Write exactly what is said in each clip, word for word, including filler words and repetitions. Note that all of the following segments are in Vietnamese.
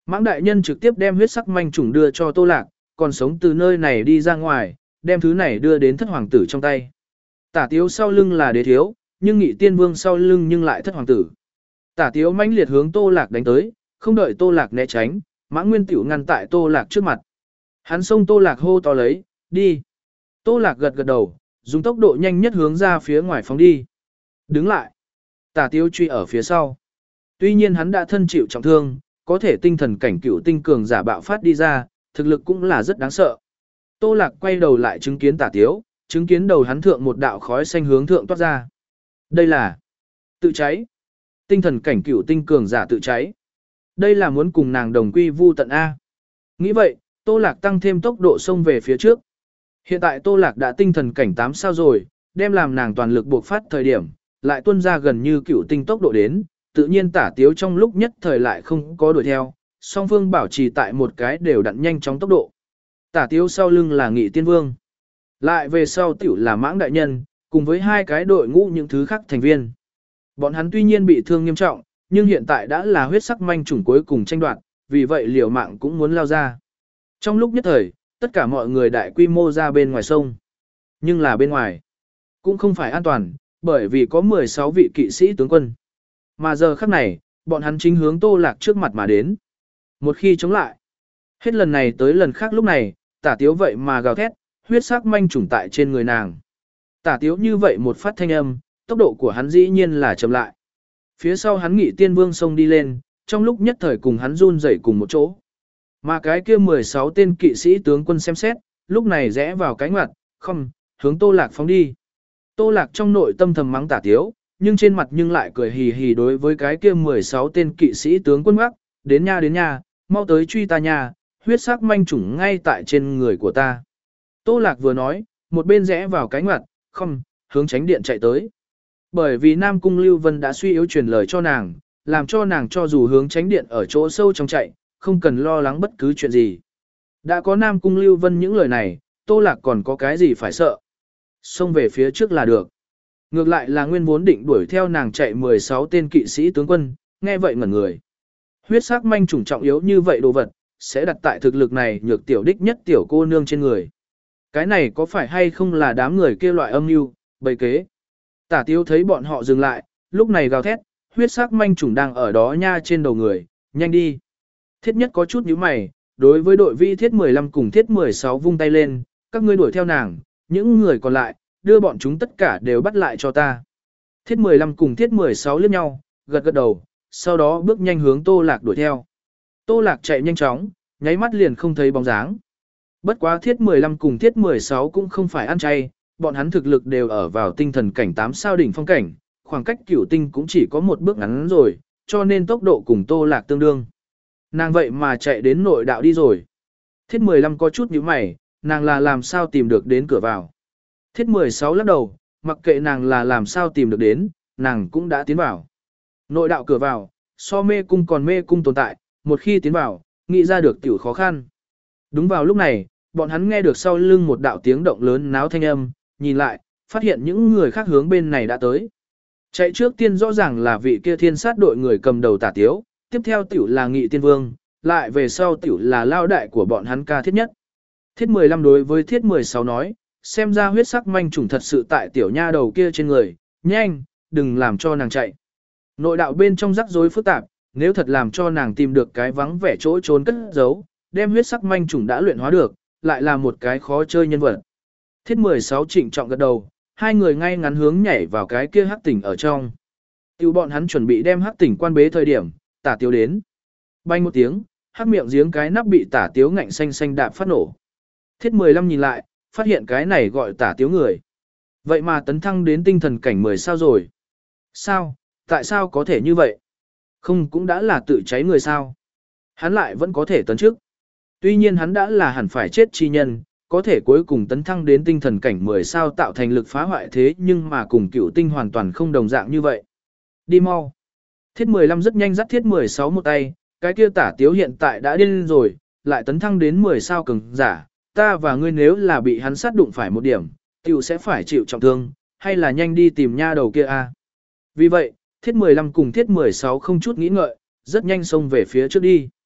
Mãng đại nhân trực tiếp đem huyết sắc manh trùng đưa cho Tô Lạc, còn sống từ nơi này đi ra ngoài, đem thứ này đưa đến thất hoàng tử trong tay. Tả tiếu sau lưng là đế thiếu, nhưng Nghị Tiên Vương sau lưng nhưng lại thất hoàng tử. Tả tiếu mãnh liệt hướng Tô Lạc đánh tới, không đợi Tô Lạc né tránh, Mãng Nguyên Tiểu ngăn tại Tô Lạc trước mặt. Hắn xông Tô Lạc hô to lấy, đi. Tô Lạc gật gật đầu, dùng tốc độ nhanh nhất hướng ra phía ngoài phóng đi. Đứng lại. Tả tiếu truy ở phía sau. Tuy nhiên hắn đã thân chịu trọng thương, có thể tinh thần cảnh cựu tinh cường giả bạo phát đi ra, thực lực cũng là rất đáng sợ. Tô Lạc quay đầu lại chứng kiến tả tiếu, chứng kiến đầu hắn thượng một đạo khói xanh hướng thượng toát ra. Đây là tự cháy. Tinh thần cảnh cựu tinh cường giả tự cháy. Đây là muốn cùng nàng đồng quy vu tận A. Nghĩ vậy, Tô Lạc tăng thêm tốc độ xông về phía trước. Hiện tại Tô Lạc đã tinh thần cảnh tám sao rồi, đem làm nàng toàn lực buộc phát thời điểm, lại tuôn ra gần như cựu tinh tốc độ đến, tự nhiên tả tiếu trong lúc nhất thời lại không có đuổi theo, song phương bảo trì tại một cái đều đặn nhanh chóng tốc độ. Tả tiếu sau lưng là Nghị Tiên Vương, lại về sau tiểu là Mãng đại nhân, cùng với hai cái đội ngũ những thứ khác thành viên. Bọn hắn tuy nhiên bị thương nghiêm trọng, nhưng hiện tại đã là huyết sắc manh chủng cuối cùng tranh đoạt, vì vậy liều mạng cũng muốn lao ra. Trong lúc nhất thời, tất cả mọi người đại quy mô ra bên ngoài sông. Nhưng là bên ngoài, cũng không phải an toàn, bởi vì có mười sáu vị kỵ sĩ tướng quân. Mà giờ khắc này, bọn hắn chính hướng Tô Lạc trước mặt mà đến. Một khi chống lại, hết lần này tới lần khác lúc này, tả tiếu vậy mà gào thét, huyết sắc manh trùng tại trên người nàng. Tả tiếu như vậy một phát thanh âm, tốc độ của hắn dĩ nhiên là chậm lại. Phía sau hắn Nghị Tiên Vương xông đi lên, trong lúc nhất thời cùng hắn run rẩy cùng một chỗ. Mà cái kia mười sáu tên kỵ sĩ tướng quân xem xét, lúc này rẽ vào cái ngoặt, không, hướng Tô Lạc phóng đi. Tô Lạc trong nội tâm thầm mắng tả tiếu, nhưng trên mặt nhưng lại cười hì hì đối với cái kia mười sáu tên kỵ sĩ tướng quân ngoắc, đến nha đến nha, mau tới truy ta nha, huyết sắc manh chủng ngay tại trên người của ta. Tô Lạc vừa nói, một bên rẽ vào cái ngoặt, không, hướng tránh điện chạy tới. Bởi vì Nam Cung Lưu Vân đã suy yếu truyền lời cho nàng, làm cho nàng cho dù hướng tránh điện ở chỗ sâu trong chạy, không cần lo lắng bất cứ chuyện gì. Đã có Nam Cung Lưu Vân những lời này, Tô Lạc còn có cái gì phải sợ. Xông về phía trước là được. Ngược lại là nguyên vốn định đuổi theo nàng chạy mười sáu tên kỵ sĩ tướng quân, nghe vậy ngẩn người. Huyết sắc manh trùng trọng yếu như vậy đồ vật, sẽ đặt tại thực lực này nhược tiểu đích nhất tiểu cô nương trên người. Cái này có phải hay không là đám người kia loại âm mưu, bày kế. Tả Tiếu thấy bọn họ dừng lại, lúc này gào thét, huyết sắc manh trùng đang ở đó nha trên đầu người, nhanh đi. Thiết nhất có chút nhíu mày, đối với đội vi thiết mười lăm cùng thiết mười sáu vung tay lên, các ngươi đuổi theo nàng, những người còn lại, đưa bọn chúng tất cả đều bắt lại cho ta. Thiết mười lăm cùng thiết mười sáu liếc nhau, gật gật đầu, sau đó bước nhanh hướng Tô Lạc đuổi theo. Tô Lạc chạy nhanh chóng, nháy mắt liền không thấy bóng dáng. Bất quá thiết mười lăm cùng thiết mười sáu cũng không phải ăn chay, bọn hắn thực lực đều ở vào tinh thần cảnh tám sao đỉnh phong cảnh, khoảng cách cửu tinh cũng chỉ có một bước ngắn rồi, cho nên tốc độ cùng Tô Lạc tương đương. Nàng vậy mà chạy đến nội đạo đi rồi. Thiết mười lăm có chút nhíu mày, nàng là làm sao tìm được đến cửa vào. Thiết mười sáu lắc đầu, mặc kệ nàng là làm sao tìm được đến, nàng cũng đã tiến vào. Nội đạo cửa vào, so mê cung còn mê cung tồn tại, một khi tiến vào, nghĩ ra được tiểu khó khăn. Đúng vào lúc này, bọn hắn nghe được sau lưng một đạo tiếng động lớn náo thanh âm, nhìn lại, phát hiện những người khác hướng bên này đã tới. Chạy trước tiên rõ ràng là vị kia thiên sát đội người cầm đầu Tả Tiếu, tiếp theo tiểu là Nghị Tiên Vương, lại về sau tiểu là lao đại của bọn hắn ca thiết nhất. Thiết mười lăm đối với thiết mười sáu nói, xem ra huyết sắc manh trùng thật sự tại tiểu nha đầu kia trên người, nhanh, đừng làm cho nàng chạy. Nội đạo bên trong rắc rối phức tạp, nếu thật làm cho nàng tìm được cái vắng vẻ chỗ trốn cất giấu, đem huyết sắc manh trùng đã luyện hóa được, lại là một cái khó chơi nhân vật. Thiết mười sáu trịnh trọng gật đầu, hai người ngay ngắn hướng nhảy vào cái kia hắc tỉnh ở trong. Tiêu bọn hắn chuẩn bị đem hắc tỉnh quan bế thời điểm, Tả Tiếu đến. Bang một tiếng, hắc miệng giếng cái nắp bị Tả Tiếu ngạnh xanh xanh đạp phát nổ. Thiết mười lăm nhìn lại, phát hiện cái này gọi Tả Tiếu người. Vậy mà tấn thăng đến tinh thần cảnh mười sao rồi. Sao, tại sao có thể như vậy? Không cũng đã là tự cháy người sao? Hắn lại vẫn có thể tấn trước. Tuy nhiên hắn đã là hẳn phải chết chi nhân, có thể cuối cùng tấn thăng đến tinh thần cảnh mười sao tạo thành lực phá hoại thế nhưng mà cùng cựu tinh hoàn toàn không đồng dạng như vậy. Đi mau. Thiết mười lăm rất nhanh dắt thiết mười sáu một tay, cái kia Tả Tiếu hiện tại đã điên rồi, lại tấn thăng đến mười sao cường giả, ta và ngươi nếu là bị hắn sát đụng phải một điểm, tiểu sẽ phải chịu trọng thương, hay là nhanh đi tìm nha đầu kia a. Vì vậy, thiết mười lăm cùng thiết mười sáu không chút nghĩ ngợi, rất nhanh xông về phía trước đi.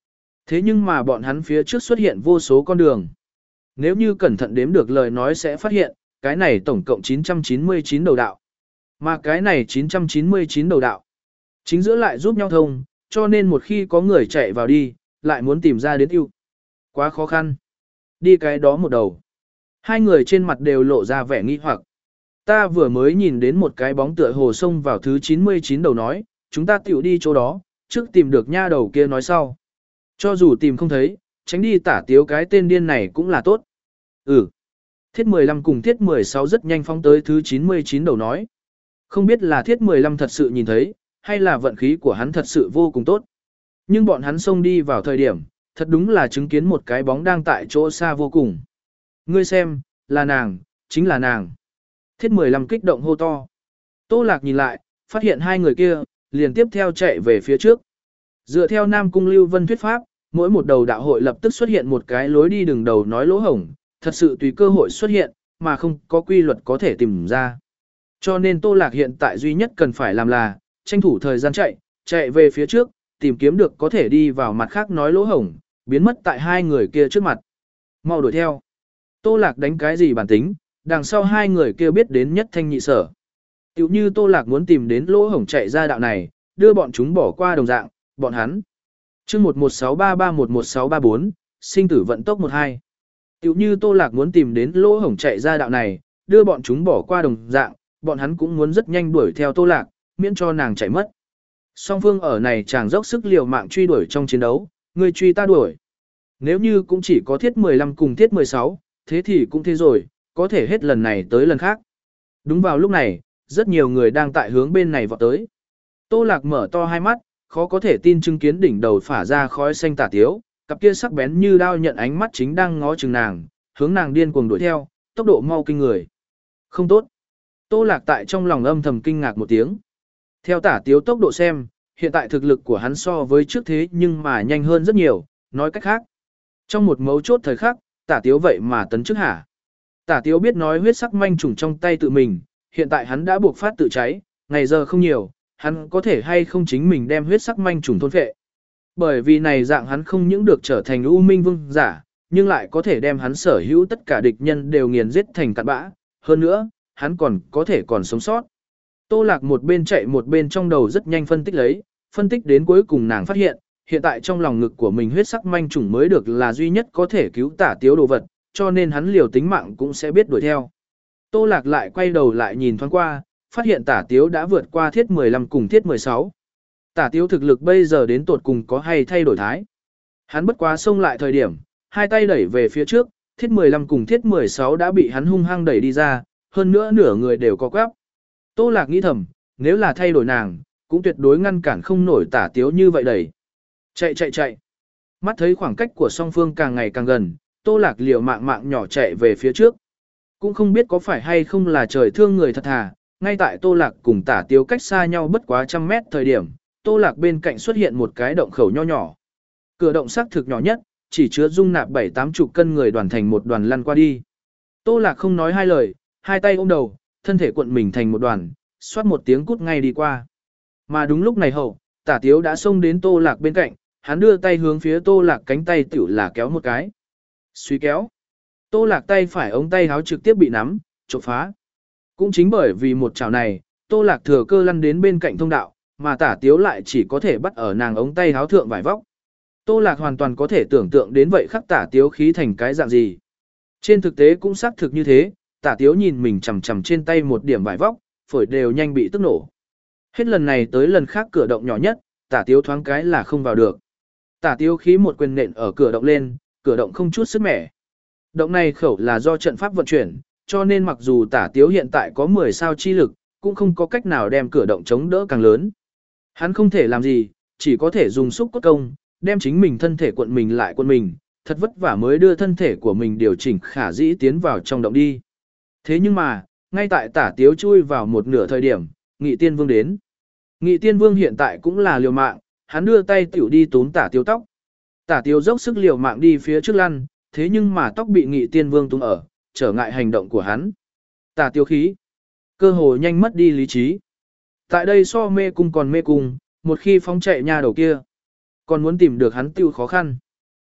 Thế nhưng mà bọn hắn phía trước xuất hiện vô số con đường. Nếu như cẩn thận đếm được lời nói sẽ phát hiện, cái này tổng cộng chín trăm chín mươi chín đầu đạo. Mà cái này chín trăm chín mươi chín đầu đạo. Chính giữa lại giúp nhau thông, cho nên một khi có người chạy vào đi, lại muốn tìm ra đến ưu. Quá khó khăn. Đi cái đó một đầu. Hai người trên mặt đều lộ ra vẻ nghi hoặc. Ta vừa mới nhìn đến một cái bóng tựa hồ sông vào thứ chín mươi chín đầu nói, chúng ta tiểu đi chỗ đó, trước tìm được nha đầu kia nói sau. Cho dù tìm không thấy, tránh đi tả tiếu cái tên điên này cũng là tốt. Ừ. Thiết mười lăm cùng thiết mười sáu rất nhanh phóng tới thứ chín mươi chín đầu nói. Không biết là thiết mười lăm thật sự nhìn thấy, hay là vận khí của hắn thật sự vô cùng tốt. Nhưng bọn hắn xông đi vào thời điểm, thật đúng là chứng kiến một cái bóng đang tại chỗ xa vô cùng. Ngươi xem, là nàng, chính là nàng. Thiết mười lăm kích động hô to. Tô Lạc nhìn lại, phát hiện hai người kia, liền tiếp theo chạy về phía trước. Dựa theo Nam Cung Lưu Vân thuyết pháp, mỗi một đầu đạo hội lập tức xuất hiện một cái lối đi đường đầu nói lỗ hổng, thật sự tùy cơ hội xuất hiện, mà không có quy luật có thể tìm ra. Cho nên Tô Lạc hiện tại duy nhất cần phải làm là, tranh thủ thời gian chạy, chạy về phía trước, tìm kiếm được có thể đi vào mặt khác nói lỗ hổng, biến mất tại hai người kia trước mặt. Mau đuổi theo. Tô Lạc đánh cái gì bản tính, đằng sau hai người kia biết đến nhất thanh nhị sở. Tiểu như Tô Lạc muốn tìm đến lỗ hổng chạy ra đạo này, đưa bọn chúng bỏ qua đồng dạng, bọn hắn. chương một một sáu ba ba một một sáu ba bốn, sinh tử vận tốc một hai. Tiểu như Tô Lạc muốn tìm đến lỗ hổng chạy ra đạo này, đưa bọn chúng bỏ qua đồng dạng, bọn hắn cũng muốn rất nhanh đuổi theo Tô Lạc, miễn cho nàng chạy mất. Song phương ở này chàng dốc sức liều mạng truy đuổi trong chiến đấu, người truy ta đuổi. Nếu như cũng chỉ có thiết mười lăm cùng thiết mười sáu, thế thì cũng thế rồi, có thể hết lần này tới lần khác. Đúng vào lúc này, rất nhiều người đang tại hướng bên này vọt tới. Tô Lạc mở to hai mắt, khó có thể tin chứng kiến đỉnh đầu phả ra khói xanh tả tiếu, cặp kia sắc bén như đao nhận ánh mắt chính đang ngó chừng nàng, hướng nàng điên cuồng đuổi theo, tốc độ mau kinh người. Không tốt. Tô Lạc tại trong lòng âm thầm kinh ngạc một tiếng. Theo tả tiếu tốc độ xem, hiện tại thực lực của hắn so với trước thế nhưng mà nhanh hơn rất nhiều, nói cách khác. Trong một mấu chốt thời khắc, tả tiếu vậy mà tấn chức hả. Tả tiếu biết nói huyết sắc manh trùng trong tay tự mình, hiện tại hắn đã buộc phát tự cháy, ngày giờ không nhiều, hắn có thể hay không chính mình đem huyết sắc manh trùng thôn phệ. Bởi vì này dạng hắn không những được trở thành U Minh Vương giả, nhưng lại có thể đem hắn sở hữu tất cả địch nhân đều nghiền giết thành cặn bã, hơn nữa, hắn còn có thể còn sống sót. Tô Lạc một bên chạy một bên trong đầu rất nhanh phân tích lấy, phân tích đến cuối cùng nàng phát hiện, hiện tại trong lòng ngực của mình huyết sắc manh trùng mới được là duy nhất có thể cứu tả tiếu đồ vật, cho nên hắn liều tính mạng cũng sẽ biết đuổi theo. Tô Lạc lại quay đầu lại nhìn thoáng qua, phát hiện tả tiếu đã vượt qua thiết mười lăm cùng thiết mười sáu. Tả tiếu thực lực bây giờ đến tột cùng có hay thay đổi thái. Hắn bất quá xông lại thời điểm, hai tay đẩy về phía trước, thiết mười lăm cùng thiết mười sáu đã bị hắn hung hăng đẩy đi ra, hơn nữa nửa người đều có quắp. Tô Lạc nghĩ thầm, nếu là thay đổi nàng, cũng tuyệt đối ngăn cản không nổi tả tiếu như vậy đẩy. Chạy chạy chạy. Mắt thấy khoảng cách của song phương càng ngày càng gần, Tô Lạc liều mạng mạng nhỏ chạy về phía trước. Cũng không biết có phải hay không là trời thương người thật thà, ngay tại Tô Lạc cùng tả tiếu cách xa nhau bất quá trăm mét thời điểm, Tô Lạc bên cạnh xuất hiện một cái động khẩu nho nhỏ. Cửa động xác thực nhỏ nhất, chỉ chứa dung nạp bảy tám chục cân người đoàn thành một đoàn lăn qua đi. Tô Lạc không nói hai lời, hai tay ôm đầu, thân thể cuộn mình thành một đoàn, xoát một tiếng cút ngay đi qua. Mà đúng lúc này hậu, tả tiếu đã xông đến Tô Lạc bên cạnh, hắn đưa tay hướng phía Tô Lạc cánh tay tiểu là kéo một cái. Suy kéo. Tô Lạc tay phải ống tay háo trực tiếp bị nắm, chộp phá. Cũng chính bởi vì một chảo này, Tô Lạc thừa cơ lăn đến bên cạnh thông đạo, mà tả tiếu lại chỉ có thể bắt ở nàng ống tay háo thượng vải vóc. Tô Lạc hoàn toàn có thể tưởng tượng đến vậy khắc tả tiếu khí thành cái dạng gì. Trên thực tế cũng xác thực như thế, tả tiếu nhìn mình chầm chầm trên tay một điểm vải vóc, phổi đều nhanh bị tức nổ. Hết lần này tới lần khác cửa động nhỏ nhất, tả tiếu thoáng cái là không vào được. Tả tiếu khí một quyền nện ở cửa động lên, cửa động không chút sức mẻ. Động này khẩu là do trận pháp vận chuyển, cho nên mặc dù tả tiếu hiện tại có mười sao chi lực, cũng không có cách nào đem cửa động chống đỡ càng lớn. Hắn không thể làm gì, chỉ có thể dùng xúc cốt công, đem chính mình thân thể cuộn mình lại cuộn mình, thật vất vả mới đưa thân thể của mình điều chỉnh khả dĩ tiến vào trong động đi. Thế nhưng mà, ngay tại tả tiếu chui vào một nửa thời điểm, Nghị Tiên Vương đến. Nghị Tiên Vương hiện tại cũng là liều mạng, hắn đưa tay tiểu đi túm tả tiếu tóc. Tả tiếu dốc sức liều mạng đi phía trước lăn, thế nhưng mà tóc bị Nghị Tiên Vương túm ở, trở ngại hành động của hắn. Tả tiếu khí, cơ hồ nhanh mất đi lý trí. Tại đây so mê cung còn mê cung, một khi phóng chạy nha đầu kia, còn muốn tìm được hắn tiêu khó khăn.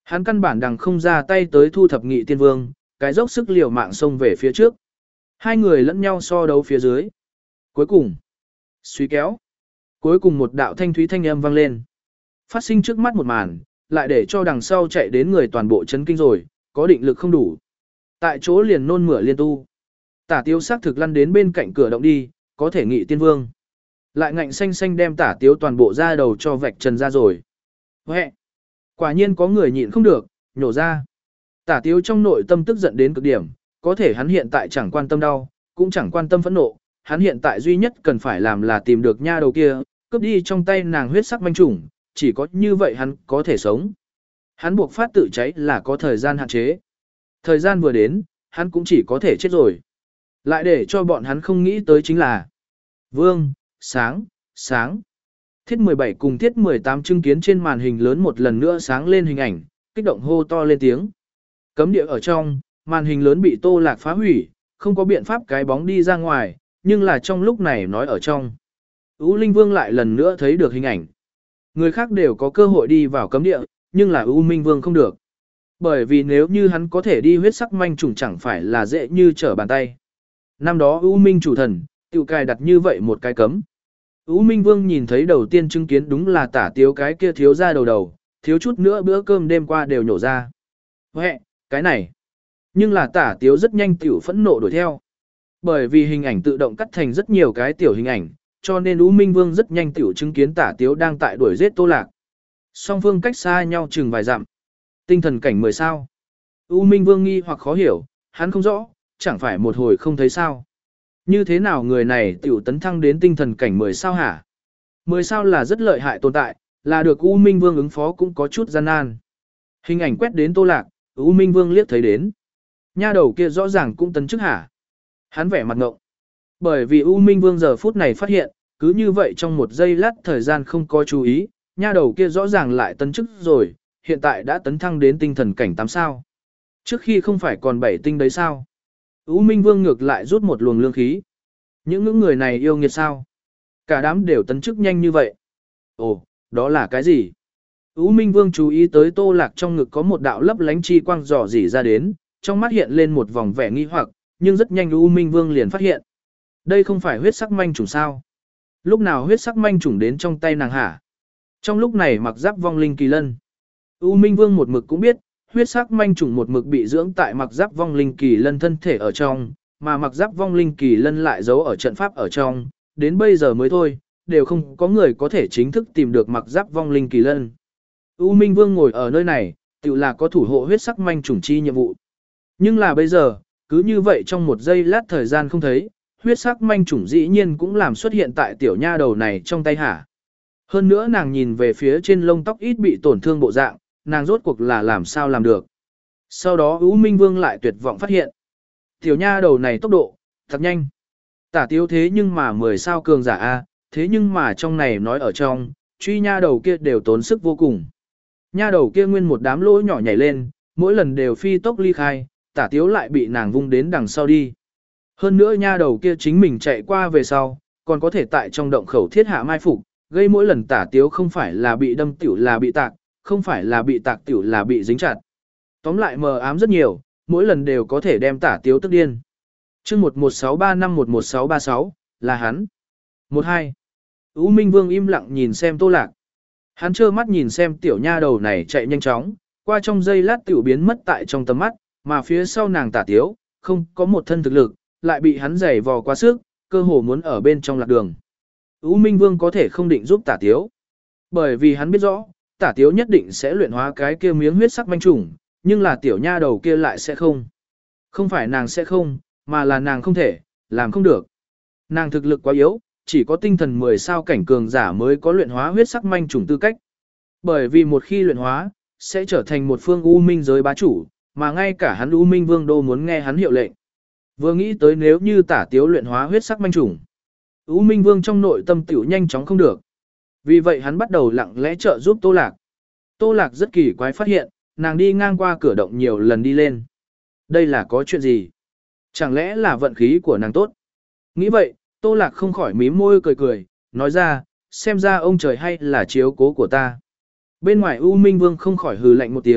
Hắn căn bản đằng không ra tay tới thu thập Nghị Tiên Vương, cái dốc sức liều mạng xông về phía trước. Hai người lẫn nhau so đấu phía dưới. Cuối cùng, suy kéo. Cuối cùng một đạo thanh thúy thanh âm vang lên. Phát sinh trước mắt một màn, lại để cho đằng sau chạy đến người toàn bộ chấn kinh rồi, có định lực không đủ. Tại chỗ liền nôn mửa liên tu. Tả Tiếu xác thực lăn đến bên cạnh cửa động đi, có thể Nghị Tiên Vương. Lại ngạnh xanh xanh đem Tả Tiếu toàn bộ ra đầu cho vạch trần ra rồi. Huệ! Quả nhiên có người nhịn không được, nhổ ra. Tả Tiếu trong nội tâm tức giận đến cực điểm, có thể hắn hiện tại chẳng quan tâm đau, cũng chẳng quan tâm phẫn nộ, hắn hiện tại duy nhất cần phải làm là tìm được nha đầu kia, cướp đi trong tay nàng huyết sắc manh trùng, chỉ có như vậy hắn có thể sống. Hắn buộc phát tự cháy là có thời gian hạn chế. Thời gian vừa đến, hắn cũng chỉ có thể chết rồi. Lại để cho bọn hắn không nghĩ tới chính là Vương, sáng, sáng. Thiết mười bảy cùng thiết mười tám chứng kiến trên màn hình lớn một lần nữa sáng lên hình ảnh, kích động hô to lên tiếng. Cấm địa ở trong, màn hình lớn bị Tô Lạc phá hủy, không có biện pháp cái bóng đi ra ngoài, nhưng là trong lúc này nói ở trong. U Linh Vương lại lần nữa thấy được hình ảnh. Người khác đều có cơ hội đi vào cấm địa, nhưng là U Minh Vương không được. Bởi vì nếu như hắn có thể đi huyết sắc manh trùng chẳng phải là dễ như trở bàn tay. Năm đó U Minh chủ thần, tự cài đặt như vậy một cái cấm. U Minh Vương nhìn thấy đầu tiên chứng kiến đúng là Tả Tiếu cái kia thiếu ra đầu đầu, thiếu chút nữa bữa cơm đêm qua đều nhổ ra. Huệ, cái này. Nhưng là Tả Tiếu rất nhanh tiểu phẫn nộ đuổi theo. Bởi vì hình ảnh tự động cắt thành rất nhiều cái tiểu hình ảnh, cho nên U Minh Vương rất nhanh tiểu chứng kiến Tả Tiếu đang tại đuổi giết Tô Lạc. Song phương cách xa nhau chừng vài dặm. Tinh thần cảnh mười sao. U Minh Vương nghi hoặc khó hiểu, hắn không rõ, chẳng phải một hồi không thấy sao. Như thế nào người này tiểu tấn thăng đến tinh thần cảnh mười sao hả? mười sao là rất lợi hại tồn tại, là được U Minh Vương ứng phó cũng có chút gian nan. Hình ảnh quét đến Tô Lạc, U Minh Vương liếc thấy đến. Nha đầu kia rõ ràng cũng tấn chức hả? Hắn vẻ mặt ngộng. Bởi vì U Minh Vương giờ phút này phát hiện, cứ như vậy trong một giây lát thời gian không có chú ý, nha đầu kia rõ ràng lại tấn chức rồi, hiện tại đã tấn thăng đến tinh thần cảnh tám sao. Trước khi không phải còn bảy tinh đấy sao? U Minh Vương ngược lại rút một luồng lương khí. Những những người này yêu nghiệt sao? Cả đám đều tấn chức nhanh như vậy. Ồ, đó là cái gì? U Minh Vương chú ý tới Tô Lạc trong ngực có một đạo lấp lánh chi quang dò dỉ ra đến, trong mắt hiện lên một vòng vẻ nghi hoặc, nhưng rất nhanh U Minh Vương liền phát hiện. Đây không phải huyết sắc manh trùng sao? Lúc nào huyết sắc manh trùng đến trong tay nàng hả? Trong lúc này mặc giáp vong linh kỳ lân. U Minh Vương một mực cũng biết, huyết sắc manh trùng một mực bị dưỡng tại mặc giáp vong linh kỳ lân thân thể ở trong, mà mặc giáp vong linh kỳ lân lại giấu ở trận pháp ở trong, đến bây giờ mới thôi, đều không có người có thể chính thức tìm được mặc giáp vong linh kỳ lân. U Minh Vương ngồi ở nơi này, tự là có thủ hộ huyết sắc manh trùng chi nhiệm vụ. Nhưng là bây giờ, cứ như vậy trong một giây lát thời gian không thấy, huyết sắc manh trùng dĩ nhiên cũng làm xuất hiện tại tiểu nha đầu này trong tay hả. Hơn nữa nàng nhìn về phía trên lông tóc ít bị tổn thương bộ dạng, nàng rốt cuộc là làm sao làm được. Sau đó U Minh Vương lại tuyệt vọng phát hiện. Tiểu nha đầu này tốc độ, thật nhanh. Tả Tiếu thế nhưng mà mười sao cường giả A, thế nhưng mà trong này nói ở trong, truy nha đầu kia đều tốn sức vô cùng. Nha đầu kia nguyên một đám lỗ nhỏ nhảy lên, mỗi lần đều phi tốc ly khai, Tả Tiếu lại bị nàng vung đến đằng sau đi. Hơn nữa nha đầu kia chính mình chạy qua về sau, còn có thể tại trong động khẩu thiết hạ mai phục, gây mỗi lần Tả Tiếu không phải là bị đâm tiểu là bị tạc, không phải là bị tạc tiểu là bị dính chặt. Tóm lại mờ ám rất nhiều, mỗi lần đều có thể đem Tả Tiếu tức điên. Chương một một sáu ba năm một một sáu ba sáu là hắn. một hai U Minh Vương im lặng nhìn xem Tô Lạc. Hắn trơ mắt nhìn xem tiểu nha đầu này chạy nhanh chóng, qua trong giây lát tiểu biến mất tại trong tầm mắt, mà phía sau nàng Tả Tiếu, không có một thân thực lực, lại bị hắn giày vò quá sức, cơ hồ muốn ở bên trong lạc đường. U Minh Vương có thể không định giúp Tả Tiếu, bởi vì hắn biết rõ, Tả Tiếu nhất định sẽ luyện hóa cái kia miếng huyết sắc manh trùng, nhưng là tiểu nha đầu kia lại sẽ không. Không phải nàng sẽ không, mà là nàng không thể, làm không được. Nàng thực lực quá yếu, chỉ có tinh thần mười sao cảnh cường giả mới có luyện hóa huyết sắc manh trùng tư cách. Bởi vì một khi luyện hóa, sẽ trở thành một phương U Minh giới bá chủ, mà ngay cả hắn U Minh Vương đô muốn nghe hắn hiệu lệnh. Vừa nghĩ tới nếu như Tả Tiếu luyện hóa huyết sắc manh trùng, U Minh Vương trong nội tâm tiểu nhanh chóng không được. Vì vậy hắn bắt đầu lặng lẽ trợ giúp Tô Lạc. Tô Lạc rất kỳ quái phát hiện, nàng đi ngang qua cửa động nhiều lần đi lên. Đây là có chuyện gì? Chẳng lẽ là vận khí của nàng tốt? Nghĩ vậy, Tô Lạc không khỏi mím môi cười cười, nói ra, xem ra ông trời hay là chiếu cố của ta. Bên ngoài U Minh Vương không khỏi hừ lạnh một tiếng,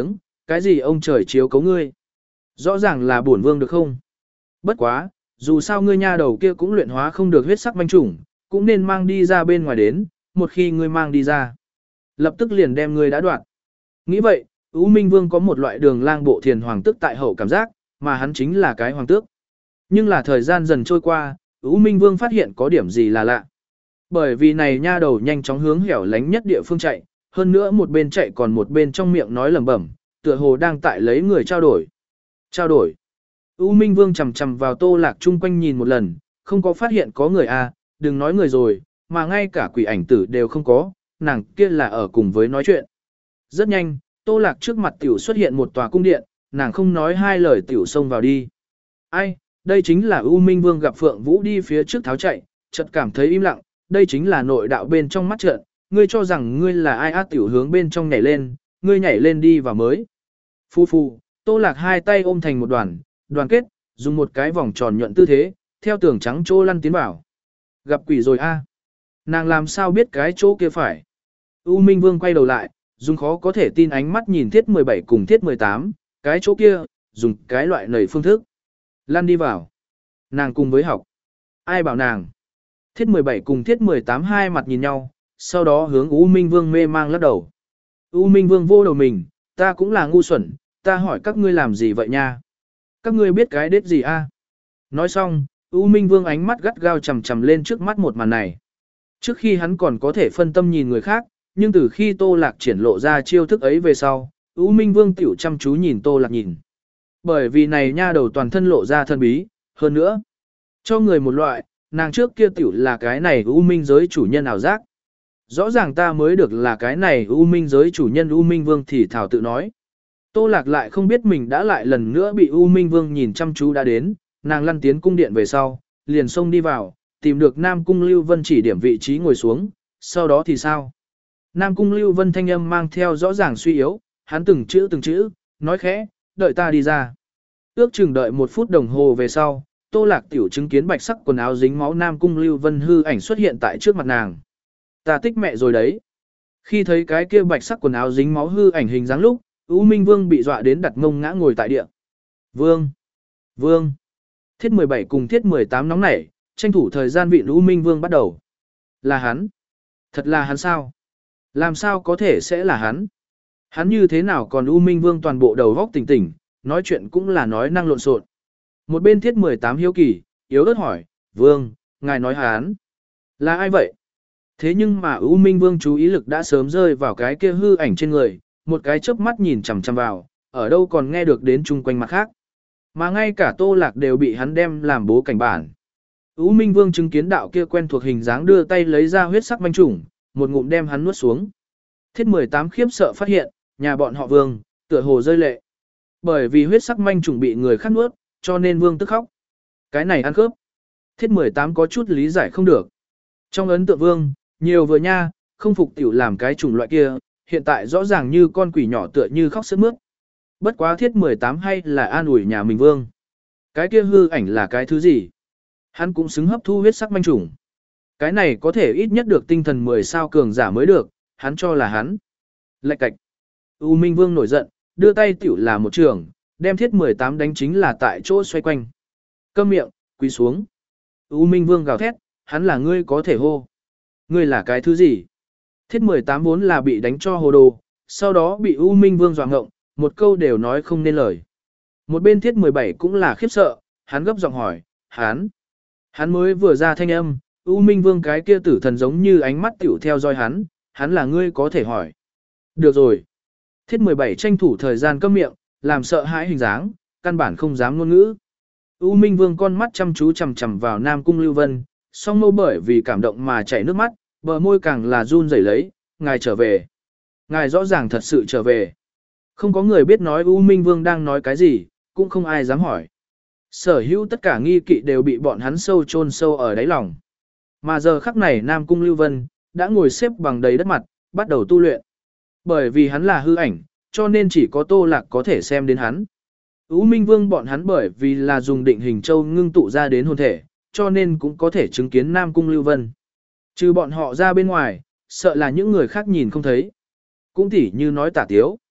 cái gì ông trời chiếu cấu ngươi. Rõ ràng là bổn vương được không? Bất quá, dù sao ngươi nha đầu kia cũng luyện hóa không được huyết sắc manh trùng, cũng nên mang đi ra bên ngoài đến, một khi ngươi mang đi ra, lập tức liền đem ngươi đã đoạn. Nghĩ vậy, U Minh Vương có một loại đường lang bộ thiền hoàng tước tại hậu cảm giác, mà hắn chính là cái hoàng tước. Nhưng là thời gian dần trôi qua, U Minh Vương phát hiện có điểm gì là lạ. Bởi vì này nha đầu nhanh chóng hướng hẻo lánh nhất địa phương chạy, hơn nữa một bên chạy còn một bên trong miệng nói lẩm bẩm, tựa hồ đang tại lấy người trao đổi. Trao đổi. U Minh Vương chầm chầm vào Tô Lạc chung quanh nhìn một lần, không có phát hiện có người à, đừng nói người rồi, mà ngay cả quỷ ảnh tử đều không có, nàng kia là ở cùng với nói chuyện. Rất nhanh, Tô Lạc trước mặt tiểu xuất hiện một tòa cung điện, nàng không nói hai lời tiểu xông vào đi. Ai, đây chính là U Minh Vương gặp Phượng Vũ đi phía trước tháo chạy, chợt cảm thấy im lặng, đây chính là nội đạo bên trong mắt trận, ngươi cho rằng ngươi là ai á tiểu hướng bên trong nhảy lên, ngươi nhảy lên đi và mới. Phu phu, Tô Lạc hai tay ôm thành một đoàn, đoàn kết, dùng một cái vòng tròn nhuận tư thế, theo tường trắng chỗ lăn tiến vào. Gặp quỷ rồi a. Nàng làm sao biết cái chỗ kia phải. U Minh Vương quay đầu lại, dùng khó có thể tin ánh mắt nhìn thiết mười bảy cùng thiết mười tám, cái chỗ kia, dùng cái loại nầy phương thức. Lăn đi vào. Nàng cùng với học. Ai bảo nàng. Thiết mười bảy cùng thiết mười tám hai mặt nhìn nhau, sau đó hướng U Minh Vương mê mang lắc đầu. U Minh Vương vô đầu mình, ta cũng là ngu xuẩn, ta hỏi các ngươi làm gì vậy nha? Các ngươi biết cái đết gì a? Nói xong, U Minh Vương ánh mắt gắt gao chầm chầm lên trước mắt một màn này. Trước khi hắn còn có thể phân tâm nhìn người khác, nhưng từ khi Tô Lạc triển lộ ra chiêu thức ấy về sau, U Minh Vương tiểu chăm chú nhìn Tô Lạc nhìn. Bởi vì này nha đầu toàn thân lộ ra thân bí, hơn nữa, cho người một loại, nàng trước kia tiểu là cái này U Minh giới chủ nhân ảo giác. Rõ ràng ta mới được là cái này U Minh giới chủ nhân U Minh Vương thì thảo tự nói. Tô Lạc lại không biết mình đã lại lần nữa bị U Minh Vương nhìn chăm chú đã đến, nàng lăn tiến cung điện về sau, liền xông đi vào, tìm được Nam Cung Lưu Vân chỉ điểm vị trí ngồi xuống, sau đó thì sao? Nam Cung Lưu Vân thanh âm mang theo rõ ràng suy yếu, hắn từng chữ từng chữ, nói khẽ, đợi ta đi ra. Ước chừng đợi một phút đồng hồ về sau, Tô Lạc tiểu chứng kiến bạch sắc quần áo dính máu Nam Cung Lưu Vân hư ảnh xuất hiện tại trước mặt nàng. Ta tích mẹ rồi đấy. Khi thấy cái kia bạch sắc quần áo dính máu hư ảnh hình dáng lúc, U Minh Vương bị dọa đến đặt mông ngã ngồi tại địa. Vương! Vương! Thiết mười bảy cùng thiết mười tám nóng nảy, tranh thủ thời gian vị U Minh Vương bắt đầu. Là hắn! Thật là hắn sao? Làm sao có thể sẽ là hắn? Hắn như thế nào còn U Minh Vương toàn bộ đầu góc tỉnh tỉnh, nói chuyện cũng là nói năng lộn xộn. Một bên thiết mười tám hiếu kỳ, yếu ớt hỏi, Vương, ngài nói hắn là ai vậy? Thế nhưng mà U Minh Vương chú ý lực đã sớm rơi vào cái kia hư ảnh trên người, một cái chớp mắt nhìn chằm chằm vào, ở đâu còn nghe được đến chung quanh mặt khác. Mà ngay cả Tô Lạc đều bị hắn đem làm bố cảnh bản. U Minh Vương chứng kiến đạo kia quen thuộc hình dáng đưa tay lấy ra huyết sắc manh trùng, một ngụm đem hắn nuốt xuống. Thiết mười tám khiếp sợ phát hiện, nhà bọn họ Vương, tựa hồ rơi lệ. Bởi vì huyết sắc manh trùng bị người khác nuốt, cho nên Vương tức khóc. Cái này ăn khớp. Thiết mười tám có chút lý giải không được. Trong ấn tượng Vương, nhiều vừa nha, không phục tiểu làm cái chủng loại kia, hiện tại rõ ràng như con quỷ nhỏ tựa như khóc sướt mướt. Bất quá thiết mười tám hay là an ủi nhà mình Vương. Cái kia hư ảnh là cái thứ gì? Hắn cũng xứng hấp thu huyết sắc manh trùng. Cái này có thể ít nhất được tinh thần mười sao cường giả mới được, hắn cho là hắn. Lạch cạch. U Minh Vương nổi giận, đưa tay tiểu là một trường, đem thiết mười tám đánh chính là tại chỗ xoay quanh. Câm miệng, quỳ xuống. U Minh Vương gào thét, hắn là ngươi có thể hô. Ngươi là cái thứ gì? Thiết mười tám vốn là bị đánh cho hồ đồ, sau đó bị U Minh Vương dọa ngộng, một câu đều nói không nên lời. Một bên thiết mười bảy cũng là khiếp sợ, hắn gấp giọng hỏi, hắn. Hắn mới vừa ra thanh âm, U Minh Vương cái kia tử thần giống như ánh mắt tiểu theo dõi hắn, hắn là ngươi có thể hỏi. Được rồi. Thiết mười bảy tranh thủ thời gian câm miệng, làm sợ hãi hình dáng, căn bản không dám ngôn ngữ. U Minh Vương con mắt chăm chú chằm chằm vào Nam Cung Lưu Vân, song mâu bởi vì cảm động mà chảy nước mắt, bờ môi càng là run rẩy lấy, ngài trở về. Ngài rõ ràng thật sự trở về. Không có người biết nói U Minh Vương đang nói cái gì, cũng không ai dám hỏi. Sở hữu tất cả nghi kỵ đều bị bọn hắn sâu chôn sâu ở đáy lòng. Mà giờ khắc này Nam Cung Lưu Vân đã ngồi xếp bằng đầy đất mặt, bắt đầu tu luyện. Bởi vì hắn là hư ảnh, cho nên chỉ có Tô Lạc có thể xem đến hắn. U Minh Vương bọn hắn bởi vì là dùng định hình châu ngưng tụ ra đến hồn thể, cho nên cũng có thể chứng kiến Nam Cung Lưu Vân. Trừ bọn họ ra bên ngoài, sợ là những người khác nhìn không thấy. Cũng tỉ như nói Tả Tiếu.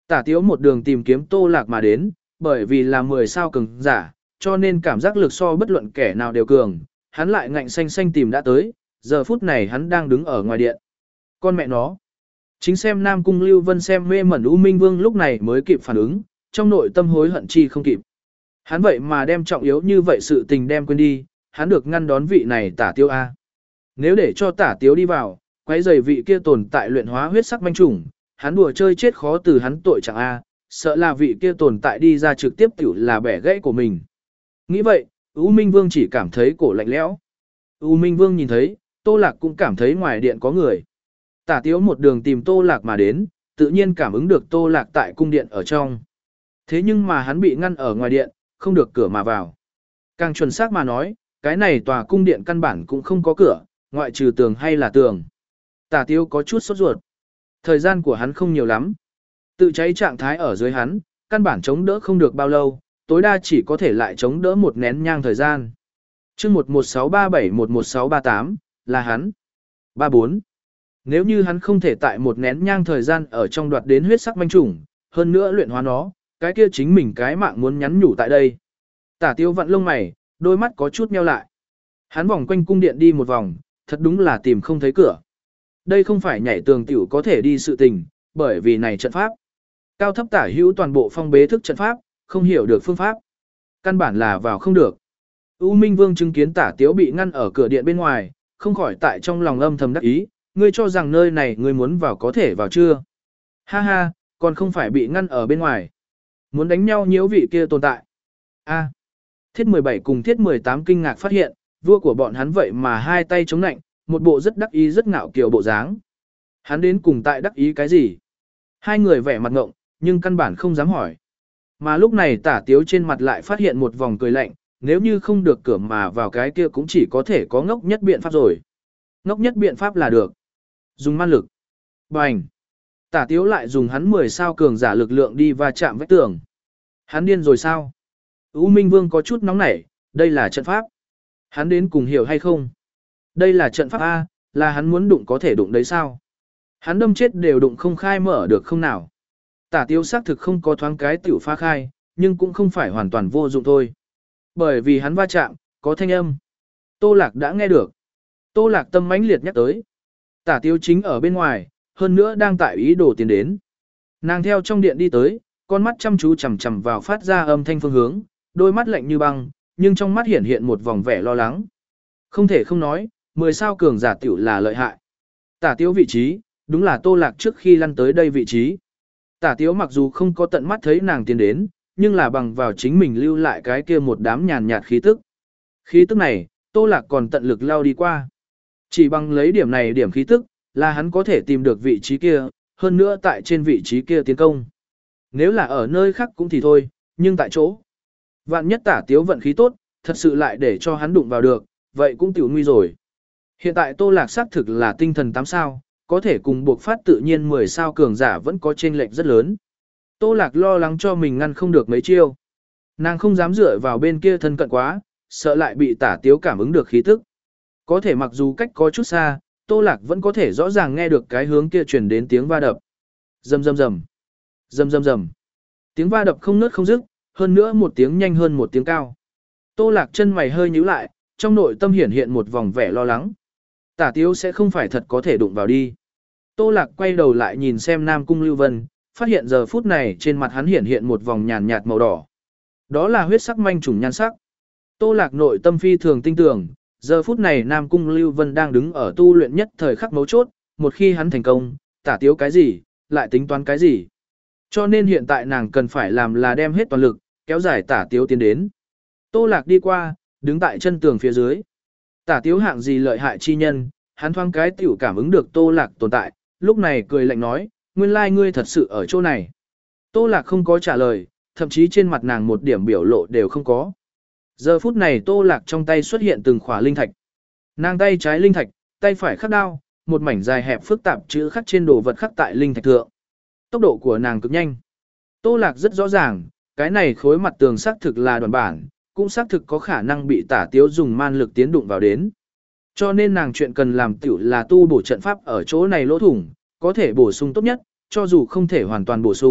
Tả Tiếu một đường tìm kiếm Tô Lạc mà đến, bởi vì là mười sao cường giả, cho nên cảm giác lực so bất luận kẻ nào đều cường, hắn lại ngạnh xanh xanh tìm đã tới, giờ phút này hắn đang đứng ở ngoài điện. Con mẹ nó. Chính xem Nam Cung Lưu Vân xem mê mẩn U Minh Vương lúc này mới kịp phản ứng, trong nội tâm hối hận chi không kịp. Hắn vậy mà đem trọng yếu như vậy sự tình đem quên đi, hắn được ngăn đón vị này Tả Tiếu A. Nếu để cho Tả Tiếu đi vào, quấy rầy vị kia tồn tại luyện hóa huyết sắc manh trùng, hắn đùa chơi chết khó từ hắn tội chẳng A, sợ là vị kia tồn tại đi ra trực tiếp tiểu là bẻ gãy của mình. Nghĩ vậy, U Minh Vương chỉ cảm thấy cổ lạnh lẽo. U Minh Vương nhìn thấy, Tô Lạc cũng cảm thấy ngoài điện có người. Tả Tiếu một đường tìm Tô Lạc mà đến, tự nhiên cảm ứng được Tô Lạc tại cung điện ở trong. Thế nhưng mà hắn bị ngăn ở ngoài điện, không được cửa mà vào. Càng chuẩn xác mà nói, cái này tòa cung điện căn bản cũng không có cửa, ngoại trừ tường hay là tường. Tả Tiếu có chút sốt ruột. Thời gian của hắn không nhiều lắm. Tự cháy trạng thái ở dưới hắn, căn bản chống đỡ không được bao lâu, tối đa chỉ có thể lại chống đỡ một nén nhang thời gian. Chương một một sáu ba bảy một một sáu ba tám là hắn. ba bốn. Nếu như hắn không thể tại một nén nhang thời gian ở trong đoạt đến huyết sắc manh trùng, hơn nữa luyện hóa nó, cái kia chính mình cái mạng muốn nhắn nhủ tại đây. Tả Tiếu vặn lông mày, đôi mắt có chút nheo lại. Hắn vòng quanh cung điện đi một vòng, thật đúng là tìm không thấy cửa. Đây không phải nhảy tường tiểu có thể đi sự tình, bởi vì này trận pháp. Cao thấp tả hữu toàn bộ phong bế thức trận pháp, không hiểu được phương pháp. Căn bản là vào không được. U Minh Vương chứng kiến Tả Tiếu bị ngăn ở cửa điện bên ngoài, không khỏi tại trong lòng âm thầm đắc ý, ngươi cho rằng nơi này ngươi muốn vào có thể vào chưa? Ha ha, còn không phải bị ngăn ở bên ngoài. Muốn đánh nhau nhiễu vị kia tồn tại. A. Thiết mười bảy cùng Thiết mười tám kinh ngạc phát hiện, vua của bọn hắn vậy mà hai tay chống nạnh, một bộ rất đắc ý rất ngạo kiều bộ dáng. Hắn đến cùng tại đắc ý cái gì? Hai người vẻ mặt ngộng, nhưng căn bản không dám hỏi. Mà lúc này Tả Tiếu trên mặt lại phát hiện một vòng cười lạnh, nếu như không được cửa mà vào cái kia cũng chỉ có thể có ngốc nhất biện pháp rồi. Ngốc nhất biện pháp là được. Dùng man lực. Bành. Tả Tiếu lại dùng hắn mười sao cường giả lực lượng đi va chạm vách tường. Hắn điên rồi sao? U Minh Vương có chút nóng nảy, đây là trận pháp. Hắn đến cùng hiểu hay không? Đây là trận pháp A, là hắn muốn đụng có thể đụng đấy sao? Hắn đâm chết đều đụng không khai mở được không nào? Tả Tiếu xác thực không có thoáng cái tiểu phá khai, nhưng cũng không phải hoàn toàn vô dụng thôi. Bởi vì hắn va chạm, có thanh âm. Tô Lạc đã nghe được. Tô Lạc tâm mãnh liệt nhắc tới. Tả Tiếu chính ở bên ngoài, hơn nữa đang tại ý đồ tiến đến. Nàng theo trong điện đi tới, con mắt chăm chú chằm chằm vào phát ra âm thanh phương hướng, đôi mắt lạnh như băng, nhưng trong mắt hiện hiện một vòng vẻ lo lắng. Không thể không nói, mười sao cường giả tiểu là lợi hại. Tả Tiếu vị trí, đúng là Tô Lạc trước khi lăn tới đây vị trí. Tả Tiếu mặc dù không có tận mắt thấy nàng tiến đến, nhưng là bằng vào chính mình lưu lại cái kia một đám nhàn nhạt khí tức. Khí tức này, Tô Lạc còn tận lực lao đi qua. Chỉ bằng lấy điểm này điểm khí tức, là hắn có thể tìm được vị trí kia, hơn nữa tại trên vị trí kia tiến công. Nếu là ở nơi khác cũng thì thôi, nhưng tại chỗ. Vạn nhất Tả Tiếu vận khí tốt, thật sự lại để cho hắn đụng vào được, vậy cũng tiểu nguy rồi. Hiện tại Tô Lạc xác thực là tinh thần tám sao, có thể cùng buộc phát tự nhiên mười sao cường giả vẫn có chênh lệch rất lớn. Tô Lạc lo lắng cho mình ngăn không được mấy chiêu. Nàng không dám dựa vào bên kia thân cận quá, sợ lại bị Tả Tiếu cảm ứng được khí tức. Có thể mặc dù cách có chút xa, Tô Lạc vẫn có thể rõ ràng nghe được cái hướng kia truyền đến tiếng va đập. Rầm rầm rầm. Rầm rầm rầm. Tiếng va đập không ngớt không dứt, hơn nữa một tiếng nhanh hơn một tiếng cao. Tô Lạc chân mày hơi nhíu lại, trong nội tâm hiển hiện một vòng vẻ lo lắng. Tả Tiếu sẽ không phải thật có thể đụng vào đi. Tô Lạc quay đầu lại nhìn xem Nam Cung Lưu Vân, phát hiện giờ phút này trên mặt hắn hiển hiện một vòng nhàn nhạt màu đỏ. Đó là huyết sắc manh trùng nhan sắc. Tô Lạc nội tâm phi thường tinh tưởng, giờ phút này Nam Cung Lưu Vân đang đứng ở tu luyện nhất thời khắc mấu chốt, một khi hắn thành công, Tả Tiếu cái gì, lại tính toán cái gì. Cho nên hiện tại nàng cần phải làm là đem hết toàn lực, kéo dài Tả Tiếu tiến đến. Tô Lạc đi qua, đứng tại chân tường phía dưới. Tả Tiếu hạng gì lợi hại chi nhân, hắn thoáng cái tiểu cảm ứng được Tô Lạc tồn tại, lúc này cười lạnh nói, nguyên lai ngươi thật sự ở chỗ này. Tô Lạc không có trả lời, thậm chí trên mặt nàng một điểm biểu lộ đều không có. Giờ phút này Tô Lạc trong tay xuất hiện từng khỏa linh thạch. Nàng tay trái linh thạch, tay phải khắc đao, một mảnh dài hẹp phức tạp chữ khắc trên đồ vật khắc tại linh thạch thượng. Tốc độ của nàng cực nhanh. Tô Lạc rất rõ ràng, cái này khối mặt tường xác thực là đoàn bản, cũng xác thực có khả năng bị Tả Tiếu dùng man lực tiến đụng vào đến. Cho nên nàng chuyện cần làm tiểu là tu bổ trận pháp ở chỗ này lỗ thủng, có thể bổ sung tốt nhất, cho dù không thể hoàn toàn bổ sung,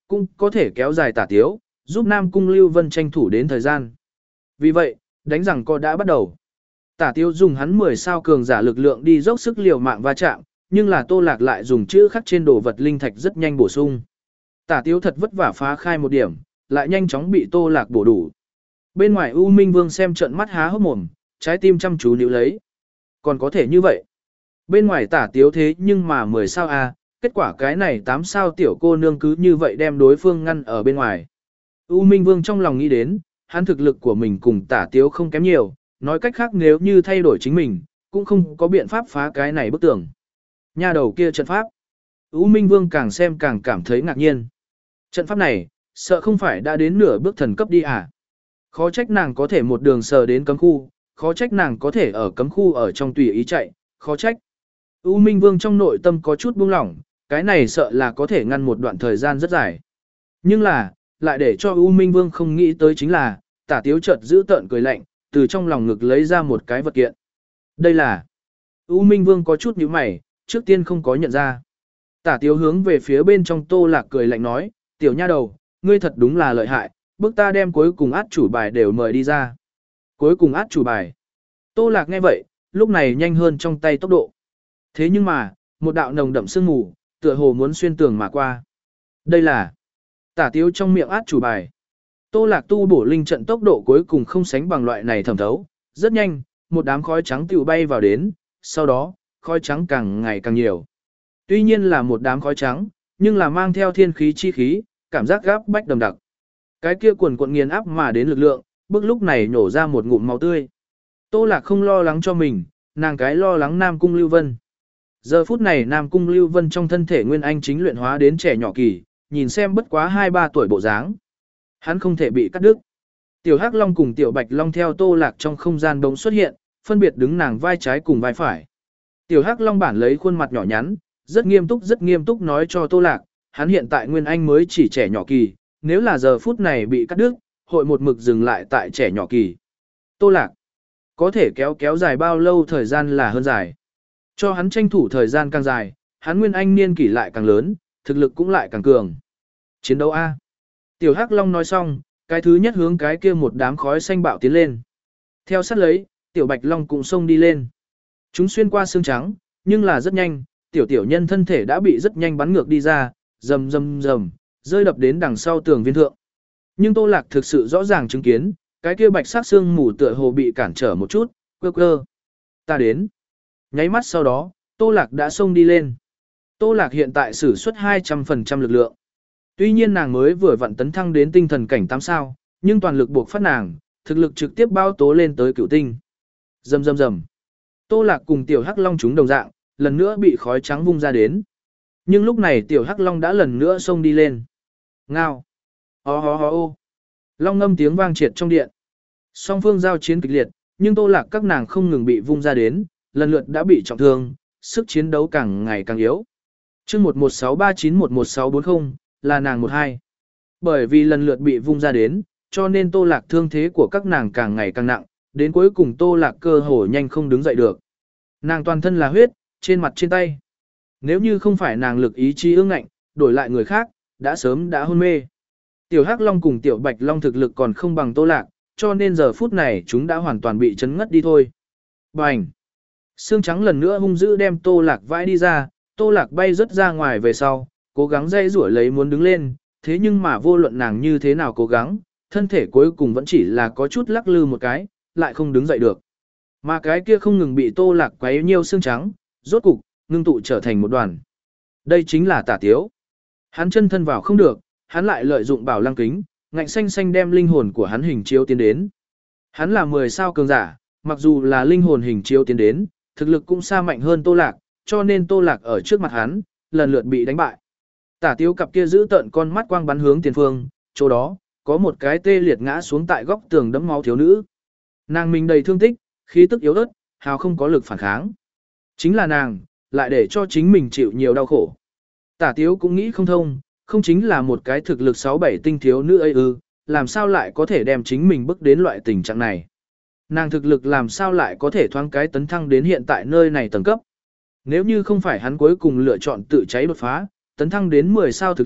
cũng có thể kéo dài Tả Tiếu, giúp Nam Cung Lưu Vân tranh thủ đến thời gian. Vì vậy, đánh rằng co đã bắt đầu. Tả Tiếu dùng hắn mười sao cường giả lực lượng đi dốc sức liều mạng va chạm, nhưng là Tô Lạc lại dùng chữ khắc trên đồ vật linh thạch rất nhanh bổ sung. Tả Tiếu thật vất vả phá khai một điểm, lại nhanh chóng bị Tô Lạc bổ đủ. Bên ngoài U Minh Vương xem trận mắt há hốc mồm, trái tim chăm chú níu lấy. Còn có thể như vậy. Bên ngoài Tả Tiếu thế nhưng mà mười sao a, kết quả cái này tám sao tiểu cô nương cứ như vậy đem đối phương ngăn ở bên ngoài. U Minh Vương trong lòng nghĩ đến, hắn thực lực của mình cùng Tả Tiếu không kém nhiều, nói cách khác nếu như thay đổi chính mình, cũng không có biện pháp phá cái này bức tường. Nha đầu kia trận pháp. U Minh Vương càng xem càng cảm thấy ngạc nhiên. Trận pháp này, sợ không phải đã đến nửa bước thần cấp đi à? Khó trách nàng có thể một đường sờ đến cấm khu, khó trách nàng có thể ở cấm khu ở trong tùy ý chạy, khó trách. U Minh Vương trong nội tâm có chút buông lỏng, cái này sợ là có thể ngăn một đoạn thời gian rất dài. Nhưng là, lại để cho U Minh Vương không nghĩ tới chính là, Tả Tiếu chợt giữ tợn cười lạnh, từ trong lòng ngực lấy ra một cái vật kiện. Đây là... U Minh Vương có chút nhíu mày, trước tiên không có nhận ra. Tả Tiếu hướng về phía bên trong Tô Lạc cười lạnh nói, tiểu nha đầu, ngươi thật đúng là lợi hại, bước ta đem cuối cùng át chủ bài đều mời đi ra. Cuối cùng át chủ bài. Tô Lạc nghe vậy, lúc này nhanh hơn trong tay tốc độ. Thế nhưng mà, một đạo nồng đậm sương mù, tựa hồ muốn xuyên tường mà qua. Đây là Tả Tiếu trong miệng át chủ bài. Tô Lạc tu bổ linh trận tốc độ cuối cùng không sánh bằng loại này thẩm thấu, rất nhanh, một đám khói trắng tiểu bay vào đến, sau đó, khói trắng càng ngày càng nhiều. Tuy nhiên là một đám khói trắng, nhưng là mang theo thiên khí chi khí, cảm giác gáp bách đầm đặc. Cái kia quần quần nghiền áp mà đến lực lượng, bước lúc này nổ ra một ngụm máu tươi. Tô Lạc không lo lắng cho mình, nàng cái lo lắng Nam Cung Lưu Vân. Giờ phút này Nam Cung Lưu Vân trong thân thể Nguyên Anh chính luyện hóa đến trẻ nhỏ kỳ, nhìn xem bất quá hai ba tuổi bộ dáng. Hắn không thể bị cắt đứt. Tiểu Hắc Long cùng Tiểu Bạch Long theo Tô Lạc trong không gian đống xuất hiện, phân biệt đứng nàng vai trái cùng vai phải. Tiểu Hắc Long bản lấy khuôn mặt nhỏ nhắn, rất nghiêm túc rất nghiêm túc nói cho Tô Lạc, hắn hiện tại Nguyên Anh mới chỉ trẻ nhỏ kỳ, nếu là giờ phút này bị cắt đứt, hội một mực dừng lại tại trẻ nhỏ kỳ. Tô Lạc, có thể kéo kéo dài bao lâu thời gian là hơn dài. Cho hắn tranh thủ thời gian càng dài, hắn Nguyên Anh niên kỷ lại càng lớn, thực lực cũng lại càng cường. Chiến đấu A. Tiểu Hắc Long nói xong, cái thứ nhất hướng cái kia một đám khói xanh bạo tiến lên. Theo sát lấy, Tiểu Bạch Long cũng xông đi lên. Chúng xuyên qua xương trắng, nhưng là rất nhanh, tiểu tiểu nhân thân thể đã bị rất nhanh bắn ngược đi ra, rầm rầm rầm, rơi đập đến đằng sau tường viên thượng. Nhưng Tô Lạc thực sự rõ ràng chứng kiến, cái kia bạch sắc xương mù tựa hồ bị cản trở một chút, quơ quơ. Ta đến. Nháy mắt sau đó, Tô Lạc đã xông đi lên. Tô Lạc hiện tại sử xuất hai trăm phần trăm lực lượng. Tuy nhiên nàng mới vừa vặn tấn thăng đến tinh thần cảnh tám sao, nhưng toàn lực buộc phát nàng, thực lực trực tiếp bao tố lên tới cửu tinh. Rầm rầm rầm. Tô Lạc cùng Tiểu Hắc Long chúng đồng dạng, lần nữa bị khói trắng vung ra đến. Nhưng lúc này Tiểu Hắc Long đã lần nữa xông đi lên. Ngao. Ho ho ho ô. Long ngâm tiếng vang triệt trong điện. Song phương giao chiến kịch liệt, nhưng Tô Lạc các nàng không ngừng bị vung ra đến, lần lượt đã bị trọng thương, sức chiến đấu càng ngày càng yếu. Chương một một sáu ba chín một một sáu bốn không là nàng một hai. Bởi vì lần lượt bị vung ra đến, cho nên Tô Lạc thương thế của các nàng càng ngày càng nặng, đến cuối cùng Tô Lạc cơ hồ nhanh không đứng dậy được. Nàng toàn thân là huyết, trên mặt trên tay. Nếu như không phải nàng lực ý chí ương ngạnh, đổi lại người khác, đã sớm đã hôn mê. Tiểu Hắc Long cùng Tiểu Bạch Long thực lực còn không bằng Tô Lạc, cho nên giờ phút này chúng đã hoàn toàn bị chấn ngất đi thôi. Bành! Xương trắng lần nữa hung dữ đem Tô Lạc vãi đi ra, Tô Lạc bay rất ra ngoài về sau, cố gắng dây rủa lấy muốn đứng lên, thế nhưng mà vô luận nàng như thế nào cố gắng, thân thể cuối cùng vẫn chỉ là có chút lắc lư một cái, lại không đứng dậy được. Mà cái kia không ngừng bị Tô Lạc quấy nhiều xương trắng, rốt cục, ngưng tụ trở thành một đoàn. Đây chính là Tả Tiếu. Hắn chân thân vào không được, hắn lại lợi dụng bảo lăng kính, ngạnh xanh xanh đem linh hồn của hắn hình chiếu tiến đến. Hắn là mười sao cường giả, mặc dù là linh hồn hình chiếu tiến đến, thực lực cũng xa mạnh hơn Tô Lạc, cho nên Tô Lạc ở trước mặt hắn, lần lượt bị đánh bại. Tả Tiếu cặp kia giữ tợn con mắt quang bắn hướng tiền phương, chỗ đó, có một cái tê liệt ngã xuống tại góc tường đẫm máu thiếu nữ. Nàng mình đầy thương tích, khí tức yếu ớt, hào không có lực phản kháng. Chính là nàng, lại để cho chính mình chịu nhiều đau khổ. Tả Tiếu cũng nghĩ không thông, không chính là một cái thực lực sáu bảy tinh thiếu nữ ấy ư, làm sao lại có thể đem chính mình bước đến loại tình trạng này. Nàng thực lực làm sao lại có thể thoáng cái tấn thăng đến hiện tại nơi này tầng cấp. Nếu như không phải hắn cuối cùng lựa chọn tự cháy đột phá, tấn thăng đến mười sao thực lực,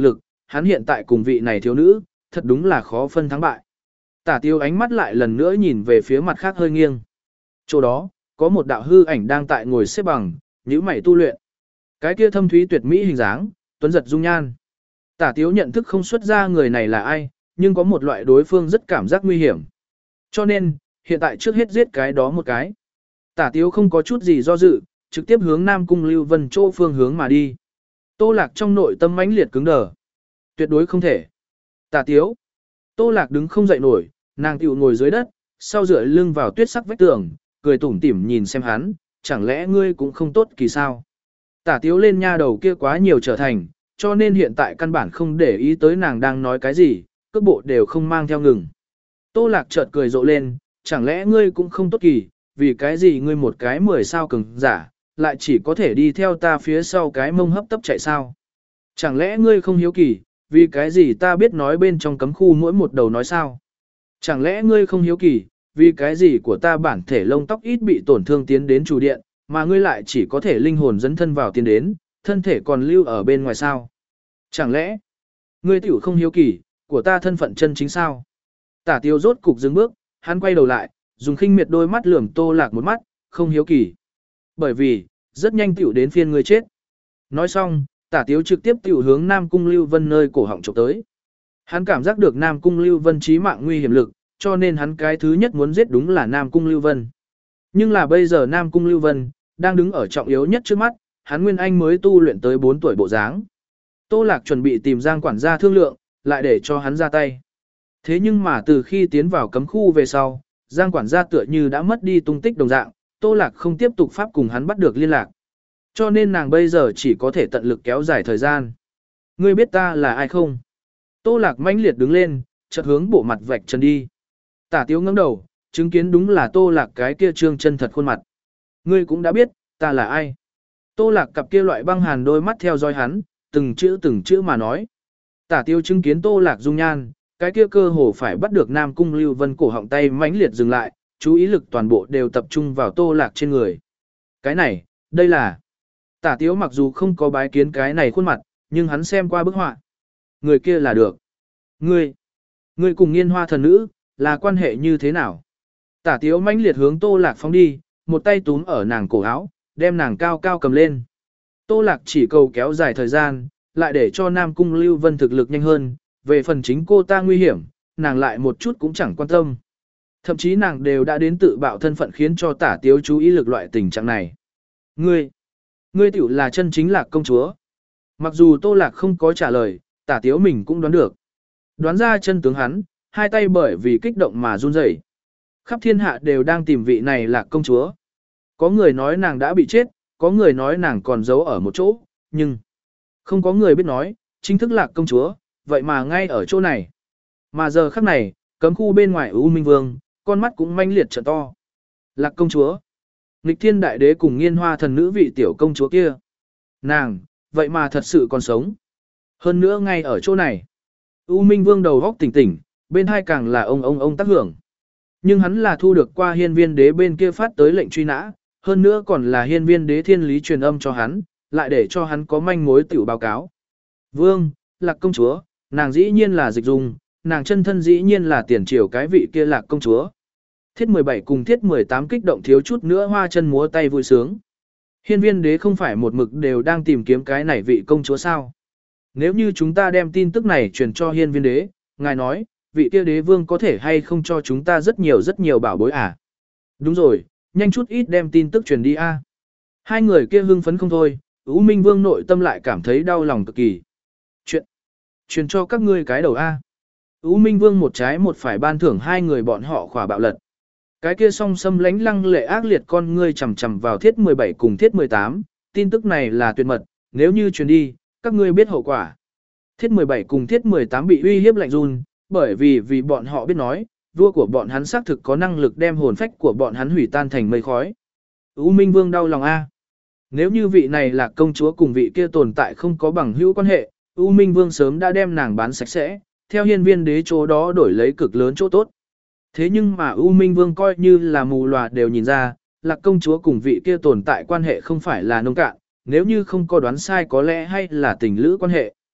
hắn hiện tại cùng vị này thiếu nữ, thật đúng là khó phân thắng bại. Tả Tiếu ánh mắt lại lần nữa nhìn về phía mặt khác hơi nghiêng. Chỗ đó, có một đạo hư ảnh đang tại ngồi xếp bằng, nhíu mày tu luyện. Cái kia thâm thúy tuyệt mỹ hình dáng, tuấn giật dung nhan. Tả Tiếu nhận thức không xuất ra người này là ai, nhưng có một loại đối phương rất cảm giác nguy hiểm. Cho nên, hiện tại trước hết giết cái đó một cái. Tả Tiếu không có chút gì do dự, trực tiếp hướng Nam Cung Lưu Vân chỗ phương hướng mà đi. Tô Lạc trong nội tâm mãnh liệt cứng đờ. Tuyệt đối không thể. Tả Tiếu. Tô Lạc đứng không dậy nổi, nàng tiểu ngồi dưới đất, sau dựa lưng vào tuyết sắc vách tường, cười tủm tỉm nhìn xem hắn, chẳng lẽ ngươi cũng không tốt kỳ sao? Tả Tiếu lên nha đầu kia quá nhiều trở thành, cho nên hiện tại căn bản không để ý tới nàng đang nói cái gì, cước bộ đều không mang theo ngừng. Tô Lạc chợt cười rộ lên, chẳng lẽ ngươi cũng không tốt kỳ, vì cái gì ngươi một cái mười sao cường giả, lại chỉ có thể đi theo ta phía sau cái mông hấp tấp chạy sao? Chẳng lẽ ngươi không hiếu kỳ, vì cái gì ta biết nói bên trong cấm khu mỗi một đầu nói sao? Chẳng lẽ ngươi không hiếu kỳ, vì cái gì của ta bản thể lông tóc ít bị tổn thương tiến đến chủ điện, mà ngươi lại chỉ có thể linh hồn dẫn thân vào tiến đến, thân thể còn lưu ở bên ngoài sao? Chẳng lẽ, ngươi tiểu không hiếu kỳ, của ta thân phận chân chính sao? Tả Tiêu rốt cục dừng bước, hắn quay đầu lại, dùng khinh miệt đôi mắt lườm Tô Lạc một mắt, không hiếu kỳ. Bởi vì, rất nhanh tiểu đến phiên ngươi chết. Nói xong, Tả Tiếu trực tiếp tiểu hướng Nam Cung Lưu Vân nơi cổ họng chụp tới. Hắn cảm giác được Nam Cung Lưu Vân chí mạng nguy hiểm lực, cho nên hắn cái thứ nhất muốn giết đúng là Nam Cung Lưu Vân. Nhưng là bây giờ Nam Cung Lưu Vân đang đứng ở trọng yếu nhất trước mắt, hắn Nguyên Anh mới tu luyện tới bốn tuổi bộ dáng. Tô Lạc chuẩn bị tìm Giang quản gia thương lượng, lại để cho hắn ra tay. Thế nhưng mà từ khi tiến vào cấm khu về sau, Giang quản gia tựa như đã mất đi tung tích đồng dạng, Tô Lạc không tiếp tục pháp cùng hắn bắt được liên lạc. Cho nên nàng bây giờ chỉ có thể tận lực kéo dài thời gian. Ngươi biết ta là ai không? Tô Lạc mãnh liệt đứng lên, chợt hướng bộ mặt vạch chân đi. Tả Tiếu ngẩng đầu, chứng kiến đúng là Tô Lạc cái kia trương chân thật khuôn mặt. Ngươi cũng đã biết, ta là ai? Tô Lạc cặp kia loại băng hàn đôi mắt theo dõi hắn, từng chữ từng chữ mà nói. Tả Tiếu chứng kiến Tô Lạc dung nhan, cái kia cơ hồ phải bắt được Nam Cung Lưu Vân cổ họng tay mãnh liệt dừng lại, chú ý lực toàn bộ đều tập trung vào Tô Lạc trên người. Cái này, đây là... Tả Tiếu mặc dù không có bái kiến cái này khuôn mặt, nhưng hắn xem qua bức họa. Người kia là được. Ngươi, ngươi cùng Nghiên Hoa thần nữ, là quan hệ như thế nào? Tả Tiếu mãnh liệt hướng Tô Lạc phóng đi, một tay túm ở nàng cổ áo, đem nàng cao cao cầm lên. Tô Lạc chỉ cầu kéo dài thời gian, lại để cho Nam Cung Lưu Vân thực lực nhanh hơn, về phần chính cô ta nguy hiểm, nàng lại một chút cũng chẳng quan tâm. Thậm chí nàng đều đã đến tự bạo thân phận khiến cho Tả Tiếu chú ý lực loại tình trạng này. Ngươi, ngươi tiểu là chân chính Lạc công chúa. Mặc dù Tô Lạc không có trả lời, Tả Tiếu mình cũng đoán được. Đoán ra chân tướng hắn, hai tay bởi vì kích động mà run rẩy. Khắp thiên hạ đều đang tìm vị này Lạc công chúa. Có người nói nàng đã bị chết, có người nói nàng còn giấu ở một chỗ, nhưng không có người biết nói, chính thức Lạc công chúa, vậy mà ngay ở chỗ này. Mà giờ khắc này, cấm khu bên ngoài U Minh Vương, con mắt cũng manh liệt trợn to. Lạc công chúa, nghịch thiên đại đế cùng Nghiên Hoa thần nữ vị tiểu công chúa kia. Nàng, vậy mà thật sự còn sống. Hơn nữa ngay ở chỗ này. U Minh Vương đầu góc tỉnh tỉnh, bên hai càng là ông ông ông tác hưởng. Nhưng hắn là thu được qua hiên viên đế bên kia phát tới lệnh truy nã, hơn nữa còn là hiên viên đế thiên lý truyền âm cho hắn, lại để cho hắn có manh mối tiểu báo cáo. Vương, Lạc công chúa, nàng dĩ nhiên là Dịch Dung, nàng chân thân dĩ nhiên là tiền triều cái vị kia Lạc công chúa. Thiết mười bảy cùng thiết mười tám kích động thiếu chút nữa hoa chân múa tay vui sướng. Hiên viên đế không phải một mực đều đang tìm kiếm cái này vị công chúa sao? Nếu như chúng ta đem tin tức này truyền cho hiên viên đế, ngài nói, vị kia đế vương có thể hay không cho chúng ta rất nhiều rất nhiều bảo bối à? Đúng rồi, nhanh chút ít đem tin tức truyền đi a. Hai người kia hưng phấn không thôi, U Minh Vương nội tâm lại cảm thấy đau lòng cực kỳ. Chuyện truyền cho các ngươi cái đầu a. U Minh Vương một trái một phải ban thưởng hai người bọn họ khỏa bạo lật. Cái kia song xâm lánh lăng lệ ác liệt con ngươi chằm chằm vào thiết mười bảy cùng thiết mười tám, tin tức này là tuyệt mật, nếu như truyền đi, các ngươi biết hậu quả. Thiết mười bảy cùng thiết mười tám bị uy hiếp lạnh run, bởi vì vì bọn họ biết nói, vua của bọn hắn xác thực có năng lực đem hồn phách của bọn hắn hủy tan thành mây khói. U Minh Vương đau lòng a. Nếu như vị này là công chúa cùng vị kia tồn tại không có bằng hữu quan hệ, U Minh Vương sớm đã đem nàng bán sạch sẽ, theo hiên viên đế chỗ đó đổi lấy cực lớn chỗ tốt. Thế nhưng mà U Minh Vương coi như là mù lòa đều nhìn ra, Lạc công chúa cùng vị kia tồn tại quan hệ không phải là nông cạn, nếu như không có đoán sai có lẽ hay là tình lữ quan hệ.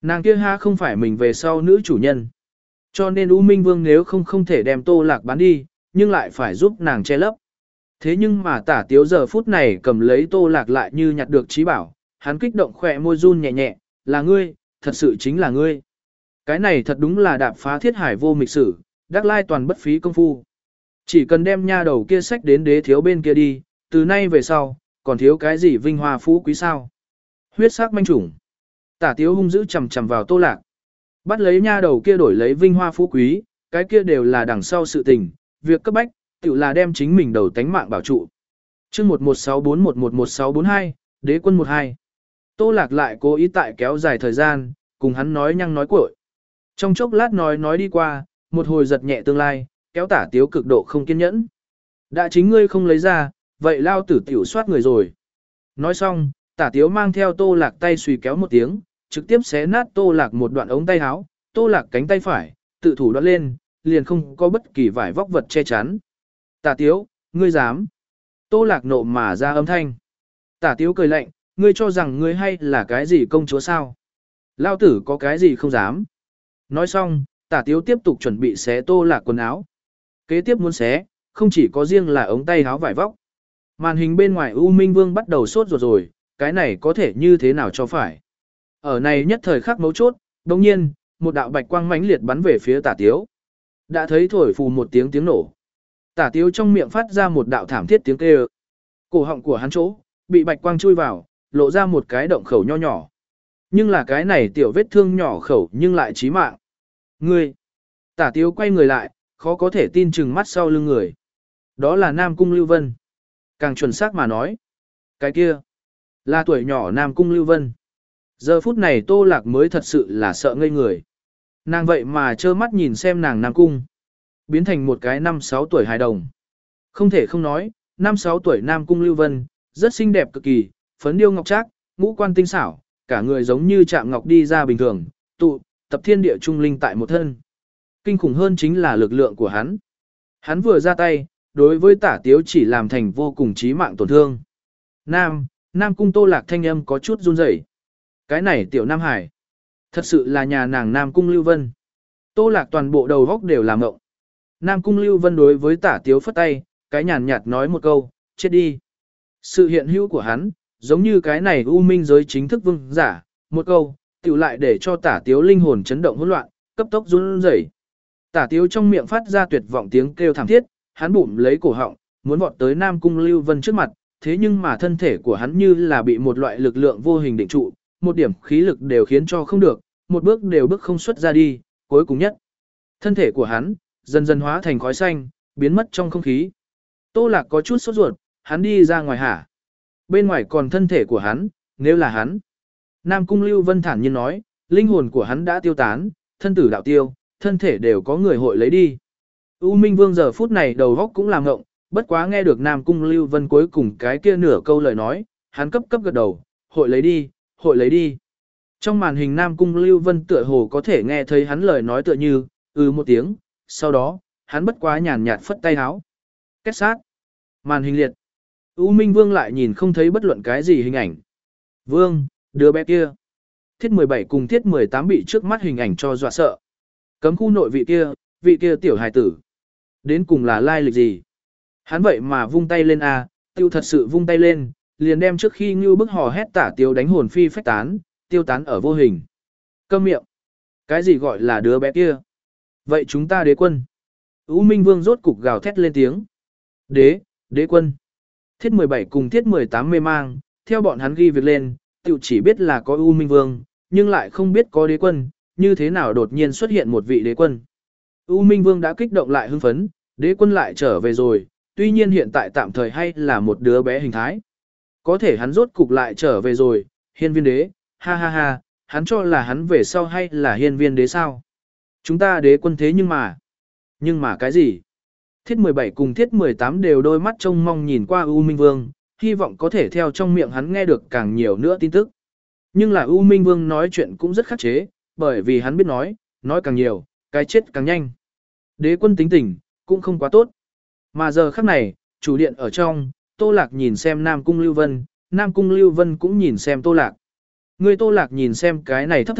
Nàng kia ha không phải mình về sau nữ chủ nhân. Cho nên U Minh Vương nếu không không thể đem Tô Lạc bán đi, nhưng lại phải giúp nàng che lấp. Thế nhưng mà Tả Tiếu giờ phút này cầm lấy Tô Lạc lại như nhặt được trí bảo, hắn kích động khỏe môi run nhẹ nhẹ, là ngươi, thật sự chính là ngươi. Cái này thật đúng là đạp phá thiết hải vô mịch sử, đắc lai toàn bất phí công phu. Chỉ cần đem nha đầu kia sách đến đế thiếu bên kia đi, từ nay về sau, còn thiếu cái gì vinh hoa phú quý sao. Huyết sắc manh chủng. Tả Tiếu hung dữ chầm chầm vào Tô Lạc. Bắt lấy nha đầu kia đổi lấy vinh hoa phú quý, cái kia đều là đằng sau sự tình, việc cấp bách, tự là đem chính mình đầu tánh mạng bảo trụ. chương một một sáu bốn một một một sáu bốn hai, đế quân một hai. Tô Lạc lại cố ý tại kéo dài thời gian, cùng hắn nói nhăng nói cuội. Trong chốc lát nói nói đi qua, một hồi giật nhẹ tương lai, kéo Tả Tiếu cực độ không kiên nhẫn. Đã chính ngươi không lấy ra, vậy lao tử tiểu soát người rồi. Nói xong, Tả Tiếu mang theo Tô Lạc tay xùy kéo một tiếng, trực tiếp xé nát Tô Lạc một đoạn ống tay áo, Tô Lạc cánh tay phải, tự thủ đoạt lên, liền không có bất kỳ vải vóc vật che chắn. Tả Tiếu, ngươi dám. Tô Lạc nộ mà ra âm thanh. Tả Tiếu cười lạnh, ngươi cho rằng ngươi hay là cái gì công chúa sao? Lao tử có cái gì không dám. Nói xong, Tả Tiếu tiếp tục chuẩn bị xé Tô Lạc quần áo. Kế tiếp muốn xé, không chỉ có riêng là ống tay áo vải vóc. Màn hình bên ngoài U Minh Vương bắt đầu sốt ruột rồi, cái này có thể như thế nào cho phải. Ở này nhất thời khắc mấu chốt, đồng nhiên, một đạo bạch quang mãnh liệt bắn về phía Tả Tiếu. Đã thấy thổi phù một tiếng tiếng nổ. Tả Tiếu trong miệng phát ra một đạo thảm thiết tiếng kêu. Cổ họng của hắn chỗ, bị bạch quang chui vào, lộ ra một cái động khẩu nho nhỏ. Nhưng là cái này tiểu vết thương nhỏ khẩu nhưng lại chí mạng. Ngươi! Tả Tiếu quay người lại, khó có thể tin chừng mắt sau lưng người. Đó là Nam Cung Lưu Vân. Càng chuẩn xác mà nói. Cái kia! Là tuổi nhỏ Nam Cung Lưu Vân. Giờ phút này Tô Lạc mới thật sự là sợ ngây người. Nàng vậy mà trơ mắt nhìn xem nàng Nam Cung. Biến thành một cái năm sáu tuổi hài đồng. Không thể không nói, năm sáu tuổi Nam Cung Lưu Vân, rất xinh đẹp cực kỳ, phấn điêu ngọc trác, ngũ quan tinh xảo, cả người giống như chạm ngọc đi ra bình thường, tụ, tập thiên địa trung linh tại một thân. Kinh khủng hơn chính là lực lượng của hắn. Hắn vừa ra tay, đối với Tả Tiếu chỉ làm thành vô cùng chí mạng tổn thương. Nam, Nam Cung Tô Lạc thanh âm có chút run rẩy. Cái này tiểu Nam Hải, thật sự là nhà nàng Nam Cung Lưu Vân. Tô Lạc toàn bộ đầu góc đều làm ngộng. Nam Cung Lưu Vân đối với Tả Tiếu phất tay, cái nhàn nhạt nói một câu, chết đi. Sự hiện hữu của hắn, giống như cái này u minh giới chính thức vương giả, một câu, tiểu lại để cho Tả Tiếu linh hồn chấn động hỗn loạn, cấp tốc run rẩy. Tả Tiếu trong miệng phát ra tuyệt vọng tiếng kêu thảm thiết, hắn bụng lấy cổ họng, muốn vọt tới Nam Cung Lưu Vân trước mặt, thế nhưng mà thân thể của hắn như là bị một loại lực lượng vô hình định trụ, một điểm khí lực đều khiến cho không được, một bước đều bước không xuất ra đi, cuối cùng nhất. Thân thể của hắn, dần dần hóa thành khói xanh, biến mất trong không khí. Tô Lạc có chút sốt ruột, hắn đi ra ngoài hả? Bên ngoài còn thân thể của hắn, nếu là hắn. Nam Cung Lưu Vân thản nhiên nói, linh hồn của hắn đã tiêu tán, thân tử đạo tiêu, thân thể đều có người hội lấy đi. U Minh Vương giờ phút này đầu góc cũng làm ngộng, bất quá nghe được Nam Cung Lưu Vân cuối cùng cái kia nửa câu lời nói, hắn cấp cấp gật đầu, hội lấy đi, hội lấy đi. Trong màn hình Nam Cung Lưu Vân tựa hồ có thể nghe thấy hắn lời nói tựa như, ừ một tiếng, sau đó, hắn bất quá nhàn nhạt phất tay háo. Kết sát. Màn hình liệt. U Minh Vương lại nhìn không thấy bất luận cái gì hình ảnh. Vương, đứa bé kia. Thiết mười bảy cùng thiết mười tám bị trước mắt hình ảnh cho dọa sợ. Cấm khu nội vị kia, vị kia tiểu hài tử. Đến cùng là lai lịch gì? Hắn vậy mà vung tay lên a, tiêu thật sự vung tay lên, liền đem trước khi như bức hò hét Tả Tiếu đánh hồn phi phách tán, tiêu tán ở vô hình. Câm miệng. Cái gì gọi là đứa bé kia? Vậy chúng ta đế quân. U Minh Vương rốt cục gào thét lên tiếng. Đế, đế quân. Thiết mười bảy cùng thiết mười tám mê mang, theo bọn hắn ghi việc lên, tiểu chỉ biết là có U Minh Vương, nhưng lại không biết có đế quân, như thế nào đột nhiên xuất hiện một vị đế quân. U Minh Vương đã kích động lại hưng phấn, đế quân lại trở về rồi, tuy nhiên hiện tại tạm thời hay là một đứa bé hình thái. Có thể hắn rốt cục lại trở về rồi, hiên viên đế, ha ha ha, hắn cho là hắn về sau hay là hiên viên đế sao. Chúng ta đế quân thế nhưng mà, nhưng mà cái gì? Thiết mười bảy cùng thiết mười tám đều đôi mắt trông mong nhìn qua U Minh Vương, hy vọng có thể theo trong miệng hắn nghe được càng nhiều nữa tin tức. Nhưng là U Minh Vương nói chuyện cũng rất khắc chế, bởi vì hắn biết nói, nói càng nhiều, cái chết càng nhanh. Đế quân tính tình, cũng không quá tốt. Mà giờ khắc này, chủ điện ở trong, Tô Lạc nhìn xem Nam Cung Lưu Vân, Nam Cung Lưu Vân cũng nhìn xem Tô Lạc. Người Tô Lạc nhìn xem cái này thấp thấp,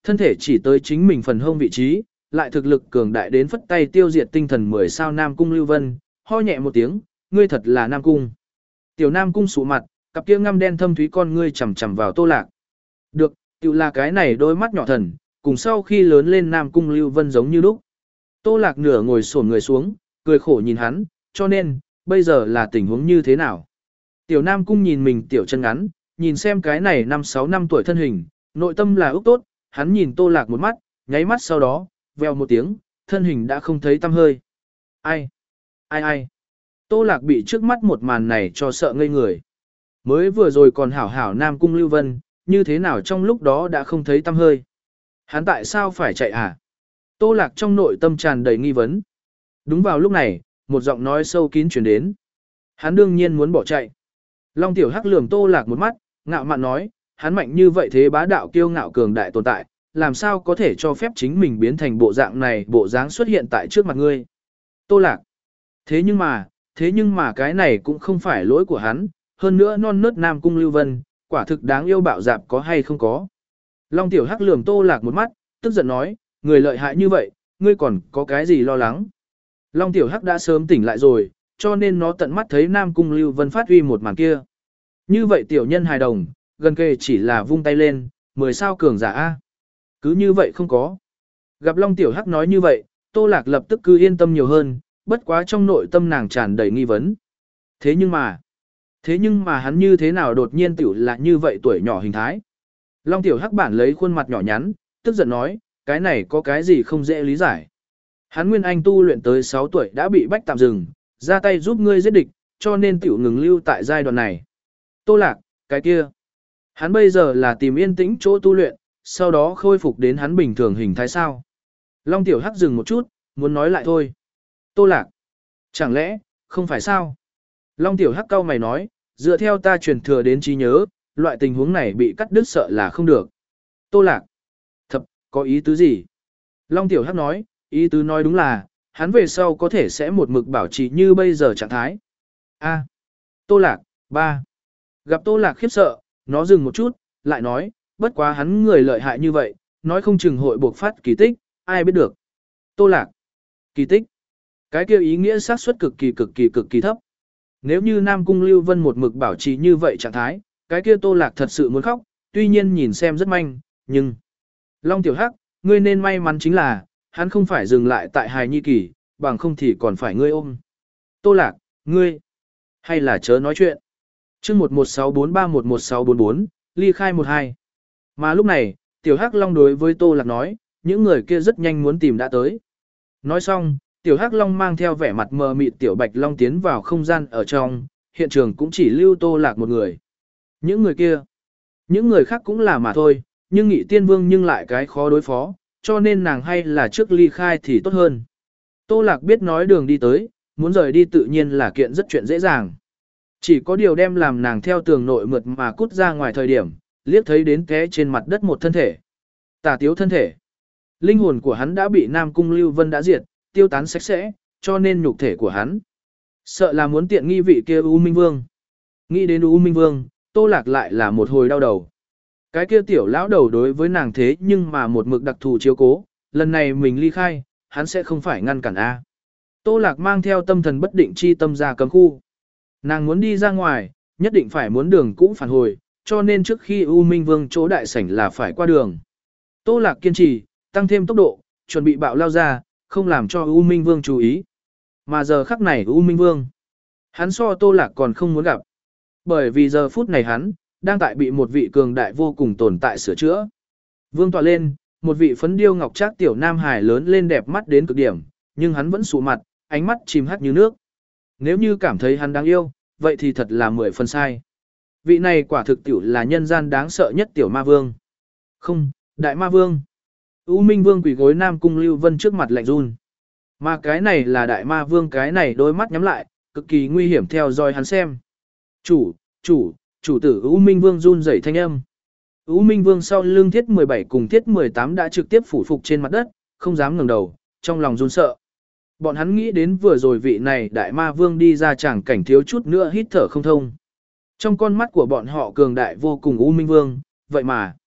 Thân thể chỉ tới chính mình phần hông vị trí, lại thực lực cường đại đến phất tay tiêu diệt tinh thần mười sao Nam Cung Lưu Vân, ho nhẹ một tiếng, ngươi thật là Nam Cung. Tiểu Nam Cung sụ mặt, cặp kia ngăm đen thâm thúy con ngươi chằm chằm vào Tô Lạc. Được, tiểu là cái này đôi mắt nhỏ thần, cùng sau khi lớn lên Nam Cung Lưu Vân giống như lúc. Tô Lạc nửa ngồi xổm người xuống, cười khổ nhìn hắn, cho nên, bây giờ là tình huống như thế nào? Tiểu Nam Cung nhìn mình tiểu chân ngắn, nhìn xem cái này năm sáu năm tuổi thân hình, nội tâm là ước tốt, hắn nhìn Tô Lạc một mắt, nháy mắt sau đó, vèo một tiếng, thân hình đã không thấy tăm hơi. Ai? Ai ai? Tô Lạc bị trước mắt một màn này cho sợ ngây người. Mới vừa rồi còn hảo hảo Nam Cung Lưu Vân, như thế nào trong lúc đó đã không thấy tăm hơi? Hắn tại sao phải chạy à? Tô Lạc trong nội tâm tràn đầy nghi vấn. Đúng vào lúc này, một giọng nói sâu kín truyền đến. Hắn đương nhiên muốn bỏ chạy. Long Tiểu Hắc lườm Tô Lạc một mắt, ngạo mạn nói, hắn mạnh như vậy thế bá đạo kiêu ngạo cường đại tồn tại, làm sao có thể cho phép chính mình biến thành bộ dạng này, bộ dáng xuất hiện tại trước mặt ngươi. Tô Lạc. Thế nhưng mà, thế nhưng mà cái này cũng không phải lỗi của hắn, hơn nữa non nớt Nam Cung Lưu Vân, quả thực đáng yêu bạo dạp có hay không có. Long Tiểu Hắc lườm Tô Lạc một mắt, tức giận nói, người lợi hại như vậy, ngươi còn có cái gì lo lắng. Long Tiểu Hắc đã sớm tỉnh lại rồi, cho nên nó tận mắt thấy Nam Cung Lưu Vân phát huy một màn kia. Như vậy tiểu nhân hài đồng, gần kề chỉ là vung tay lên, mười sao cường giả A. Cứ như vậy không có. Gặp Long Tiểu Hắc nói như vậy, Tô Lạc lập tức cứ yên tâm nhiều hơn, bất quá trong nội tâm nàng tràn đầy nghi vấn. Thế nhưng mà, thế nhưng mà hắn như thế nào đột nhiên tiểu là như vậy tuổi nhỏ hình thái. Long Tiểu Hắc bản lấy khuôn mặt nhỏ nhắn, tức giận nói, cái này có cái gì không dễ lý giải. Hắn nguyên anh tu luyện tới sáu tuổi đã bị bách tạm dừng, ra tay giúp ngươi giết địch, cho nên tiểu ngừng lưu tại giai đoạn này. Tô Lạc, cái kia. Hắn bây giờ là tìm yên tĩnh chỗ tu luyện, sau đó khôi phục đến hắn bình thường hình thái sao. Long Tiểu Hắc dừng một chút, muốn nói lại thôi. Tô Lạc. Chẳng lẽ, không phải sao? Long Tiểu Hắc cau mày nói, dựa theo ta truyền thừa đến trí nhớ, loại tình huống này bị cắt đứt sợ là không được. Tô Lạc. Thập, có ý tứ gì? Long Tiểu Hắc nói, ý tứ nói đúng là, hắn về sau có thể sẽ một mực bảo trì như bây giờ trạng thái. A. Tô Lạc, ba. Gặp Tô Lạc khiếp sợ, nó dừng một chút, lại nói, bất quá hắn người lợi hại như vậy, nói không chừng hội buộc phát kỳ tích, ai biết được. Tô Lạc. Kỳ tích. Cái kia ý nghĩa xác suất cực kỳ cực kỳ cực kỳ thấp. Nếu như Nam Cung Lưu Vân một mực bảo trì như vậy trạng thái, cái kia Tô Lạc thật sự muốn khóc, tuy nhiên nhìn xem rất manh, nhưng... Long Tiểu Hắc, ngươi nên may mắn chính là, hắn không phải dừng lại tại hài nhi kỳ, bằng không thì còn phải ngươi ôm. Tô Lạc, ngươi, hay là chớ nói chuyện. chương một một sáu bốn ba một một sáu bốn bốn, ly khai một hai. Mà lúc này, Tiểu Hắc Long đối với Tô Lạc nói, những người kia rất nhanh muốn tìm đã tới. Nói xong, Tiểu Hắc Long mang theo vẻ mặt mờ mịt Tiểu Bạch Long tiến vào không gian ở trong, hiện trường cũng chỉ lưu Tô Lạc một người. Những người kia, những người khác cũng là mà thôi, nhưng Nghị Tiên Vương nhưng lại cái khó đối phó, cho nên nàng hay là trước ly khai thì tốt hơn. Tô Lạc biết nói đường đi tới, muốn rời đi tự nhiên là kiện rất chuyện dễ dàng. Chỉ có điều đem làm nàng theo tường nội mượt mà cút ra ngoài thời điểm, liếc thấy đến té trên mặt đất một thân thể. Tà Tiếu thân thể. Linh hồn của hắn đã bị Nam Cung Lưu Vân đã diệt, tiêu tán sạch sẽ, cho nên nhục thể của hắn. Sợ là muốn tiện nghi vị kia U Minh Vương. Nghĩ đến U Minh Vương, Tô Lạc lại là một hồi đau đầu. Cái kia tiểu lão đầu đối với nàng thế nhưng mà một mực đặc thù chiếu cố, lần này mình ly khai, hắn sẽ không phải ngăn cản A. Tô Lạc mang theo tâm thần bất định chi tâm ra cấm khu. Nàng muốn đi ra ngoài, nhất định phải muốn đường cũ phản hồi, cho nên trước khi U Minh Vương chỗ đại sảnh là phải qua đường. Tô Lạc kiên trì, tăng thêm tốc độ, chuẩn bị bạo lao ra, không làm cho U Minh Vương chú ý. Mà giờ khắc này U Minh Vương, hắn so Tô Lạc còn không muốn gặp. Bởi vì giờ phút này hắn, đang tại bị một vị cường đại vô cùng tồn tại sửa chữa. Vương tọa lên, một vị phấn điêu ngọc trác tiểu nam hài lớn lên đẹp mắt đến cực điểm, nhưng hắn vẫn sụ mặt, ánh mắt chìm hắt như nước. Nếu như cảm thấy hắn đáng yêu, vậy thì thật là mười phần sai. Vị này quả thực tiểu là nhân gian đáng sợ nhất tiểu ma vương. Không, đại ma vương. U Minh Vương quỳ gối Nam Cung Lưu Vân trước mặt lạnh run. Mà cái này là đại ma vương, cái này đôi mắt nhắm lại, cực kỳ nguy hiểm theo dõi hắn xem. Chủ, chủ, chủ tử U Minh Vương run rẩy thanh âm. U Minh Vương sau lưng thiết mười bảy cùng thiết mười tám đã trực tiếp phủ phục trên mặt đất, không dám ngẩng đầu, trong lòng run sợ. Bọn hắn nghĩ đến vừa rồi vị này đại ma vương đi ra chẳng cảnh thiếu chút nữa hít thở không thông. Trong con mắt của bọn họ cường đại vô cùng U Minh Vương, vậy mà,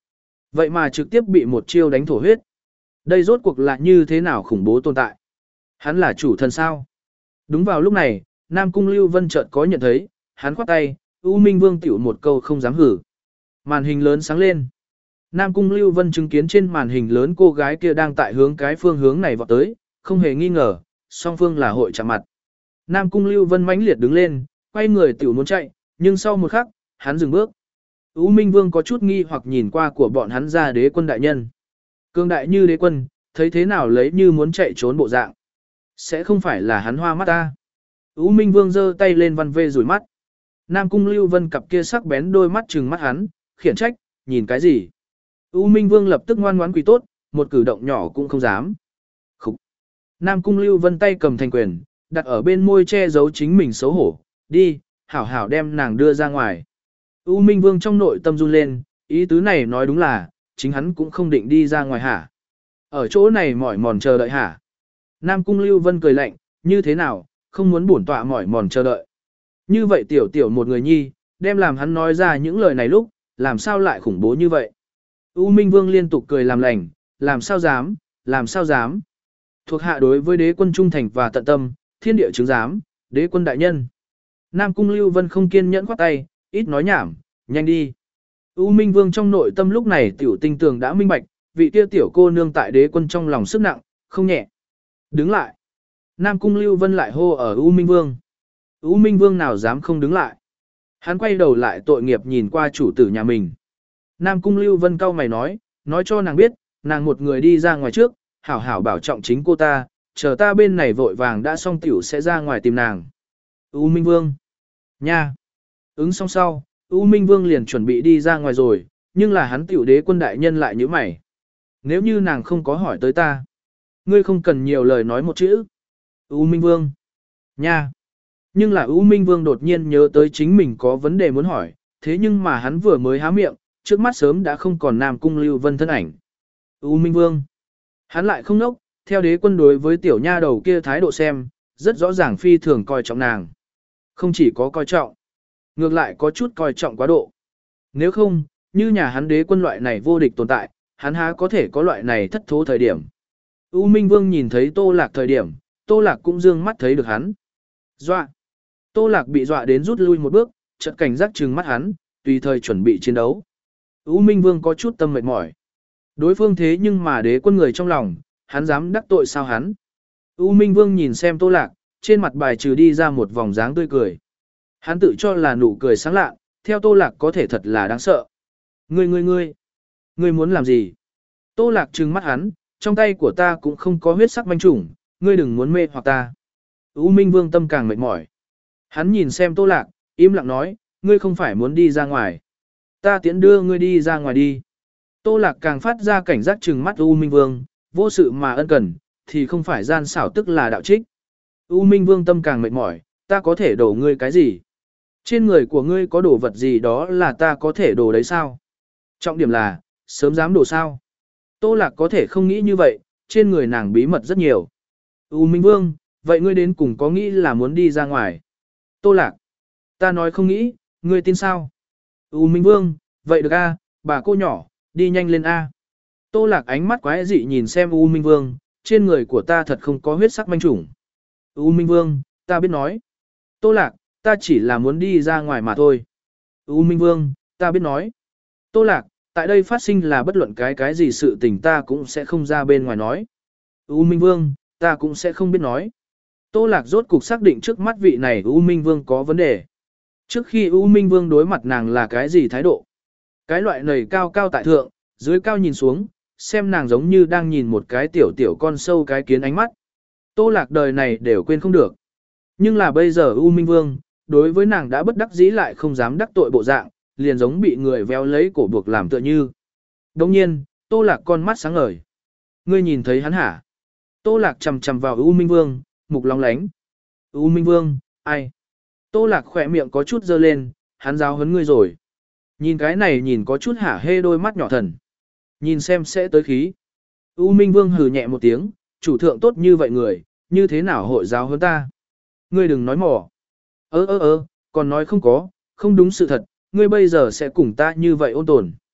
Vậy mà trực tiếp bị một chiêu đánh thổ huyết. Đây rốt cuộc là như thế nào khủng bố tồn tại? Hắn là chủ thần sao? Đúng vào lúc này, Nam Cung Lưu Vân chợt có nhận thấy, hắn khoát tay, U Minh Vương tiểu một câu không dám hử. Màn hình lớn sáng lên. Nam Cung Lưu Vân chứng kiến trên màn hình lớn cô gái kia đang tại hướng cái phương hướng này vọt tới, không hề nghi ngờ, song phương là hội chạm mặt. Nam Cung Lưu Vân mãnh liệt đứng lên, quay người tiểu muốn chạy, nhưng sau một khắc, hắn dừng bước. U Minh Vương có chút nghi hoặc nhìn qua của bọn hắn ra đế quân đại nhân. Cương đại như đế quân, thấy thế nào lấy như muốn chạy trốn bộ dạng. Sẽ không phải là hắn hoa mắt ta. U Minh Vương giơ tay lên văn vê rủi mắt. Nam Cung Lưu Vân cặp kia sắc bén đôi mắt trừng mắt hắn, khiển trách, nhìn cái gì? U Minh Vương lập tức ngoan ngoãn quỳ tốt, một cử động nhỏ cũng không dám. Khúc. Nam Cung Lưu Vân tay cầm thành quyền, đặt ở bên môi che giấu chính mình xấu hổ, đi, hảo hảo đem nàng đưa ra ngoài. U Minh Vương trong nội tâm run lên, ý tứ này nói đúng là, chính hắn cũng không định đi ra ngoài hả. Ở chỗ này mỏi mòn chờ đợi hả. Nam Cung Lưu Vân cười lạnh, như thế nào, không muốn bổn tọa mỏi mòn chờ đợi. Như vậy tiểu tiểu một người nhi, đem làm hắn nói ra những lời này lúc, làm sao lại khủng bố như vậy. U Minh Vương liên tục cười làm lành, làm sao dám, làm sao dám. Thuộc hạ đối với đế quân trung thành và tận tâm, thiên địa chứng giám, đế quân đại nhân. Nam Cung Lưu Vân không kiên nhẫn khoát tay, ít nói nhảm, nhanh đi. U Minh Vương trong nội tâm lúc này tiểu tinh tường đã minh bạch, vị kia tiểu cô nương tại đế quân trong lòng sức nặng, không nhẹ. Đứng lại. Nam Cung Lưu Vân lại hô ở U Minh Vương. U Minh Vương nào dám không đứng lại. Hắn quay đầu lại tội nghiệp nhìn qua chủ tử nhà mình. Nam Cung Lưu Vân cau mày nói, nói cho nàng biết, nàng một người đi ra ngoài trước, hảo hảo bảo trọng chính cô ta, chờ ta bên này vội vàng đã xong tiểu sẽ ra ngoài tìm nàng. U Minh Vương. Nha. Ứng xong sau, U Minh Vương liền chuẩn bị đi ra ngoài rồi, nhưng là hắn tiểu đế quân đại nhân lại như mày. Nếu như nàng không có hỏi tới ta, ngươi không cần nhiều lời nói một chữ. U Minh Vương. Nha. Nhưng là U Minh Vương đột nhiên nhớ tới chính mình có vấn đề muốn hỏi, thế nhưng mà hắn vừa mới há miệng, trước mắt sớm đã không còn Nam Cung Lưu Vân thân ảnh. U Minh Vương. Hắn lại không nốc, theo đế quân đối với tiểu nha đầu kia thái độ xem, rất rõ ràng phi thường coi trọng nàng. Không chỉ có coi trọng, ngược lại có chút coi trọng quá độ. Nếu không, như nhà hắn đế quân loại này vô địch tồn tại, hắn há có thể có loại này thất thố thời điểm. U Minh Vương nhìn thấy Tô Lạc thời điểm, Tô Lạc cũng dương mắt thấy được hắn. Dọa. Tô Lạc bị dọa đến rút lui một bước, chợt cảnh giác trừng mắt hắn, tùy thời chuẩn bị chiến đấu. U Minh Vương có chút tâm mệt mỏi. Đối phương thế nhưng mà đế quân người trong lòng, hắn dám đắc tội sao hắn. U Minh Vương nhìn xem Tô Lạc, trên mặt bài trừ đi ra một vòng dáng tươi cười. Hắn tự cho là nụ cười sáng lạ, theo Tô Lạc có thể thật là đáng sợ. Ngươi ngươi ngươi, ngươi muốn làm gì? Tô Lạc trừng mắt hắn, trong tay của ta cũng không có huyết sắc manh trùng, ngươi đừng muốn mê hoặc ta. U Minh Vương tâm càng mệt mỏi. Hắn nhìn xem Tô Lạc, im lặng nói, ngươi không phải muốn đi ra ngoài. Ta tiễn đưa ngươi đi ra ngoài đi. Tô Lạc càng phát ra cảnh giác trừng mắt U Minh Vương, vô sự mà ân cần, thì không phải gian xảo tức là đạo trích. U Minh Vương tâm càng mệt mỏi, ta có thể đổ ngươi cái gì? Trên người của ngươi có đồ vật gì đó là ta có thể đổ đấy sao? Trọng điểm là, sớm dám đổ sao? Tô Lạc có thể không nghĩ như vậy, trên người nàng bí mật rất nhiều. U Minh Vương, vậy ngươi đến cùng có nghĩ là muốn đi ra ngoài? Tô Lạc, ta nói không nghĩ, ngươi tin sao? U Minh Vương, vậy được a, bà cô nhỏ, đi nhanh lên a. Tô Lạc ánh mắt quái dị nhìn xem U Minh Vương, trên người của ta thật không có huyết sắc manh trùng. U Minh Vương, ta biết nói. Tô Lạc, ta chỉ là muốn đi ra ngoài mà thôi. U Minh Vương, ta biết nói. Tô Lạc, tại đây phát sinh là bất luận cái cái gì sự tình ta cũng sẽ không ra bên ngoài nói. U Minh Vương, ta cũng sẽ không biết nói. Tô Lạc rốt cục xác định trước mắt vị này U Minh Vương có vấn đề. Trước khi U Minh Vương đối mặt nàng là cái gì thái độ? Cái loại nầy cao cao tại thượng, dưới cao nhìn xuống, xem nàng giống như đang nhìn một cái tiểu tiểu con sâu cái kiến ánh mắt. Tô Lạc đời này đều quên không được. Nhưng là bây giờ U Minh Vương, đối với nàng đã bất đắc dĩ lại không dám đắc tội bộ dạng, liền giống bị người véo lấy cổ buộc làm tựa như. Đồng nhiên, Tô Lạc con mắt sáng ngời. Ngươi nhìn thấy hắn hả? Tô Lạc chầm chầm vào U Minh Vương, mục long lánh. U Minh Vương, ai? Tô Lạc khỏe miệng có chút dơ lên, hắn giáo huấn ngươi rồi. Nhìn cái này nhìn có chút hả hê đôi mắt nhỏ thần. Nhìn xem sẽ tới khí. U Minh Vương hừ nhẹ một tiếng, chủ thượng tốt như vậy người, như thế nào hội giáo huấn ta? Ngươi đừng nói mỏ. Ơ ơ ơ, còn nói không có, không đúng sự thật, ngươi bây giờ sẽ cùng ta như vậy ôn tồn.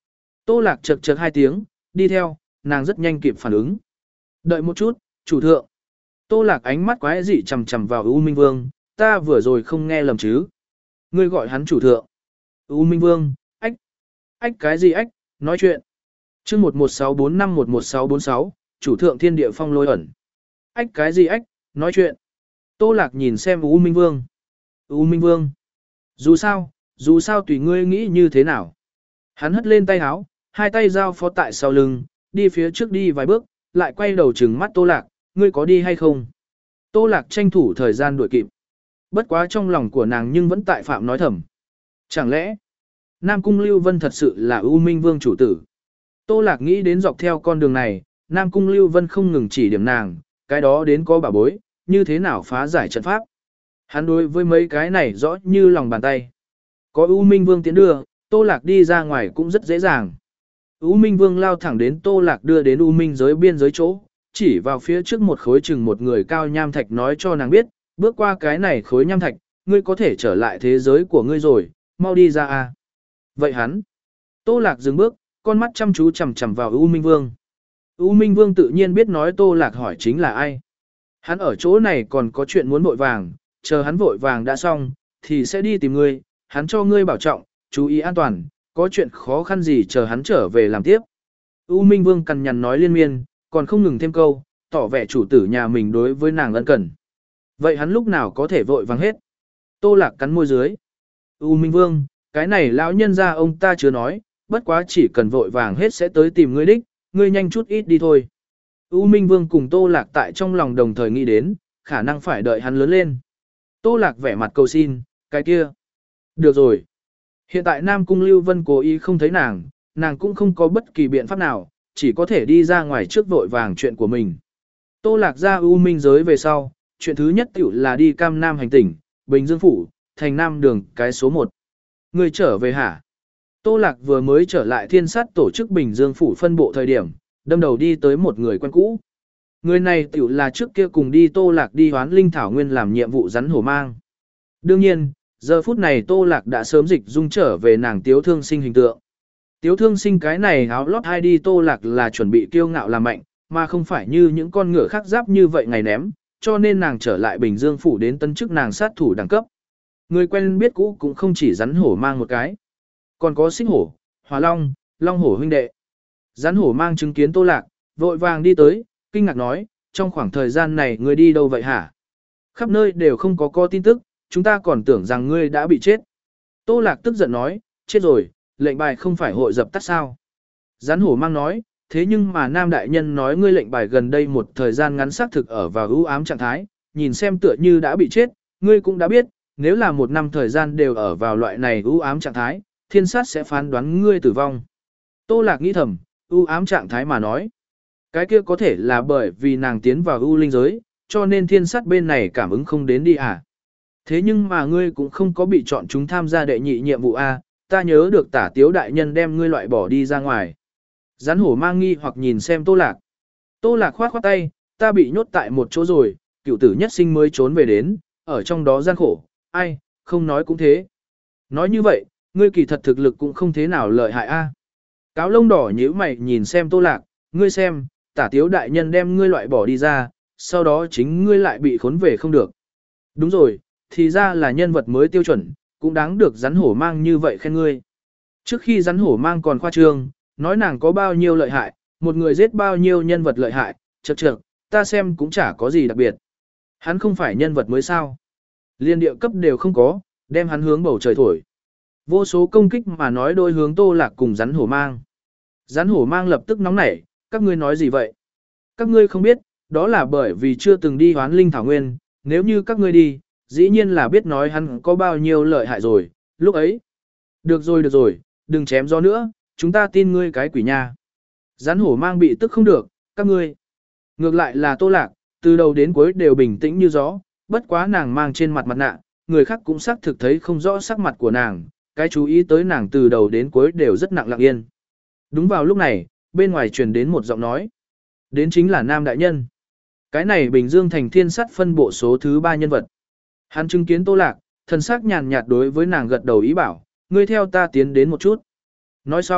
Tô Lạc chật chật hai tiếng, đi theo, nàng rất nhanh kịp phản ứng. Đợi một chút, chủ thượng. Tô Lạc ánh mắt quái dị chằm chằm vào U Minh Vương, ta vừa rồi không nghe lầm chứ. Ngươi gọi hắn chủ thượng. U Minh Vương, ách. Ách cái gì ách, nói chuyện. chương một một sáu bốn năm một một sáu bốn sáu, chủ thượng thiên địa phong lôi ẩn. Ách cái gì ách, nói chuyện. Tô Lạc nhìn xem U Minh Vương. U Minh Vương. Dù sao, dù sao tùy ngươi nghĩ như thế nào. Hắn hất lên tay háo, hai tay giao phó tại sau lưng, đi phía trước đi vài bước, lại quay đầu trừng mắt Tô Lạc, ngươi có đi hay không? Tô Lạc tranh thủ thời gian đuổi kịp. Bất quá trong lòng của nàng nhưng vẫn tại phạm nói thầm. Chẳng lẽ, Nam Cung Lưu Vân thật sự là U Minh Vương chủ tử? Tô Lạc nghĩ đến dọc theo con đường này, Nam Cung Lưu Vân không ngừng chỉ điểm nàng, cái đó đến có bảo bối, như thế nào phá giải trận pháp. Hắn đối với mấy cái này rõ như lòng bàn tay. Có U Minh Vương tiến đưa, Tô Lạc đi ra ngoài cũng rất dễ dàng. U Minh Vương lao thẳng đến Tô Lạc đưa đến U Minh giới biên giới chỗ, chỉ vào phía trước một khối chừng một người cao nham thạch nói cho nàng biết, bước qua cái này khối nham thạch, ngươi có thể trở lại thế giới của ngươi rồi, mau đi ra a. Vậy hắn, Tô Lạc dừng bước, con mắt chăm chú chằm chằm vào U Minh Vương. U Minh Vương tự nhiên biết nói Tô Lạc hỏi chính là ai. Hắn ở chỗ này còn có chuyện muốn vội vàng, chờ hắn vội vàng đã xong, thì sẽ đi tìm ngươi, hắn cho ngươi bảo trọng, chú ý an toàn, có chuyện khó khăn gì chờ hắn trở về làm tiếp. U Minh Vương cằn nhằn nói liên miên, còn không ngừng thêm câu, tỏ vẻ chủ tử nhà mình đối với nàng ân cần. Vậy hắn lúc nào có thể vội vàng hết? Tô Lạc cắn môi dưới. U Minh Vương, cái này lão nhân ra ông ta chưa nói, bất quá chỉ cần vội vàng hết sẽ tới tìm ngươi đích, ngươi nhanh chút ít đi thôi. U Minh Vương cùng Tô Lạc tại trong lòng đồng thời nghĩ đến, khả năng phải đợi hắn lớn lên. Tô Lạc vẻ mặt cầu xin, cái kia. Được rồi. Hiện tại Nam Cung Lưu Vân cố ý không thấy nàng, nàng cũng không có bất kỳ biện pháp nào, chỉ có thể đi ra ngoài trước vội vàng chuyện của mình. Tô Lạc ra U Minh giới về sau, chuyện thứ nhất tiểu là đi Cam Nam hành tỉnh, Bình Dương Phủ, thành Nam đường cái số một. Người trở về hả? Tô Lạc vừa mới trở lại thiên sát tổ chức Bình Dương Phủ phân bộ thời điểm, đâm đầu đi tới một người quen cũ. Người này tiểu là trước kia cùng đi Tô Lạc đi Hoán Linh Thảo Nguyên làm nhiệm vụ rắn hổ mang. Đương nhiên, giờ phút này Tô Lạc đã sớm dịch dung trở về nàng Tiếu Thương Sinh hình tượng. Tiếu Thương Sinh cái này áo lót hai đi Tô Lạc là chuẩn bị kiêu ngạo làm mạnh, mà không phải như những con ngựa khác giáp như vậy ngày ném, cho nên nàng trở lại Bình Dương Phủ đến tân chức nàng sát thủ đẳng cấp. Người quen biết cũ cũng không chỉ rắn hổ mang một cái, còn có xích hổ, hỏa long, long hổ huynh đệ. Rắn hổ mang chứng kiến Tô Lạc, vội vàng đi tới, kinh ngạc nói, trong khoảng thời gian này ngươi đi đâu vậy hả? Khắp nơi đều không có có tin tức, chúng ta còn tưởng rằng ngươi đã bị chết. Tô Lạc tức giận nói, chết rồi, lệnh bài không phải hội dập tắt sao? Rắn hổ mang nói, thế nhưng mà Nam Đại Nhân nói ngươi lệnh bài gần đây một thời gian ngắn xác thực ở vào ưu ám trạng thái, nhìn xem tựa như đã bị chết, ngươi cũng đã biết, nếu là một năm thời gian đều ở vào loại này ưu ám trạng thái, thiên sát sẽ phán đoán ngươi tử vong. Tô Lạc nghĩ thầm, ưu ám trạng thái mà nói. Cái kia có thể là bởi vì nàng tiến vào ưu linh giới, cho nên thiên sát bên này cảm ứng không đến đi à. Thế nhưng mà ngươi cũng không có bị chọn chúng tham gia đệ nhị nhiệm vụ A, ta nhớ được Tả Tiếu đại nhân đem ngươi loại bỏ đi ra ngoài. Rắn hổ mang nghi hoặc nhìn xem Tô Lạc. Tô Lạc khoát khoát tay, ta bị nhốt tại một chỗ rồi, cựu tử nhất sinh mới trốn về đến, ở trong đó gian khổ, ai, không nói cũng thế. Nói như vậy, ngươi kỳ thật thực lực cũng không thế nào lợi hại A. Cáo lông đỏ nhíu mày nhìn xem Tô Lạc, ngươi xem, Tả Tiếu đại nhân đem ngươi loại bỏ đi ra, sau đó chính ngươi lại bị khốn về không được. Đúng rồi, thì ra là nhân vật mới tiêu chuẩn, cũng đáng được rắn hổ mang như vậy khen ngươi. Trước khi rắn hổ mang còn khoa trương, nói nàng có bao nhiêu lợi hại, một người giết bao nhiêu nhân vật lợi hại, chậc chậc, ta xem cũng chả có gì đặc biệt. Hắn không phải nhân vật mới sao. Liên địa cấp đều không có, đem hắn hướng bầu trời thổi. Vô số công kích mà nói đôi hướng Tô Lạc cùng rắn hổ mang. Rắn hổ mang lập tức nóng nảy, các ngươi nói gì vậy? Các ngươi không biết, đó là bởi vì chưa từng đi Hoán Linh Thảo Nguyên, nếu như các ngươi đi, dĩ nhiên là biết nói hắn có bao nhiêu lợi hại rồi, lúc ấy. Được rồi được rồi, đừng chém gió nữa, chúng ta tin ngươi cái quỷ nha. Rắn hổ mang bị tức không được, các ngươi. Ngược lại là Tô Lạc, từ đầu đến cuối đều bình tĩnh như gió, bất quá nàng mang trên mặt mặt nạ, người khác cũng xác thực thấy không rõ sắc mặt của nàng, cái chú ý tới nàng từ đầu đến cuối đều rất nặng lặng yên. Đúng vào lúc này, bên ngoài truyền đến một giọng nói. Đến chính là Nam Đại Nhân. Cái này Bình Dương thành thiên sát phân bộ số thứ ba nhân vật. Hắn chứng kiến Tô Lạc, thần sắc nhàn nhạt đối với nàng gật đầu ý bảo, ngươi theo ta tiến đến một chút. Nói xong,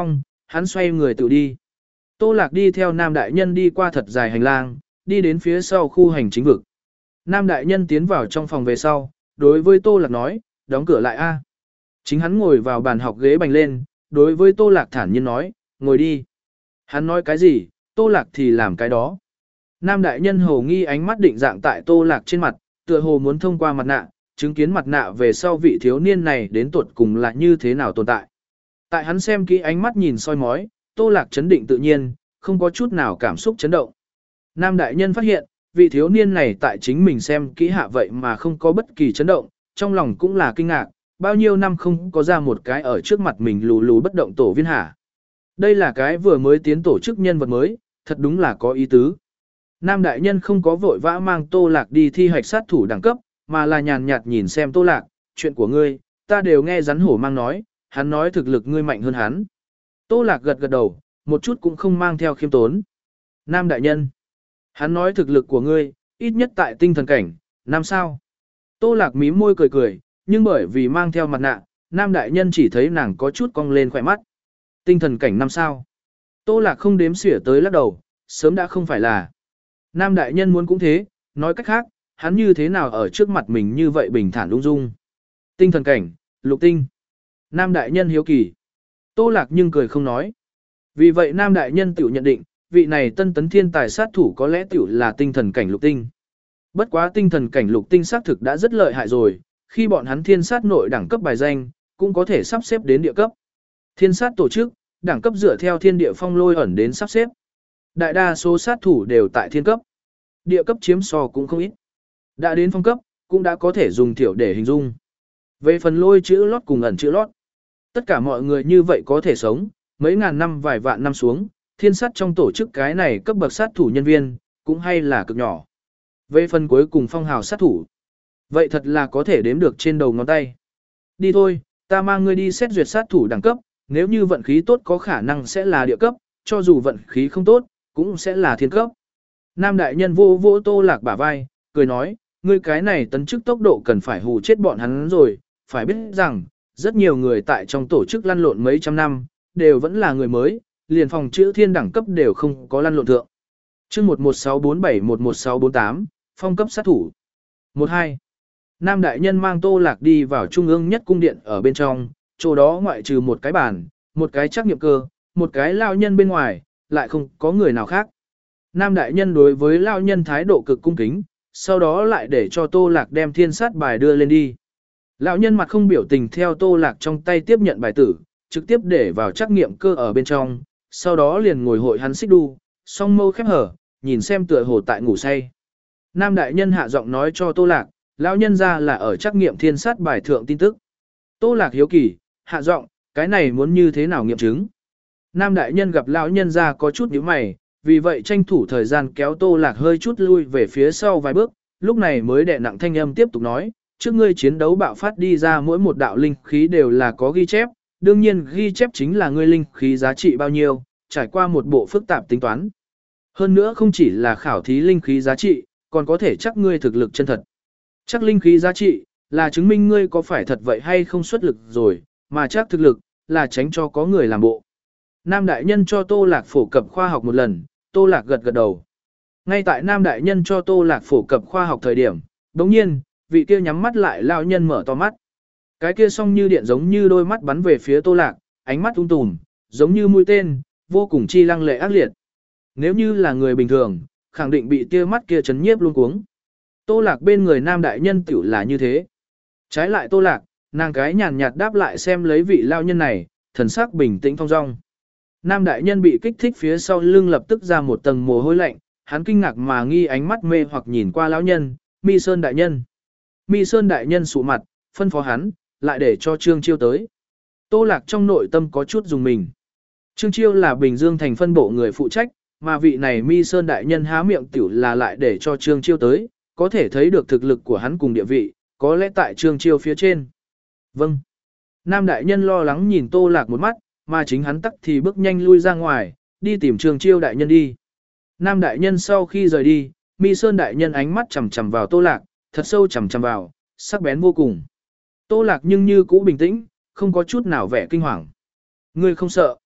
hắn xoay người tự đi. Tô Lạc đi theo Nam Đại Nhân đi qua thật dài hành lang, đi đến phía sau khu hành chính vực. Nam Đại Nhân tiến vào trong phòng về sau, đối với Tô Lạc nói, đóng cửa lại a. Chính hắn ngồi vào bàn học ghế bành lên, đối với Tô Lạc thản nhiên nói, ngồi đi. Hắn nói cái gì, Tô Lạc thì làm cái đó. Nam Đại Nhân hồ nghi ánh mắt định dạng tại Tô Lạc trên mặt, tựa hồ muốn thông qua mặt nạ, chứng kiến mặt nạ về sau vị thiếu niên này đến tuột cùng là như thế nào tồn tại. Tại hắn xem kỹ ánh mắt nhìn soi mói, Tô Lạc chấn định tự nhiên, không có chút nào cảm xúc chấn động. Nam Đại Nhân phát hiện, vị thiếu niên này tại chính mình xem kỹ hạ vậy mà không có bất kỳ chấn động, trong lòng cũng là kinh ngạc, bao nhiêu năm không có ra một cái ở trước mặt mình lù lù bất động tổ viên hả. Đây là cái vừa mới tiến tổ chức nhân vật mới, thật đúng là có ý tứ. Nam Đại Nhân không có vội vã mang Tô Lạc đi thi hạch sát thủ đẳng cấp, mà là nhàn nhạt nhìn xem Tô Lạc, chuyện của ngươi, ta đều nghe rắn hổ mang nói, hắn nói thực lực ngươi mạnh hơn hắn. Tô Lạc gật gật đầu, một chút cũng không mang theo khiêm tốn. Nam Đại Nhân, hắn nói thực lực của ngươi, ít nhất tại tinh thần cảnh, năm sao. Tô Lạc mím môi cười cười, nhưng bởi vì mang theo mặt nạ, Nam Đại Nhân chỉ thấy nàng có chút cong lên khỏe mắt. Tinh thần cảnh năm sao. Tô Lạc không đếm xỉa tới lắc đầu, sớm đã không phải là. Nam Đại Nhân muốn cũng thế, nói cách khác, hắn như thế nào ở trước mặt mình như vậy bình thản ung dung. Tinh thần cảnh, lục tinh. Nam Đại Nhân hiếu kỳ. Tô Lạc nhưng cười không nói. Vì vậy Nam Đại Nhân tiểu nhận định, vị này tân tấn thiên tài sát thủ có lẽ tiểu là tinh thần cảnh lục tinh. Bất quá tinh thần cảnh lục tinh xác thực đã rất lợi hại rồi, khi bọn hắn thiên sát nội đẳng cấp bài danh, cũng có thể sắp xếp đến địa cấp. Thiên sát tổ chức, đẳng cấp dựa theo thiên địa phong lôi ẩn đến sắp xếp. Đại đa số sát thủ đều tại thiên cấp. Địa cấp chiếm so cũng không ít. Đã đến phong cấp, cũng đã có thể dùng thiểu để hình dung. Về phần lôi chữ lót cùng ẩn chữ lót, tất cả mọi người như vậy có thể sống, mấy ngàn năm vài vạn năm xuống, thiên sát trong tổ chức cái này cấp bậc sát thủ nhân viên, cũng hay là cực nhỏ. Về phần cuối cùng phong hào sát thủ, vậy thật là có thể đếm được trên đầu ngón tay. Đi thôi, ta mang ngươi đi xét duyệt sát thủ đẳng cấp, nếu như vận khí tốt có khả năng sẽ là địa cấp, cho dù vận khí không tốt, cũng sẽ là thiên cấp. Nam Đại Nhân vô vô Tô Lạc bả vai, cười nói, ngươi cái này tấn chức tốc độ cần phải hù chết bọn hắn rồi, phải biết rằng, rất nhiều người tại trong tổ chức lăn lộn mấy trăm năm, đều vẫn là người mới, liền phòng chữ thiên đẳng cấp đều không có lăn lộn thượng. Chương một một sáu bốn bảy một một sáu bốn tám, phong cấp sát thủ. một hai. Nam Đại Nhân mang Tô Lạc đi vào trung ương nhất cung điện ở bên trong, chỗ đó ngoại trừ một cái bàn, một cái trắc nghiệm cơ, một cái lao nhân bên ngoài, lại không có người nào khác. Nam Đại Nhân đối với lao nhân thái độ cực cung kính, sau đó lại để cho Tô Lạc đem thiên sát bài đưa lên đi. Lão nhân mặt không biểu tình theo Tô Lạc trong tay tiếp nhận bài tử, trực tiếp để vào trắc nghiệm cơ ở bên trong, sau đó liền ngồi hội hắn xích đu, song mâu khép hở, nhìn xem tựa hồ tại ngủ say. Nam Đại Nhân hạ giọng nói cho Tô Lạc, lão nhân ra là ở trắc nghiệm thiên sát bài thượng tin tức. Tô Lạc hiếu kỳ, hạ giọng, cái này muốn như thế nào nghiệm chứng? Nam Đại Nhân gặp lão nhân ra có chút nhíu mày, vì vậy tranh thủ thời gian kéo Tô Lạc hơi chút lui về phía sau vài bước, lúc này mới đè nặng thanh âm tiếp tục nói, trước ngươi chiến đấu bạo phát đi ra mỗi một đạo linh khí đều là có ghi chép, đương nhiên ghi chép chính là ngươi linh khí giá trị bao nhiêu, trải qua một bộ phức tạp tính toán. Hơn nữa không chỉ là khảo thí linh khí giá trị, còn có thể chắc ngươi thực lực chân thật. Chắc linh khí giá trị là chứng minh ngươi có phải thật vậy hay không xuất lực rồi, mà chắc thực lực là tránh cho có người làm bộ. Nam Đại Nhân cho Tô Lạc phổ cập khoa học một lần, Tô Lạc gật gật đầu. Ngay tại Nam Đại Nhân cho Tô Lạc phổ cập khoa học thời điểm, đồng nhiên, vị kia nhắm mắt lại lão nhân mở to mắt. Cái kia song như điện giống như đôi mắt bắn về phía Tô Lạc, ánh mắt ung tùm, giống như mũi tên, vô cùng chi lăng lệ ác liệt. Nếu như là người bình thường, khẳng định bị tia mắt kia chấn nhiếp luôn cuống. Tô Lạc bên người Nam Đại Nhân tiểu là như thế. Trái lại Tô Lạc, nàng cái nhàn nhạt đáp lại xem lấy vị lão nhân này, thần sắc bình tĩnh thong dong. Nam Đại Nhân bị kích thích phía sau lưng lập tức ra một tầng mồ hôi lạnh, hắn kinh ngạc mà nghi ánh mắt mê hoặc nhìn qua lão nhân, Mi Sơn Đại Nhân. Mi Sơn Đại Nhân sụ mặt, phân phó hắn, lại để cho Trương Chiêu tới. Tô Lạc trong nội tâm có chút dùng mình. Trương Chiêu là Bình Dương thành phân bộ người phụ trách, mà vị này Mi Sơn Đại Nhân há miệng tiểu là lại để cho Trương Chiêu tới, có thể thấy được thực lực của hắn cùng địa vị, có lẽ tại Trương Chiêu phía trên. Vâng. Nam Đại Nhân lo lắng nhìn Tô Lạc một mắt, mà chính hắn tắc thì bước nhanh lui ra ngoài, đi tìm Trương Chiêu Đại Nhân đi. Nam Đại Nhân sau khi rời đi, Mi Sơn Đại Nhân ánh mắt chằm chằm vào Tô Lạc, thật sâu chằm chằm vào, sắc bén vô cùng. Tô Lạc nhưng như cũ bình tĩnh, không có chút nào vẻ kinh hoàng. Ngươi không sợ.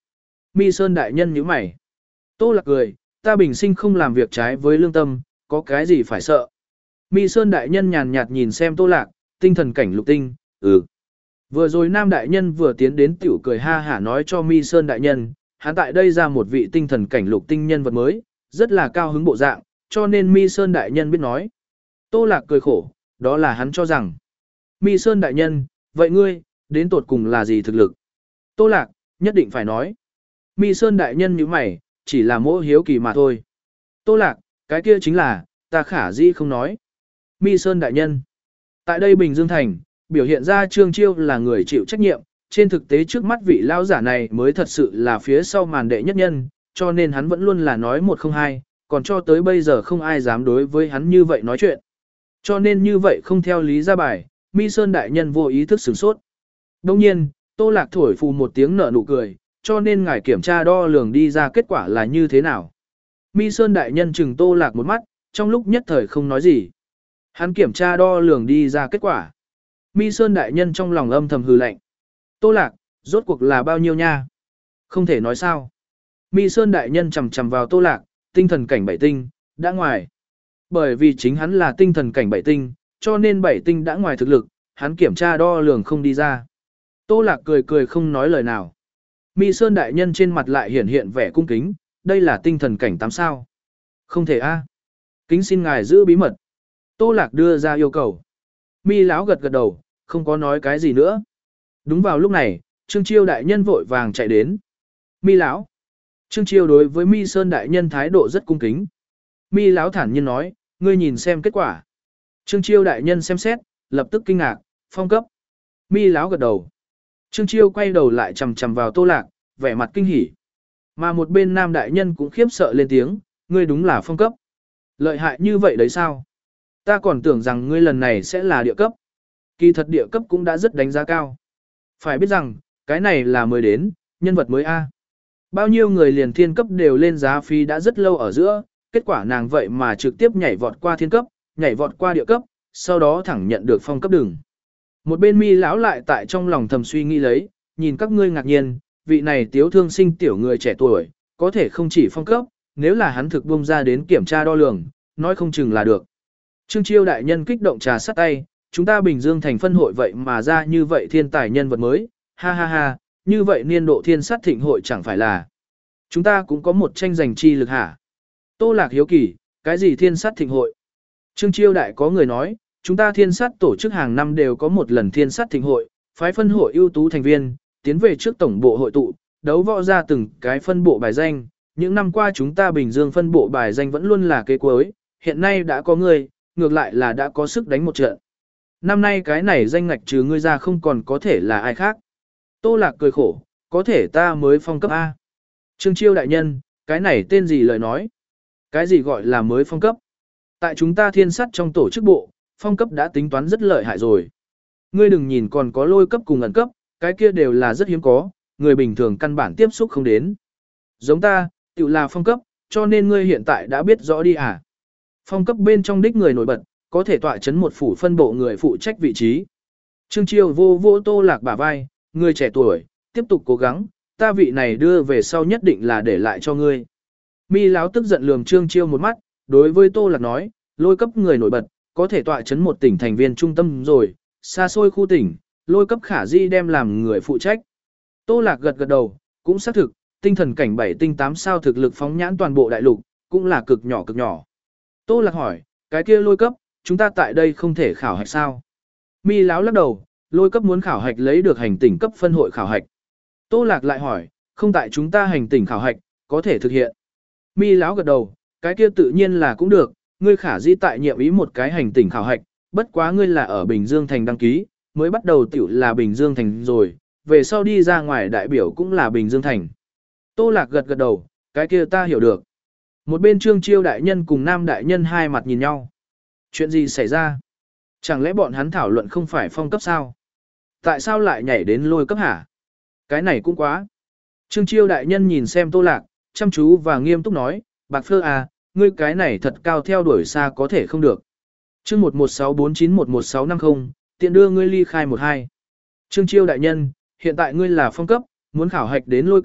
Mi Sơn đại nhân nhíu mày. Tô Lạc cười, ta bình sinh không làm việc trái với lương tâm, có cái gì phải sợ. Mi Sơn đại nhân nhàn nhạt nhìn xem Tô Lạc, tinh thần cảnh lục tinh, ừ. Vừa rồi Nam đại nhân vừa tiến đến tiểu cười ha hả nói cho Mi Sơn đại nhân, hắn tại đây ra một vị tinh thần cảnh lục tinh nhân vật mới, rất là cao hứng bộ dạng, cho nên Mi Sơn đại nhân biết nói. Tô Lạc cười khổ, đó là hắn cho rằng. Mi Sơn đại nhân, vậy ngươi, đến tột cùng là gì thực lực? Tô Lạc, nhất định phải nói. Mi Sơn đại nhân như mày, chỉ là mỗi hiếu kỳ mà thôi. Tô Lạc, cái kia chính là, ta khả dĩ không nói. Mi Sơn đại nhân. Tại đây Bình Dương Thành, biểu hiện ra Trương Chiêu là người chịu trách nhiệm, trên thực tế trước mắt vị lao giả này mới thật sự là phía sau màn đệ nhất nhân, cho nên hắn vẫn luôn là nói một không hai, còn cho tới bây giờ không ai dám đối với hắn như vậy nói chuyện. Cho nên như vậy không theo lý ra bài, Mi Sơn đại nhân vô ý thức sửng sốt. Đồng nhiên, Tô Lạc thổi phù một tiếng nở nụ cười, cho nên ngài kiểm tra đo lường đi ra kết quả là như thế nào. Mi Sơn đại nhân chừng Tô Lạc một mắt, trong lúc nhất thời không nói gì. Hắn kiểm tra đo lường đi ra kết quả. Mi Sơn đại nhân trong lòng âm thầm hừ lạnh. Tô Lạc, rốt cuộc là bao nhiêu nha? Không thể nói sao. Mi Sơn đại nhân chầm chầm vào Tô Lạc, tinh thần cảnh bảy tinh, đã ngoài. Bởi vì chính hắn là tinh thần cảnh bảy tinh, cho nên bảy tinh đã ngoài thực lực, hắn kiểm tra đo lường không đi ra. Tô Lạc cười cười không nói lời nào. Mi Sơn đại nhân trên mặt lại hiển hiện vẻ cung kính, đây là tinh thần cảnh tám sao. Không thể a. Kính xin ngài giữ bí mật. Tô Lạc đưa ra yêu cầu. Mi lão gật gật đầu, không có nói cái gì nữa. Đúng vào lúc này, Trương Chiêu đại nhân vội vàng chạy đến. Mi lão. Trương Chiêu đối với Mi Sơn đại nhân thái độ rất cung kính. Mi lão thản nhiên nói, ngươi nhìn xem kết quả. Trương Chiêu đại nhân xem xét, lập tức kinh ngạc, phong cấp. Mi lão gật đầu. Trương Chiêu quay đầu lại chằm chằm vào Tô Lạc, vẻ mặt kinh hỉ. Mà một bên Nam đại nhân cũng khiếp sợ lên tiếng, ngươi đúng là phong cấp. Lợi hại như vậy đấy sao? Ta còn tưởng rằng ngươi lần này sẽ là địa cấp. Kỳ thật địa cấp cũng đã rất đánh giá cao. Phải biết rằng, cái này là mới đến, nhân vật mới A. Bao nhiêu người liền thiên cấp đều lên giá phí đã rất lâu ở giữa, kết quả nàng vậy mà trực tiếp nhảy vọt qua thiên cấp, nhảy vọt qua địa cấp, sau đó thẳng nhận được phong cấp đường. Một bên Mi lão lại tại trong lòng thầm suy nghĩ lấy, nhìn các ngươi ngạc nhiên, vị này tiếu thương sinh tiểu người trẻ tuổi, có thể không chỉ phong cấp, nếu là hắn thực bung ra đến kiểm tra đo lường, nói không chừng là được. Trương Chiêu đại nhân kích động trà sắt tay, chúng ta Bình Dương thành phân hội vậy mà ra như vậy thiên tài nhân vật mới, ha ha ha, như vậy niên độ thiên sát thịnh hội chẳng phải là. Chúng ta cũng có một tranh giành chi lực hả? Tô Lạc hiếu kỳ, cái gì thiên sát thịnh hội? Trương Chiêu đại có người nói, chúng ta thiên sát tổ chức hàng năm đều có một lần thiên sát thịnh hội, phái phân hội ưu tú thành viên, tiến về trước tổng bộ hội tụ, đấu võ ra từng cái phân bộ bài danh. Những năm qua chúng ta Bình Dương phân bộ bài danh vẫn luôn là kế cuối, hiện nay đã có người, ngược lại là đã có sức đánh một trận. Năm nay cái này danh ngạch trừ ngươi ra không còn có thể là ai khác. Tô Lạc cười khổ, có thể ta mới phong cấp A. Trương Chiêu đại nhân, cái này tên gì lời nói? Cái gì gọi là mới phong cấp? Tại chúng ta thiên sát trong tổ chức bộ, phong cấp đã tính toán rất lợi hại rồi. Ngươi đừng nhìn còn có lôi cấp cùng ẩn cấp, cái kia đều là rất hiếm có, người bình thường căn bản tiếp xúc không đến. Giống ta, tự là phong cấp, cho nên ngươi hiện tại đã biết rõ đi à. Phong cấp bên trong đích người nổi bật, có thể tọa chấn một phủ phân bộ người phụ trách vị trí. Trương Chiêu vô vô Tô Lạc bả vai, người trẻ tuổi, tiếp tục cố gắng, ta vị này đưa về sau nhất định là để lại cho ngươi. Mi lão tức giận lườm Trương Chiêu một mắt, đối với Tô Lạc nói, lôi cấp người nổi bật, có thể tọa chấn một tỉnh thành viên trung tâm rồi, xa xôi khu tỉnh, lôi cấp khả di đem làm người phụ trách. Tô Lạc gật gật đầu, cũng xác thực, tinh thần cảnh bảy tinh tám sao thực lực phóng nhãn toàn bộ đại lục, cũng là cực nhỏ cực nhỏ. Tô Lạc hỏi, cái kia lôi cấp, chúng ta tại đây không thể khảo hạch sao? Mi lão lắc đầu, lôi cấp muốn khảo hạch lấy được hành tỉnh cấp phân hội khảo hạch. Tô Lạc lại hỏi, không tại chúng ta hành tỉnh khảo hạch, có thể thực hiện. Mi lão gật đầu, cái kia tự nhiên là cũng được, ngươi khả di tại nhiệm ý một cái hành tỉnh khảo hạch, bất quá ngươi là ở Bình Dương thành đăng ký, mới bắt đầu tiểu là Bình Dương thành rồi, về sau đi ra ngoài đại biểu cũng là Bình Dương thành. Tô Lạc gật gật đầu, cái kia ta hiểu được. Một bên Trương Chiêu đại nhân cùng Nam đại nhân hai mặt nhìn nhau. Chuyện gì xảy ra? Chẳng lẽ bọn hắn thảo luận không phải phong cấp sao? Tại sao lại nhảy đến lôi cấp hả? Cái này cũng quá. Trương Chiêu đại nhân nhìn xem Tô Lạc, chăm chú và nghiêm túc nói, Bạc Phơ à, ngươi cái này thật cao theo đuổi xa có thể không được. Chương một một sáu bốn chín một một sáu năm không, tiện đưa ngươi ly khai một hai. Trương Chiêu đại nhân, hiện tại ngươi là phong cấp, muốn khảo hạch đến lôi cấp,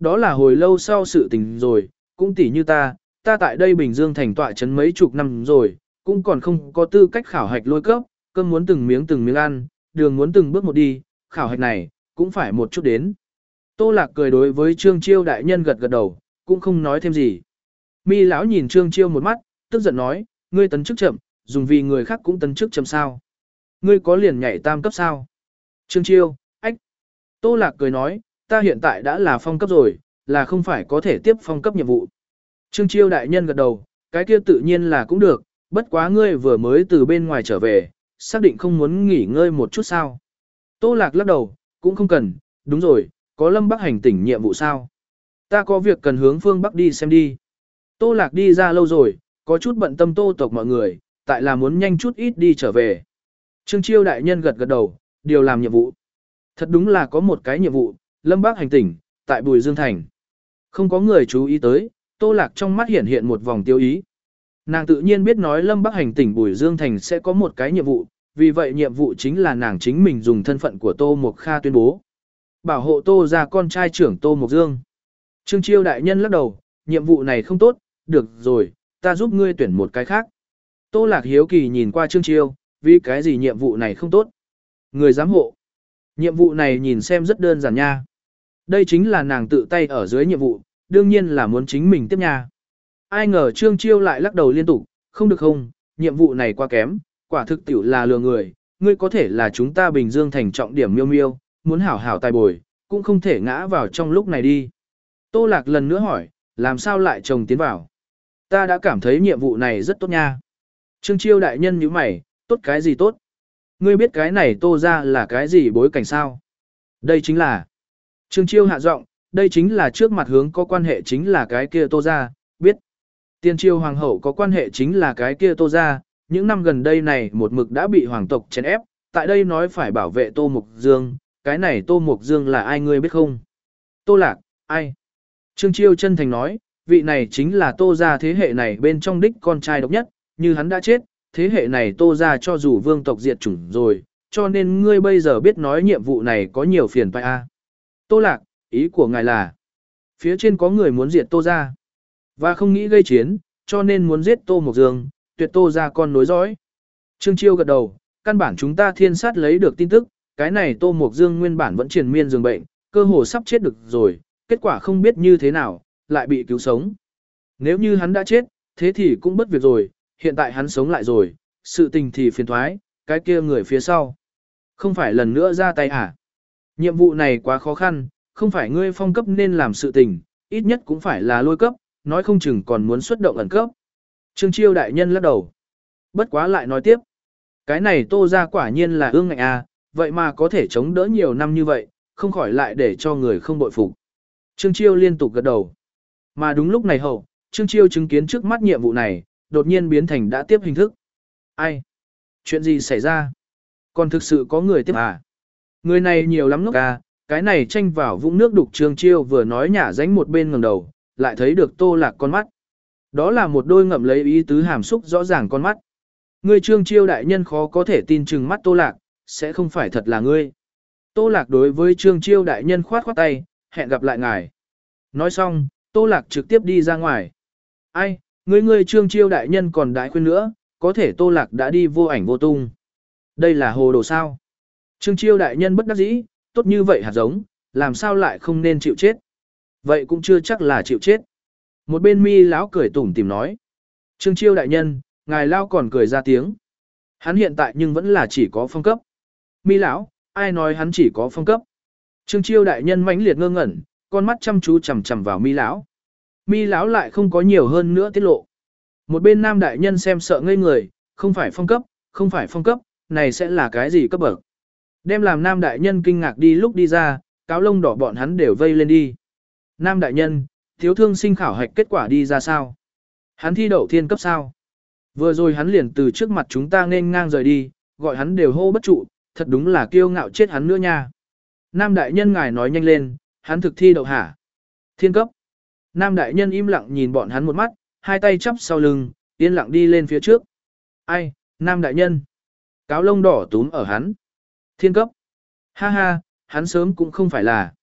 đó là hồi lâu sau sự tình rồi, cũng tỉ như ta, ta tại đây Bình Dương thành tọa trấn mấy chục năm rồi, cũng còn không có tư cách khảo hạch lôi cấp, cơm muốn từng miếng từng miếng ăn, đường muốn từng bước một đi, khảo hạch này, cũng phải một chút đến. Tô Lạc cười đối với Trương Chiêu đại nhân gật gật đầu, cũng không nói thêm gì. Mi lão nhìn Trương Chiêu một mắt, tức giận nói, ngươi tấn chức chậm, dùng vì người khác cũng tấn chức chậm sao? Ngươi có liền nhảy tam cấp sao? Trương Chiêu, ách. Tô Lạc cười nói, ta hiện tại đã là phong cấp rồi, là không phải có thể tiếp phong cấp nhiệm vụ. Trương Chiêu đại nhân gật đầu, cái kia tự nhiên là cũng được, bất quá ngươi vừa mới từ bên ngoài trở về, xác định không muốn nghỉ ngơi một chút sao? Tô Lạc lắc đầu, cũng không cần, đúng rồi, có Lâm Bắc hành tỉnh nhiệm vụ sao? Ta có việc cần hướng phương Bắc đi xem đi. Tô Lạc đi ra lâu rồi, có chút bận tâm Tô tộc mọi người, tại là muốn nhanh chút ít đi trở về. Trương Chiêu đại nhân gật gật đầu, điều làm nhiệm vụ. Thật đúng là có một cái nhiệm vụ, Lâm Bắc hành tỉnh, tại Bùi Dương Thành. Không có người chú ý tới, Tô Lạc trong mắt hiện hiện một vòng tiêu ý. Nàng tự nhiên biết nói Lâm Bắc hành tỉnh Bùi Dương Thành sẽ có một cái nhiệm vụ, vì vậy nhiệm vụ chính là nàng chính mình dùng thân phận của Tô Mộc Kha tuyên bố. Bảo hộ Tô ra con trai trưởng Tô Mộc Dương. Trương Chiêu đại nhân lắc đầu, nhiệm vụ này không tốt, được rồi, ta giúp ngươi tuyển một cái khác. Tô Lạc hiếu kỳ nhìn qua Trương Chiêu, vì cái gì nhiệm vụ này không tốt. Người giám hộ. Nhiệm vụ này nhìn xem rất đơn giản nha. Đây chính là nàng tự tay ở dưới nhiệm vụ, đương nhiên là muốn chính mình tiếp nha. Ai ngờ Trương Chiêu lại lắc đầu liên tục, không được không, nhiệm vụ này quá kém, quả thực tiểu là lừa người, ngươi có thể là chúng ta Bình Dương thành trọng điểm miêu miêu, muốn hảo hảo tài bồi, cũng không thể ngã vào trong lúc này đi. Tô Lạc lần nữa hỏi, làm sao lại chồng tiến vào? Ta đã cảm thấy nhiệm vụ này rất tốt nha. Trương Chiêu đại nhân nhíu mày, tốt cái gì tốt? Ngươi biết cái này Tô ra là cái gì bối cảnh sao? Đây chính là... Trương Chiêu hạ giọng, đây chính là trước mặt hướng có quan hệ chính là cái kia Tô ra, biết. Tiên Chiêu hoàng hậu có quan hệ chính là cái kia Tô ra, những năm gần đây này một mực đã bị hoàng tộc chèn ép, tại đây nói phải bảo vệ Tô Mục Dương, cái này Tô Mục Dương là ai ngươi biết không? Tô Lạc, ai? Trương Chiêu chân thành nói, vị này chính là Tô gia thế hệ này bên trong đích con trai độc nhất, như hắn đã chết, thế hệ này Tô gia cho dù vương tộc diệt chủng rồi, cho nên ngươi bây giờ biết nói nhiệm vụ này có nhiều phiền phải a. Tô Lạc, ý của ngài là, phía trên có người muốn diệt Tô gia, và không nghĩ gây chiến, cho nên muốn giết Tô Mộc Dương, tuyệt Tô gia con nối dõi. Trương Chiêu gật đầu, căn bản chúng ta thiên sát lấy được tin tức, cái này Tô Mộc Dương nguyên bản vẫn triền miên giường bệnh, cơ hồ sắp chết được rồi, kết quả không biết như thế nào, lại bị cứu sống. Nếu như hắn đã chết, thế thì cũng bất việc rồi, hiện tại hắn sống lại rồi, sự tình thì phiền thoái, cái kia người phía sau. Không phải lần nữa ra tay hả? Nhiệm vụ này quá khó khăn, không phải ngươi phong cấp nên làm sự tình, ít nhất cũng phải là lôi cấp, nói không chừng còn muốn xuất động ẩn cấp. Trương Chiêu đại nhân lắc đầu. Bất quá lại nói tiếp. Cái này Tô ra quả nhiên là ương ngạnh à, vậy mà có thể chống đỡ nhiều năm như vậy, không khỏi lại để cho người không bội phục. Trương Chiêu liên tục gật đầu. Mà đúng lúc này hậu, Trương Chiêu chứng kiến trước mắt nhiệm vụ này, đột nhiên biến thành đã tiếp hình thức. Ai? Chuyện gì xảy ra? Còn thực sự có người tiếp à? Người này nhiều lắm ngốc à, cái này tranh vào vũng nước đục. Trương Chiêu vừa nói nhả dánh một bên ngẩng đầu, lại thấy được Tô Lạc con mắt. Đó là một đôi ngậm lấy ý tứ hàm xúc rõ ràng con mắt. Ngươi Trương Chiêu đại nhân khó có thể tin chừng mắt Tô Lạc, sẽ không phải thật là ngươi. Tô Lạc đối với Trương Chiêu đại nhân khoát khoát tay, hẹn gặp lại ngài. Nói xong, Tô Lạc trực tiếp đi ra ngoài. Ai, ngươi ngươi Trương Chiêu đại nhân còn đãi khuyên nữa, có thể Tô Lạc đã đi vô ảnh vô tung. Đây là hồ đồ sao? Trương Chiêu đại nhân bất đắc dĩ, tốt như vậy hạt giống, làm sao lại không nên chịu chết? Vậy cũng chưa chắc là chịu chết. Một bên Mi lão cười tủm tỉm nói. Trương Chiêu đại nhân, ngài lao còn cười ra tiếng. Hắn hiện tại nhưng vẫn là chỉ có phong cấp. Mi lão, ai nói hắn chỉ có phong cấp? Trương Chiêu đại nhân mãnh liệt ngơ ngẩn, con mắt chăm chú chằm chằm vào Mi lão. Mi lão lại không có nhiều hơn nữa tiết lộ. Một bên nam đại nhân xem sợ ngây người, không phải phong cấp, không phải phong cấp, này sẽ là cái gì cấp bậc? Đem làm nam đại nhân kinh ngạc đi lúc đi ra, cáo lông đỏ bọn hắn đều vây lên đi. Nam đại nhân, thiếu thương sinh khảo hạch kết quả đi ra sao? Hắn thi đậu thiên cấp sao? Vừa rồi hắn liền từ trước mặt chúng ta nên ngang rời đi, gọi hắn đều hô bất trụ, thật đúng là kiêu ngạo chết hắn nữa nha. Nam đại nhân ngài nói nhanh lên, hắn thực thi đậu hả? Thiên cấp. Nam đại nhân im lặng nhìn bọn hắn một mắt, hai tay chắp sau lưng, yên lặng đi lên phía trước. Ai, Nam đại nhân. Cáo lông đỏ túm ở hắn. Thiên cấp. Ha ha, hắn sớm cũng không phải là.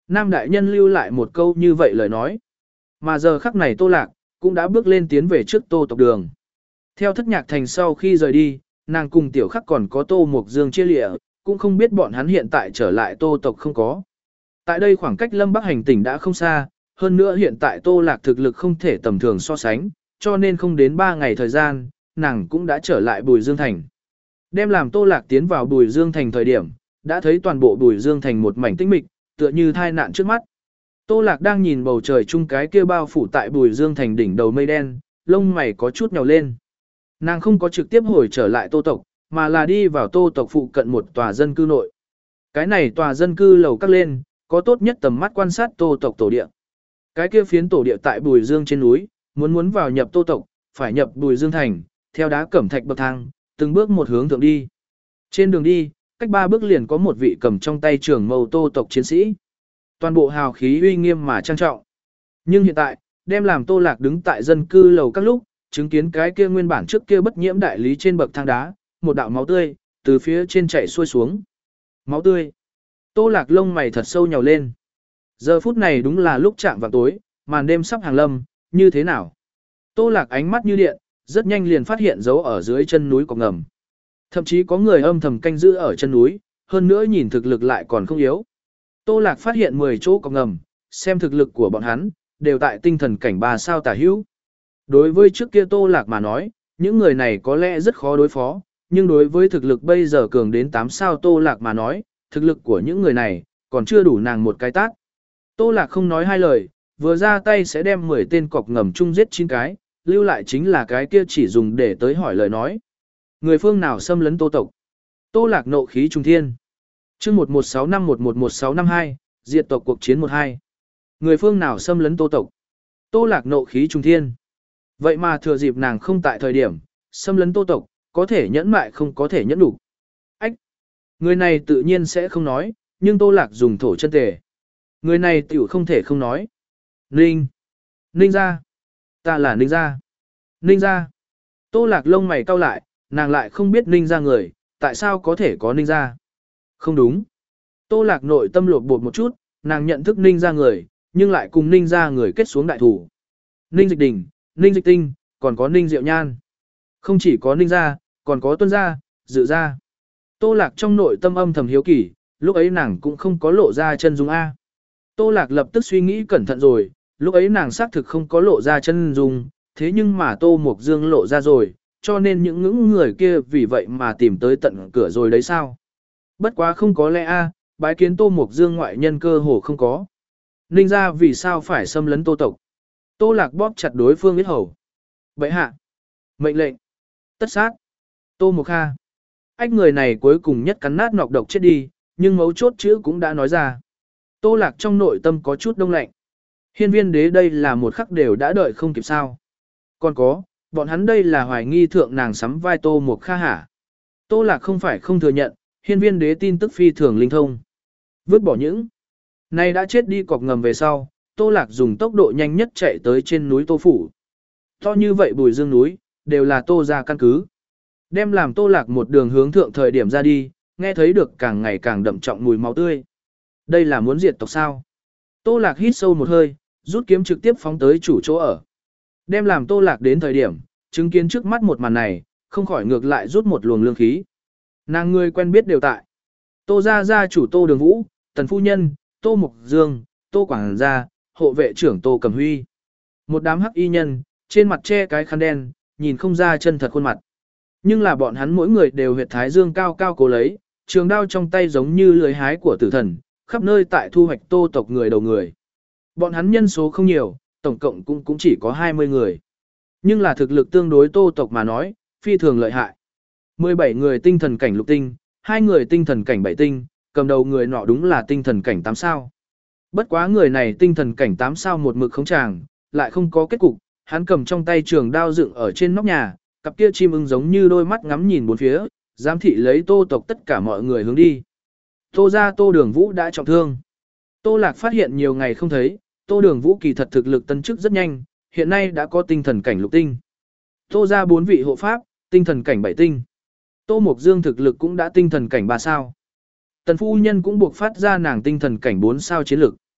Nam đại nhân lưu lại một câu như vậy lời nói. Mà giờ khắc này Tô Lạc, cũng đã bước lên tiến về trước Tô tộc đường. Theo thất nhạc thành sau khi rời đi, nàng cùng tiểu khắc còn có Tô Mục Dương chia lịa, cũng không biết bọn hắn hiện tại trở lại Tô tộc không có. Tại đây khoảng cách Lâm Bắc hành tỉnh đã không xa, hơn nữa hiện tại Tô Lạc thực lực không thể tầm thường so sánh, cho nên không đến ba ngày thời gian, nàng cũng đã trở lại Bùi Dương Thành. Đem làm Tô Lạc tiến vào Bùi Dương Thành thời điểm, đã thấy toàn bộ Bùi Dương Thành một mảnh tĩnh mịch, tựa như thai nạn trước mắt. Tô Lạc đang nhìn bầu trời chung cái kia bao phủ tại Bùi Dương Thành đỉnh đầu mây đen, lông mày có chút nhào lên. Nàng không có trực tiếp hồi trở lại Tô tộc, mà là đi vào Tô tộc phụ cận một tòa dân cư nội. Cái này tòa dân cư lầu các lên, có tốt nhất tầm mắt quan sát Tô tộc tổ địa. Cái kia phiến tổ địa tại Bùi Dương trên núi, muốn muốn vào nhập Tô tộc, phải nhập Bùi Dương Thành, theo đá cẩm thạch bậc thang, từng bước một hướng thượng đi. Trên đường đi, cách ba bước liền có một vị cầm trong tay trường mâu Tô tộc chiến sĩ. Toàn bộ hào khí uy nghiêm mà trang trọng. Nhưng hiện tại, đem làm Tô Lạc đứng tại dân cư lầu các lúc, chứng kiến cái kia nguyên bản trước kia bất nhiễm đại lý trên bậc thang đá, một đạo máu tươi từ phía trên chảy xuôi xuống. Máu tươi. Tô Lạc lông mày thật sâu nhào lên. Giờ phút này đúng là lúc chạm vào tối, màn đêm sắp hàng lâm, như thế nào? Tô Lạc ánh mắt như điện, rất nhanh liền phát hiện dấu ở dưới chân núi cọc ngầm. Thậm chí có người âm thầm canh giữ ở chân núi, hơn nữa nhìn thực lực lại còn không yếu. Tô Lạc phát hiện mười chỗ cọc ngầm, xem thực lực của bọn hắn, đều tại tinh thần cảnh ba sao tả hữu. Đối với trước kia Tô Lạc mà nói, những người này có lẽ rất khó đối phó, nhưng đối với thực lực bây giờ cường đến tám sao Tô Lạc mà nói, thực lực của những người này, còn chưa đủ nàng một cái tát. Tô Lạc không nói hai lời, vừa ra tay sẽ đem mười tên cọc ngầm chung giết chín cái, lưu lại chính là cái kia chỉ dùng để tới hỏi lời nói. Người phương nào xâm lấn Tô tộc? Tô Lạc nộ khí trung thiên. Chương một một sáu năm một một một sáu năm hai, diệt tộc cuộc chiến một hai. Người phương nào xâm lấn Tô tộc? Tô Lạc nộ khí trung thiên. Vậy mà thừa dịp nàng không tại thời điểm, xâm lấn Tô tộc, có thể nhẫn mại không có thể nhẫn đủ. Ách! Người này tự nhiên sẽ không nói, nhưng Tô Lạc dùng thổ chân tề. Người này tiểu không thể không nói. Ninh! Ninh ra! Ta là Ninh ra! Ninh ra! Tô Lạc lông mày cau lại, nàng lại không biết Ninh ra người, tại sao có thể có Ninh ra? Không đúng. Tô Lạc nội tâm lột bột một chút, nàng nhận thức Ninh ra người, nhưng lại cùng Ninh ra người kết xuống đại thủ. Ninh Dịch Đình, Ninh Dịch Tinh, còn có Ninh Diệu Nhan. Không chỉ có Ninh ra, còn có Tuân ra, Dự ra. Tô Lạc trong nội tâm âm thầm hiếu kỳ, lúc ấy nàng cũng không có lộ ra chân dung A. Tô Lạc lập tức suy nghĩ cẩn thận rồi, lúc ấy nàng xác thực không có lộ ra chân dung, thế nhưng mà Tô Mục Dương lộ ra rồi, cho nên những ngưỡng người kia vì vậy mà tìm tới tận cửa rồi đấy sao. Bất quá không có lẽ A, bái kiến Tô Mục Dương ngoại nhân cơ hồ không có. Ninh ra vì sao phải xâm lấn Tô tộc? Tô Lạc bóp chặt đối phương huyết hầu. Bệ hạ. Mệnh lệnh. Tất sát. Tô Mục Kha. Ách người này cuối cùng nhất cắn nát nọc độc chết đi, nhưng mấu chốt chữ cũng đã nói ra. Tô Lạc trong nội tâm có chút đông lạnh. Hiên viên đế đây là một khắc đều đã đợi không kịp sao. Còn có, bọn hắn đây là hoài nghi thượng nàng sắm vai Tô Mục Kha hả. Tô Lạc không phải không thừa nhận, hiên viên đế tin tức phi thường linh thông. Vứt bỏ những này đã chết đi cọc ngầm về sau, Tô Lạc dùng tốc độ nhanh nhất chạy tới trên núi Tô Phủ. To như vậy Bùi Dương núi, đều là Tô ra căn cứ. Đem làm Tô Lạc một đường hướng thượng thời điểm ra đi, nghe thấy được càng ngày càng đậm trọng mùi máu tươi. Đây là muốn diệt tộc sao? Tô Lạc hít sâu một hơi, rút kiếm trực tiếp phóng tới chủ chỗ ở. Đem làm Tô Lạc đến thời điểm, chứng kiến trước mắt một màn này, không khỏi ngược lại rút một luồng lương khí. Nàng người quen biết đều tại. Tô gia gia chủ Tô Đường Vũ, Tần Phu Nhân, Tô Mục Dương, Tô Quảng Gia, hộ vệ trưởng Tô Cẩm Huy. Một đám hắc y nhân, trên mặt che cái khăn đen, nhìn không ra chân thật khuôn mặt. Nhưng là bọn hắn mỗi người đều huyệt thái dương cao cao cố lấy, trường đao trong tay giống như lưới hái của tử thần, khắp nơi tại thu hoạch Tô tộc người đầu người. Bọn hắn nhân số không nhiều, tổng cộng cũng cũng chỉ có hai mươi người. Nhưng là thực lực tương đối Tô tộc mà nói, phi thường lợi hại. mười bảy người tinh thần cảnh lục tinh, hai người tinh thần cảnh bảy tinh, cầm đầu người nọ đúng là tinh thần cảnh tám sao. Bất quá người này tinh thần cảnh tám sao một mực không chàng, lại không có kết cục, hắn cầm trong tay trường đao dựng ở trên nóc nhà, cặp kia chim ưng giống như đôi mắt ngắm nhìn bốn phía, giám thị lấy Tô tộc tất cả mọi người hướng đi. Tô ra Tô Đường Vũ đã trọng thương. Tô Lạc phát hiện nhiều ngày không thấy, Tô Đường Vũ kỳ thật thực lực tân chức rất nhanh, hiện nay đã có tinh thần cảnh lục tinh. Tô ra bốn vị hộ pháp, tinh thần cảnh bảy tinh. Tô Mục Dương thực lực cũng đã tinh thần cảnh ba sao. Tần Phu Nhân cũng buộc phát ra nàng tinh thần cảnh bốn sao chiến lực.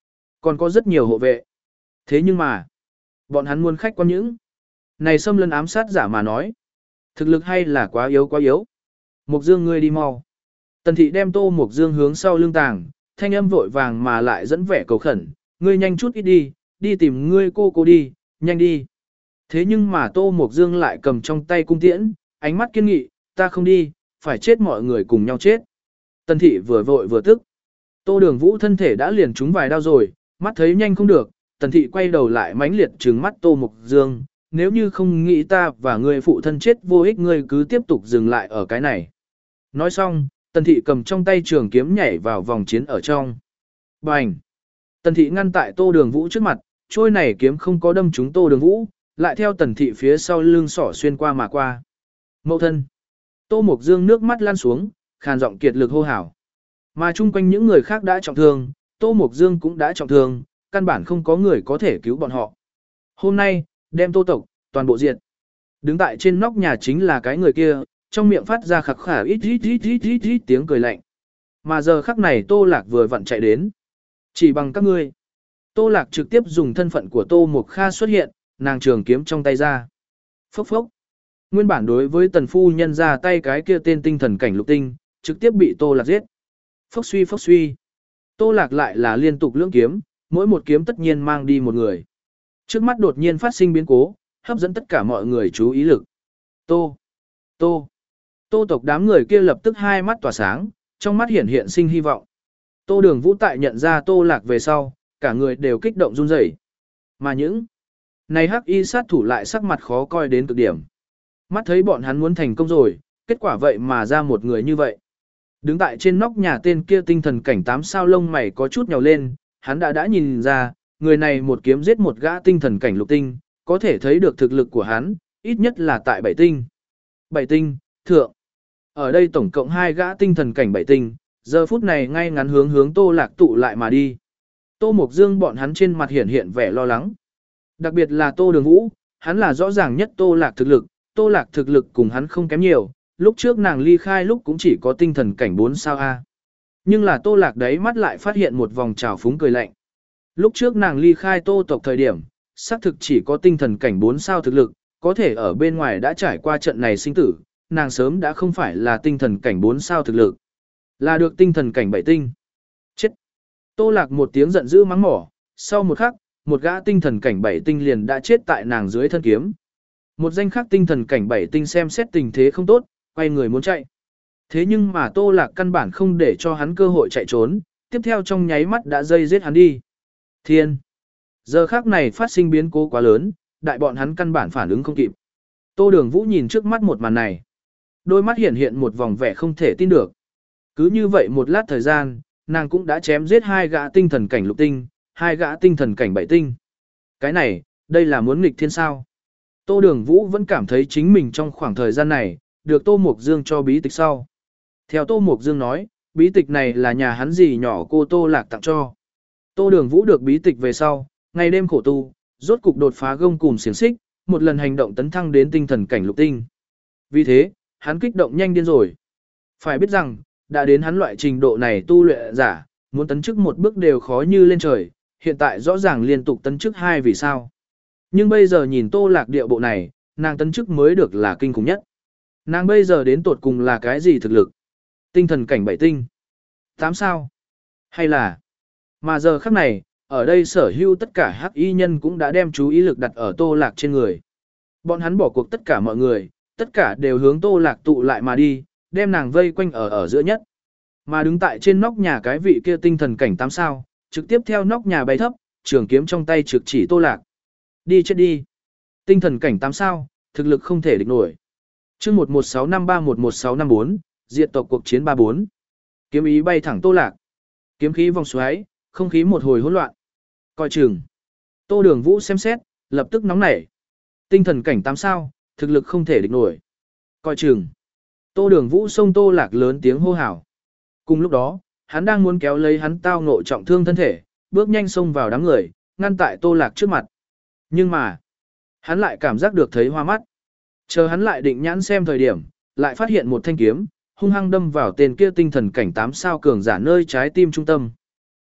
còn có rất nhiều hộ vệ. Thế nhưng mà, bọn hắn muốn khách quan những. Này xâm lấn ám sát giả mà nói. Thực lực hay là quá yếu quá yếu. Mục Dương ngươi đi mau. Tần thị đem Tô Mục Dương hướng sau lưng tàng, thanh âm vội vàng mà lại dẫn vẻ cầu khẩn. Ngươi nhanh chút ít đi, đi tìm ngươi cô cô đi, nhanh đi. Thế nhưng mà Tô Mục Dương lại cầm trong tay cung tiễn, ánh mắt kiên nghị, ta không đi, phải chết mọi người cùng nhau chết. Tần thị vừa vội vừa tức. Tô Đường Vũ thân thể đã liền trúng vài đau rồi, mắt thấy nhanh không được, Tần thị quay đầu lại mãnh liệt trừng mắt Tô Mục Dương, nếu như không nghĩ ta và người phụ thân chết vô ích ngươi cứ tiếp tục dừng lại ở cái này. Nói xong, Tần thị cầm trong tay trường kiếm nhảy vào vòng chiến ở trong. Bành! Tần thị ngăn tại Tô Đường Vũ trước mặt, trôi này kiếm không có đâm trúng Tô Đường Vũ, lại theo Tần thị phía sau lưng sỏ xuyên qua mà qua. Mậu thân! Tô Mục Dương nước mắt lan xuống, khàn giọng kiệt lực hô hào. Mà chung quanh những người khác đã trọng thương, Tô Mục Dương cũng đã trọng thương, căn bản không có người có thể cứu bọn họ. Hôm nay, đem Tô tộc, toàn bộ diệt. Đứng tại trên nóc nhà chính là cái người kia, trong miệng phát ra khạc khả ít ít ít ít ít ít tiếng cười lạnh. Mà giờ khắc này Tô Lạc vừa vặn chạy đến. Chỉ bằng các ngươi. Tô Lạc trực tiếp dùng thân phận của Tô Mục Kha xuất hiện, nàng trường kiếm trong tay ra. Phốc phốc. Nguyên bản đối với tần phu nhân ra tay cái kia tên tinh thần cảnh lục tinh, trực tiếp bị Tô Lạc giết. Phốc suy phốc suy. Tô Lạc lại là liên tục lưỡng kiếm, mỗi một kiếm tất nhiên mang đi một người. Trước mắt đột nhiên phát sinh biến cố, hấp dẫn tất cả mọi người chú ý lực. Tô, Tô, Tô tộc đám người kia lập tức hai mắt tỏa sáng, trong mắt hiển hiện sinh hy vọng. Tô Đường Vũ tại nhận ra Tô Lạc về sau, cả người đều kích động run rẩy. Mà những này hắc y sát thủ lại sắc mặt khó coi đến cực điểm. Mắt thấy bọn hắn muốn thành công rồi, kết quả vậy mà ra một người như vậy. Đứng tại trên nóc nhà tên kia tinh thần cảnh tám sao lông mày có chút nhào lên, hắn đã đã nhìn ra, người này một kiếm giết một gã tinh thần cảnh lục tinh, có thể thấy được thực lực của hắn, ít nhất là tại bảy tinh. Bảy tinh, thượng. Ở đây tổng cộng hai gã tinh thần cảnh bảy tinh, giờ phút này ngay ngắn hướng hướng Tô Lạc tụ lại mà đi. Tô Mục Dương bọn hắn trên mặt hiện hiện vẻ lo lắng. Đặc biệt là Tô Đường Vũ, hắn là rõ ràng nhất Tô Lạc thực lực, Tô Lạc thực lực cùng hắn không kém nhiều, lúc trước nàng ly khai lúc cũng chỉ có tinh thần cảnh bốn sao A. Nhưng là Tô Lạc đấy mắt lại phát hiện một vòng trào phúng cười lạnh. Lúc trước nàng ly khai Tô tộc thời điểm, xác thực chỉ có tinh thần cảnh bốn sao thực lực, có thể ở bên ngoài đã trải qua trận này sinh tử, nàng sớm đã không phải là tinh thần cảnh bốn sao thực lực, là được tinh thần cảnh bảy tinh. Chết! Tô Lạc một tiếng giận dữ mắng mỏ, sau một khắc, một gã tinh thần cảnh bảy tinh liền đã chết tại nàng dưới thân kiếm. Một danh khác tinh thần cảnh bảy tinh xem xét tình thế không tốt, quay người muốn chạy. Thế nhưng mà Tô Lạc căn bản không để cho hắn cơ hội chạy trốn, tiếp theo trong nháy mắt đã dây giết hắn đi. Thiên! Giờ khác này phát sinh biến cố quá lớn, đại bọn hắn căn bản phản ứng không kịp. Tô Đường Vũ nhìn trước mắt một màn này. Đôi mắt hiện hiện một vòng vẻ không thể tin được. Cứ như vậy một lát thời gian, nàng cũng đã chém giết hai gã tinh thần cảnh lục tinh, hai gã tinh thần cảnh bảy tinh. Cái này, đây là muốn nghịch thiên sao. Tô Đường Vũ vẫn cảm thấy chính mình trong khoảng thời gian này, được Tô Mục Dương cho bí tịch sau. Theo Tô Mục Dương nói, bí tịch này là nhà hắn dì nhỏ cô Tô Lạc tặng cho. Tô Đường Vũ được bí tịch về sau, ngày đêm khổ tu, rốt cục đột phá gông cùm xiềng xích, một lần hành động tấn thăng đến tinh thần cảnh lục tinh. Vì thế, hắn kích động nhanh điên rồi. Phải biết rằng, đã đến hắn loại trình độ này tu luyện giả, muốn tấn chức một bước đều khó như lên trời, hiện tại rõ ràng liên tục tấn chức hai vì sao. Nhưng bây giờ nhìn Tô Lạc điệu bộ này, nàng tấn chức mới được là kinh khủng nhất. Nàng bây giờ đến tột cùng là cái gì thực lực? Tinh thần cảnh bảy tinh? Tám sao? Hay là... Mà giờ khắc này, ở đây sở hữu tất cả hắc y nhân cũng đã đem chú ý lực đặt ở Tô Lạc trên người. Bọn hắn bỏ cuộc tất cả mọi người, tất cả đều hướng Tô Lạc tụ lại mà đi, đem nàng vây quanh ở ở giữa nhất. Mà đứng tại trên nóc nhà cái vị kia tinh thần cảnh tám sao, trực tiếp theo nóc nhà bay thấp, trường kiếm trong tay trực chỉ Tô Lạc. Đi chết đi. Tinh thần cảnh tám sao, thực lực không thể địch nổi. Chương một một sáu năm ba một một sáu năm bốn, diệt tộc cuộc chiến ba bốn. Kiếm ý bay thẳng Tô Lạc. Kiếm khí vòng xoáy, không khí một hồi hỗn loạn. Coi chừng. Tô Đường Vũ xem xét, lập tức nóng nảy. Tinh thần cảnh tám sao, thực lực không thể địch nổi. Coi chừng. Tô Đường Vũ xông Tô Lạc lớn tiếng hô hào. Cùng lúc đó, hắn đang muốn kéo lấy hắn tao ngộ trọng thương thân thể, bước nhanh xông vào đám người, ngăn tại Tô Lạc trước mặt. Nhưng mà, hắn lại cảm giác được thấy hoa mắt. Chờ hắn lại định nhãn xem thời điểm, lại phát hiện một thanh kiếm, hung hăng đâm vào tên kia tinh thần cảnh tám sao cường giả nơi trái tim trung tâm.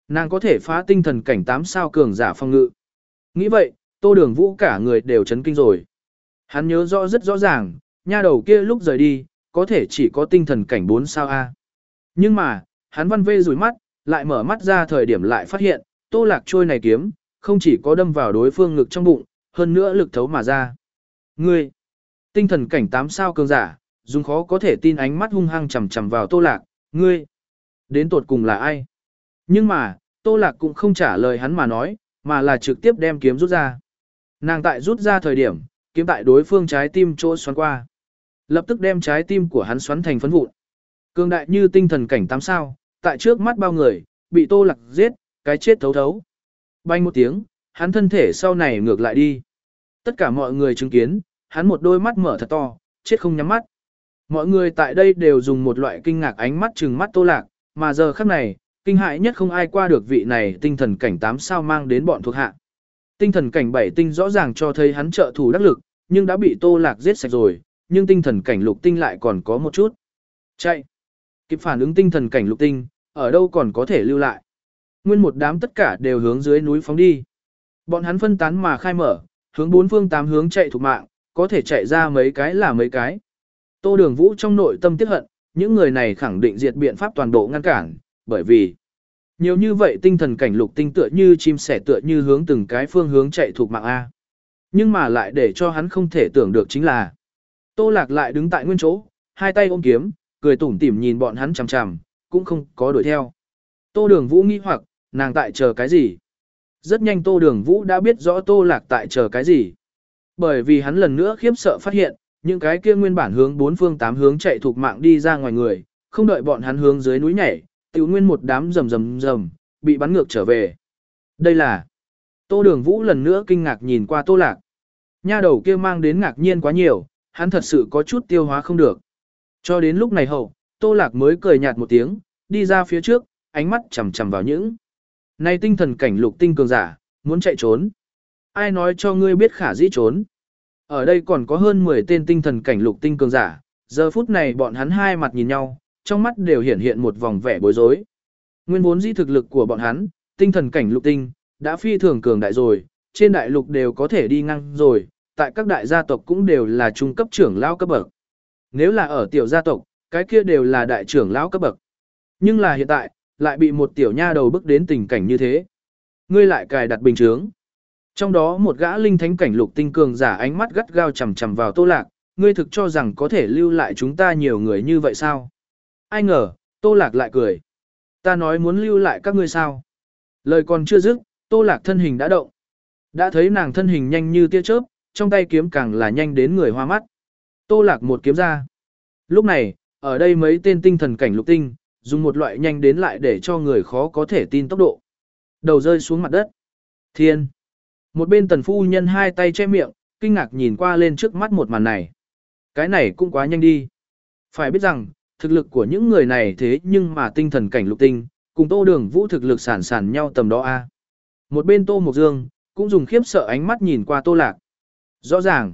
Nàng có thể phá tinh thần cảnh tám sao cường giả phong ngự. Nghĩ vậy, Tô Đường Vũ cả người đều chấn kinh rồi. Hắn nhớ rõ rất rõ ràng, nha đầu kia lúc rời đi, có thể chỉ có tinh thần cảnh bốn sao A. Nhưng mà, hắn văn vê rủi mắt, lại mở mắt ra thời điểm lại phát hiện, Tô Lạc trôi này kiếm, không chỉ có đâm vào đối phương ngực trong bụng, hơn nữa lực thấu mà ra. Ngươi, tinh thần cảnh tám sao cường giả, dùng khó có thể tin ánh mắt hung hăng chằm chằm vào Tô Lạc, ngươi, đến tột cùng là ai? Nhưng mà, Tô Lạc cũng không trả lời hắn mà nói, mà là trực tiếp đem kiếm rút ra. Nàng tại rút ra thời điểm, kiếm tại đối phương trái tim chỗ xoắn qua. Lập tức đem trái tim của hắn xoắn thành phấn vụn. Cường đại như tinh thần cảnh tám sao, tại trước mắt bao người, bị Tô Lạc giết, cái chết thấu thấu. Bay một tiếng, hắn thân thể sau này ngược lại đi. Tất cả mọi người chứng kiến, hắn một đôi mắt mở thật to, chết không nhắm mắt. Mọi người tại đây đều dùng một loại kinh ngạc ánh mắt trừng mắt Tô Lạc, mà giờ khắc này, kinh hại nhất không ai qua được vị này tinh thần cảnh tám sao mang đến bọn thuộc hạ. Tinh thần cảnh bảy tinh rõ ràng cho thấy hắn trợ thủ đắc lực, nhưng đã bị Tô Lạc giết sạch rồi, nhưng tinh thần cảnh lục tinh lại còn có một chút. Chạy! Kịp phản ứng tinh thần cảnh lục tinh, ở đâu còn có thể lưu lại. Nguyên một đám tất cả đều hướng dưới núi phóng đi. Bọn hắn phân tán mà khai mở, hướng bốn phương tám hướng chạy thục mạng, có thể chạy ra mấy cái là mấy cái. Tô Đường Vũ trong nội tâm tiếc hận, những người này khẳng định diệt biện pháp toàn bộ ngăn cản, bởi vì nhiều như vậy tinh thần cảnh lục tinh tựa như chim sẻ tựa như hướng từng cái phương hướng chạy thuộc mạng A. Nhưng mà lại để cho hắn không thể tưởng được chính là Tô Lạc lại đứng tại nguyên chỗ, hai tay ôm kiếm, cười tủm tỉm nhìn bọn hắn chằm chằm, cũng không có đuổi theo. Tô Đường Vũ nghi hoặc, nàng tại chờ cái gì? Rất nhanh Tô Đường Vũ đã biết rõ Tô Lạc tại chờ cái gì. Bởi vì hắn lần nữa khiếp sợ phát hiện, những cái kia nguyên bản hướng bốn phương tám hướng chạy thuộc mạng đi ra ngoài người, không đợi bọn hắn hướng dưới núi nhảy, tiểu nguyên một đám rầm rầm rầm, bị bắn ngược trở về. Đây là Tô Đường Vũ lần nữa kinh ngạc nhìn qua Tô Lạc. Nha đầu kia mang đến ngạc nhiên quá nhiều, hắn thật sự có chút tiêu hóa không được. Cho đến lúc này hậu, Tô Lạc mới cười nhạt một tiếng, đi ra phía trước, ánh mắt chằm chằm vào những này tinh thần cảnh lục tinh cường giả, muốn chạy trốn. Ai nói cho ngươi biết khả dĩ trốn? Ở đây còn có hơn mười tên tinh thần cảnh lục tinh cường giả, giờ phút này bọn hắn hai mặt nhìn nhau, trong mắt đều hiện hiện một vòng vẻ bối rối. Nguyên vốn dĩ thực lực của bọn hắn, tinh thần cảnh lục tinh, đã phi thường cường đại rồi, trên đại lục đều có thể đi ngang rồi, tại các đại gia tộc cũng đều là trung cấp trưởng lão cấp bậc. Nếu là ở tiểu gia tộc, cái kia đều là đại trưởng lão cấp bậc. Nhưng là hiện tại, lại bị một tiểu nha đầu bức đến tình cảnh như thế. Ngươi lại cài đặt bình chướng. Trong đó một gã linh thánh cảnh lục tinh cường giả ánh mắt gắt gao chằm chằm vào Tô Lạc, ngươi thực cho rằng có thể lưu lại chúng ta nhiều người như vậy sao? Ai ngờ, Tô Lạc lại cười. Ta nói muốn lưu lại các ngươi sao? Lời còn chưa dứt, Tô Lạc thân hình đã động. Đã thấy nàng thân hình nhanh như tia chớp, trong tay kiếm càng là nhanh đến người hoa mắt. Tô Lạc một kiếm ra. Lúc này, ở đây mấy tên tinh thần cảnh lục tinh, dùng một loại nhanh đến lại để cho người khó có thể tin tốc độ. Đầu rơi xuống mặt đất. Thiên! Một bên tần phu nhân hai tay che miệng, kinh ngạc nhìn qua lên trước mắt một màn này. Cái này cũng quá nhanh đi. Phải biết rằng, thực lực của những người này thế nhưng mà tinh thần cảnh lục tinh, cùng Tô Đường Vũ thực lực sản sản nhau tầm đó a. Một bên Tô Mộc Dương, cũng dùng khiếp sợ ánh mắt nhìn qua Tô Lạc. Rõ ràng,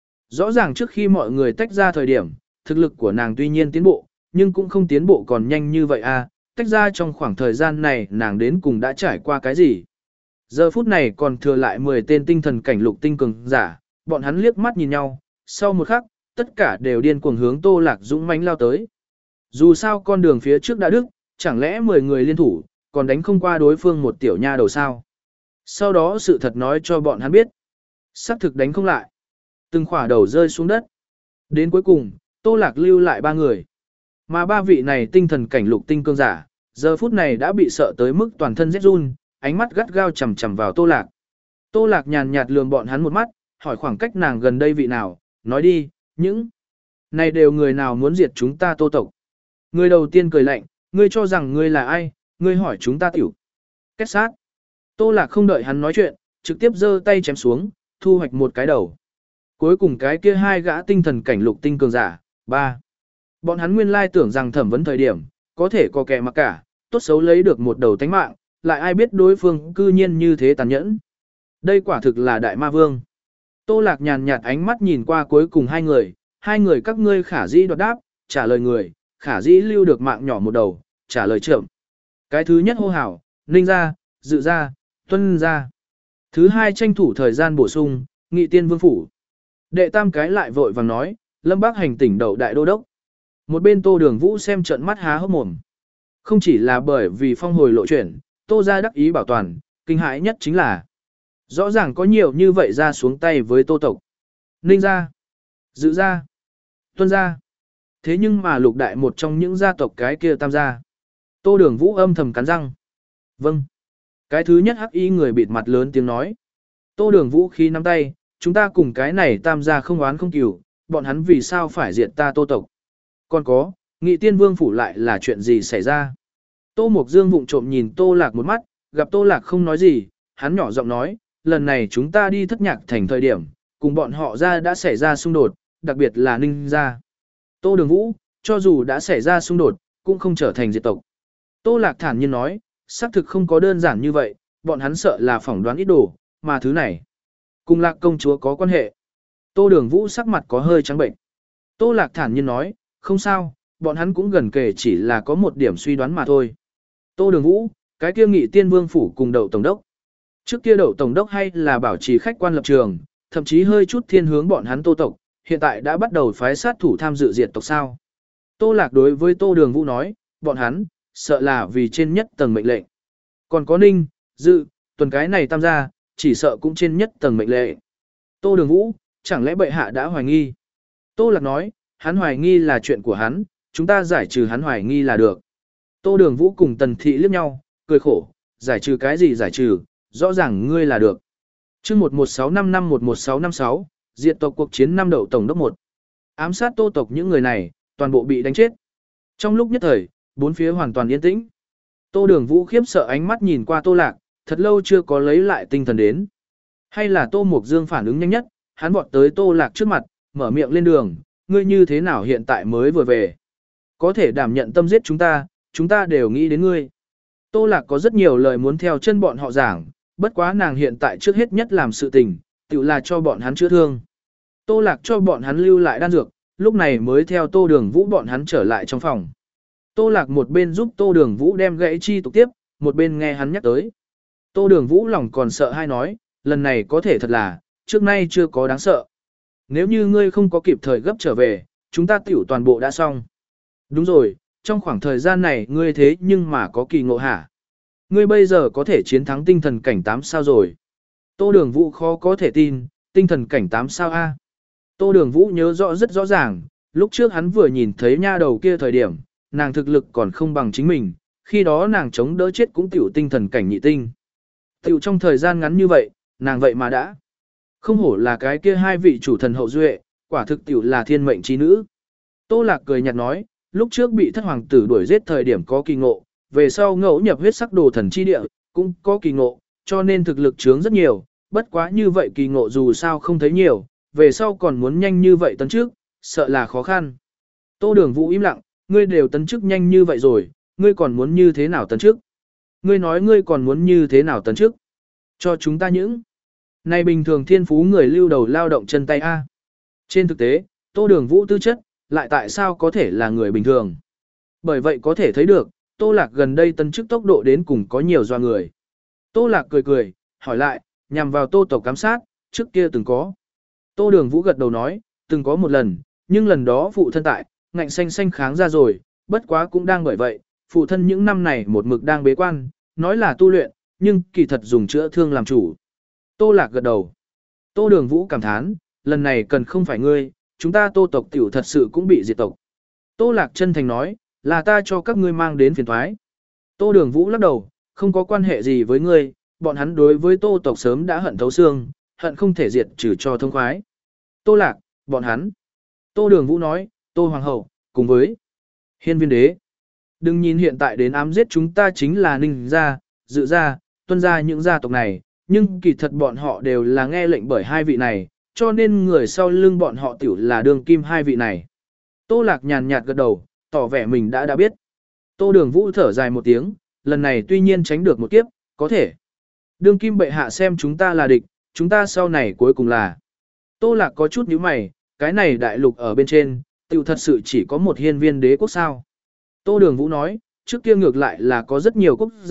rõ ràng trước khi mọi người tách ra thời điểm, thực lực của nàng tuy nhiên tiến bộ, nhưng cũng không tiến bộ còn nhanh như vậy a. Tách ra trong khoảng thời gian này nàng đến cùng đã trải qua cái gì. Giờ phút này còn thừa lại mười tên tinh thần cảnh lục tinh cường giả, bọn hắn liếc mắt nhìn nhau, sau một khắc, tất cả đều điên cuồng hướng Tô Lạc dũng mãnh lao tới. Dù sao con đường phía trước đã đứt, chẳng lẽ mười người liên thủ, còn đánh không qua đối phương một tiểu nha đầu sao? Sau đó sự thật nói cho bọn hắn biết, xác thực đánh không lại. Từng khỏa đầu rơi xuống đất. Đến cuối cùng, Tô Lạc lưu lại ba người. Mà ba vị này tinh thần cảnh lục tinh cường giả, giờ phút này đã bị sợ tới mức toàn thân rét run, ánh mắt gắt gao chằm chằm vào Tô Lạc. Tô Lạc nhàn nhạt lườm bọn hắn một mắt, hỏi khoảng cách nàng gần đây vị nào, nói đi, những này đều người nào muốn diệt chúng ta Tô tộc. Người đầu tiên cười lạnh, ngươi cho rằng ngươi là ai, ngươi hỏi chúng ta tiểu. Kết sát. Tô Lạc không đợi hắn nói chuyện, trực tiếp giơ tay chém xuống, thu hoạch một cái đầu. Cuối cùng cái kia hai gã tinh thần cảnh lục tinh cường giả, ba. Bọn hắn nguyên lai tưởng rằng thẩm vấn thời điểm, có thể có kẻ mặc cả, tốt xấu lấy được một đầu tánh mạng, lại ai biết đối phương cư nhiên như thế tàn nhẫn. Đây quả thực là đại ma vương. Tô Lạc nhàn nhạt ánh mắt nhìn qua cuối cùng hai người, hai người các ngươi khả dĩ đoạt đáp, trả lời người, khả dĩ lưu được mạng nhỏ một đầu, trả lời chậm. Cái thứ nhất hô hào, Ninh gia, Dự gia, Tuân gia. Thứ hai tranh thủ thời gian bổ sung, Nghị Tiên Vương phủ. Đệ tam cái lại vội vàng nói, Lâm Bắc hành tỉnh đậu đại đô đốc. Một bên Tô Đường Vũ xem trận mắt há hốc mồm. Không chỉ là bởi vì phong hồi lộ chuyển, Tô gia đắc ý bảo toàn, kinh hãi nhất chính là rõ ràng có nhiều như vậy ra xuống tay với Tô tộc. Ninh gia, Dự gia, Tuân gia. Thế nhưng mà lục đại một trong những gia tộc cái kia tam gia. Tô Đường Vũ âm thầm cắn răng. Vâng. Cái thứ nhất hắc y người bịt mặt lớn tiếng nói. Tô Đường Vũ khí nắm tay, chúng ta cùng cái này tam gia không oán không cừu, bọn hắn vì sao phải diệt ta Tô tộc. Còn có, Nghị Tiên Vương phủ lại là chuyện gì xảy ra. Tô Mộc Dương vụng trộm nhìn Tô Lạc một mắt, gặp Tô Lạc không nói gì, hắn nhỏ giọng nói, lần này chúng ta đi thất nhạc thành thời điểm, cùng bọn họ ra đã xảy ra xung đột, đặc biệt là Ninh gia. Tô Đường Vũ, cho dù đã xảy ra xung đột, cũng không trở thành diệt tộc. Tô Lạc thản nhiên nói, xác thực không có đơn giản như vậy, bọn hắn sợ là phỏng đoán ít đồ, mà thứ này cùng Lạc công chúa có quan hệ. Tô Đường Vũ sắc mặt có hơi trắng bệnh. Tô Lạc thản nhiên nói, không sao, bọn hắn cũng gần kể chỉ là có một điểm suy đoán mà thôi. Tô Đường Vũ, cái kia Nghị Tiên Vương phủ cùng Đậu tổng đốc. Trước kia Đậu tổng đốc hay là bảo trì khách quan lập trường, thậm chí hơi chút thiên hướng bọn hắn Tô tộc, hiện tại đã bắt đầu phái sát thủ tham dự diệt tộc sao. Tô Lạc đối với Tô Đường Vũ nói, bọn hắn sợ là vì trên nhất tầng mệnh lệnh. Còn có Ninh, Dự, Tuần cái này tam gia, chỉ sợ cũng trên nhất tầng mệnh lệnh. Tô Đường Vũ, chẳng lẽ bệ hạ đã hoài nghi? Tô Lạc nói, hắn hoài nghi là chuyện của hắn, chúng ta giải trừ hắn hoài nghi là được. Tô Đường Vũ cùng Tần Thị liếc nhau, cười khổ, giải trừ cái gì giải trừ, rõ ràng ngươi là được. Chương một một sáu năm năm một một sáu năm sáu, diệt tộc cuộc chiến năm Đậu tổng đốc một. Ám sát Tô tộc những người này, toàn bộ bị đánh chết. Trong lúc nhất thời, bốn phía hoàn toàn yên tĩnh. Tô Đường Vũ khiếp sợ ánh mắt nhìn qua Tô Lạc, thật lâu chưa có lấy lại tinh thần đến. Hay là Tô Mộc Dương phản ứng nhanh nhất, hắn vọt tới Tô Lạc trước mặt, mở miệng lên đường, ngươi như thế nào hiện tại mới vừa về. Có thể đảm nhận tâm giết chúng ta, chúng ta đều nghĩ đến ngươi. Tô Lạc có rất nhiều lời muốn theo chân bọn họ giảng, bất quá nàng hiện tại trước hết nhất làm sự tình, tự là cho bọn hắn chữa thương. Tô Lạc cho bọn hắn lưu lại đan dược, lúc này mới theo Tô Đường Vũ bọn hắn trở lại trong phòng. Tô Lạc một bên giúp Tô Đường Vũ đem gãy chi tục tiếp, một bên nghe hắn nhắc tới. Tô Đường Vũ lòng còn sợ hay nói, lần này có thể thật là, trước nay chưa có đáng sợ. Nếu như ngươi không có kịp thời gấp trở về, chúng ta tiểu toàn bộ đã xong. Đúng rồi, trong khoảng thời gian này ngươi thế nhưng mà có kỳ ngộ hả? Ngươi bây giờ có thể chiến thắng tinh thần cảnh tám sao rồi. Tô Đường Vũ khó có thể tin, tinh thần cảnh tám sao a? Tô Đường Vũ nhớ rõ rất rõ ràng, lúc trước hắn vừa nhìn thấy nha đầu kia thời điểm, nàng thực lực còn không bằng chính mình, khi đó nàng chống đỡ chết cũng tiểu tinh thần cảnh nhị tinh. Tiểu trong thời gian ngắn như vậy, nàng vậy mà đã. Không hổ là cái kia hai vị chủ thần hậu duệ, quả thực tiểu là thiên mệnh trí nữ. Tô Lạc cười nhạt nói, lúc trước bị thất hoàng tử đuổi giết thời điểm có kỳ ngộ, về sau ngẫu nhập huyết sắc đồ thần chi địa, cũng có kỳ ngộ, cho nên thực lực trướng rất nhiều, bất quá như vậy kỳ ngộ dù sao không thấy nhiều, về sau còn muốn nhanh như vậy tấn trước, sợ là khó khăn. Tô Đường Vũ im lặng, ngươi đều tấn chức nhanh như vậy rồi, ngươi còn muốn như thế nào tấn chức? Ngươi nói ngươi còn muốn như thế nào tấn chức? Cho chúng ta những này bình thường thiên phú người lưu đầu lao động chân tay A. Trên thực tế, Tô Đường Vũ tư chất, lại tại sao có thể là người bình thường? Bởi vậy có thể thấy được, Tô Lạc gần đây tấn chức tốc độ đến cùng có nhiều doa người. Tô Lạc cười cười, hỏi lại, nhằm vào Tô tộc cám sát, trước kia từng có. Tô Đường Vũ gật đầu nói, từng có một lần, nhưng lần đó phụ thân tại, ngạnh xanh xanh kháng ra rồi, bất quá cũng đang bởi vậy, phụ thân những năm này một mực đang bế quan, nói là tu luyện, nhưng kỳ thật dùng chữa thương làm chủ. Tô Lạc gật đầu. Tô Đường Vũ cảm thán, lần này cần không phải ngươi, chúng ta Tô tộc tiểu thật sự cũng bị diệt tộc. Tô Lạc chân thành nói, là ta cho các ngươi mang đến phiền toái. Tô Đường Vũ lắc đầu, không có quan hệ gì với ngươi, bọn hắn đối với Tô tộc sớm đã hận thấu xương, hận không thể diệt trừ cho thông khoái. Tô Lạc, bọn hắn. Tô Đường Vũ nói, Tô Hoàng hậu, cùng với Hiên Viên đế. Đừng nhìn hiện tại đến ám giết chúng ta chính là Ninh gia, Dự gia, Tuân gia những gia tộc này, nhưng kỳ thật bọn họ đều là nghe lệnh bởi hai vị này, cho nên người sau lưng bọn họ tiểu là đường kim hai vị này. Tô Lạc nhàn nhạt gật đầu, tỏ vẻ mình đã đã biết. Tô Đường Vũ thở dài một tiếng, lần này tuy nhiên tránh được một kiếp, có thể. Đường kim bệ hạ xem chúng ta là địch, chúng ta sau này cuối cùng là. Tô Lạc có chút nhíu mày, cái này đại lục ở bên trên, tiểu thật sự chỉ có một Hiên Viên đế quốc sao. Tô Đường Vũ nói, trước kia ngược lại là có rất nhiều quốc gia,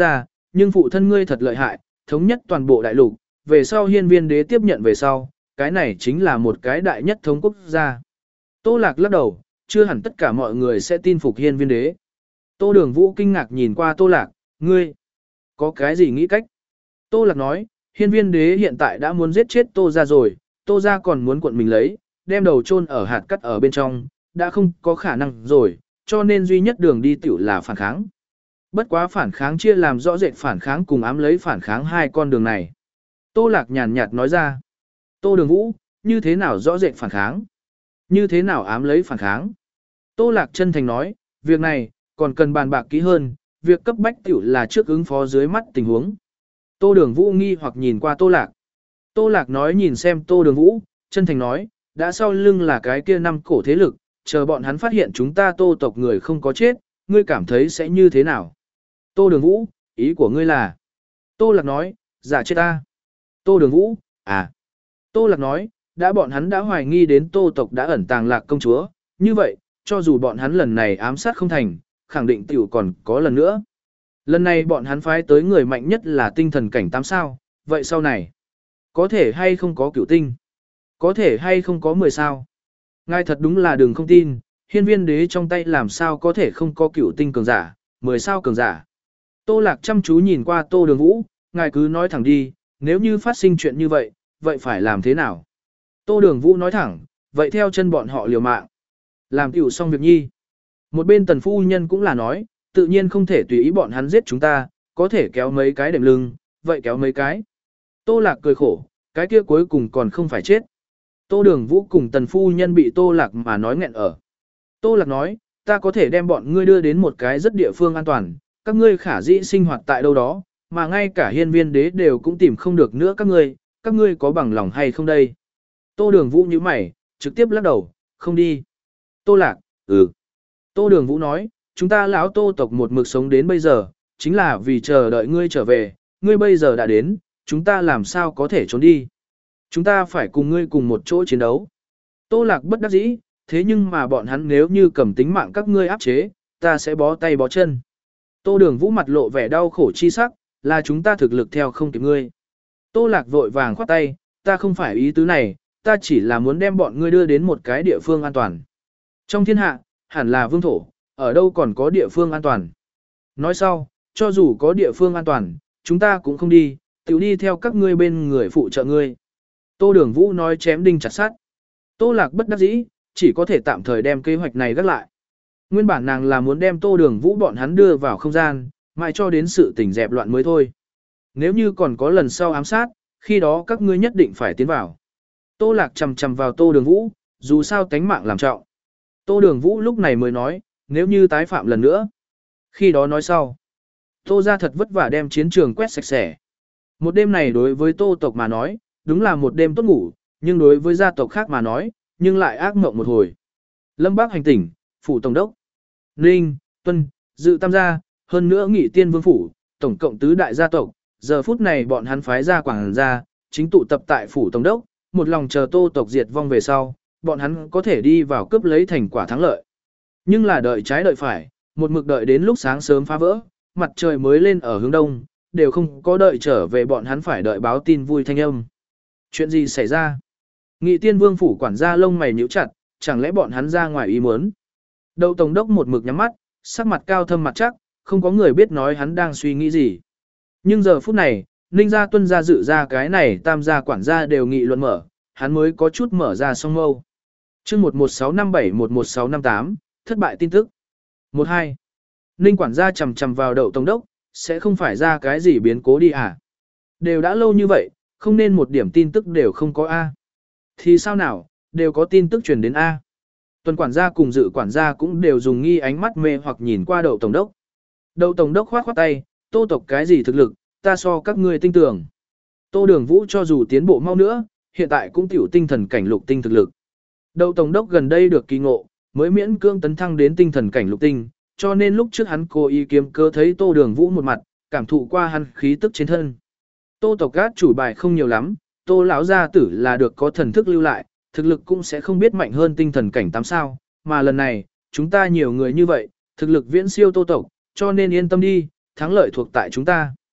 nhưng phụ thân ngươi thật lợi hại, thống nhất toàn bộ đại lục, về sau hiên viên đế tiếp nhận về sau, cái này chính là một cái đại nhất thống quốc gia. Tô Lạc lắc đầu, chưa hẳn tất cả mọi người sẽ tin phục hiên viên đế. Tô Đường Vũ kinh ngạc nhìn qua Tô Lạc, ngươi, có cái gì nghĩ cách? Tô Lạc nói, hiên viên đế hiện tại đã muốn giết chết Tô gia rồi, Tô gia còn muốn cuộn mình lấy, đem đầu chôn ở hạt cắt ở bên trong, đã không có khả năng rồi, cho nên duy nhất đường đi tiểu là phản kháng. Bất quá phản kháng chia làm rõ rệt phản kháng cùng ám lấy phản kháng hai con đường này. Tô Lạc nhàn nhạt nói ra. Tô Đường Vũ, như thế nào rõ rệt phản kháng? Như thế nào ám lấy phản kháng? Tô Lạc chân thành nói, việc này, còn cần bàn bạc kỹ hơn, việc cấp bách tiểu là trước ứng phó dưới mắt tình huống. Tô Đường Vũ nghi hoặc nhìn qua Tô Lạc. Tô Lạc nói nhìn xem Tô Đường Vũ, chân thành nói, đã sau lưng là cái kia năm cổ thế lực, chờ bọn hắn phát hiện chúng ta Tô tộc người không có chết, ngươi cảm thấy sẽ như thế nào? Tô Đường Vũ, ý của ngươi là? Tô Lạc nói, giả chết ta. Tô Đường Vũ, à. Tô Lạc nói, đã bọn hắn đã hoài nghi đến Tô tộc đã ẩn tàng Lạc công chúa, như vậy, cho dù bọn hắn lần này ám sát không thành, khẳng định tiểu còn có lần nữa. Lần này bọn hắn phái tới người mạnh nhất là tinh thần cảnh tám sao, vậy sau này, có thể hay không có cửu tinh? Có thể hay không có mười sao? Ngài thật đúng là đừng không tin, hiên viên đế trong tay làm sao có thể không có cửu tinh cường giả, mười sao cường giả. Tô Lạc chăm chú nhìn qua Tô Đường Vũ, ngài cứ nói thẳng đi, nếu như phát sinh chuyện như vậy, vậy phải làm thế nào? Tô Đường Vũ nói thẳng, vậy theo chân bọn họ liều mạng. Làm tiểu xong việc nhi. Một bên tần phu nhân cũng là nói, tự nhiên không thể tùy ý bọn hắn giết chúng ta, có thể kéo mấy cái đệm lưng, vậy kéo mấy cái. Tô Lạc cười khổ, cái kia cuối cùng còn không phải chết. Tô Đường Vũ cùng tần phu nhân bị Tô Lạc mà nói nghẹn ở. Tô Lạc nói, ta có thể đem bọn ngươi đưa đến một cái rất địa phương an toàn, các ngươi khả dĩ sinh hoạt tại đâu đó, mà ngay cả hiên viên đế đều cũng tìm không được nữa các ngươi, các ngươi có bằng lòng hay không đây? Tô Đường Vũ nhíu mày, trực tiếp lắc đầu, không đi. Tô Lạc, ừ. Tô Đường Vũ nói, chúng ta lão Tô tộc một mực sống đến bây giờ, chính là vì chờ đợi ngươi trở về, ngươi bây giờ đã đến, chúng ta làm sao có thể trốn đi. Chúng ta phải cùng ngươi cùng một chỗ chiến đấu. Tô Lạc bất đắc dĩ, thế nhưng mà bọn hắn nếu như cầm tính mạng các ngươi áp chế, ta sẽ bó tay bó chân. Tô Đường Vũ mặt lộ vẻ đau khổ chi sắc, là chúng ta thực lực theo không kịp ngươi. Tô Lạc vội vàng khoát tay, ta không phải ý tứ này, ta chỉ là muốn đem bọn ngươi đưa đến một cái địa phương an toàn. Trong thiên hạ, hẳn là vương thổ, ở đâu còn có địa phương an toàn. Nói sau, cho dù có địa phương an toàn, chúng ta cũng không đi, tự đi theo các ngươi bên người phụ trợ ngươi. Tô Đường Vũ nói chém đinh chặt sắt. Tô Lạc bất đắc dĩ, chỉ có thể tạm thời đem kế hoạch này gác lại. Nguyên bản nàng là muốn đem Tô Đường Vũ bọn hắn đưa vào không gian, mãi cho đến sự tình dẹp loạn mới thôi. Nếu như còn có lần sau ám sát, khi đó các ngươi nhất định phải tiến vào. Tô Lạc chầm chầm vào Tô Đường Vũ, dù sao tánh mạng làm trọng. Tô Đường Vũ lúc này mới nói, nếu như tái phạm lần nữa. Khi đó nói sau. Tô ra thật vất vả đem chiến trường quét sạch sẽ. Một đêm này đối với Tô tộc mà nói, đúng là một đêm tốt ngủ, nhưng đối với gia tộc khác mà nói, nhưng lại ác mộng một hồi. Lâm Bác hành tỉnh, phủ tổng đốc. Ninh, Tuân, Dự Tam gia, hơn nữa Nghị Tiên Vương phủ, tổng cộng tứ đại gia tộc, giờ phút này bọn hắn phái ra quảng gia, chính tụ tập tại phủ tổng đốc, một lòng chờ Tô tộc diệt vong về sau, bọn hắn có thể đi vào cướp lấy thành quả thắng lợi. Nhưng là đợi trái đợi phải, một mực đợi đến lúc sáng sớm phá vỡ, mặt trời mới lên ở hướng đông, đều không có đợi trở về bọn hắn phải đợi báo tin vui thanh âm. Chuyện gì xảy ra? Nghị Tiên Vương phủ quản gia lông mày nhíu chặt, chẳng lẽ bọn hắn ra ngoài ý muốn? Đậu tổng đốc một mực nhắm mắt, sắc mặt cao thâm mặt chắc, không có người biết nói hắn đang suy nghĩ gì. Nhưng giờ phút này, Ninh gia Tuân gia Dự gia cái này tam gia quản gia đều nghị luận mở, hắn mới có chút mở ra song mâu. Chương một một sáu năm bảy một một sáu năm tám, thất bại tin tức. một hai. Ninh quản gia chầm chầm vào đậu tổng đốc, sẽ không phải ra cái gì biến cố đi à? Đều đã lâu như vậy, không nên một điểm tin tức đều không có A. Thì sao nào, đều có tin tức truyền đến A. Tuần quản gia cùng Dự quản gia cũng đều dùng nghi ánh mắt mê hoặc nhìn qua đậu tổng đốc. Đậu tổng đốc khoát khoát tay, Tô tộc cái gì thực lực, ta so các ngươi tinh tưởng. Tô Đường Vũ cho dù tiến bộ mau nữa, hiện tại cũng tiểu tinh thần cảnh lục tinh thực lực. Đậu tổng đốc gần đây được kỳ ngộ, mới miễn cưỡng tấn thăng đến tinh thần cảnh lục tinh, cho nên lúc trước hắn cố ý kiếm cơ thấy Tô Đường Vũ một mặt, cảm thụ qua hắn khí tức trên thân. Tô tộc gác chủ bài không nhiều lắm, Tô lão gia tử là được có thần thức lưu lại, thực lực cũng sẽ không biết mạnh hơn tinh thần cảnh tám sao, mà lần này, chúng ta nhiều người như vậy, thực lực viễn siêu Tô tộc, cho nên yên tâm đi, thắng lợi thuộc tại chúng ta.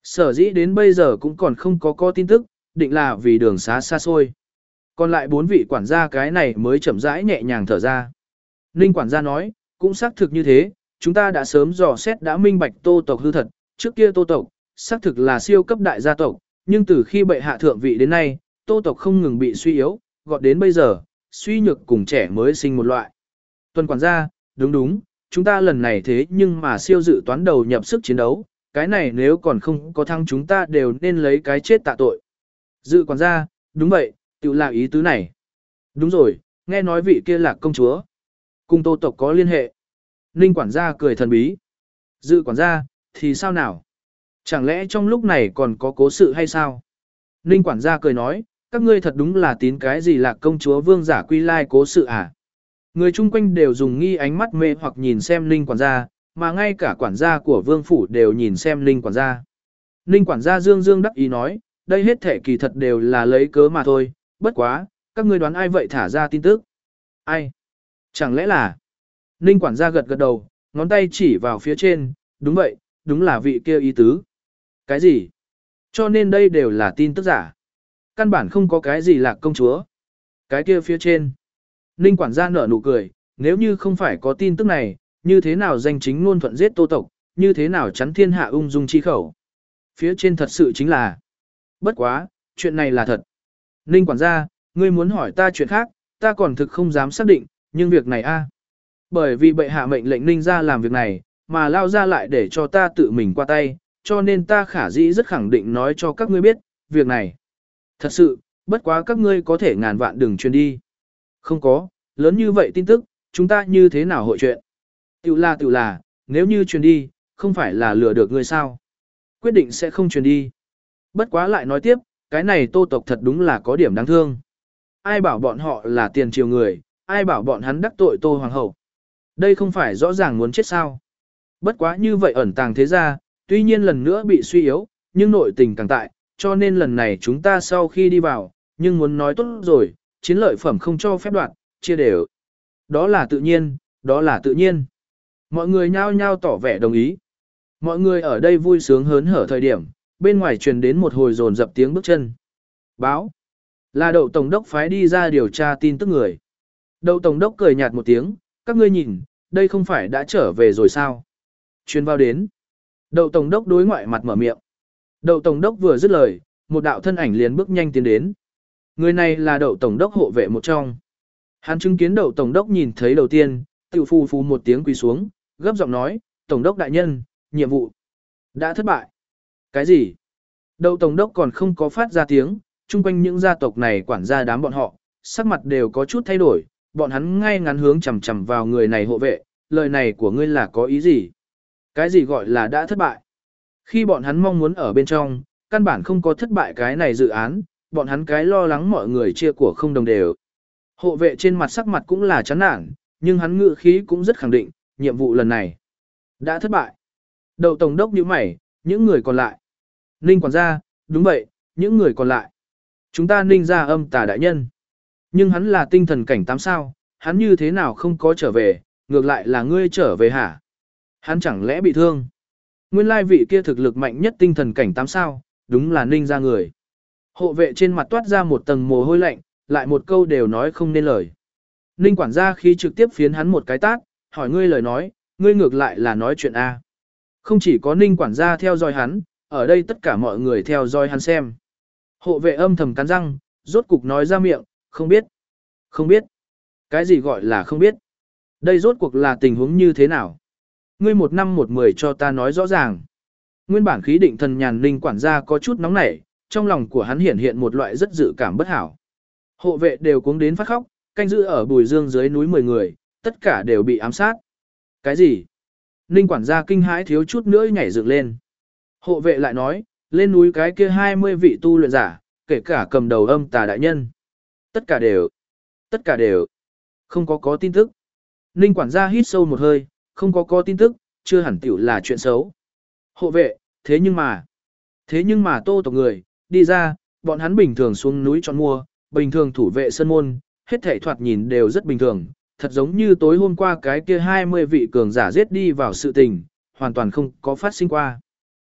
Sở dĩ đến bây giờ cũng còn không có có tin tức, định là vì đường xá xa xôi. Còn lại bốn vị quản gia cái này mới chậm rãi nhẹ nhàng thở ra. Ninh quản gia nói, cũng xác thực như thế, chúng ta đã sớm dò xét đã minh bạch Tô tộc hư thật, trước kia Tô tộc, xác thực là siêu cấp đại gia tộc, nhưng từ khi bệ hạ thượng vị đến nay, Tô tộc không ngừng bị suy yếu, gọt đến bây giờ, suy nhược cùng trẻ mới sinh một loại. Tuần quản gia, đúng đúng, chúng ta lần này thế nhưng mà siêu dự toán đầu nhập sức chiến đấu, cái này nếu còn không có thăng chúng ta đều nên lấy cái chết tạ tội. Dự quản gia, đúng vậy, tự là ý tứ này. Đúng rồi, nghe nói vị kia là công chúa. Cùng Tô tộc có liên hệ. Ninh quản gia cười thần bí. Dự quản gia, thì sao nào? Chẳng lẽ trong lúc này còn có cố sự hay sao? Ninh quản gia cười nói, các ngươi thật đúng là tín cái gì là công chúa vương giả quy lai cố sự à? Người chung quanh đều dùng nghi ánh mắt mê hoặc nhìn xem Ninh quản gia, mà ngay cả quản gia của vương phủ đều nhìn xem Ninh quản gia. Ninh quản gia dương dương đắc ý nói, đây hết thể kỳ thật đều là lấy cớ mà thôi, bất quá, các ngươi đoán ai vậy thả ra tin tức? Ai? Chẳng lẽ là... Ninh quản gia gật gật đầu, ngón tay chỉ vào phía trên, đúng vậy, đúng là vị kia ý tứ. Cái gì? Cho nên đây đều là tin tức giả. Căn bản không có cái gì là công chúa. Cái kia phía trên. Ninh quản gia nở nụ cười, nếu như không phải có tin tức này, như thế nào danh chính ngôn thuận giết Tô tộc, như thế nào chắn thiên hạ ung dung chi khẩu. Phía trên thật sự chính là. Bất quá, chuyện này là thật. Ninh quản gia, ngươi muốn hỏi ta chuyện khác, ta còn thực không dám xác định, nhưng việc này a, bởi vì bệ hạ mệnh lệnh Ninh ra làm việc này, mà lao ra lại để cho ta tự mình qua tay, cho nên ta khả dĩ rất khẳng định nói cho các ngươi biết, việc này. Thật sự, bất quá các ngươi có thể ngàn vạn đừng truyền đi. Không có, lớn như vậy tin tức, chúng ta như thế nào hội chuyện? Tiểu là tiểu là, nếu như truyền đi, không phải là lừa được ngươi sao? Quyết định sẽ không truyền đi. Bất quá lại nói tiếp, cái này Tô tộc thật đúng là có điểm đáng thương. Ai bảo bọn họ là tiền triều người, ai bảo bọn hắn đắc tội Tô Hoàng hậu. Đây không phải rõ ràng muốn chết sao. Bất quá như vậy ẩn tàng thế ra, tuy nhiên lần nữa bị suy yếu, nhưng nội tình càng tại, cho nên lần này chúng ta sau khi đi vào, nhưng muốn nói tốt rồi, chiến lợi phẩm không cho phép đoạn, chia đều. Đó là tự nhiên, đó là tự nhiên. Mọi người nhao nhao tỏ vẻ đồng ý. Mọi người ở đây vui sướng hớn hở thời điểm, bên ngoài truyền đến một hồi dồn dập tiếng bước chân. Báo. Là đậu tổng đốc phái đi ra điều tra tin tức người. Đậu tổng đốc cười nhạt một tiếng, các ngươi nhìn, đây không phải đã trở về rồi sao? Truyền vào đến. Đậu tổng đốc đối ngoại mặt mở miệng. Đậu tổng đốc vừa dứt lời, một đạo thân ảnh liền bước nhanh tiến đến. Người này là đậu tổng đốc hộ vệ một trong. Hắn chứng kiến đậu tổng đốc nhìn thấy đầu tiên, tự phù phù một tiếng quỳ xuống, gấp giọng nói, tổng đốc đại nhân, nhiệm vụ đã thất bại. Cái gì? Đậu tổng đốc còn không có phát ra tiếng, chung quanh những gia tộc này quản gia đám bọn họ, sắc mặt đều có chút thay đổi, bọn hắn ngay ngắn hướng chằm chằm vào người này hộ vệ, lời này của ngươi là có ý gì? Cái gì gọi là đã thất bại? Khi bọn hắn mong muốn ở bên trong, căn bản không có thất bại cái này dự án, bọn hắn cái lo lắng mọi người chia của không đồng đều. Hộ vệ trên mặt sắc mặt cũng là chán nản, nhưng hắn ngự khí cũng rất khẳng định, nhiệm vụ lần này đã thất bại. Đậu tổng đốc nhíu mày, những người còn lại. Ninh quản gia, đúng vậy, những người còn lại. Chúng ta ninh ra âm tà đại nhân. Nhưng hắn là tinh thần cảnh tám sao, hắn như thế nào không có trở về, ngược lại là ngươi trở về hả? Hắn chẳng lẽ bị thương? Nguyên lai vị kia thực lực mạnh nhất tinh thần cảnh tám sao, đúng là ninh ra người. Hộ vệ trên mặt toát ra một tầng mồ hôi lạnh, lại một câu đều nói không nên lời. Ninh quản gia khi trực tiếp phiến hắn một cái tát, hỏi ngươi lời nói, ngươi ngược lại là nói chuyện A. Không chỉ có ninh quản gia theo dõi hắn, ở đây tất cả mọi người theo dõi hắn xem. Hộ vệ âm thầm cắn răng, rốt cục nói ra miệng, không biết. Không biết. Cái gì gọi là không biết? Đây rốt cuộc là tình huống như thế nào? Ngươi một năm một mười cho ta nói rõ ràng. Nguyên bản khí định thần nhàn ninh quản gia có chút nóng nảy, trong lòng của hắn hiện hiện một loại rất dự cảm bất hảo. Hộ vệ đều cuống đến phát khóc, canh giữ ở Bùi Dương dưới núi mười người, tất cả đều bị ám sát. Cái gì? Ninh quản gia kinh hãi thiếu chút nữa nhảy dựng lên. Hộ vệ lại nói, lên núi cái kia hai mươi vị tu luyện giả, kể cả cầm đầu âm tà đại nhân. Tất cả đều, tất cả đều, không có có tin tức. Ninh quản gia hít sâu một hơi, không có có tin tức, chưa hẳn tiểu là chuyện xấu. Hộ vệ, thế nhưng mà, thế nhưng mà Tô tộc người, đi ra, bọn hắn bình thường xuống núi chọn mua, bình thường thủ vệ sân môn, hết thảy thoạt nhìn đều rất bình thường, thật giống như tối hôm qua cái kia hai mươi vị cường giả giết đi vào sự tình, hoàn toàn không có phát sinh qua.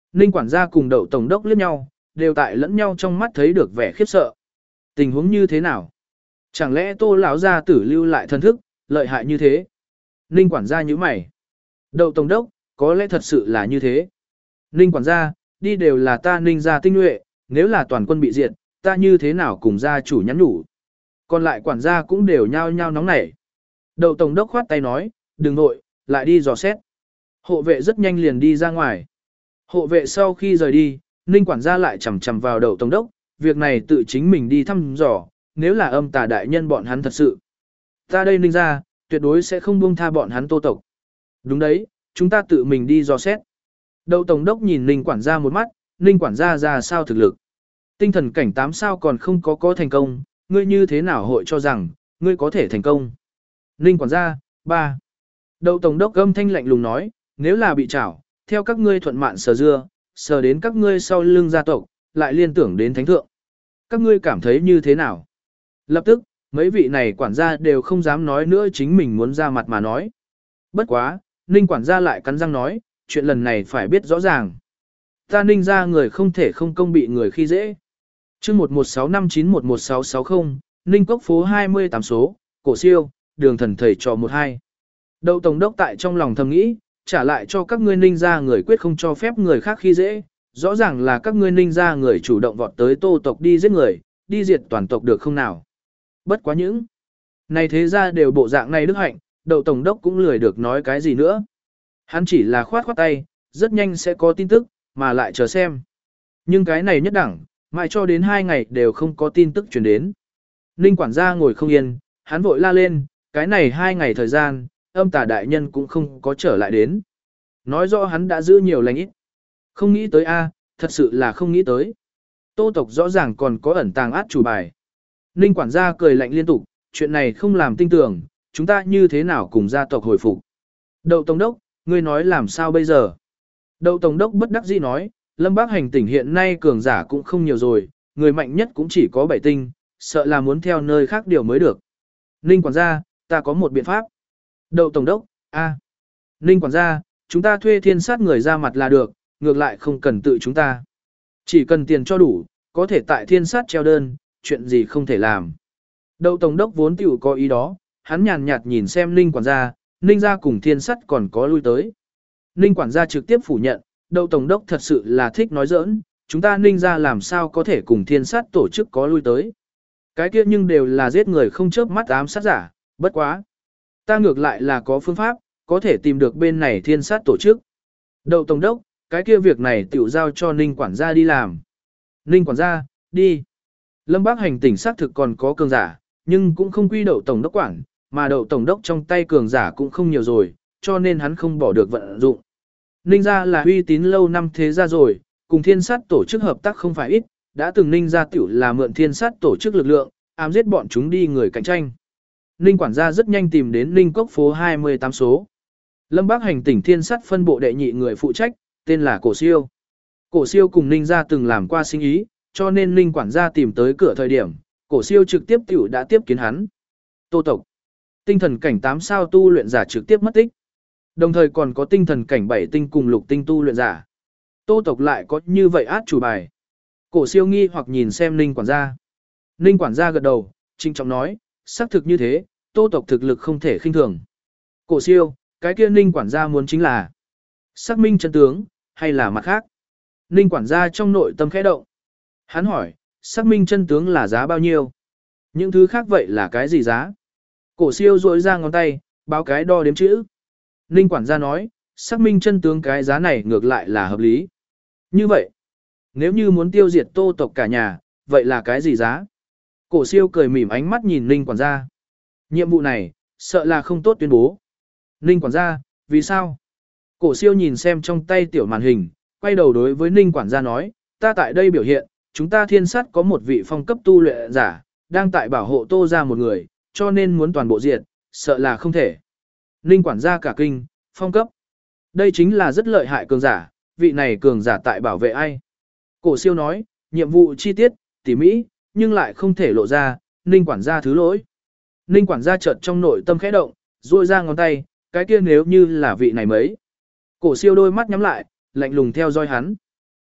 Ninh quản gia cùng Đậu tổng đốc liếc nhau, đều tại lẫn nhau trong mắt thấy được vẻ khiếp sợ. Tình huống như thế nào? Chẳng lẽ Tô lão gia tử lưu lại thân thức, lợi hại như thế? Ninh quản gia nhíu mày. Đậu tổng đốc, có lẽ thật sự là như thế. Ninh quản gia, đi đều là ta Ninh gia tinh nhuệ, nếu là toàn quân bị diệt, ta như thế nào cùng gia chủ nhắn nhủ? Còn lại quản gia cũng đều nhao nhao nóng nảy. Đậu tổng đốc khoát tay nói, đừng nội, lại đi dò xét. Hộ vệ rất nhanh liền đi ra ngoài. Hộ vệ sau khi rời đi, Ninh quản gia lại chầm chầm vào Đậu tổng đốc, việc này tự chính mình đi thăm dò, nếu là âm tà đại nhân bọn hắn thật sự. Ta đây Ninh gia, tuyệt đối sẽ không buông tha bọn hắn Tô tộc. Đúng đấy, chúng ta tự mình đi dò xét. Đậu tổng đốc nhìn Ninh quản gia một mắt, Ninh quản gia ra sao thực lực. Tinh thần cảnh tám sao còn không có có thành công, ngươi như thế nào hội cho rằng, ngươi có thể thành công. Ninh quản gia, ba. Đậu tổng đốc âm thanh lạnh lùng nói, nếu là bị trảo, theo các ngươi thuận mạn sờ dưa, sờ đến các ngươi sau lưng gia tộc, lại liên tưởng đến thánh thượng. Các ngươi cảm thấy như thế nào? Lập tức, mấy vị này quản gia đều không dám nói nữa chính mình muốn ra mặt mà nói. Bất quá, Ninh quản gia lại cắn răng nói, chuyện lần này phải biết rõ ràng. Ta Ninh ra người không thể không công bị người khi dễ. chương một một sáu năm chín một một sáu sáu không, Ninh Cốc phố hai mươi tám số, cổ siêu, đường thần thầy trò một hai. Đậu tổng đốc tại trong lòng thầm nghĩ, trả lại cho các ngươi Ninh ra người quyết không cho phép người khác khi dễ. Rõ ràng là các ngươi Ninh ra người chủ động vọt tới Tô tộc đi giết người, đi diệt toàn tộc được không nào. Bất quá những này thế ra đều bộ dạng này đức hạnh, Đậu tổng đốc cũng lười được nói cái gì nữa. Hắn chỉ là khoát khoát tay, rất nhanh sẽ có tin tức, mà lại chờ xem. Nhưng cái này nhất đẳng, mãi cho đến hai ngày đều không có tin tức truyền đến. Ninh quản gia ngồi không yên, hắn vội la lên, cái này hai ngày thời gian, âm tà đại nhân cũng không có trở lại đến. Nói rõ hắn đã giữ nhiều lành ít. Không nghĩ tới a, thật sự là không nghĩ tới. Tô tộc rõ ràng còn có ẩn tàng át chủ bài. Ninh quản gia cười lạnh liên tục, chuyện này không làm tin tưởng, chúng ta như thế nào cùng gia tộc hồi phục. Đậu tổng đốc, ngươi nói làm sao bây giờ? Đậu tổng đốc bất đắc dĩ nói, Lâm Bắc hành tỉnh hiện nay cường giả cũng không nhiều rồi, người mạnh nhất cũng chỉ có bảy tinh, sợ là muốn theo nơi khác điều mới được. Ninh quản gia, ta có một biện pháp. Đậu tổng đốc, a. Ninh quản gia, chúng ta thuê thiên sát người ra mặt là được, ngược lại không cần tự chúng ta. Chỉ cần tiền cho đủ, có thể tại thiên sát treo đơn, chuyện gì không thể làm. Đậu tổng đốc vốn tiểu có ý đó, hắn nhàn nhạt nhìn xem Ninh quản gia, Ninh gia cùng thiên sắt còn có lui tới. Ninh quản gia trực tiếp phủ nhận, Đậu tổng đốc thật sự là thích nói giỡn, chúng ta Ninh gia làm sao có thể cùng thiên sắt tổ chức có lui tới. Cái kia nhưng đều là giết người không chớp mắt ám sát giả, bất quá. Ta ngược lại là có phương pháp, có thể tìm được bên này thiên sát tổ chức. Đậu tổng đốc, cái kia việc này tiểu giao cho Ninh quản gia đi làm. Ninh quản gia, đi. Lâm Bắc hành tỉnh xác thực còn có cường giả, nhưng cũng không quy Đậu tổng đốc quản, mà Đậu tổng đốc trong tay cường giả cũng không nhiều rồi, cho nên hắn không bỏ được vận dụng. Ninh gia là uy tín lâu năm thế gia rồi, cùng thiên sát tổ chức hợp tác không phải ít, đã từng Ninh gia tiểu là mượn thiên sát tổ chức lực lượng, ám giết bọn chúng đi người cạnh tranh. Ninh quản gia rất nhanh tìm đến Ninh Cốc phố hai mươi tám số. Lâm Bắc hành tỉnh thiên sát phân bộ đệ nhị người phụ trách, tên là Cổ Siêu. Cổ Siêu cùng Ninh gia từng làm qua sinh ý, cho nên Ninh quản gia tìm tới cửa thời điểm, Cổ Siêu trực tiếp tiểu đã tiếp kiến hắn. Tô tộc. Tinh thần cảnh tám sao tu luyện giả trực tiếp mất tích. Đồng thời còn có tinh thần cảnh bảy tinh cùng lục tinh tu luyện giả. Tô tộc lại có như vậy át chủ bài. Cổ Siêu nghi hoặc nhìn xem Ninh quản gia. Ninh quản gia gật đầu, trinh trọng nói, xác thực như thế, Tô tộc thực lực không thể khinh thường. Cổ Siêu, cái kia Ninh quản gia muốn chính là xác minh chân tướng, hay là mặt khác? Ninh quản gia trong nội tâm khẽ động. Hắn hỏi, xác minh chân tướng là giá bao nhiêu? Những thứ khác vậy là cái gì giá? Cổ Siêu duỗi ra ngón tay, báo cái đo đếm chữ. Ninh quản gia nói, xác minh chân tướng cái giá này ngược lại là hợp lý. Như vậy, nếu như muốn tiêu diệt Tô tộc cả nhà, vậy là cái gì giá? Cổ Siêu cười mỉm ánh mắt nhìn Ninh quản gia. Nhiệm vụ này, sợ là không tốt tuyên bố. Ninh quản gia, vì sao? Cổ Siêu nhìn xem trong tay tiểu màn hình, quay đầu đối với Ninh quản gia nói, ta tại đây biểu hiện, chúng ta thiên sát có một vị phong cấp tu luyện giả, đang tại bảo hộ Tô ra một người, cho nên muốn toàn bộ diệt, sợ là không thể. Ninh quản gia cả kinh, phong cấp. Đây chính là rất lợi hại cường giả, vị này cường giả tại bảo vệ ai? Cổ Siêu nói, nhiệm vụ chi tiết, tỉ mỹ, nhưng lại không thể lộ ra, Ninh quản gia thứ lỗi. Ninh quản gia chợt trong nội tâm khẽ động, duỗi ra ngón tay, cái kia nếu như là vị này mấy. Cổ Siêu đôi mắt nhắm lại, lạnh lùng theo dõi hắn.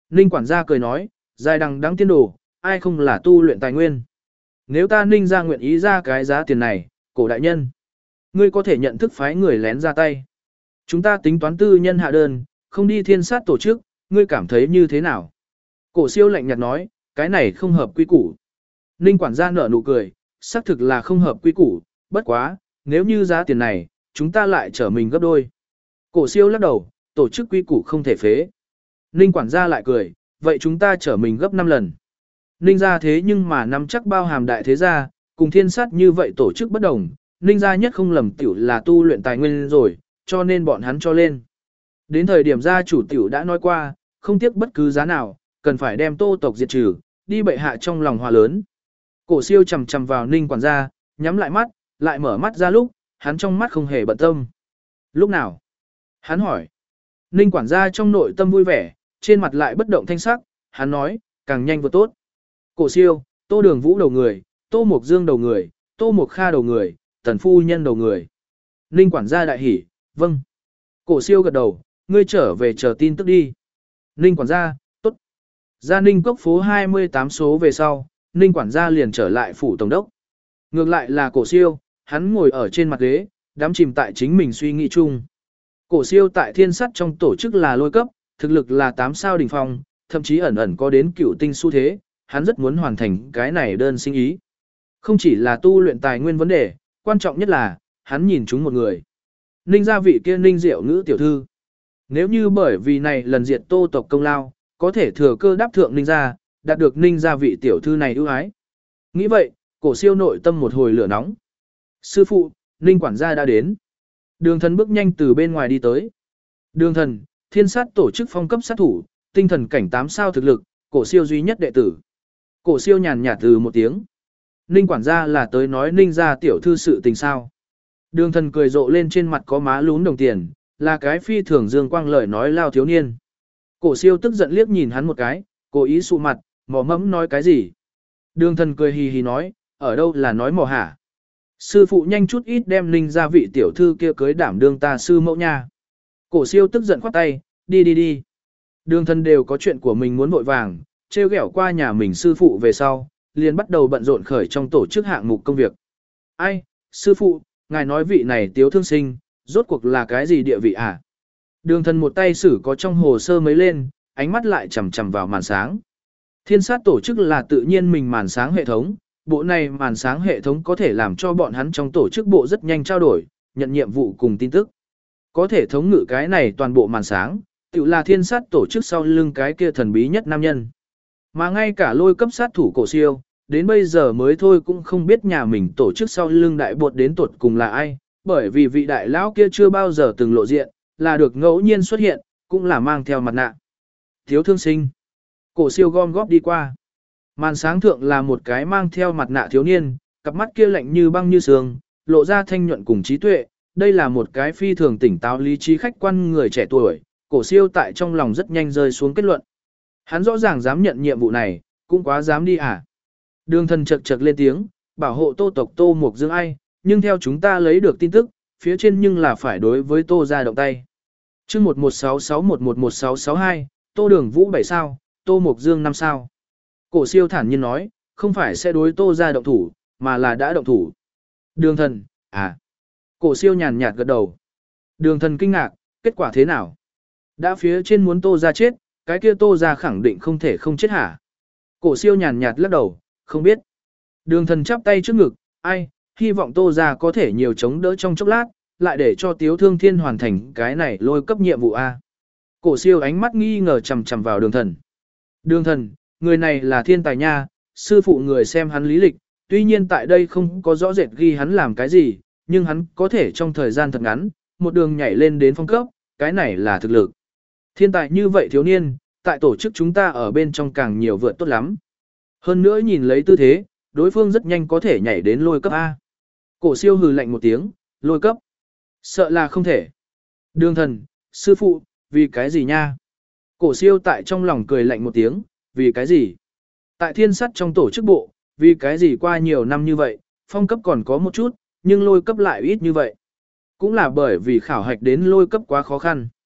Ninh quản gia cười nói, dài đằng đắng tiên đồ, ai không là tu luyện tài nguyên. Nếu ta Ninh ra nguyện ý ra cái giá tiền này, cổ đại nhân, ngươi có thể nhận thức phái người lén ra tay. Chúng ta tính toán tư nhân hạ đơn, không đi thiên sát tổ chức, ngươi cảm thấy như thế nào? Cổ siêu lạnh nhạt nói, cái này không hợp quy củ. Ninh quản gia nở nụ cười, xác thực là không hợp quy củ, bất quá, nếu như giá tiền này, chúng ta lại trở mình gấp đôi. Cổ siêu lắc đầu, tổ chức quy củ không thể phế. Ninh quản gia lại cười, vậy chúng ta trở mình gấp năm lần. Ninh gia thế nhưng mà nắm chắc bao hàm đại thế gia, cùng thiên sát như vậy tổ chức bất đồng, Ninh gia nhất không lầm tiểu là tu luyện tài nguyên rồi, cho nên bọn hắn cho lên. Đến thời điểm gia chủ tiểu đã nói qua, không tiếc bất cứ giá nào, cần phải đem Tô tộc diệt trừ, đi bệ hạ trong lòng hòa lớn. Cổ siêu chầm chầm vào Ninh quản gia, nhắm lại mắt, lại mở mắt ra lúc, hắn trong mắt không hề bận tâm. Lúc nào? Hắn hỏi. Ninh quản gia trong nội tâm vui vẻ, trên mặt lại bất động thanh sắc, hắn nói, càng nhanh vừa tốt. Cổ siêu, Tô Đường Vũ đầu người, Tô Mộc Dương đầu người, Tô Mộc Kha đầu người, Tần Phu Nhân đầu người. Ninh quản gia đại hỉ, vâng. Cổ siêu gật đầu, ngươi trở về chờ tin tức đi. Ninh quản gia, tốt. Ra Ninh cốc phố hai mươi tám số về sau, Ninh quản gia liền trở lại phủ tổng đốc. Ngược lại là cổ siêu, hắn ngồi ở trên mặt ghế, đắm chìm tại chính mình suy nghĩ chung. Cổ siêu tại thiên sắt trong tổ chức là lôi cấp, thực lực là tám sao đỉnh phong, thậm chí ẩn ẩn có đến cựu tinh xu thế, hắn rất muốn hoàn thành cái này đơn sinh ý. Không chỉ là tu luyện tài nguyên vấn đề, quan trọng nhất là, hắn nhìn chúng một người. Ninh gia vị kia Ninh Diệu Ngữ tiểu thư. Nếu như bởi vì này lần diệt Tô tộc công lao, có thể thừa cơ đáp thượng Ninh gia, đạt được Ninh gia vị tiểu thư này ưu ái. Nghĩ vậy, cổ siêu nội tâm một hồi lửa nóng. Sư phụ, Ninh quản gia đã đến. Đường thần bước nhanh từ bên ngoài đi tới. Đường thần, thiên sát tổ chức phong cấp sát thủ, tinh thần cảnh tám sao thực lực, cổ siêu duy nhất đệ tử. Cổ siêu nhàn nhạt từ một tiếng. Ninh quản gia là tới nói Ninh gia tiểu thư sự tình sao. Đường thần cười rộ lên trên mặt có má lún đồng tiền, là cái phi thường dương quang lời nói lao thiếu niên. Cổ siêu tức giận liếc nhìn hắn một cái, cố ý sụ mặt, mỏ mẫm nói cái gì. Đường thần cười hì hì nói, ở đâu là nói mỏ hả. Sư phụ nhanh chút ít đem Ninh gia vị tiểu thư kia cưới đảm đương ta sư mẫu nha. Cổ siêu tức giận khoát tay, đi đi đi. Đường thần đều có chuyện của mình muốn vội vàng, trêu ghẹo qua nhà mình sư phụ về sau, liền bắt đầu bận rộn khởi trong tổ chức hạng mục công việc. Ai, sư phụ, ngài nói vị này tiếu thương sinh, rốt cuộc là cái gì địa vị à? Đường thần một tay xử có trong hồ sơ mấy lên, ánh mắt lại chằm chằm vào màn sáng. Thiên sát tổ chức là tự nhiên mình màn sáng hệ thống, bộ này màn sáng hệ thống có thể làm cho bọn hắn trong tổ chức bộ rất nhanh trao đổi, nhận nhiệm vụ cùng tin tức. Có thể thống ngự cái này toàn bộ màn sáng, tự là thiên sát tổ chức sau lưng cái kia thần bí nhất nam nhân. Mà ngay cả lôi cấp sát thủ cổ siêu, đến bây giờ mới thôi cũng không biết nhà mình tổ chức sau lưng đại bột đến tột cùng là ai, bởi vì vị đại lão kia chưa bao giờ từng lộ diện, là được ngẫu nhiên xuất hiện, cũng là mang theo mặt nạ. Thiếu thương sinh. Cổ siêu gom góp đi qua. Màn sáng thượng là một cái mang theo mặt nạ thiếu niên, cặp mắt kia lạnh như băng như sương, lộ ra thanh nhuận cùng trí tuệ. Đây là một cái phi thường tỉnh táo lý trí khách quan người trẻ tuổi, cổ siêu tại trong lòng rất nhanh rơi xuống kết luận. Hắn rõ ràng dám nhận nhiệm vụ này, cũng quá dám đi à. Đường thần chật chật lên tiếng, bảo hộ Tô tộc Tô Mộc Dương ai, nhưng theo chúng ta lấy được tin tức, phía trên nhưng là phải đối với Tô gia động tay. Chương một một sáu sáu một một một sáu sáu hai, Tô Đường Vũ bảy sao, Tô Mộc Dương năm sao. Cổ siêu thản nhiên nói, không phải sẽ đối Tô gia động thủ, mà là đã động thủ. Đường thần, à. Cổ siêu nhàn nhạt gật đầu. Đường thần kinh ngạc, kết quả thế nào? Đã phía trên muốn Tô gia chết, cái kia Tô gia khẳng định không thể không chết hả? Cổ siêu nhàn nhạt lắc đầu, không biết. Đường thần chắp tay trước ngực, ai, hy vọng Tô gia có thể nhiều chống đỡ trong chốc lát, lại để cho Tiếu Thương Thiên hoàn thành cái này lôi cấp nhiệm vụ A. Cổ siêu ánh mắt nghi ngờ chằm chằm vào đường thần. Đường thần, người này là thiên tài nha, sư phụ người xem hắn lý lịch, tuy nhiên tại đây không có rõ rệt ghi hắn làm cái gì, nhưng hắn có thể trong thời gian thật ngắn, một đường nhảy lên đến phong cấp, cái này là thực lực. Thiên tài như vậy thiếu niên, tại tổ chức chúng ta ở bên trong càng nhiều vượt tốt lắm. Hơn nữa nhìn lấy tư thế, đối phương rất nhanh có thể nhảy đến lôi cấp A. Cổ siêu hừ lạnh một tiếng, lôi cấp. Sợ là không thể. Đường thần, sư phụ, vì cái gì nha? Cổ siêu tại trong lòng cười lạnh một tiếng, vì cái gì? Tại thiên sắt trong tổ chức bộ, vì cái gì qua nhiều năm như vậy, phong cấp còn có một chút, nhưng lôi cấp lại ít như vậy. Cũng là bởi vì khảo hạch đến lôi cấp quá khó khăn.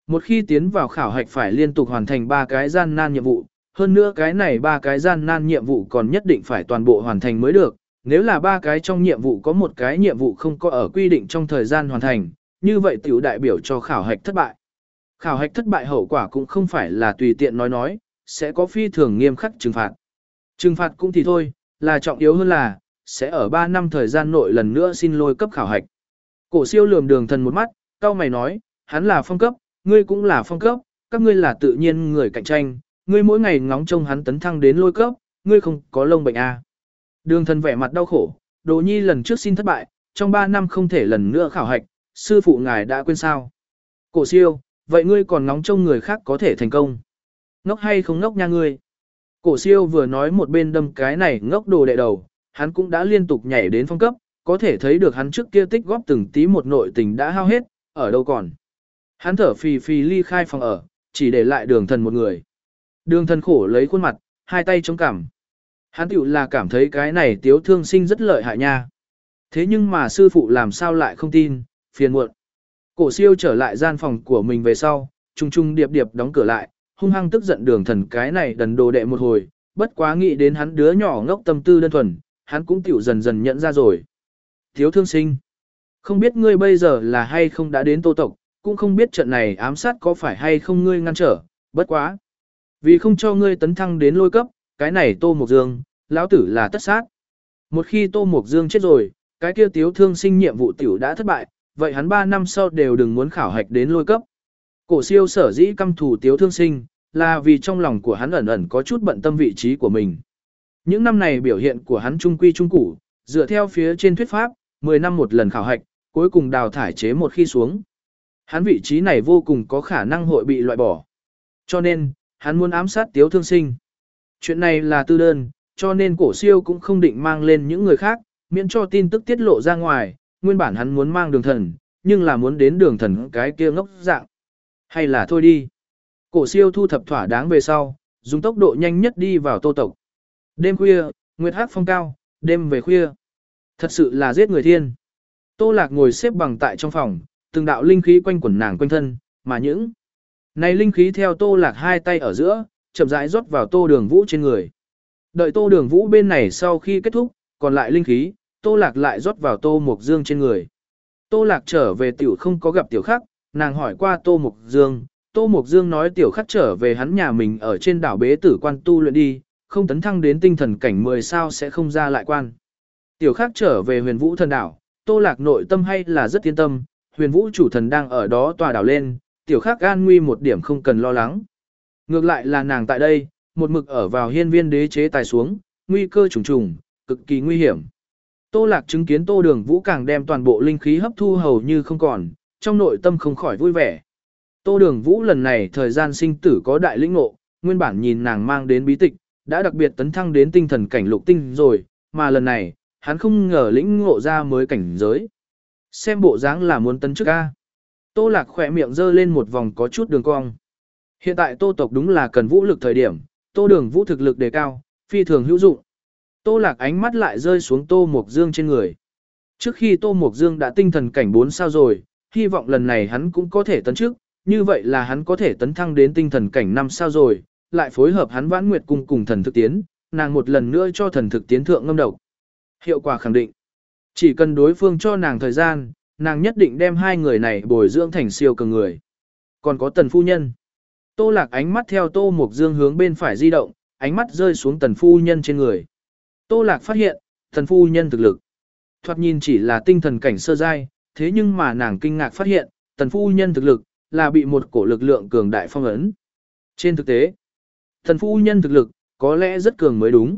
Một khi tiến vào khảo hạch phải liên tục hoàn thành ba cái gian nan nhiệm vụ, hơn nữa cái này ba cái gian nan nhiệm vụ còn nhất định phải toàn bộ hoàn thành mới được. Nếu là ba cái trong nhiệm vụ có một cái nhiệm vụ không có ở quy định trong thời gian hoàn thành, như vậy tiểu đại biểu cho khảo hạch thất bại. Khảo hạch thất bại hậu quả cũng không phải là tùy tiện nói nói, sẽ có phi thường nghiêm khắc trừng phạt. Trừng phạt cũng thì thôi, là trọng yếu hơn là, sẽ ở ba năm thời gian nội lần nữa xin lôi cấp khảo hạch. Cổ siêu lườm đường thần một mắt, cao mày nói, hắn là phong cấp, ngươi cũng là phong cấp, các ngươi là tự nhiên người cạnh tranh, ngươi mỗi ngày ngóng trông hắn tấn thăng đến lôi cấp, ngươi không có lông bệnh à. Đường thần vẻ mặt đau khổ, Đồ Nhi lần trước xin thất bại, trong ba năm không thể lần nữa khảo hạch, sư phụ ngài đã quên sao. Cổ siêu, vậy ngươi còn ngóng trông người khác có thể thành công. Ngốc hay không ngốc nha ngươi. Cổ siêu vừa nói một bên đâm cái này ngốc đồ đệ đầu, hắn cũng đã liên tục nhảy đến phong cấp, có thể thấy được hắn trước kia tích góp từng tí một nội tình đã hao hết, ở đâu còn. Hắn thở phì phì ly khai phòng ở, chỉ để lại đường thần một người. Đường thần khổ lấy khuôn mặt, hai tay chống cằm. Hắn tiểu là cảm thấy cái này tiếu thương sinh rất lợi hại nha. Thế nhưng mà sư phụ làm sao lại không tin, phiền muộn. Cổ siêu trở lại gian phòng của mình về sau, trung trung điệp điệp đóng cửa lại, hung hăng tức giận đường thần cái này đần đồ đệ một hồi, bất quá nghĩ đến hắn đứa nhỏ ngốc tâm tư đơn thuần, hắn cũng tiểu dần dần nhận ra rồi. Tiếu thương sinh, không biết ngươi bây giờ là hay không đã đến Tô tộc, cũng không biết trận này ám sát có phải hay không ngươi ngăn trở, bất quá. Vì không cho ngươi tấn thăng đến lôi cấp, cái này Tô Mộc Dương, lão tử là tất sát. Một khi Tô Mộc Dương chết rồi, cái kia tiếu thương sinh nhiệm vụ tiểu đã thất bại, vậy hắn ba năm sau đều đừng muốn khảo hạch đến lôi cấp. Cổ siêu sở dĩ căm thù tiếu thương sinh, là vì trong lòng của hắn ẩn ẩn có chút bận tâm vị trí của mình. Những năm này biểu hiện của hắn trung quy trung củ, dựa theo phía trên thuyết pháp, mười năm một lần khảo hạch, cuối cùng đào thải chế một khi xuống. Hắn vị trí này vô cùng có khả năng hội bị loại bỏ. Cho nên, hắn muốn ám sát tiếu thương sinh. Chuyện này là tư đơn, cho nên cổ siêu cũng không định mang lên những người khác, miễn cho tin tức tiết lộ ra ngoài, nguyên bản hắn muốn mang đường thần, nhưng là muốn đến đường thần cái kia ngốc dạng. Hay là thôi đi. Cổ siêu thu thập thỏa đáng về sau, dùng tốc độ nhanh nhất đi vào Tô tộc. Đêm khuya, nguyệt hắc phong cao, đêm về khuya. Thật sự là giết người thiên. Tô Lạc ngồi xếp bằng tại trong phòng, từng đạo linh khí quanh quẩn nàng quanh thân, mà những này linh khí theo Tô Lạc hai tay ở giữa, chậm rãi rót vào Tô Đường Vũ trên người. Đợi Tô Đường Vũ bên này sau khi kết thúc, còn lại linh khí, Tô Lạc lại rót vào Tô Mộc Dương trên người. Tô Lạc trở về tiểu không có gặp tiểu khắc, nàng hỏi qua Tô Mộc Dương, Tô Mộc Dương nói tiểu khắc trở về hắn nhà mình ở trên đảo bế tử quan tu luyện đi, không tấn thăng đến tinh thần cảnh mười sao sẽ không ra lại quan. Tiểu khắc trở về huyền vũ thần đảo, Tô Lạc nội tâm hay là rất yên tâm, huyền vũ chủ thần đang ở đó tòa đảo lên, tiểu khắc an nguy một điểm không cần lo lắng. Ngược lại là nàng tại đây, một mực ở vào hiên viên đế chế tài xuống, nguy cơ trùng trùng, cực kỳ nguy hiểm. Tô Lạc chứng kiến Tô Đường Vũ càng đem toàn bộ linh khí hấp thu hầu như không còn, trong nội tâm không khỏi vui vẻ. Tô Đường Vũ lần này thời gian sinh tử có đại lĩnh ngộ, nguyên bản nhìn nàng mang đến bí tịch, đã đặc biệt tấn thăng đến tinh thần cảnh lục tinh rồi, mà lần này, hắn không ngờ lĩnh ngộ ra mới cảnh giới. Xem bộ dáng là muốn tấn chức a. Tô Lạc khỏe miệng giơ lên một vòng có chút đường cong. Hiện tại Tô tộc đúng là cần vũ lực thời điểm, Tô Đường Vũ thực lực đề cao, phi thường hữu dụng. Tô Lạc ánh mắt lại rơi xuống Tô Mộc Dương trên người. Trước khi Tô Mộc Dương đã tinh thần cảnh bốn sao rồi, hy vọng lần này hắn cũng có thể tấn chức, như vậy là hắn có thể tấn thăng đến tinh thần cảnh năm sao rồi, lại phối hợp hắn Vãn Nguyệt cung cùng thần thực tiến, nàng một lần nữa cho thần thực tiến thượng ngâm độc. Hiệu quả khẳng định. Chỉ cần đối phương cho nàng thời gian, nàng nhất định đem hai người này bồi dưỡng thành siêu cường người. Còn có Tần phu nhân. Tô Lạc ánh mắt theo Tô Mộc Dương hướng bên phải di động, ánh mắt rơi xuống Tần phu nhân trên người. Tô Lạc phát hiện, Tần phu nhân thực lực thoạt nhìn chỉ là tinh thần cảnh sơ giai, thế nhưng mà nàng kinh ngạc phát hiện, Tần phu nhân thực lực là bị một cổ lực lượng cường đại phong ấn. Trên thực tế, Tần phu nhân thực lực có lẽ rất cường mới đúng.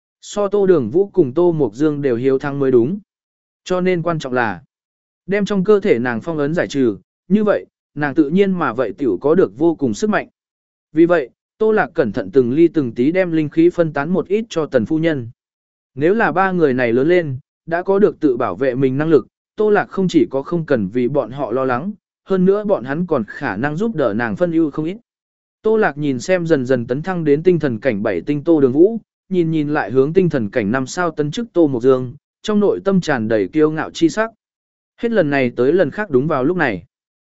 So Tô Đường Vũ cùng Tô Mộc Dương đều hiếu thắng mới đúng. Cho nên quan trọng là đem trong cơ thể nàng phong ấn giải trừ, như vậy, nàng tự nhiên mà vậy tiểu có được vô cùng sức mạnh. Vì vậy, Tô Lạc cẩn thận từng ly từng tí đem linh khí phân tán một ít cho Tần phu nhân. Nếu là ba người này lớn lên, đã có được tự bảo vệ mình năng lực, Tô Lạc không chỉ có không cần vì bọn họ lo lắng, hơn nữa bọn hắn còn khả năng giúp đỡ nàng phân ưu không ít. Tô Lạc nhìn xem dần dần tấn thăng đến tinh thần cảnh bảy tinh Tô Đường Vũ, nhìn nhìn lại hướng tinh thần cảnh năm sao tấn chức Tô Mộc Dương, trong nội tâm tràn đầy kiêu ngạo chi sắc. Hết lần này tới lần khác đúng vào lúc này.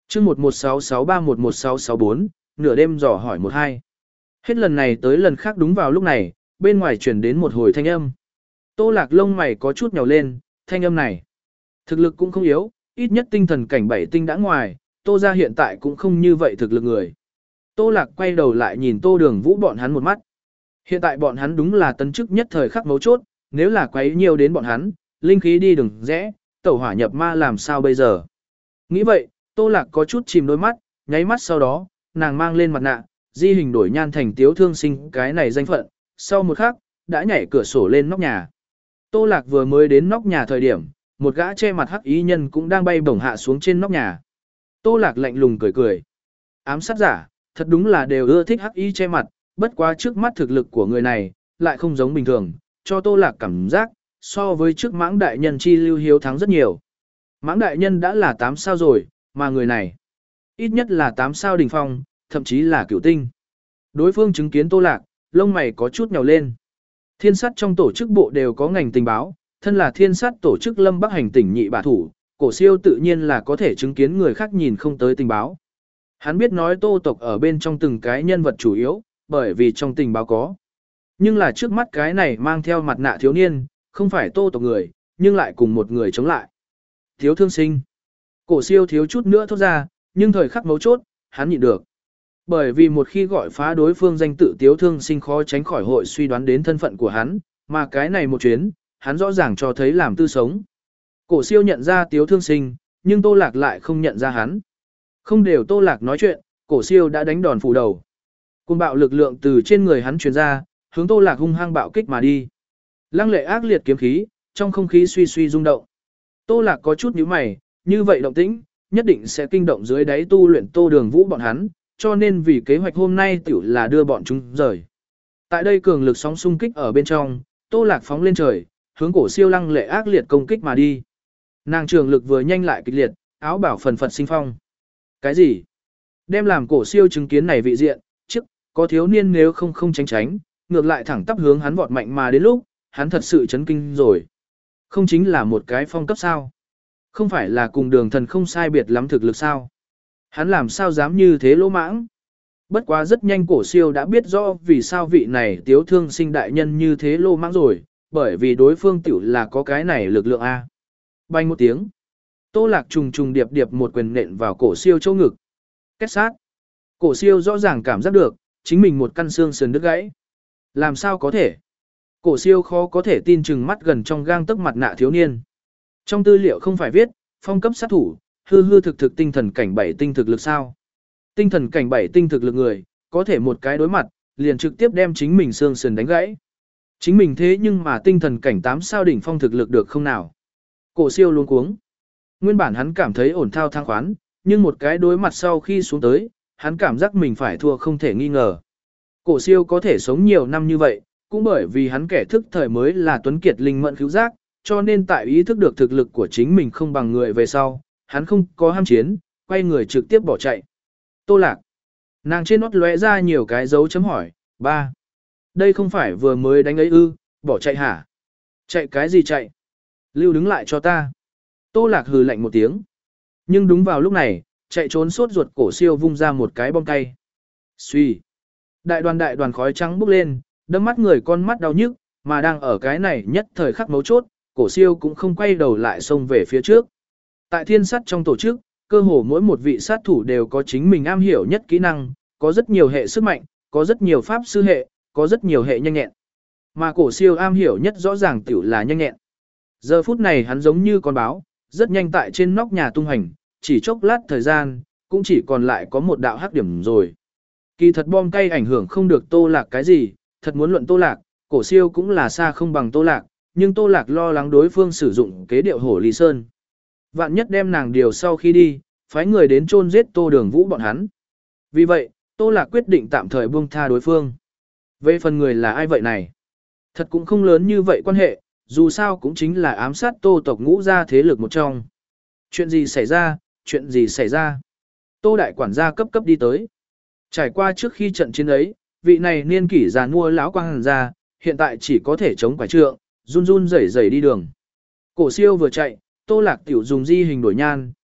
chương một một sáu sáu ba một một sáu sáu bốn, nửa đêm dò hỏi một hai. Hết lần này tới lần khác đúng vào lúc này, bên ngoài chuyển đến một hồi thanh âm. Tô Lạc lông mày có chút nhào lên, thanh âm này. Thực lực cũng không yếu, ít nhất tinh thần cảnh bảy tinh đã ngoài, Tô ra hiện tại cũng không như vậy thực lực người. Tô Lạc quay đầu lại nhìn Tô Đường Vũ bọn hắn một mắt. Hiện tại bọn hắn đúng là tấn chức nhất thời khắc mấu chốt, nếu là quấy nhiều đến bọn hắn, linh khí đi đừng rẽ, tẩu hỏa nhập ma làm sao bây giờ. Nghĩ vậy, Tô Lạc có chút chìm đôi mắt, nháy mắt sau đó, nàng mang lên mặt nạ, di hình đổi nhan thành Tiếu Thương Sinh cái này danh phận, sau một khắc, đã nhảy cửa sổ lên nóc nhà. Tô Lạc vừa mới đến nóc nhà thời điểm, một gã che mặt hắc ý nhân cũng đang bay bổng hạ xuống trên nóc nhà. Tô Lạc lạnh lùng cười cười. Ám sát giả, thật đúng là đều ưa thích hắc ý che mặt, bất quá trước mắt thực lực của người này, lại không giống bình thường, cho Tô Lạc cảm giác, so với trước mãng đại nhân chi lưu hiếu thắng rất nhiều. Mãng đại nhân đã là tám sao rồi, mà người này, ít nhất là tám sao đỉnh phong, thậm chí là cửu tinh. Đối phương chứng kiến Tô Lạc, lông mày có chút nhào lên. Thiên sát trong tổ chức bộ đều có ngành tình báo, thân là thiên sát tổ chức Lâm Bắc hành tỉnh nhị bả thủ, Cổ Siêu tự nhiên là có thể chứng kiến người khác nhìn không tới tình báo. Hắn biết nói Tô tộc ở bên trong từng cái nhân vật chủ yếu, bởi vì trong tình báo có. Nhưng là trước mắt cái này mang theo mặt nạ thiếu niên, không phải Tô tộc người, nhưng lại cùng một người chống lại. Thiếu Thương Sinh. Cổ Siêu thiếu chút nữa thốt ra, nhưng thời khắc mấu chốt, hắn nhịn được. Bởi vì một khi gọi phá đối phương danh tự Tiếu Thương Sinh khó tránh khỏi hội suy đoán đến thân phận của hắn, mà cái này một chuyến, hắn rõ ràng cho thấy làm tư sống. Cổ Siêu nhận ra Tiếu Thương Sinh, nhưng Tô Lạc lại không nhận ra hắn. Không đều Tô Lạc nói chuyện, Cổ Siêu đã đánh đòn phủ đầu. Cơn bạo lực lượng từ trên người hắn truyền ra, hướng Tô Lạc hung hăng bạo kích mà đi. Lăng lệ ác liệt kiếm khí, trong không khí suy suy rung động. Tô Lạc có chút nhíu mày, như vậy động tĩnh, nhất định sẽ kinh động dưới đáy tu luyện Tô Đường Vũ bọn hắn, cho nên vì kế hoạch hôm nay tiểu là đưa bọn chúng rời. Tại đây cường lực sóng xung kích ở bên trong, Tô Lạc phóng lên trời, hướng Cổ Siêu lăng lệ ác liệt công kích mà đi. Nàng trường lực vừa nhanh lại kịch liệt, áo bảo phần phật sinh phong. Cái gì? Đem làm Cổ Siêu chứng kiến này vị diện, trước, có thiếu niên nếu không không tránh tránh, ngược lại thẳng tắp hướng hắn vọt mạnh mà đến lúc, hắn thật sự chấn kinh rồi. Không chính là một cái phong cấp sao? Không phải là cùng Đường Thần không sai biệt lắm thực lực sao? Hắn làm sao dám như thế lỗ mãng? Bất quá rất nhanh Cổ Siêu đã biết rõ vì sao vị này Tiếu Thương Sinh đại nhân như thế lỗ mãng rồi, bởi vì đối phương tiểu là có cái này lực lượng A. Bành một tiếng. Tô Lạc trùng trùng điệp điệp một quyền nện vào Cổ Siêu chỗ ngực. Kết sát. Cổ Siêu rõ ràng cảm giác được, chính mình một căn xương sườn đứt gãy. Làm sao có thể? Cổ Siêu khó có thể tin chừng mắt gần trong gang tấc mặt nạ thiếu niên. Trong tư liệu không phải viết, phong cấp sát thủ, hư hư thực thực tinh thần cảnh bảy tinh thực lực sao? Tinh thần cảnh bảy tinh thực lực người, có thể một cái đối mặt, liền trực tiếp đem chính mình xương sườn đánh gãy. Chính mình thế nhưng mà tinh thần cảnh tám sao đỉnh phong thực lực được không nào? Cổ Siêu luống cuống. Nguyên bản hắn cảm thấy ổn thao thang khoán, nhưng một cái đối mặt sau khi xuống tới, hắn cảm giác mình phải thua không thể nghi ngờ. Cổ Siêu có thể sống nhiều năm như vậy, cũng bởi vì hắn kẻ thức thời mới là tuấn kiệt linh mẫn khứu giác, cho nên tại ý thức được thực lực của chính mình không bằng người về sau, hắn không có ham chiến, quay người trực tiếp bỏ chạy. Tô Lạc. Nàng trên nót lóe ra nhiều cái dấu chấm hỏi, ba. Đây không phải vừa mới đánh ấy ư, bỏ chạy hả? Chạy cái gì chạy? Lưu đứng lại cho ta. Tô Lạc hừ lạnh một tiếng. Nhưng đúng vào lúc này, chạy trốn sốt ruột Cổ Siêu vung ra một cái bom cay. Xuy. Đại đoàn đại đoàn khói trắng bốc lên, đâm mắt người con mắt đau nhức, mà đang ở cái này nhất thời khắc mấu chốt, Cổ Siêu cũng không quay đầu lại xông về phía trước. Tại thiên sát trong tổ chức, cơ hồ mỗi một vị sát thủ đều có chính mình am hiểu nhất kỹ năng, có rất nhiều hệ sức mạnh, có rất nhiều pháp sư hệ, có rất nhiều hệ nhanh nhẹn. Mà Cổ Siêu am hiểu nhất rõ ràng tiểu là nhanh nhẹn. Giờ phút này hắn giống như con báo, rất nhanh tại trên nóc nhà tung hành, chỉ chốc lát thời gian, cũng chỉ còn lại có một đạo hắc điểm rồi. Kỳ thật bom cay ảnh hưởng không được Tô Lạc cái gì, thật muốn luận Tô Lạc, Cổ Siêu cũng là xa không bằng Tô Lạc, nhưng Tô Lạc lo lắng đối phương sử dụng kế điệu hổ ly sơn. Vạn nhất đem nàng điều sau khi đi, phái người đến chôn giết Tô Đường Vũ bọn hắn. Vì vậy, Tô Lạc quyết định tạm thời buông tha đối phương. Về phần người là ai vậy này? Thật cũng không lớn như vậy quan hệ, dù sao cũng chính là ám sát Tô tộc ngũ gia thế lực một trong. Chuyện gì xảy ra, chuyện gì xảy ra? Tô đại quản gia cấp cấp đi tới. Trải qua trước khi trận chiến ấy, vị này niên kỷ già nua lão quang hàn gia, hiện tại chỉ có thể chống quải trượng, run run rẩy rẩy đi đường. Cổ Siêu vừa chạy, Tô Lạc tiểu dùng di hình đổi nhan,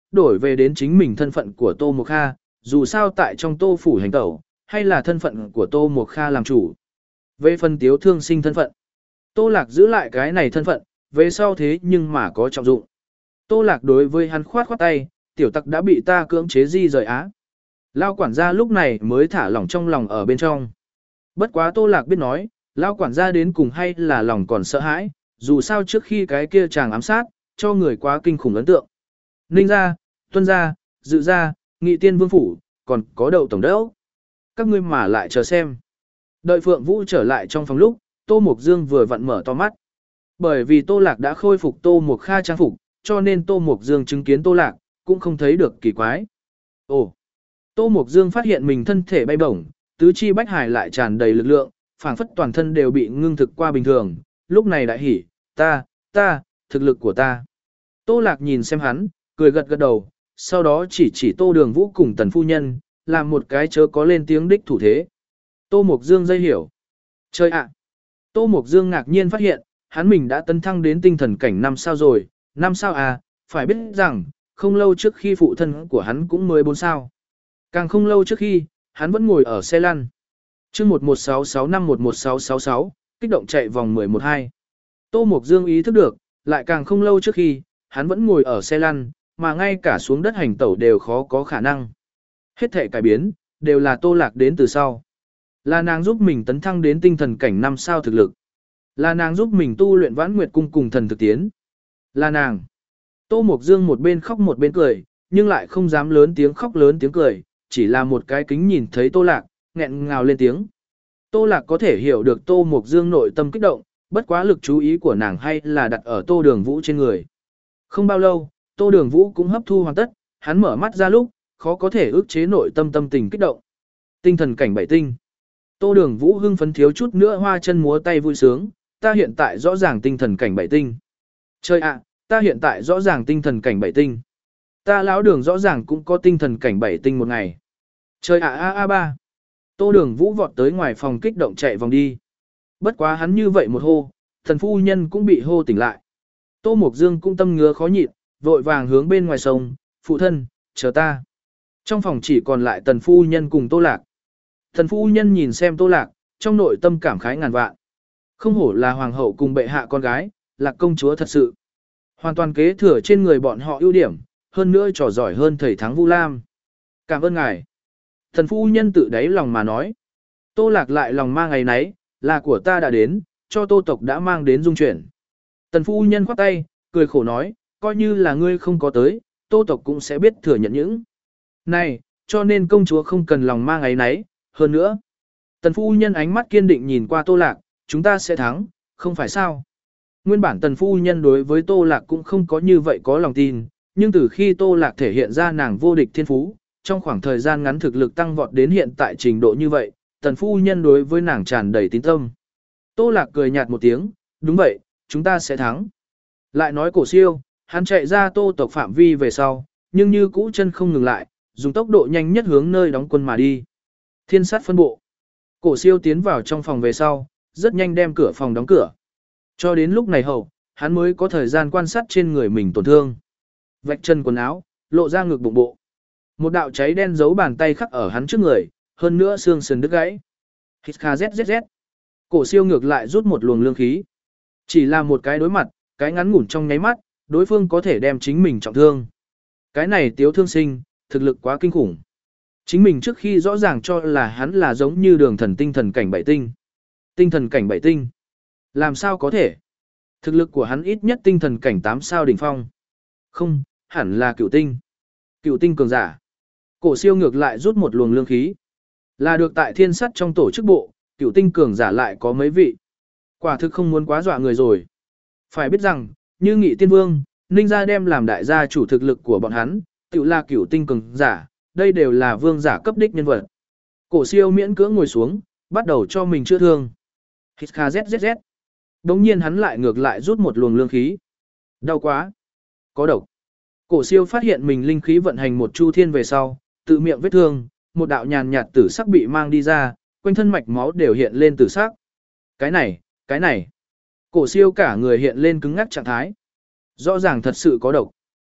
đổi về đến chính mình thân phận của Tô Mộc Kha, dù sao tại trong Tô phủ hành tẩu, hay là thân phận của Tô Mộc Kha làm chủ. Về phần Tiếu Thương Sinh thân phận, Tô Lạc giữ lại cái này thân phận, về sau thế nhưng mà có trọng dụng. Tô Lạc đối với hắn khoát khoát tay, tiểu tặc đã bị ta cưỡng chế di rời á. Lao quản gia lúc này mới thả lỏng trong lòng ở bên trong. Bất quá Tô Lạc biết nói, Lao quản gia đến cùng hay là lòng còn sợ hãi, dù sao trước khi cái kia chàng ám sát, cho người quá kinh khủng ấn tượng. Ninh gia, Tuân gia, Dự gia, Nghị Tiên Vương phủ, còn có Đậu tổng đốc. Các ngươi mà lại chờ xem. Đợi Phượng Vũ trở lại trong phòng lúc, Tô Mộc Dương vừa vặn mở to mắt. Bởi vì Tô Lạc đã khôi phục Tô Mộc Kha trang phục, cho nên Tô Mộc Dương chứng kiến Tô Lạc, cũng không thấy được kỳ quái. Ồ! Tô Mộc Dương phát hiện mình thân thể bay bổng, tứ chi bách hải lại tràn đầy lực lượng, phảng phất toàn thân đều bị ngưng thực qua bình thường, lúc này đại hỉ, ta, ta, thực lực của ta. Tô Lạc nhìn xem hắn, cười gật gật đầu, sau đó chỉ chỉ Tô Đường Vũ cùng Tần Phu Nhân, làm một cái chớ có lên tiếng đích thủ thế. Tô Mộc Dương dây hiểu. Chơi ạ! Tô Mộc Dương ngạc nhiên phát hiện, hắn mình đã tấn thăng đến tinh thần cảnh năm sao rồi, năm sao à, phải biết rằng, không lâu trước khi phụ thân của hắn cũng mới bốn sao. Càng không lâu trước khi, hắn vẫn ngồi ở xe lăn. chương một một sáu sáu năm một một sáu sáu sáu, kích động chạy vòng mười một hai. Tô Mộc Dương ý thức được, lại càng không lâu trước khi, hắn vẫn ngồi ở xe lăn, mà ngay cả xuống đất hành tẩu đều khó có khả năng. Hết thể cải biến, đều là Tô Lạc đến từ sau. Là nàng giúp mình tấn thăng đến tinh thần cảnh năm sao thực lực. Là nàng giúp mình tu luyện Vãn Nguyệt cung cùng thần thực tiến. Là nàng. Tô Mộc Dương một bên khóc một bên cười, nhưng lại không dám lớn tiếng khóc lớn tiếng cười, chỉ là một cái kính nhìn thấy Tô Lạc, nghẹn ngào lên tiếng. Tô Lạc có thể hiểu được Tô Mộc Dương nội tâm kích động, bất quá lực chú ý của nàng hay là đặt ở Tô Đường Vũ trên người. Không bao lâu, Tô Đường Vũ cũng hấp thu hoàn tất, hắn mở mắt ra lúc, khó có thể ức chế nội tâm tâm tình kích động. Tinh thần cảnh bảy tinh. Tô Đường Vũ hưng phấn thiếu chút nữa hoa chân múa tay vui sướng, ta hiện tại rõ ràng tinh thần cảnh bảy tinh. Trời ạ, ta hiện tại rõ ràng tinh thần cảnh bảy tinh. Ta lão Đường rõ ràng cũng có tinh thần cảnh bảy tinh một ngày. Trời ạ a a ba. Tô Đường Vũ vọt tới ngoài phòng kích động chạy vòng đi. Bất quá hắn như vậy một hô, thần phu nhân cũng bị hô tỉnh lại. Tô Mộc Dương cũng tâm ngứa khó nhịn, vội vàng hướng bên ngoài sông, phụ thân, chờ ta. Trong phòng chỉ còn lại tần phu nhân cùng Tô Lạc. Thần phu nhân nhìn xem Tô Lạc, trong nội tâm cảm khái ngàn vạn. Không hổ là hoàng hậu cùng bệ hạ con gái, Lạc công chúa thật sự. Hoàn toàn kế thừa trên người bọn họ ưu điểm, hơn nữa trò giỏi hơn thầy thắng Vu Lam. Cảm ơn ngài. Thần phu nhân tự đáy lòng mà nói. Tô Lạc lại lòng mang ngày nấy, là của ta đã đến, cho Tô tộc đã mang đến dung chuyển. Tần phu nhân khoát tay, cười khổ nói, coi như là ngươi không có tới, Tô tộc cũng sẽ biết thừa nhận những. Này, cho nên công chúa không cần lòng mang ngày nấy, hơn nữa. Tần phu nhân ánh mắt kiên định nhìn qua Tô Lạc, chúng ta sẽ thắng, không phải sao. Nguyên bản tần phu nhân đối với Tô Lạc cũng không có như vậy có lòng tin, nhưng từ khi Tô Lạc thể hiện ra nàng vô địch thiên phú, trong khoảng thời gian ngắn thực lực tăng vọt đến hiện tại trình độ như vậy, tần phu nhân đối với nàng tràn đầy tín tâm. Tô Lạc cười nhạt một tiếng, đúng vậy, chúng ta sẽ thắng. Lại nói Cổ Siêu, hắn chạy ra Tô tộc phạm vi về sau, nhưng như cũ chân không ngừng lại, dùng tốc độ nhanh nhất hướng nơi đóng quân mà đi. Thiên sát phân bộ. Cổ Siêu tiến vào trong phòng về sau, rất nhanh đem cửa phòng đóng cửa. Cho đến lúc này hậu, hắn mới có thời gian quan sát trên người mình tổn thương. Vạch chân quần áo, lộ ra ngực bụng bộ. Một đạo cháy đen giấu bàn tay khắc ở hắn trước người, hơn nữa xương sườn đứt gãy. Hít kha zzz. Cổ Siêu ngược lại rút một luồng lương khí. Chỉ là một cái đối mặt, cái ngắn ngủn trong nháy mắt, đối phương có thể đem chính mình trọng thương. Cái này Tiếu Thương Sinh, thực lực quá kinh khủng. Chính mình trước khi rõ ràng cho là hắn là giống như Đường thần tinh thần cảnh bảy tinh. Tinh thần cảnh bảy tinh. Làm sao có thể? Thực lực của hắn ít nhất tinh thần cảnh tám sao đỉnh phong. Không, hẳn là cửu tinh. Cửu tinh cường giả. Cổ Siêu ngược lại rút một luồng lương khí. Là được tại thiên sắt trong tổ chức bộ, cửu tinh cường giả lại có mấy vị. Quả thực không muốn quá dọa người rồi. Phải biết rằng, như Nghị Tiên Vương, Ninh gia đem làm đại gia chủ thực lực của bọn hắn, tự là cửu tinh cường giả, đây đều là vương giả cấp đích nhân vật. Cổ Siêu miễn cưỡng ngồi xuống, bắt đầu cho mình chữa thương. Hít kha zzz. Đống nhiên hắn lại ngược lại rút một luồng lương khí. Đau quá. Có độc. Cổ Siêu phát hiện mình linh khí vận hành một chu thiên về sau, tự miệng vết thương, một đạo nhàn nhạt tử sắc bị mang đi ra, quanh thân mạch máu đều hiện lên tử sắc. Cái này, cái này. Cổ Siêu cả người hiện lên cứng ngắc trạng thái. Rõ ràng thật sự có độc.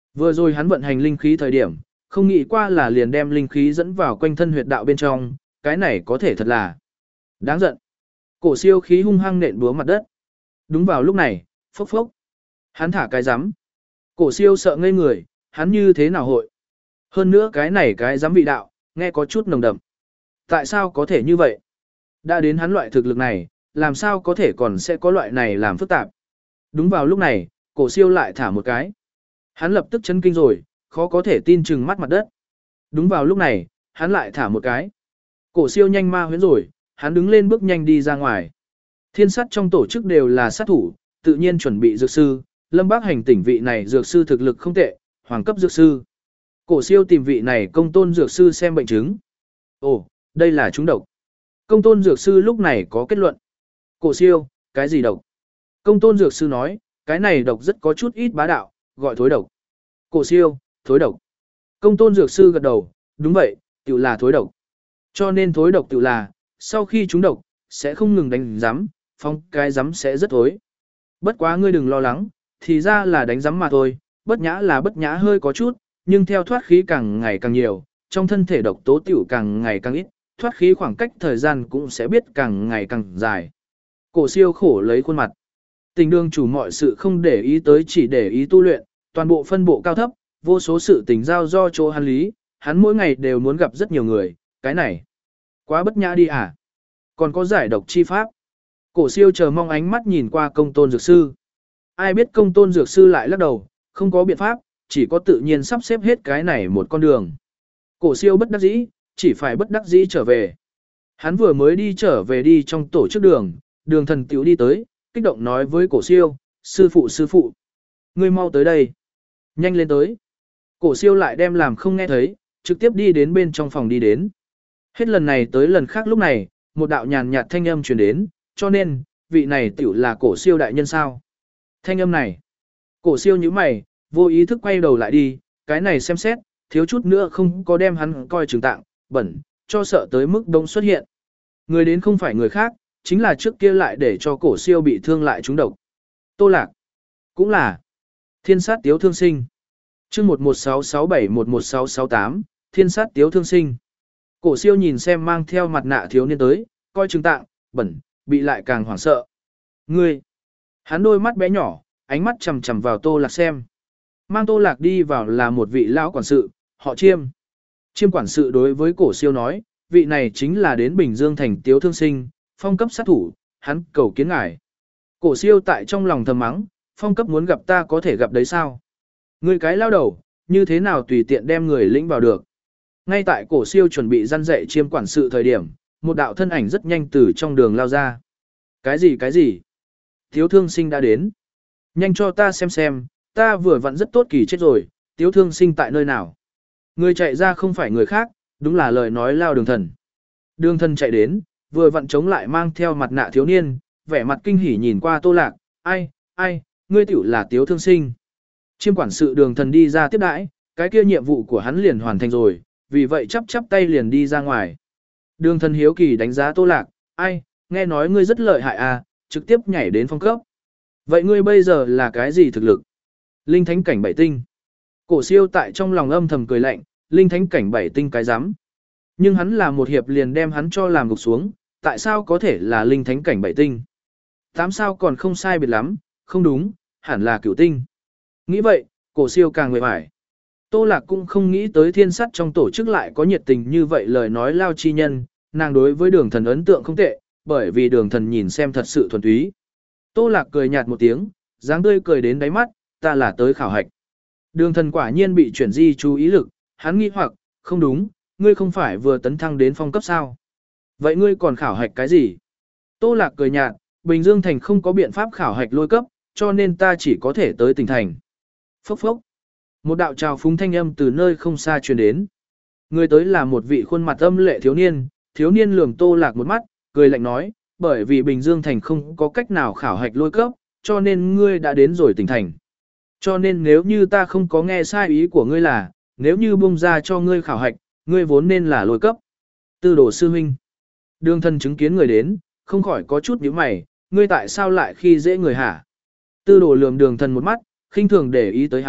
Vừa rồi hắn vận hành linh khí thời điểm, không nghĩ qua là liền đem linh khí dẫn vào quanh thân huyệt đạo bên trong, cái này có thể thật là đáng giận. Cổ siêu khí hung hăng nện búa mặt đất. Đúng vào lúc này, phốc phốc. Hắn thả cái rắm. Cổ siêu sợ ngây người, hắn như thế nào hội. Hơn nữa cái này cái rắm vị đạo, nghe có chút nồng đậm. Tại sao có thể như vậy? Đã đến hắn loại thực lực này, làm sao có thể còn sẽ có loại này làm phức tạp. Đúng vào lúc này, cổ siêu lại thả một cái. Hắn lập tức chấn kinh rồi, khó có thể tin chừng mắt mặt đất. Đúng vào lúc này, hắn lại thả một cái. Cổ siêu nhanh ma huyễn rồi, hắn đứng lên bước nhanh đi ra ngoài. Thiên sát trong tổ chức đều là sát thủ, tự nhiên chuẩn bị dược sư, Lâm Bác Hành tỉnh vị này dược sư thực lực không tệ, hoàng cấp dược sư. Cổ siêu tìm vị này công tôn dược sư xem bệnh chứng. Ồ, đây là trúng độc. Công tôn dược sư lúc này có kết luận. Cổ siêu, cái gì độc? Công tôn dược sư nói, cái này độc rất có chút ít bá đạo, gọi thối độc. Cổ siêu, thối độc. Công tôn dược sư gật đầu, đúng vậy, tự là thối độc. Cho nên thối độc tự là, sau khi trúng độc, sẽ không ngừng đánh giám, phong cái giám sẽ rất thối. Bất quá ngươi đừng lo lắng, thì ra là đánh giám mà thôi, bất nhã là bất nhã hơi có chút, nhưng theo thoát khí càng ngày càng nhiều, trong thân thể độc tố tiểu càng ngày càng ít, thoát khí khoảng cách thời gian cũng sẽ biết càng ngày càng dài. Cổ siêu khổ lấy khuôn mặt. Tình đương chủ mọi sự không để ý tới chỉ để ý tu luyện, toàn bộ phân bộ cao thấp, vô số sự tình giao do chỗ hắn lý, hắn mỗi ngày đều muốn gặp rất nhiều người, cái này. Quá bất nhã đi à? Còn có giải độc chi pháp. Cổ siêu chờ mong ánh mắt nhìn qua công tôn dược sư. Ai biết công tôn dược sư lại lắc đầu, không có biện pháp, chỉ có tự nhiên sắp xếp hết cái này một con đường. Cổ siêu bất đắc dĩ, chỉ phải bất đắc dĩ trở về. Hắn vừa mới đi trở về đi trong tổ chức đường, đường thần tiểu đi tới, kích động nói với cổ siêu, sư phụ sư phụ. Ngươi mau tới đây. Nhanh lên tới. Cổ siêu lại đem làm không nghe thấy, trực tiếp đi đến bên trong phòng đi đến. Hết lần này tới lần khác lúc này, một đạo nhàn nhạt thanh âm truyền đến, cho nên, vị này tiểu là cổ siêu đại nhân sao. Thanh âm này. Cổ siêu nhíu mày, vô ý thức quay đầu lại đi, cái này xem xét, thiếu chút nữa không có đem hắn coi chừng tạng, bẩn, cho sợ tới mức đông xuất hiện. Người đến không phải người khác, chính là trước kia lại để cho cổ siêu bị thương lại trúng độc. Tô Lạc. Cũng là thiên sát tiếu thương sinh. Chương một một sáu sáu bảy một một sáu sáu tám, thiên sát tiếu thương sinh. Cổ siêu nhìn xem mang theo mặt nạ thiếu niên tới, coi chừng tạng, bẩn, bị lại càng hoảng sợ. Ngươi. Hắn đôi mắt bé nhỏ, ánh mắt chằm chằm vào Tô Lạc xem. Mang Tô Lạc đi vào là một vị lão quản sự, họ Chiêm. Chiêm quản sự đối với cổ siêu nói, vị này chính là đến Bình Dương thành tiếu thương sinh, phong cấp sát thủ, hắn cầu kiến ngài. Cổ siêu tại trong lòng thầm mắng, phong cấp muốn gặp ta có thể gặp đấy sao? Ngươi cái lao đầu, như thế nào tùy tiện đem người lĩnh vào được? Ngay tại cổ siêu chuẩn bị răn dạy Chiêm quản sự thời điểm, một đạo thân ảnh rất nhanh từ trong đường lao ra. Cái gì cái gì? Tiếu thương sinh đã đến. Nhanh cho ta xem xem, ta vừa vặn rất tốt kỳ chết rồi, tiếu thương sinh tại nơi nào? Người chạy ra không phải người khác, đúng là lời nói lao đường thần. Đường thần chạy đến, vừa vặn chống lại mang theo mặt nạ thiếu niên, vẻ mặt kinh hỉ nhìn qua Tô Lạc, ai, ai, ngươi tiểu là tiếu thương sinh. Chiêm quản sự đường thần đi ra tiếp đãi, cái kia nhiệm vụ của hắn liền hoàn thành rồi, vì vậy chắp chắp tay liền đi ra ngoài. Đường thần hiếu kỳ đánh giá Tô Lạc, ai, nghe nói ngươi rất lợi hại à, trực tiếp nhảy đến phong cấp. Vậy ngươi bây giờ là cái gì thực lực? Linh thánh cảnh bảy tinh. Cổ siêu tại trong lòng âm thầm cười lạnh, linh thánh cảnh bảy tinh cái rắm. Nhưng hắn là một hiệp liền đem hắn cho làm gục xuống, tại sao có thể là linh thánh cảnh bảy tinh? Tám sao còn không sai biệt lắm, không đúng, hẳn là cửu tinh. Nghĩ vậy, cổ siêu càng nguội mải. Tô Lạc cũng không nghĩ tới thiên sát trong tổ chức lại có nhiệt tình như vậy lời nói lao chi nhân, nàng đối với đường thần ấn tượng không tệ, bởi vì đường thần nhìn xem thật sự thuần túy. Tô Lạc cười nhạt một tiếng, dáng tươi cười đến đáy mắt, ta là tới khảo hạch. Đường thần quả nhiên bị chuyển di chú ý lực, hắn nghi hoặc, không đúng, ngươi không phải vừa tấn thăng đến phong cấp sao? Vậy ngươi còn khảo hạch cái gì? Tô Lạc cười nhạt, Bình Dương thành không có biện pháp khảo hạch lôi cấp, cho nên ta chỉ có thể tới tỉnh thành. Phốc phốc. Một đạo trào phúng thanh âm từ nơi không xa truyền đến. Người tới là một vị khuôn mặt âm lệ thiếu niên, thiếu niên lườm Tô Lạc một mắt, cười lạnh nói, bởi vì Bình Dương thành không có cách nào khảo hạch lôi cấp, cho nên ngươi đã đến rồi tỉnh thành. Cho nên nếu như ta không có nghe sai ý của ngươi là, nếu như bung ra cho ngươi khảo hạch, ngươi vốn nên là lôi cấp. Tư đồ sư huynh. Đường thần chứng kiến người đến, không khỏi có chút nhíu mày, ngươi tại sao lại khi dễ người hả? Tư đồ lườm đường thần một mắt, khinh thường để ý tới hắn,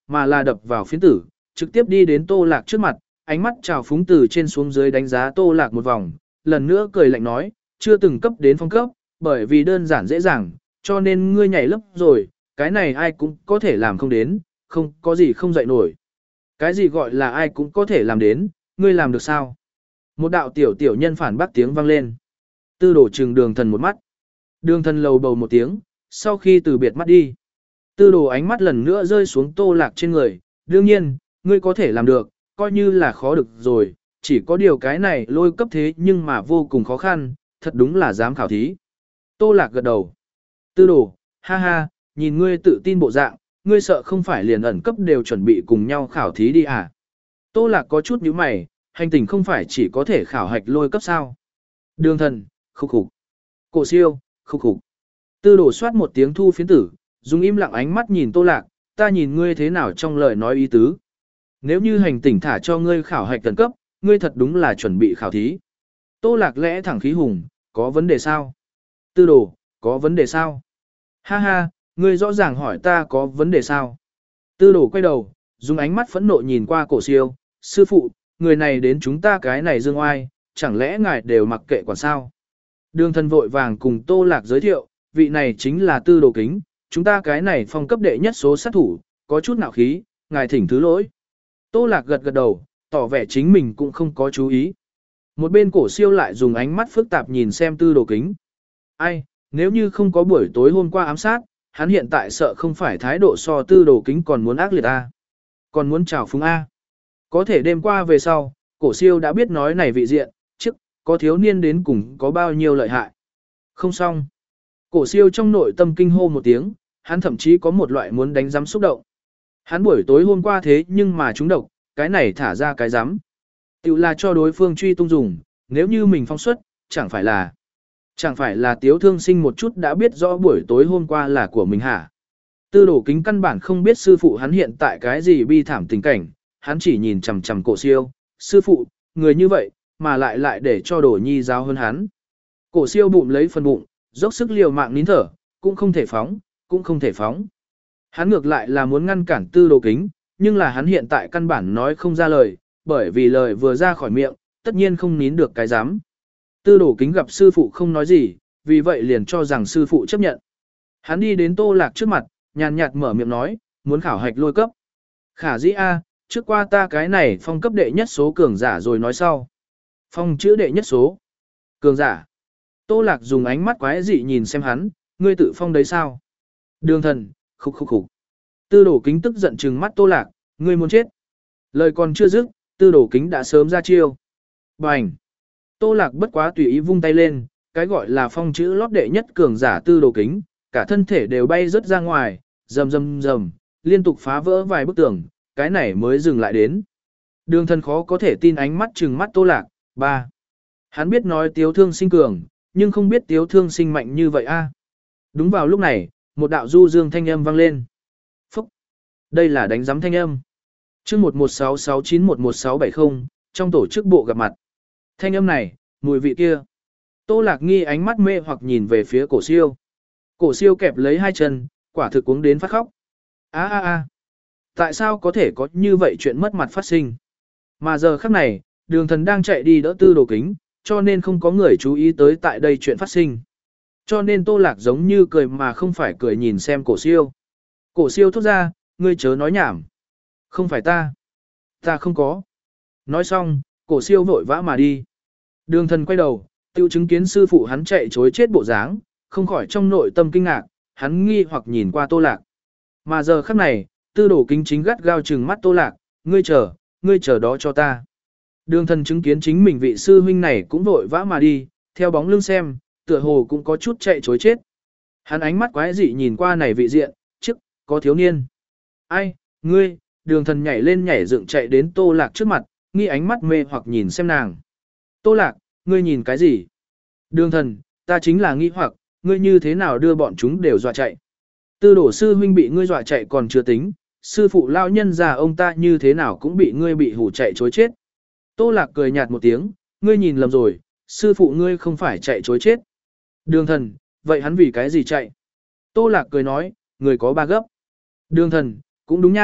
mà là đập vào phiến tử, trực tiếp đi đến Tô Lạc trước mặt, ánh mắt trào phúng từ trên xuống dưới đánh giá Tô Lạc một vòng, lần nữa cười lạnh nói, chưa từng cấp đến phong cấp, bởi vì đơn giản dễ dàng, cho nên ngươi nhảy lớp rồi, cái này ai cũng có thể làm không đến, không có gì không dậy nổi. Cái gì gọi là ai cũng có thể làm đến, ngươi làm được sao? Một đạo tiểu tiểu nhân phản bác tiếng vang lên. Tư đổ trừng đường thần một mắt. Đường thần lầu bầu một tiếng, sau khi từ biệt mắt đi. Tư đồ ánh mắt lần nữa rơi xuống Tô Lạc trên người, đương nhiên, ngươi có thể làm được, coi như là khó được rồi, chỉ có điều cái này lôi cấp thế nhưng mà vô cùng khó khăn, thật đúng là dám khảo thí. Tô Lạc gật đầu. Tư đồ, ha ha, nhìn ngươi tự tin bộ dạng, ngươi sợ không phải liền ẩn cấp đều chuẩn bị cùng nhau khảo thí đi à. Tô Lạc có chút nhíu mày, hành tình không phải chỉ có thể khảo hạch lôi cấp sao. Đường thần, khúc khục. Cổ siêu, khúc khục. Tư đồ soát một tiếng thu phiến tử, dùng im lặng ánh mắt nhìn Tô Lạc, ta nhìn ngươi thế nào trong lời nói ý tứ. Nếu như hành tỉnh thả cho ngươi khảo hạch tận cấp, ngươi thật đúng là chuẩn bị khảo thí. Tô Lạc lẽ thẳng khí hùng, có vấn đề sao? Tư đồ, có vấn đề sao? Ha ha, ngươi rõ ràng hỏi ta có vấn đề sao? Tư đồ quay đầu, dùng ánh mắt phẫn nộ nhìn qua cổ siêu, sư phụ, người này đến chúng ta cái này dương oai, chẳng lẽ ngài đều mặc kệ quản sao? Đường thần vội vàng cùng Tô Lạc giới thiệu, vị này chính là tư đồ kính, chúng ta cái này phong cấp đệ nhất số sát thủ, có chút nạo khí, ngài thỉnh thứ lỗi. Tô Lạc gật gật đầu, tỏ vẻ chính mình cũng không có chú ý. Một bên cổ siêu lại dùng ánh mắt phức tạp nhìn xem tư đồ kính. Ai, nếu như không có buổi tối hôm qua ám sát, hắn hiện tại sợ không phải thái độ so tư đồ kính còn muốn ác liệt A. Còn muốn chào phúng A. Có thể đêm qua về sau, cổ siêu đã biết nói này vị diện, trước, có thiếu niên đến cùng có bao nhiêu lợi hại. Không xong. Cổ siêu trong nội tâm kinh hô một tiếng, hắn thậm chí có một loại muốn đánh giám xúc động. Hắn buổi tối hôm qua thế nhưng mà trúng độc, cái này thả ra cái giám. Tiểu là cho đối phương truy tung dùng, nếu như mình phong xuất, chẳng phải là... Chẳng phải là Tiếu Thương Sinh một chút đã biết rõ buổi tối hôm qua là của mình hả? Tư đổ kính căn bản không biết sư phụ hắn hiện tại cái gì bi thảm tình cảnh, hắn chỉ nhìn chằm chằm cổ siêu, sư phụ, người như vậy, mà lại lại để cho đổ nhi giáo hơn hắn. Cổ siêu bụng lấy phần bụng, dốc sức liều mạng nín thở, cũng không thể phóng, cũng không thể phóng. Hắn ngược lại là muốn ngăn cản tư đồ kính, nhưng là hắn hiện tại căn bản nói không ra lời, bởi vì lời vừa ra khỏi miệng, tất nhiên không nín được cái dám. Tư đồ kính gặp sư phụ không nói gì, vì vậy liền cho rằng sư phụ chấp nhận. Hắn đi đến Tô Lạc trước mặt, nhàn nhạt mở miệng nói, muốn khảo hạch lôi cấp. Khả dĩ A, trước qua ta cái này phong cấp đệ nhất số cường giả rồi nói sau. Phong chữ đệ nhất số. Cường giả. Tô Lạc dùng ánh mắt quái dị nhìn xem hắn, ngươi tự phong đấy sao? Đường thần, khục khục khục. Tư đồ kính tức giận trừng mắt Tô Lạc, ngươi muốn chết. Lời còn chưa dứt, tư đồ kính đã sớm ra chiêu. Bành. Tô Lạc bất quá tùy ý vung tay lên, cái gọi là phong chữ lót đệ nhất cường giả tư đồ kính, cả thân thể đều bay rớt ra ngoài, rầm rầm rầm, liên tục phá vỡ vài bức tường, cái này mới dừng lại đến. Đường thần khó có thể tin ánh mắt trừng mắt Tô Lạc, ba. Hắn biết nói Tiếu Thương Sinh cường, nhưng không biết Tiếu Thương Sinh mạnh như vậy a. Đúng vào lúc này, một đạo du dương thanh âm vang lên. Phúc! Đây là đánh giám thanh âm. chương một một sáu sáu chín một một sáu bảy không, trong tổ chức bộ gặp mặt. Thanh âm này, mùi vị kia. Tô Lạc nghi ánh mắt mê hoặc nhìn về phía cổ siêu. Cổ siêu kẹp lấy hai chân, quả thực cuống đến phát khóc. a a a Tại sao có thể có như vậy chuyện mất mặt phát sinh? Mà giờ khắc này, đường thần đang chạy đi đỡ tư đồ kính, cho nên không có người chú ý tới tại đây chuyện phát sinh. Cho nên Tô Lạc giống như cười mà không phải cười nhìn xem cổ siêu. Cổ siêu thốt ra, ngươi chớ nói nhảm. Không phải ta. Ta không có. Nói xong, cổ siêu vội vã mà đi. Đường thần quay đầu, tiêu chứng kiến sư phụ hắn chạy chối chết bộ dáng, không khỏi trong nội tâm kinh ngạc, hắn nghi hoặc nhìn qua Tô Lạc. Mà giờ khắc này, tư đồ kính chính gắt gao trừng mắt Tô Lạc, ngươi chờ, ngươi chờ đó cho ta. Đường thần chứng kiến chính mình vị sư huynh này cũng vội vã mà đi, theo bóng lưng xem, tựa hồ cũng có chút chạy chối chết. Hắn ánh mắt quái dị nhìn qua này vị diện, trước, có thiếu niên. Ai, ngươi, đường thần nhảy lên nhảy dựng chạy đến Tô Lạc trước mặt, nghi ánh mắt mê hoặc nhìn xem nàng. Tô Lạc, ngươi nhìn cái gì? Đường thần, ta chính là nghi hoặc, ngươi như thế nào đưa bọn chúng đều dọa chạy. Tư đổ sư huynh bị ngươi dọa chạy còn chưa tính, sư phụ lao nhân già ông ta như thế nào cũng bị ngươi bị hù chạy chối chết. Tô Lạc cười nhạt một tiếng, ngươi nhìn lầm rồi, sư phụ ngươi không phải chạy chối chết. Đường thần, vậy hắn vì cái gì chạy? Tô Lạc cười nói, người có ba gấp. Đường thần, cũng đúng nha,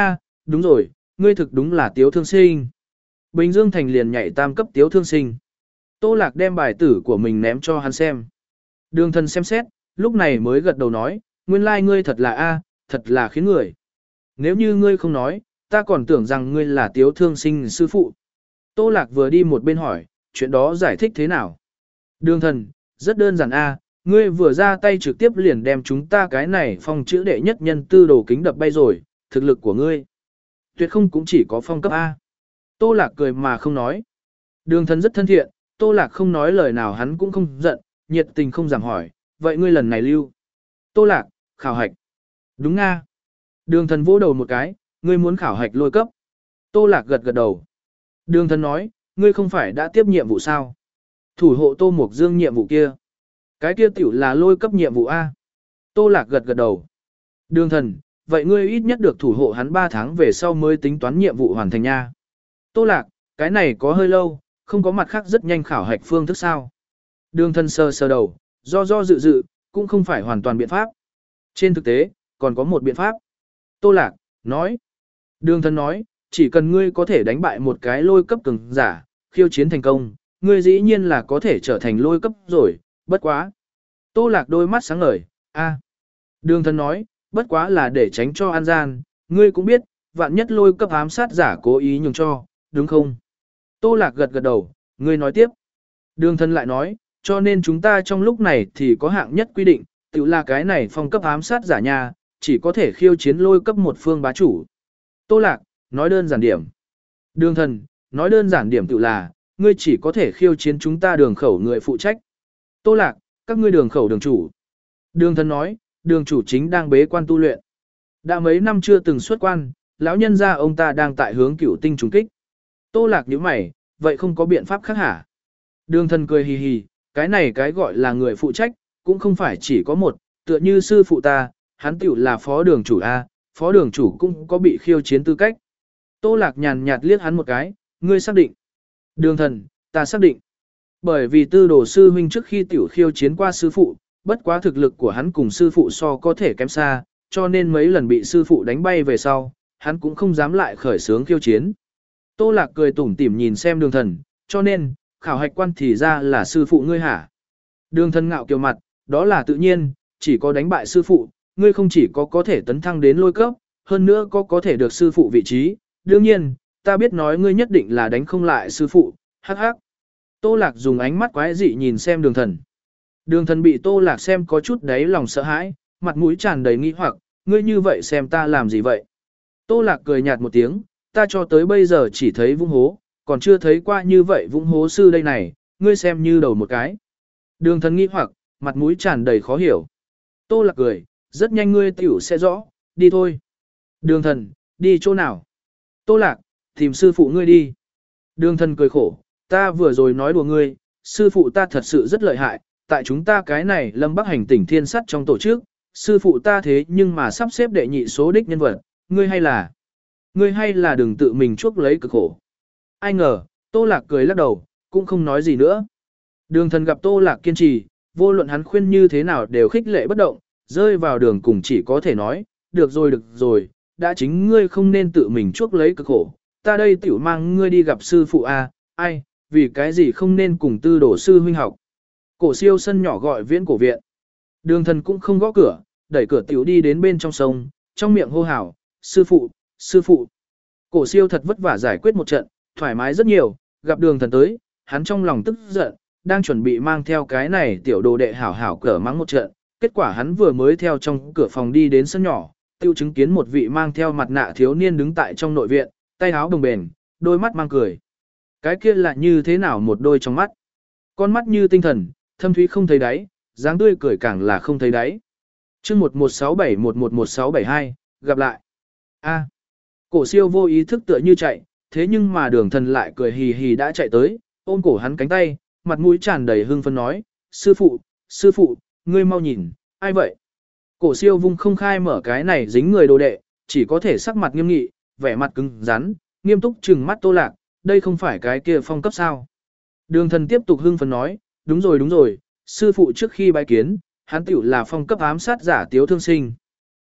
đúng rồi, ngươi thực đúng là tiếu thương sinh. Bình Dương Thành liền nhảy tam cấp tiếu thương sinh. Tô Lạc đem bài tử của mình ném cho hắn xem. Đường thần xem xét, lúc này mới gật đầu nói, nguyên lai like ngươi thật là A, thật là khiến người. Nếu như ngươi không nói, ta còn tưởng rằng ngươi là tiếu thương sinh sư phụ. Tô Lạc vừa đi một bên hỏi, chuyện đó giải thích thế nào? Đường thần, rất đơn giản A, ngươi vừa ra tay trực tiếp liền đem chúng ta cái này phong chữ đệ nhất nhân tư đồ kính đập bay rồi, thực lực của ngươi. Tuyệt không cũng chỉ có phong cấp A. Tô Lạc cười mà không nói. Đường thần rất thân thiện, Tô Lạc không nói lời nào hắn cũng không giận, nhiệt tình không giảm hỏi, vậy ngươi lần này lưu. Tô Lạc, khảo hạch. Đúng Nga. Đường thần vỗ đầu một cái, ngươi muốn khảo hạch lôi cấp. Tô Lạc gật gật đầu. Đường thần nói, ngươi không phải đã tiếp nhiệm vụ sao? Thủ hộ Tô Mục Dương nhiệm vụ kia. Cái kia tiểu là lôi cấp nhiệm vụ A. Tô Lạc gật gật đầu. Đường thần, vậy ngươi ít nhất được thủ hộ hắn ba tháng về sau mới tính toán nhiệm vụ hoàn thành nha. Tô Lạc, cái này có hơi lâu, không có mặt khác rất nhanh khảo hạch phương thức sao. Đường thần sờ sờ đầu, do do dự dự, cũng không phải hoàn toàn biện pháp. Trên thực tế, còn có một biện pháp. Tô Lạc, nói. Đường thần nói, chỉ cần ngươi có thể đánh bại một cái lôi cấp cường giả, khiêu chiến thành công, ngươi dĩ nhiên là có thể trở thành lôi cấp rồi, bất quá. Tô Lạc đôi mắt sáng ngời, a. Đường thần nói, bất quá là để tránh cho an gian, ngươi cũng biết, vạn nhất lôi cấp ám sát giả cố ý nhường cho, đúng không? Tô Lạc gật gật đầu, ngươi nói tiếp. Đường thần lại nói, cho nên chúng ta trong lúc này thì có hạng nhất quy định, tự là cái này phong cấp ám sát giả nhà, chỉ có thể khiêu chiến lôi cấp một phương bá chủ. Tô Lạc, nói đơn giản điểm. Đường thần, nói đơn giản điểm tự là, ngươi chỉ có thể khiêu chiến chúng ta đường khẩu người phụ trách. Tô Lạc, các ngươi đường khẩu đường chủ. Đường thần nói, đường chủ chính đang bế quan tu luyện. Đã mấy năm chưa từng xuất quan, lão nhân gia ông ta đang tại hướng cửu tinh trùng kích. Tô Lạc nhíu mày, vậy không có biện pháp khác hả? Đường thần cười hì hì, cái này cái gọi là người phụ trách, cũng không phải chỉ có một, tựa như sư phụ ta, hắn tiểu là phó đường chủ A, phó đường chủ cũng có bị khiêu chiến tư cách. Tô Lạc nhàn nhạt liếc hắn một cái, ngươi xác định. Đường thần, ta xác định. Bởi vì tư đồ sư huynh trước khi tiểu khiêu chiến qua sư phụ, bất quá thực lực của hắn cùng sư phụ so có thể kém xa, cho nên mấy lần bị sư phụ đánh bay về sau, hắn cũng không dám lại khởi xướng khiêu chiến. Tô Lạc cười tủm tỉm nhìn xem đường thần, cho nên, khảo hạch quan thì ra là sư phụ ngươi hả? Đường thần ngạo kiều mặt, đó là tự nhiên, chỉ có đánh bại sư phụ, ngươi không chỉ có có thể tấn thăng đến lôi cấp, hơn nữa có có thể được sư phụ vị trí, đương nhiên, ta biết nói ngươi nhất định là đánh không lại sư phụ, hắc hắc. Tô Lạc dùng ánh mắt quái dị nhìn xem đường thần. Đường thần bị Tô Lạc xem có chút đáy lòng sợ hãi, mặt mũi tràn đầy nghi hoặc, ngươi như vậy xem ta làm gì vậy? Tô Lạc cười nhạt một tiếng, ta cho tới bây giờ chỉ thấy vung hố, còn chưa thấy qua như vậy vung hố sư đây này, ngươi xem như đầu một cái. Đường thần nghi hoặc, mặt mũi tràn đầy khó hiểu. Tô Lạc cười, rất nhanh ngươi tiểu sẽ rõ, đi thôi. Đường thần, đi chỗ nào? Tô Lạc, tìm sư phụ ngươi đi. Đường thần cười khổ, ta vừa rồi nói đùa ngươi, sư phụ ta thật sự rất lợi hại, tại chúng ta cái này Lâm Bắc hành tỉnh thiên sắt trong tổ chức, sư phụ ta thế nhưng mà sắp xếp đệ nhị số đích nhân vật, ngươi hay là, ngươi hay là đừng tự mình chuốc lấy cực khổ. Ai ngờ, Tô Lạc cười lắc đầu, cũng không nói gì nữa. Đường thần gặp Tô Lạc kiên trì, vô luận hắn khuyên như thế nào đều khích lệ bất động, rơi vào đường cùng chỉ có thể nói, được rồi được rồi, đã chính ngươi không nên tự mình chuốc lấy cực khổ, ta đây tiểu mang ngươi đi gặp sư phụ a, ai, vì cái gì không nên cùng tư đổ sư huynh học. Cổ siêu sân nhỏ gọi viễn cổ viện. Đường thần cũng không gõ cửa, đẩy cửa tiểu đi đến bên trong sông, trong miệng hô hào, sư phụ, sư phụ. Cổ siêu thật vất vả giải quyết một trận, thoải mái rất nhiều, gặp đường thần tới, hắn trong lòng tức giận, đang chuẩn bị mang theo cái này tiểu đồ đệ hảo hảo cỡ mắng một trận, kết quả hắn vừa mới theo trong cửa phòng đi đến sân nhỏ, tiêu chứng kiến một vị mang theo mặt nạ thiếu niên đứng tại trong nội viện, tay áo đồng bền, đôi mắt mang cười. Cái kia là như thế nào một đôi trong mắt? Con mắt như tinh thần, thâm thúy không thấy đáy, dáng tươi cười càng là không thấy đáy. Chương một một sáu bảy một một một sáu bảy hai, gặp lại. A. Cổ siêu vô ý thức tựa như chạy, thế nhưng mà đường thần lại cười hì hì đã chạy tới, ôm cổ hắn cánh tay, mặt mũi tràn đầy hưng phấn nói, sư phụ, sư phụ, ngươi mau nhìn, ai vậy? Cổ siêu vung không khai mở cái này dính người đồ đệ, chỉ có thể sắc mặt nghiêm nghị, vẻ mặt cứng rắn, nghiêm túc trừng mắt Tô Lạc, đây không phải cái kia phong cấp sao? Đường thần tiếp tục hưng phấn nói, đúng rồi đúng rồi, sư phụ trước khi bái kiến, hắn tiểu là phong cấp ám sát giả tiếu thương sinh.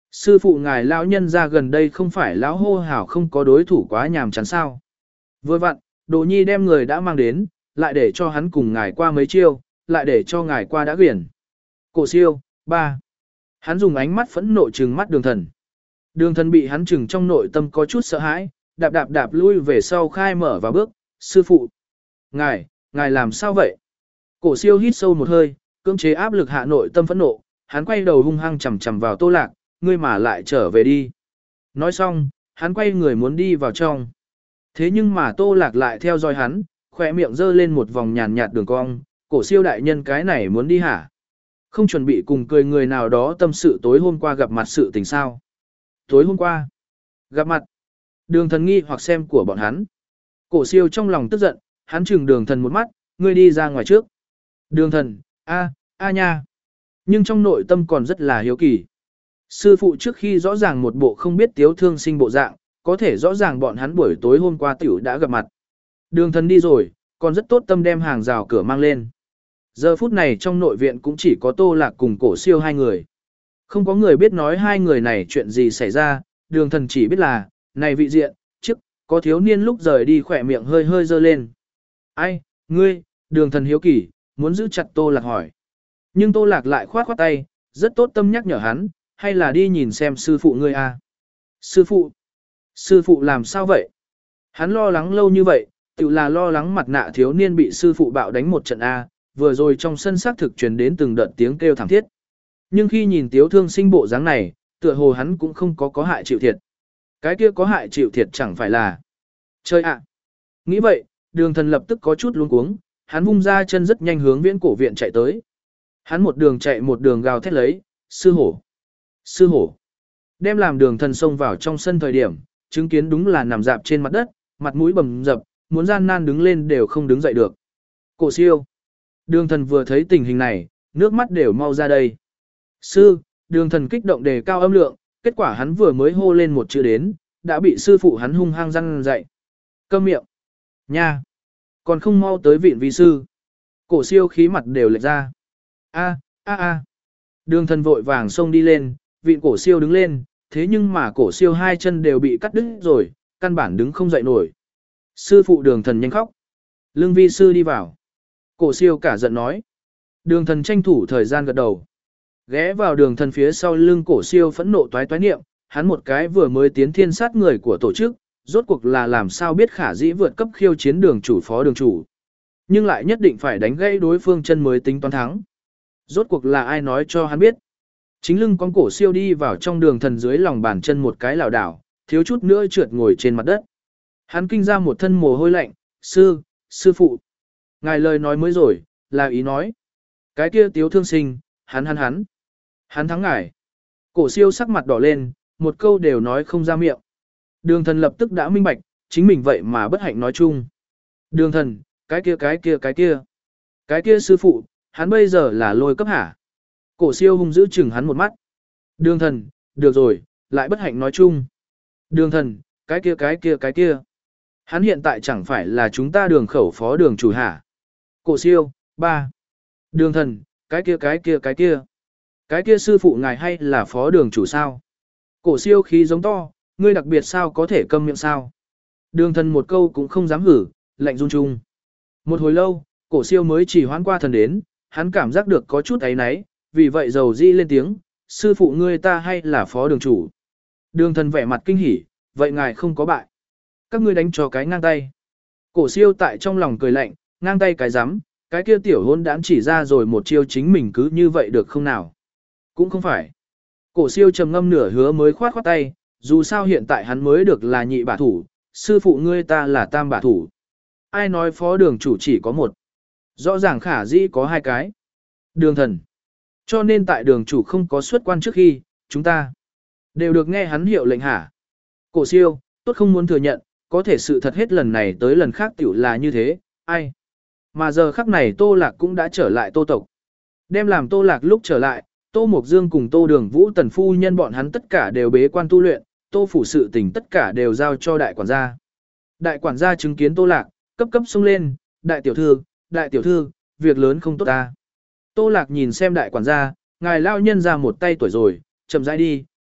Sư phụ ngài lão nhân ra gần đây không phải lão hô hào không có đối thủ quá nhàm chán sao. Vừa vặn, Đồ Nhi đem người đã mang đến, lại để cho hắn cùng ngài qua mấy chiêu, lại để cho ngài qua đã quyển. Cổ siêu, ba. Hắn dùng ánh mắt phẫn nộ trừng mắt đường thần. Đường thần bị hắn trừng trong nội tâm có chút sợ hãi, đạp đạp đạp lui về sau khai mở và bước, sư phụ. Ngài, ngài làm sao vậy? Cổ siêu hít sâu một hơi, cưỡng chế áp lực hạ nội tâm phẫn nộ, hắn quay đầu hung hăng chầm chầm vào Tô Lạc, ngươi mà lại trở về đi. Nói xong, hắn quay người muốn đi vào trong. Thế nhưng mà Tô Lạc lại theo dõi hắn, khỏe miệng giơ lên một vòng nhàn nhạt đường cong, cổ siêu đại nhân cái này muốn đi hả? Không chuẩn bị cùng cười người nào đó tâm sự tối hôm qua gặp mặt sự tình sao? Tối hôm qua, gặp mặt, đường thần nghi hoặc xem của bọn hắn. Cổ siêu trong lòng tức giận, hắn chừng đường thần một mắt, ngươi đi ra ngoài trước. Đường thần, a, a nha. Nhưng trong nội tâm còn rất là hiếu kỳ. Sư phụ trước khi rõ ràng một bộ không biết tiếu thương sinh bộ dạng, có thể rõ ràng bọn hắn buổi tối hôm qua tiểu đã gặp mặt. Đường thần đi rồi, còn rất tốt tâm đem hàng rào cửa mang lên. Giờ phút này trong nội viện cũng chỉ có Tô Lạc cùng cổ siêu hai người. Không có người biết nói hai người này chuyện gì xảy ra, đường thần chỉ biết là, này vị diện, trước, có thiếu niên lúc rời đi khỏe miệng hơi hơi dơ lên. Ai, ngươi, đường thần hiếu kỳ, muốn giữ chặt Tô Lạc hỏi. Nhưng Tô Lạc lại khoát khoát tay, rất tốt tâm nhắc nhở hắn, hay là đi nhìn xem sư phụ ngươi à. Sư phụ, sư phụ làm sao vậy? Hắn lo lắng lâu như vậy, tự là lo lắng mặt nạ thiếu niên bị sư phụ bạo đánh một trận A, vừa rồi trong sân xác thực truyền đến từng đợt tiếng kêu thảm thiết. Nhưng khi nhìn tiếu thương sinh bộ dáng này, tựa hồ hắn cũng không có có hại chịu thiệt. Cái kia có hại chịu thiệt chẳng phải là chơi ạ. Nghĩ vậy, đường thần lập tức có chút luống cuống, hắn vung ra chân rất nhanh hướng viễn cổ viện chạy tới. Hắn một đường chạy một đường gào thét lấy, sư hổ, sư hổ. Đem làm đường thần xông vào trong sân thời điểm, chứng kiến đúng là nằm dạp trên mặt đất, mặt mũi bầm dập, muốn gian nan đứng lên đều không đứng dậy được. Cổ siêu. Đường thần vừa thấy tình hình này, nước mắt đều mau ra đây. Sư, đường thần kích động đề cao âm lượng, kết quả hắn vừa mới hô lên một chữ đến, đã bị sư phụ hắn hung hăng răn dậy. Câm miệng. Nha. Còn không mau tới viện vi sư. Cổ siêu khí mặt đều lệch ra. A, a a. Đường thần vội vàng xông đi lên, viện cổ siêu đứng lên, thế nhưng mà cổ siêu hai chân đều bị cắt đứt rồi, căn bản đứng không dậy nổi. Sư phụ đường thần nhanh khóc. Lương vi sư đi vào. Cổ siêu cả giận nói. Đường thần tranh thủ thời gian gật đầu. Ghé vào đường thần phía sau lưng cổ siêu phẫn nộ toái toái niệm, hắn một cái vừa mới tiến thiên sát người của tổ chức, rốt cuộc là làm sao biết khả dĩ vượt cấp khiêu chiến đường chủ phó đường chủ. Nhưng lại nhất định phải đánh gãy đối phương chân mới tính toán thắng. Rốt cuộc là ai nói cho hắn biết. Chính lưng con cổ siêu đi vào trong đường thần dưới lòng bàn chân một cái lảo đảo, thiếu chút nữa trượt ngồi trên mặt đất. Hắn kinh ra một thân mồ hôi lạnh, sư, sư phụ. Ngài lời nói mới rồi, là ý nói. Cái kia tiếu thương sinh, hắn hắn hắn. Hắn thắng ngài. Cổ siêu sắc mặt đỏ lên, một câu đều nói không ra miệng. Đường thần lập tức đã minh bạch, chính mình vậy mà bất hạnh nói chung. Đường thần, cái kia cái kia cái kia. Cái kia sư phụ, hắn bây giờ là lôi cấp hả? Cổ siêu hung dữ chừng hắn một mắt. Đường thần, được rồi, lại bất hạnh nói chung. Đường thần, cái kia cái kia cái kia. Hắn hiện tại chẳng phải là chúng ta đường khẩu phó đường chủ hả? Cổ siêu, ba. Đường thần, cái kia cái kia cái kia. Cái kia sư phụ ngài hay là phó đường chủ sao? Cổ siêu khí giống to, ngươi đặc biệt sao có thể câm miệng sao? Đường thần một câu cũng không dám hử, lạnh run chung. Một hồi lâu, cổ siêu mới chỉ hoán qua thần đến, hắn cảm giác được có chút ấy náy, vì vậy dầu di lên tiếng, sư phụ ngươi ta hay là phó đường chủ. Đường thần vẻ mặt kinh hỉ, vậy ngài không có bại. Các ngươi đánh cho cái ngang tay. Cổ siêu tại trong lòng cười lạnh, ngang tay cái rắm, cái kia tiểu hôn đản chỉ ra rồi một chiêu chính mình cứ như vậy được không nào? Cũng không phải. Cổ siêu trầm ngâm nửa hứa mới khoát khoát tay, dù sao hiện tại hắn mới được là nhị bả thủ, sư phụ ngươi ta là tam bả thủ. Ai nói phó đường chủ chỉ có một? Rõ ràng khả dĩ có hai cái. Đường thần. Cho nên tại đường chủ không có xuất quan trước khi, chúng ta đều được nghe hắn hiệu lệnh hả? Cổ siêu, tốt không muốn thừa nhận, có thể sự thật hết lần này tới lần khác tiểu là như thế, ai? Mà giờ khắc này Tô Lạc cũng đã trở lại Tô tộc. Đem làm Tô Lạc lúc trở lại, Tô Mộc Dương cùng Tô Đường Vũ tần phu nhân bọn hắn tất cả đều bế quan tu luyện, Tô phủ sự tình tất cả đều giao cho đại quản gia. Đại quản gia chứng kiến Tô Lạc, cấp cấp xông lên, đại tiểu thư, đại tiểu thư, việc lớn không tốt ta. Tô Lạc nhìn xem đại quản gia, ngài lao nhân ra một tay tuổi rồi, chậm rãi đi,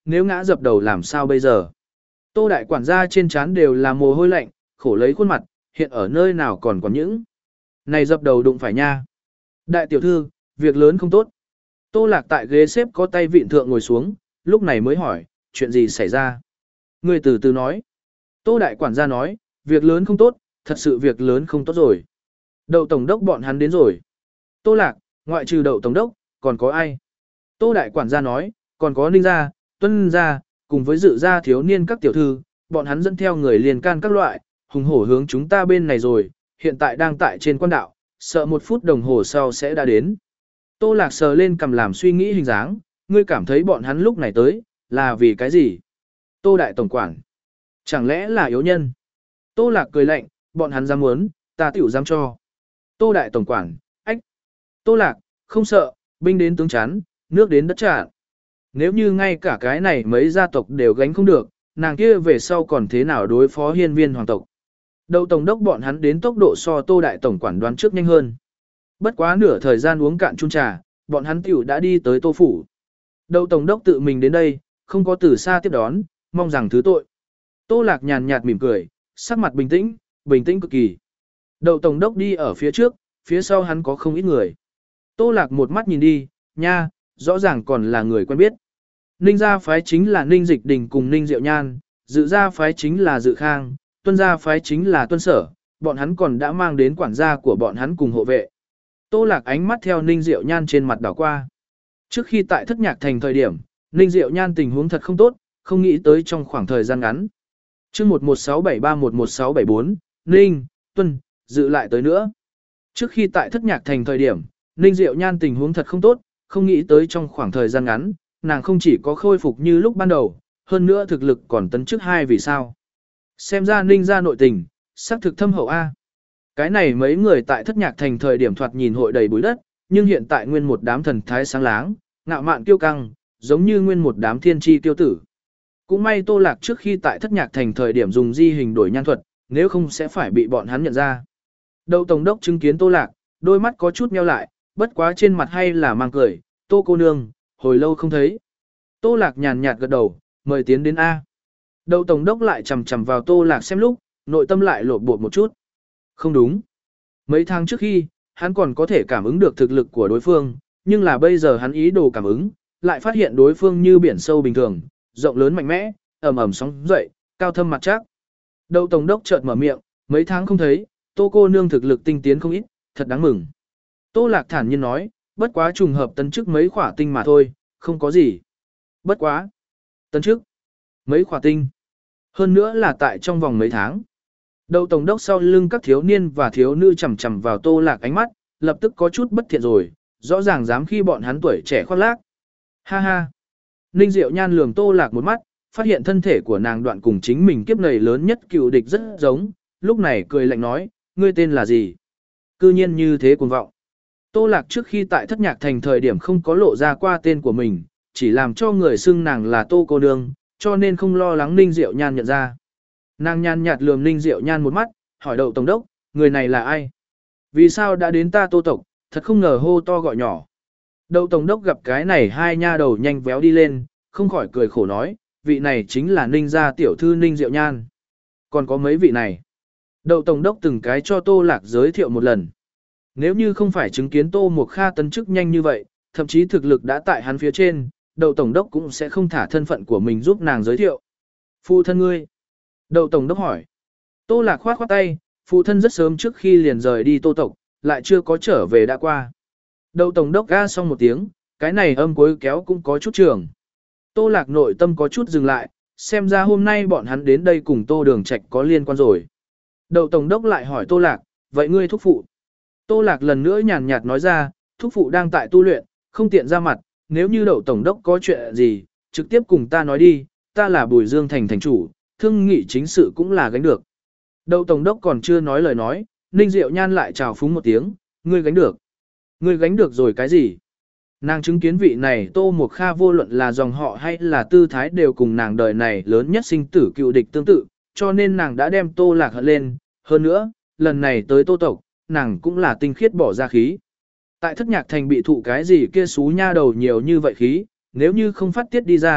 nếu ngã dập đầu làm sao bây giờ? Tô đại quản gia trên trán đều là mồ hôi lạnh, khổ lấy khuôn mặt, hiện ở nơi nào còn có những. Này dập đầu đụng phải nha. Đại tiểu thư, việc lớn không tốt. Tô lạc tại ghế xếp có tay vịn thượng ngồi xuống, lúc này mới hỏi, chuyện gì xảy ra? Người từ từ nói. Tô đại quản gia nói, việc lớn không tốt, thật sự việc lớn không tốt rồi. Đậu tổng đốc bọn hắn đến rồi. Tô lạc, ngoại trừ đậu tổng đốc, còn có ai? Tô đại quản gia nói, còn có Ninh gia, Tuân gia, cùng với dự gia thiếu niên các tiểu thư, bọn hắn dẫn theo người liền can các loại, hùng hổ hướng chúng ta bên này rồi, hiện tại đang tại trên quan đạo, sợ một phút đồng hồ sau sẽ đã đến. Tô lạc sờ lên cầm làm suy nghĩ hình dáng, ngươi cảm thấy bọn hắn lúc này tới, là vì cái gì? Tô đại tổng quản. Chẳng lẽ là yếu nhân? Tô lạc cười lạnh, bọn hắn dám muốn, ta tiểu dám cho. Tô đại tổng quản, ách. Tô lạc, không sợ, binh đến tướng chắn, nước đến đất tràn. Nếu như ngay cả cái này mấy gia tộc đều gánh không được, nàng kia về sau còn thế nào đối phó hiên viên hoàng tộc. Đậu tổng đốc bọn hắn đến tốc độ so Tô đại tổng quản đoán trước nhanh hơn. Bất quá nửa thời gian uống cạn chung trà, bọn hắn tiểu đã đi tới Tô phủ. Đậu tổng đốc tự mình đến đây, không có từ xa tiếp đón, mong rằng thứ tội. Tô lạc nhàn nhạt mỉm cười, sắc mặt bình tĩnh, bình tĩnh cực kỳ. Đậu tổng đốc đi ở phía trước, phía sau hắn có không ít người. Tô lạc một mắt nhìn đi, nha, rõ ràng còn là người quen biết. Ninh gia phái chính là Ninh Dịch Đình cùng Ninh Diệu Nhan, dự gia phái chính là Dự Khang, Tuân gia phái chính là Tuân Sở, bọn hắn còn đã mang đến quản gia của bọn hắn cùng hộ vệ. Tô lạc ánh mắt theo Ninh Diệu Nhan trên mặt đảo qua. Trước khi tại Thất Nhạc Thành thời điểm, Ninh Diệu Nhan tình huống thật không tốt, không nghĩ tới trong khoảng thời gian ngắn. Chương một một sáu bảy ba một một sáu bảy bốn, Ninh, Tuân, Dự lại tới nữa. Trước khi tại Thất Nhạc Thành thời điểm, Ninh Diệu Nhan tình huống thật không tốt, không nghĩ tới trong khoảng thời gian ngắn, nàng không chỉ có khôi phục như lúc ban đầu, hơn nữa thực lực còn tấn trước hai vì sao. Xem ra Ninh gia nội tình, xác thực thâm hậu A. Cái này mấy người tại Thất Nhạc Thành thời điểm thoạt nhìn hội đầy bụi đất, nhưng hiện tại nguyên một đám thần thái sáng láng, ngạo mạn kiêu căng, giống như nguyên một đám thiên tri tiêu tử. Cũng may Tô Lạc trước khi tại Thất Nhạc Thành thời điểm dùng di hình đổi nhan thuật, nếu không sẽ phải bị bọn hắn nhận ra. Đậu tổng đốc chứng kiến Tô Lạc, đôi mắt có chút nheo lại, bất quá trên mặt hay là mang cười, Tô cô nương, hồi lâu không thấy. Tô Lạc nhàn nhạt gật đầu, mời tiến đến A. Đậu tổng đốc lại chầm chầm vào Tô Lạc xem lúc, nội tâm lại lộn bột một chút. Không đúng. Mấy tháng trước khi, hắn còn có thể cảm ứng được thực lực của đối phương, nhưng là bây giờ hắn ý đồ cảm ứng, lại phát hiện đối phương như biển sâu bình thường, rộng lớn mạnh mẽ, ầm ầm sóng dậy, cao thâm mặt chắc. Đậu tổng đốc chợt mở miệng, mấy tháng không thấy, Tô cô nương thực lực tinh tiến không ít, thật đáng mừng. Tô Lạc thản nhiên nói, bất quá trùng hợp tấn chức mấy khỏa tinh mà thôi, không có gì. Bất quá. Tấn chức. Mấy khỏa tinh. Hơn nữa là tại trong vòng mấy tháng. Đậu tổng đốc sau lưng các thiếu niên và thiếu nữ chầm chầm vào Tô Lạc ánh mắt, lập tức có chút bất thiện rồi, rõ ràng dám khi bọn hắn tuổi trẻ khoác lác. Ha ha. Ninh Diệu Nhan lườm Tô Lạc một mắt, phát hiện thân thể của nàng đoạn cùng chính mình kiếp này lớn nhất cựu địch rất giống, lúc này cười lạnh nói, ngươi tên là gì? Cư nhiên như thế cuồng vọng. Tô Lạc trước khi tại Thất Nhạc Thành thời điểm không có lộ ra qua tên của mình, chỉ làm cho người xưng nàng là Tô cô nương, cho nên không lo lắng Ninh Diệu Nhan nhận ra. Nàng nhàn nhạt lườm Ninh Diệu Nhan một mắt, hỏi đậu tổng đốc, người này là ai? Vì sao đã đến ta Tô tộc, thật không ngờ hô to gọi nhỏ. Đậu tổng đốc gặp cái này hai nha đầu nhanh véo đi lên, không khỏi cười khổ nói, vị này chính là Ninh gia tiểu thư Ninh Diệu Nhan. Còn có mấy vị này. Đậu tổng đốc từng cái cho Tô Lạc giới thiệu một lần. Nếu như không phải chứng kiến Tô Mộc Kha tấn chức nhanh như vậy, thậm chí thực lực đã tại hắn phía trên, đậu tổng đốc cũng sẽ không thả thân phận của mình giúp nàng giới thiệu. Phụ thân ngươi. Đậu tổng đốc hỏi. Tô Lạc khoát khoát tay, phụ thân rất sớm trước khi liền rời đi Tô tộc, lại chưa có trở về đã qua. Đậu tổng đốc ga xong một tiếng, cái này âm cuối kéo cũng có chút trường. Tô Lạc nội tâm có chút dừng lại, xem ra hôm nay bọn hắn đến đây cùng Tô Đường Trạch có liên quan rồi. Đậu tổng đốc lại hỏi Tô Lạc, vậy ngươi thúc phụ? Tô Lạc lần nữa nhàn nhạt nói ra, thúc phụ đang tại tu luyện, không tiện ra mặt, nếu như đậu tổng đốc có chuyện gì, trực tiếp cùng ta nói đi, ta là Bùi Dương Thành thành chủ, thương nghị chính sự cũng là gánh được. Đậu tổng đốc còn chưa nói lời nói, Ninh Diệu Nhan lại chào phúng một tiếng, ngươi gánh được. Ngươi gánh được rồi cái gì? Nàng chứng kiến vị này Tô Mộc Kha vô luận là dòng họ hay là tư thái đều cùng nàng đời này lớn nhất sinh tử cựu địch tương tự, cho nên nàng đã đem Tô Lạc hận lên, hơn nữa, lần này tới Tô tộc, nàng cũng là tinh khiết bỏ ra khí. Tại Thất Nhạc Thành bị thụ cái gì kia xú nha đầu nhiều như vậy khí, nếu như không phát tiết đi ra,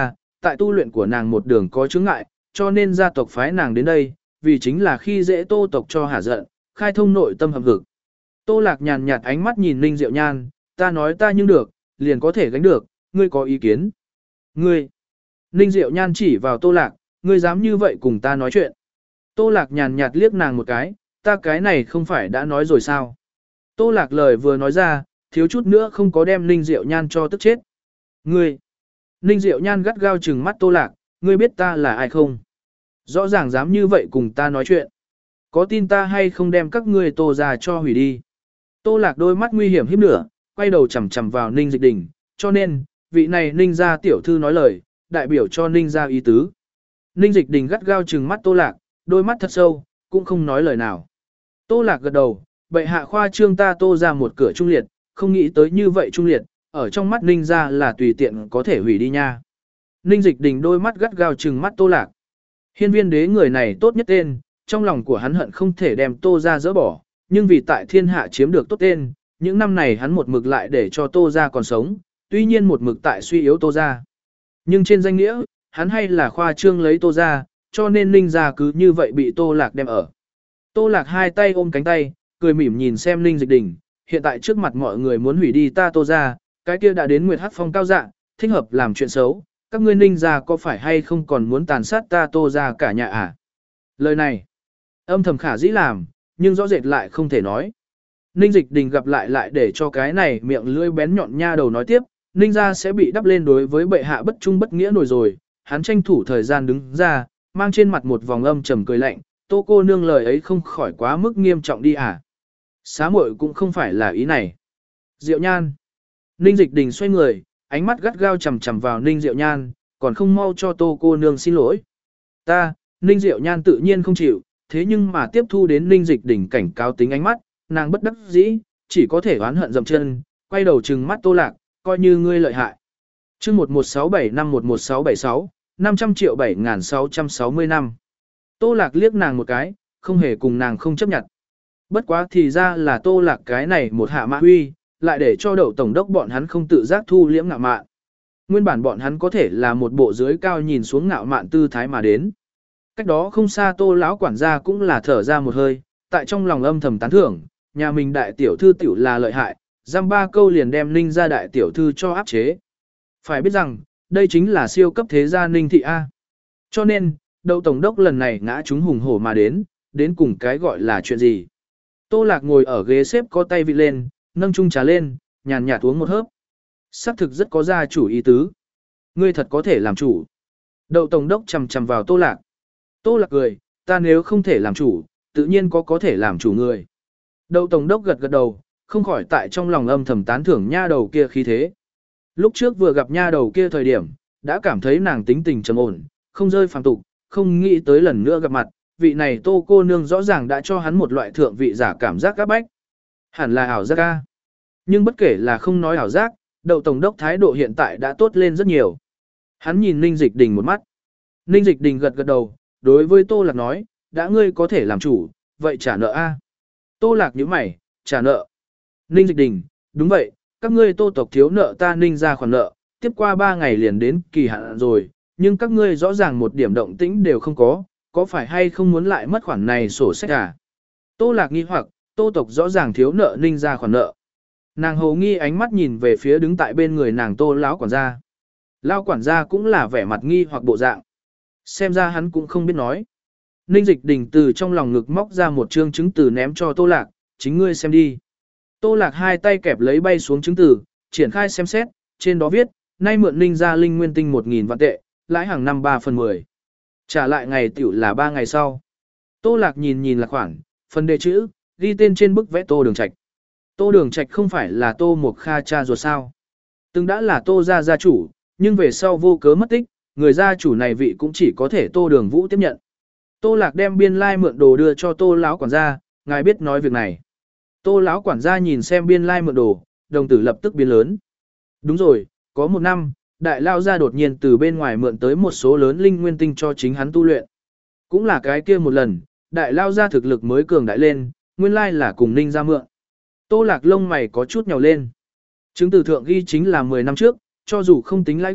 tại tu luyện của nàng một đường có chướng ngại, cho nên gia tộc phái nàng đến đây, vì chính là khi dễ Tô tộc cho hả giận, khai thông nội tâm hầm vực. Tô Lạc nhàn nhạt ánh mắt nhìn Ninh Diệu Nhan, ta nói ta nhưng được, liền có thể gánh được, ngươi có ý kiến. Ngươi. Ninh Diệu Nhan chỉ vào Tô Lạc, ngươi dám như vậy cùng ta nói chuyện. Tô Lạc nhàn nhạt liếc nàng một cái, ta cái này không phải đã nói rồi sao. Tô Lạc lời vừa nói ra, thiếu chút nữa không có đem Ninh Diệu Nhan cho tức chết. Ngươi. Ninh Diệu Nhan gắt gao trừng mắt Tô Lạc, ngươi biết ta là ai không? Rõ ràng dám như vậy cùng ta nói chuyện. Có tin ta hay không đem các ngươi Tô ra cho hủy đi? Tô Lạc đôi mắt nguy hiểm híp lửa, quay đầu chằm chằm vào Ninh Dịch Đình, cho nên, vị này Ninh gia tiểu thư nói lời, đại biểu cho Ninh gia ý tứ. Ninh Dịch Đình gắt gao trừng mắt Tô Lạc, đôi mắt thật sâu, cũng không nói lời nào. Tô Lạc gật đầu, bệ hạ khoa trương ta Tô ra một cửa trung liệt, không nghĩ tới như vậy trung liệt, ở trong mắt Ninh gia là tùy tiện có thể hủy đi nha. Ninh Dịch Đình đôi mắt gắt gao trừng mắt Tô Lạc. Hiên Viên Đế người này tốt nhất tên, trong lòng của hắn hận không thể đem Tô ra dỡ bỏ, nhưng vì tại thiên hạ chiếm được tốt tên, những năm này hắn một mực lại để cho Tô ra còn sống, tuy nhiên một mực tại suy yếu Tô ra. Nhưng trên danh nghĩa, hắn hay là khoa trương lấy Tô ra, cho nên Ninh gia cứ như vậy bị Tô Lạc đem ở. Tô Lạc hai tay ôm cánh tay, cười mỉm nhìn xem Ninh Dịch Đình, hiện tại trước mặt mọi người muốn hủy đi ta Tô ra, cái kia đã đến Nguyệt Hắc Phong cao dạ, thích hợp làm chuyện xấu, các ngươi Ninh gia có phải hay không còn muốn tàn sát ta Tô ra cả nhà à? Lời này, âm thầm khả dĩ làm, nhưng rõ rệt lại không thể nói. Ninh Dịch Đình gặp lại lại để cho cái này miệng lưỡi bén nhọn nha đầu nói tiếp, Ninh gia sẽ bị đắp lên đối với bệ hạ bất trung bất nghĩa nổi rồi, hắn tranh thủ thời gian đứng ra, mang trên mặt một vòng âm trầm cười lạnh, Tô cô nương lời ấy không khỏi quá mức nghiêm trọng đi à? Xá muội cũng không phải là ý này. Diệu Nhan. Ninh Dịch Đình xoay người, ánh mắt gắt gao chằm chằm vào Ninh Diệu Nhan, còn không mau cho Tô cô nương xin lỗi. Ta, Ninh Diệu Nhan tự nhiên không chịu, thế nhưng mà tiếp thu đến Ninh Dịch Đình cảnh cáo tính ánh mắt, nàng bất đắc dĩ, chỉ có thể oán hận dậm chân, quay đầu trừng mắt Tô Lạc, coi như ngươi lợi hại. Chương một một sáu bảy năm một một sáu bảy sáu, năm trăm triệu bảy nghìn sáu trăm sáu mươi năm. Tô Lạc liếc nàng một cái, không hề cùng nàng không chấp nhận. Bất quá thì ra là Tô Lạc cái này một hạ mã huy, lại để cho Đậu tổng đốc bọn hắn không tự giác thu liễm ngạo mạn. Nguyên bản bọn hắn có thể là một bộ dưới cao nhìn xuống ngạo mạn tư thái mà đến. Cách đó không xa Tô lão quản gia cũng là thở ra một hơi, tại trong lòng âm thầm tán thưởng, nhà mình đại tiểu thư tiểu là lợi hại, giam ba câu liền đem Ninh gia đại tiểu thư cho áp chế. Phải biết rằng, đây chính là siêu cấp thế gia Ninh thị A. Cho nên, Đậu tổng đốc lần này ngã chúng hùng hổ mà đến, đến cùng cái gọi là chuyện gì. Tô Lạc ngồi ở ghế xếp có tay vị lên, nâng chung trà lên, nhàn nhạt uống một hớp. Sắc thực rất có gia chủ ý tứ. Ngươi thật có thể làm chủ. Đậu tổng đốc chầm chầm vào Tô Lạc. Tô Lạc cười, ta nếu không thể làm chủ, tự nhiên có có thể làm chủ người. Đậu tổng đốc gật gật đầu, không khỏi tại trong lòng âm thầm tán thưởng nha đầu kia khí thế. Lúc trước vừa gặp nha đầu kia thời điểm, đã cảm thấy nàng tính tình trầm ổn, không rơi phàm tục, không nghĩ tới lần nữa gặp mặt, vị này Tô cô nương rõ ràng đã cho hắn một loại thượng vị giả cảm giác áp bách. Hẳn là ảo giác ca. Nhưng bất kể là không nói ảo giác, Đậu tổng đốc thái độ hiện tại đã tốt lên rất nhiều. Hắn nhìn Ninh Dịch Đình một mắt. Ninh Dịch Đình gật gật đầu, đối với Tô Lạc nói, đã ngươi có thể làm chủ, vậy trả nợ a. Tô Lạc nhíu mày, trả nợ. Ninh Dịch Đình, đúng vậy, các ngươi Tô tộc thiếu nợ ta Ninh ra khoản nợ, tiếp qua ba ngày liền đến kỳ hạn rồi, nhưng các ngươi rõ ràng một điểm động tĩnh đều không có, có phải hay không muốn lại mất khoản này sổ sách à? Tô Lạc nghi hoặc, Tô tộc rõ ràng thiếu nợ Ninh ra khoản nợ. Nàng hồ nghi ánh mắt nhìn về phía đứng tại bên người nàng Tô lão quản gia. Lão quản gia cũng là vẻ mặt nghi hoặc bộ dạng. Xem ra hắn cũng không biết nói. Ninh Dịch Đình từ trong lòng ngực móc ra một trương chứng từ ném cho Tô Lạc, chính ngươi xem đi. Tô Lạc hai tay kẹp lấy bay xuống chứng từ, triển khai xem xét, trên đó viết, nay mượn Ninh gia linh nguyên tinh một nghìn vạn tệ, lãi hàng năm ba phần mười. Trả lại ngày tiểu là ba ngày sau. Tô Lạc nhìn nhìn là khoản, phần đề chữ, ghi tên trên bức vẽ Tô Đường Trạch. Tô Đường Trạch không phải là Tô Mộc Kha cha ruột sao? Từng đã là Tô gia gia chủ, nhưng về sau vô cớ mất tích, người gia chủ này vị cũng chỉ có thể Tô Đường Vũ tiếp nhận. Tô Lạc đem biên lai like mượn đồ đưa cho Tô lão quản gia, ngài biết nói việc này. Tô lão quản gia nhìn xem biên lai like mượn đồ, đồng tử lập tức biến lớn. Đúng rồi, có một năm, đại lao gia đột nhiên từ bên ngoài mượn tới một số lớn linh nguyên tinh cho chính hắn tu luyện. Cũng là cái kia một lần, đại lao gia thực lực mới cường đại lên, nguyên lai là cùng Ninh gia mượn. Tô Lạc lông mày có chút nhào lên. Chứng từ thượng ghi chính là mười năm trước, cho dù không tính lãi gộp,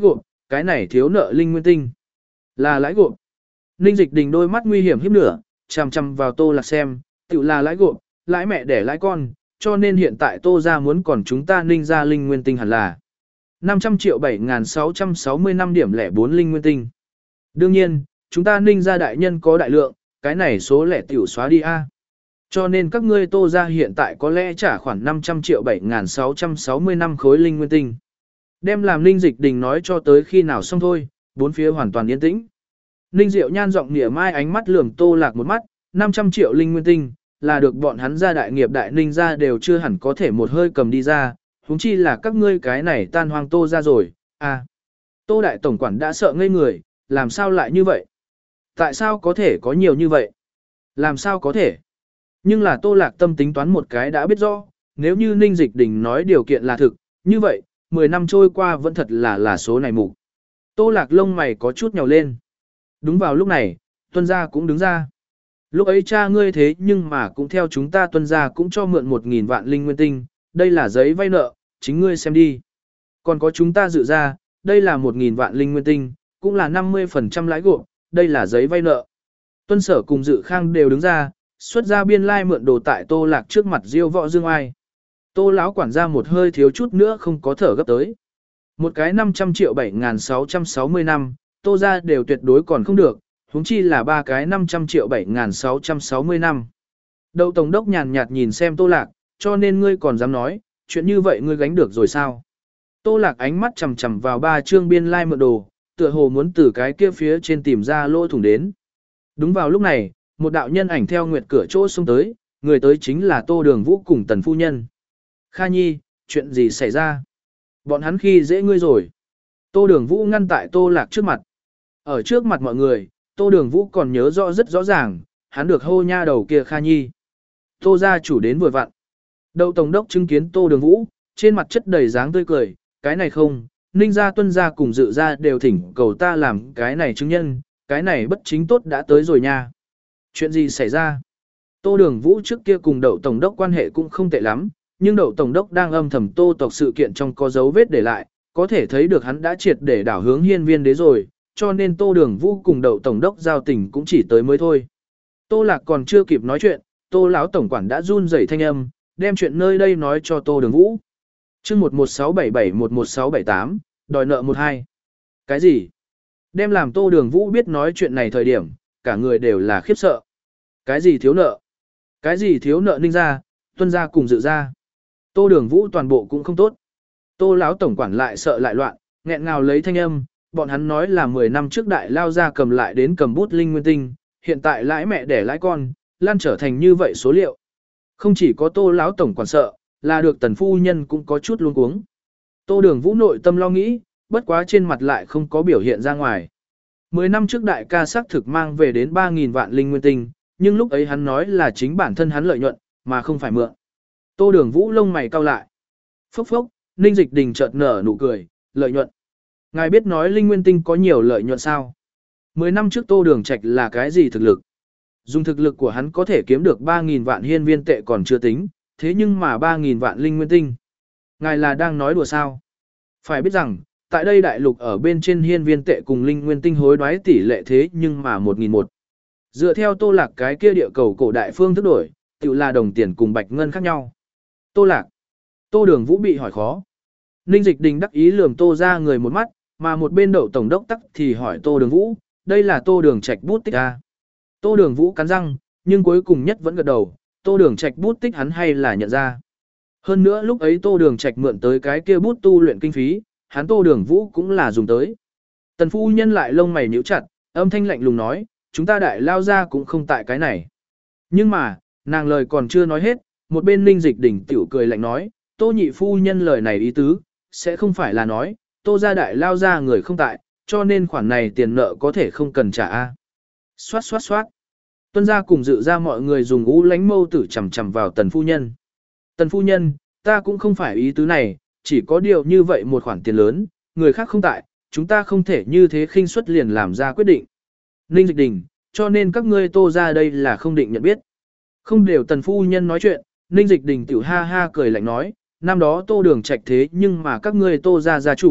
cái này thiếu nợ linh nguyên tinh. Là lãi gộp. Ninh Dịch Đình đôi mắt nguy hiểm hiếp nửa, chằm chằm vào Tô Lạc xem, tự là lãi gộp, lãi mẹ đẻ lãi con, cho nên hiện tại Tô gia muốn còn chúng ta Ninh gia linh nguyên tinh hẳn là năm trăm triệu bảy nghìn sáu trăm sáu mươi lăm điểm lẻ bốn linh nguyên tinh. Đương nhiên, chúng ta Ninh gia đại nhân có đại lượng, cái này số lẻ tiểu xóa đi a. Cho nên các ngươi Tô gia hiện tại có lẽ trả khoảng năm trăm triệu bảy nghìn sáu trăm sáu mươi lăm khối linh nguyên tinh. Đem làm Ninh Dịch Đình nói cho tới khi nào xong thôi, bốn phía hoàn toàn yên tĩnh. Ninh Diệu Nhan giọng nịa mai ánh mắt lườm Tô Lạc một mắt, năm trăm triệu linh nguyên tinh, là được bọn hắn gia đại nghiệp đại Ninh gia đều chưa hẳn có thể một hơi cầm đi ra, huống chi là các ngươi cái này tan hoang Tô ra rồi, à. Tô đại tổng quản đã sợ ngây người, làm sao lại như vậy? Tại sao có thể có nhiều như vậy? Làm sao có thể? Nhưng là Tô Lạc tâm tính toán một cái đã biết rõ, nếu như Ninh Dịch Đình nói điều kiện là thực, như vậy, mười năm trôi qua vẫn thật là là số này mục. Tô Lạc lông mày có chút nhào lên. Đúng vào lúc này, Tuân gia cũng đứng ra. Lúc ấy cha ngươi thế nhưng mà cũng theo chúng ta Tuân gia cũng cho mượn một nghìn vạn linh nguyên tinh, đây là giấy vay nợ, chính ngươi xem đi. Còn có chúng ta dự ra, đây là một nghìn vạn linh nguyên tinh, cũng là năm mươi phần trăm lãi gộp, đây là giấy vay nợ. Tuân Sở cùng Dự Khang đều đứng ra, xuất ra biên lai mượn đồ tại Tô Lạc trước mặt diêu võ dương ai. Tô lão quản gia một hơi thiếu chút nữa không có thở gấp tới. Một cái năm trăm triệu bảy nghìn sáu trăm sáu mươi năm, Tô gia đều tuyệt đối còn không được, huống chi là ba cái năm trăm triệu bảy nghìn sáu trăm sáu mươi năm. Đậu Tổng đốc nhàn nhạt nhìn xem Tô Lạc, cho nên ngươi còn dám nói, chuyện như vậy ngươi gánh được rồi sao? Tô Lạc ánh mắt chằm chằm vào ba chương biên lai mượn đồ, tựa hồ muốn từ cái kia phía trên tìm ra lỗ thủng đến. Đúng vào lúc này, một đạo nhân ảnh theo nguyệt cửa chỗ xông tới, người tới chính là Tô Đường Vũ cùng Tần Phu Nhân. Kha Nhi, chuyện gì xảy ra? Bọn hắn khi dễ ngươi rồi. Tô Đường Vũ ngăn tại Tô Lạc trước mặt. Ở trước mặt mọi người, Tô Đường Vũ còn nhớ rõ rất rõ ràng, hắn được hô nha đầu kia Kha Nhi. Tô gia chủ đến vừa vặn. Đậu Tổng đốc chứng kiến Tô Đường Vũ, trên mặt chất đầy dáng tươi cười, cái này không, Ninh gia Tuân gia cùng Dự gia đều thỉnh cầu ta làm cái này chứng nhân, cái này bất chính tốt đã tới rồi nha. Chuyện gì xảy ra? Tô Đường Vũ trước kia cùng Đậu Tổng đốc quan hệ cũng không tệ lắm, nhưng Đậu Tổng đốc đang âm thầm Tô tộc sự kiện trong có dấu vết để lại, có thể thấy được hắn đã triệt để đảo hướng Hiên Viên đế rồi, cho nên Tô Đường Vũ cùng Đậu Tổng đốc giao tình cũng chỉ tới mới thôi. Tô Lạc còn chưa kịp nói chuyện, Tô lão tổng quản đã run rẩy thanh âm, đem chuyện nơi đây nói cho Tô Đường Vũ. Chương một một sáu bảy bảy một một sáu bảy tám, đòi nợ một hai. Cái gì? Đem làm Tô Đường Vũ biết nói chuyện này thời điểm, cả người đều là khiếp sợ. Cái gì thiếu nợ? Cái gì thiếu nợ Ninh gia, Tuân gia cùng Dự gia? Tô Đường Vũ toàn bộ cũng không tốt. Tô lão tổng quản lại sợ lại loạn, nghẹn ngào lấy thanh âm, bọn hắn nói là mười năm trước đại lao ra cầm lại đến cầm bút linh nguyên tinh, hiện tại lãi mẹ đẻ lãi con, lan trở thành như vậy số liệu. Không chỉ có Tô lão tổng quản sợ, là được Tần phu nhân cũng có chút luống cuống. Tô Đường Vũ nội tâm lo nghĩ, bất quá trên mặt lại không có biểu hiện ra ngoài. Mười năm trước đại ca xác thực mang về đến ba nghìn vạn linh nguyên tinh, nhưng lúc ấy hắn nói là chính bản thân hắn lợi nhuận, mà không phải mượn. Tô Đường Vũ lông mày cau lại. Phốc phốc, Ninh Dịch Đình chợt nở nụ cười, lợi nhuận. Ngài biết nói linh nguyên tinh có nhiều lợi nhuận sao? Mười năm trước Tô Đường Trạch là cái gì thực lực? Dùng thực lực của hắn có thể kiếm được ba nghìn vạn hiên viên tệ còn chưa tính, thế nhưng mà ba nghìn vạn linh nguyên tinh. Ngài là đang nói đùa sao? Phải biết rằng, tại đây đại lục ở bên trên hiên viên tệ cùng linh nguyên tinh hối đoái tỷ lệ thế nhưng mà một nghìn một. Dựa theo Tô Lạc cái kia địa cầu cổ đại phương thức đổi, tự là đồng tiền cùng bạch ngân khác nhau. Tô Lạc. Tô Đường Vũ bị hỏi khó. Ninh Dịch Đình đắc ý lườm Tô ra người một mắt, mà một bên Đậu Tổng đốc tắc thì hỏi Tô Đường Vũ, đây là Tô Đường Trạch bút tích à? Tô Đường Vũ cắn răng, nhưng cuối cùng nhất vẫn gật đầu, Tô Đường Trạch bút tích hắn hay là nhận ra. Hơn nữa lúc ấy Tô Đường Trạch mượn tới cái kia bút tu luyện kinh phí, hắn Tô Đường Vũ cũng là dùng tới. Tần phu nhân lại lông mày nhíu chặt, âm thanh lạnh lùng nói, chúng ta đại lao ra cũng không tại cái này. Nhưng mà, nàng lời còn chưa nói hết, một bên Ninh Dịch Đình tiểu cười lạnh nói, Tô nhị phu nhân lời này ý tứ, sẽ không phải là nói, Tô gia đại lao ra người không tại, cho nên khoản này tiền nợ có thể không cần trả a. Xoát xoát xoát. Tuân gia cùng Dự gia mọi người dùng ú lánh mâu tử chằm chằm vào Tần phu nhân. Tần phu nhân, ta cũng không phải ý tứ này, chỉ có điều như vậy một khoản tiền lớn, người khác không tại, chúng ta không thể như thế khinh suất liền làm ra quyết định. Ninh Dịch Đình, cho nên các ngươi Tô gia đây là không định nhận biết. Không đều Tần phu nhân nói chuyện, Ninh Dịch Đình tiểu ha ha cười lạnh nói, năm đó Tô Đường Trạch thế nhưng mà các ngươi Tô gia gia chủ,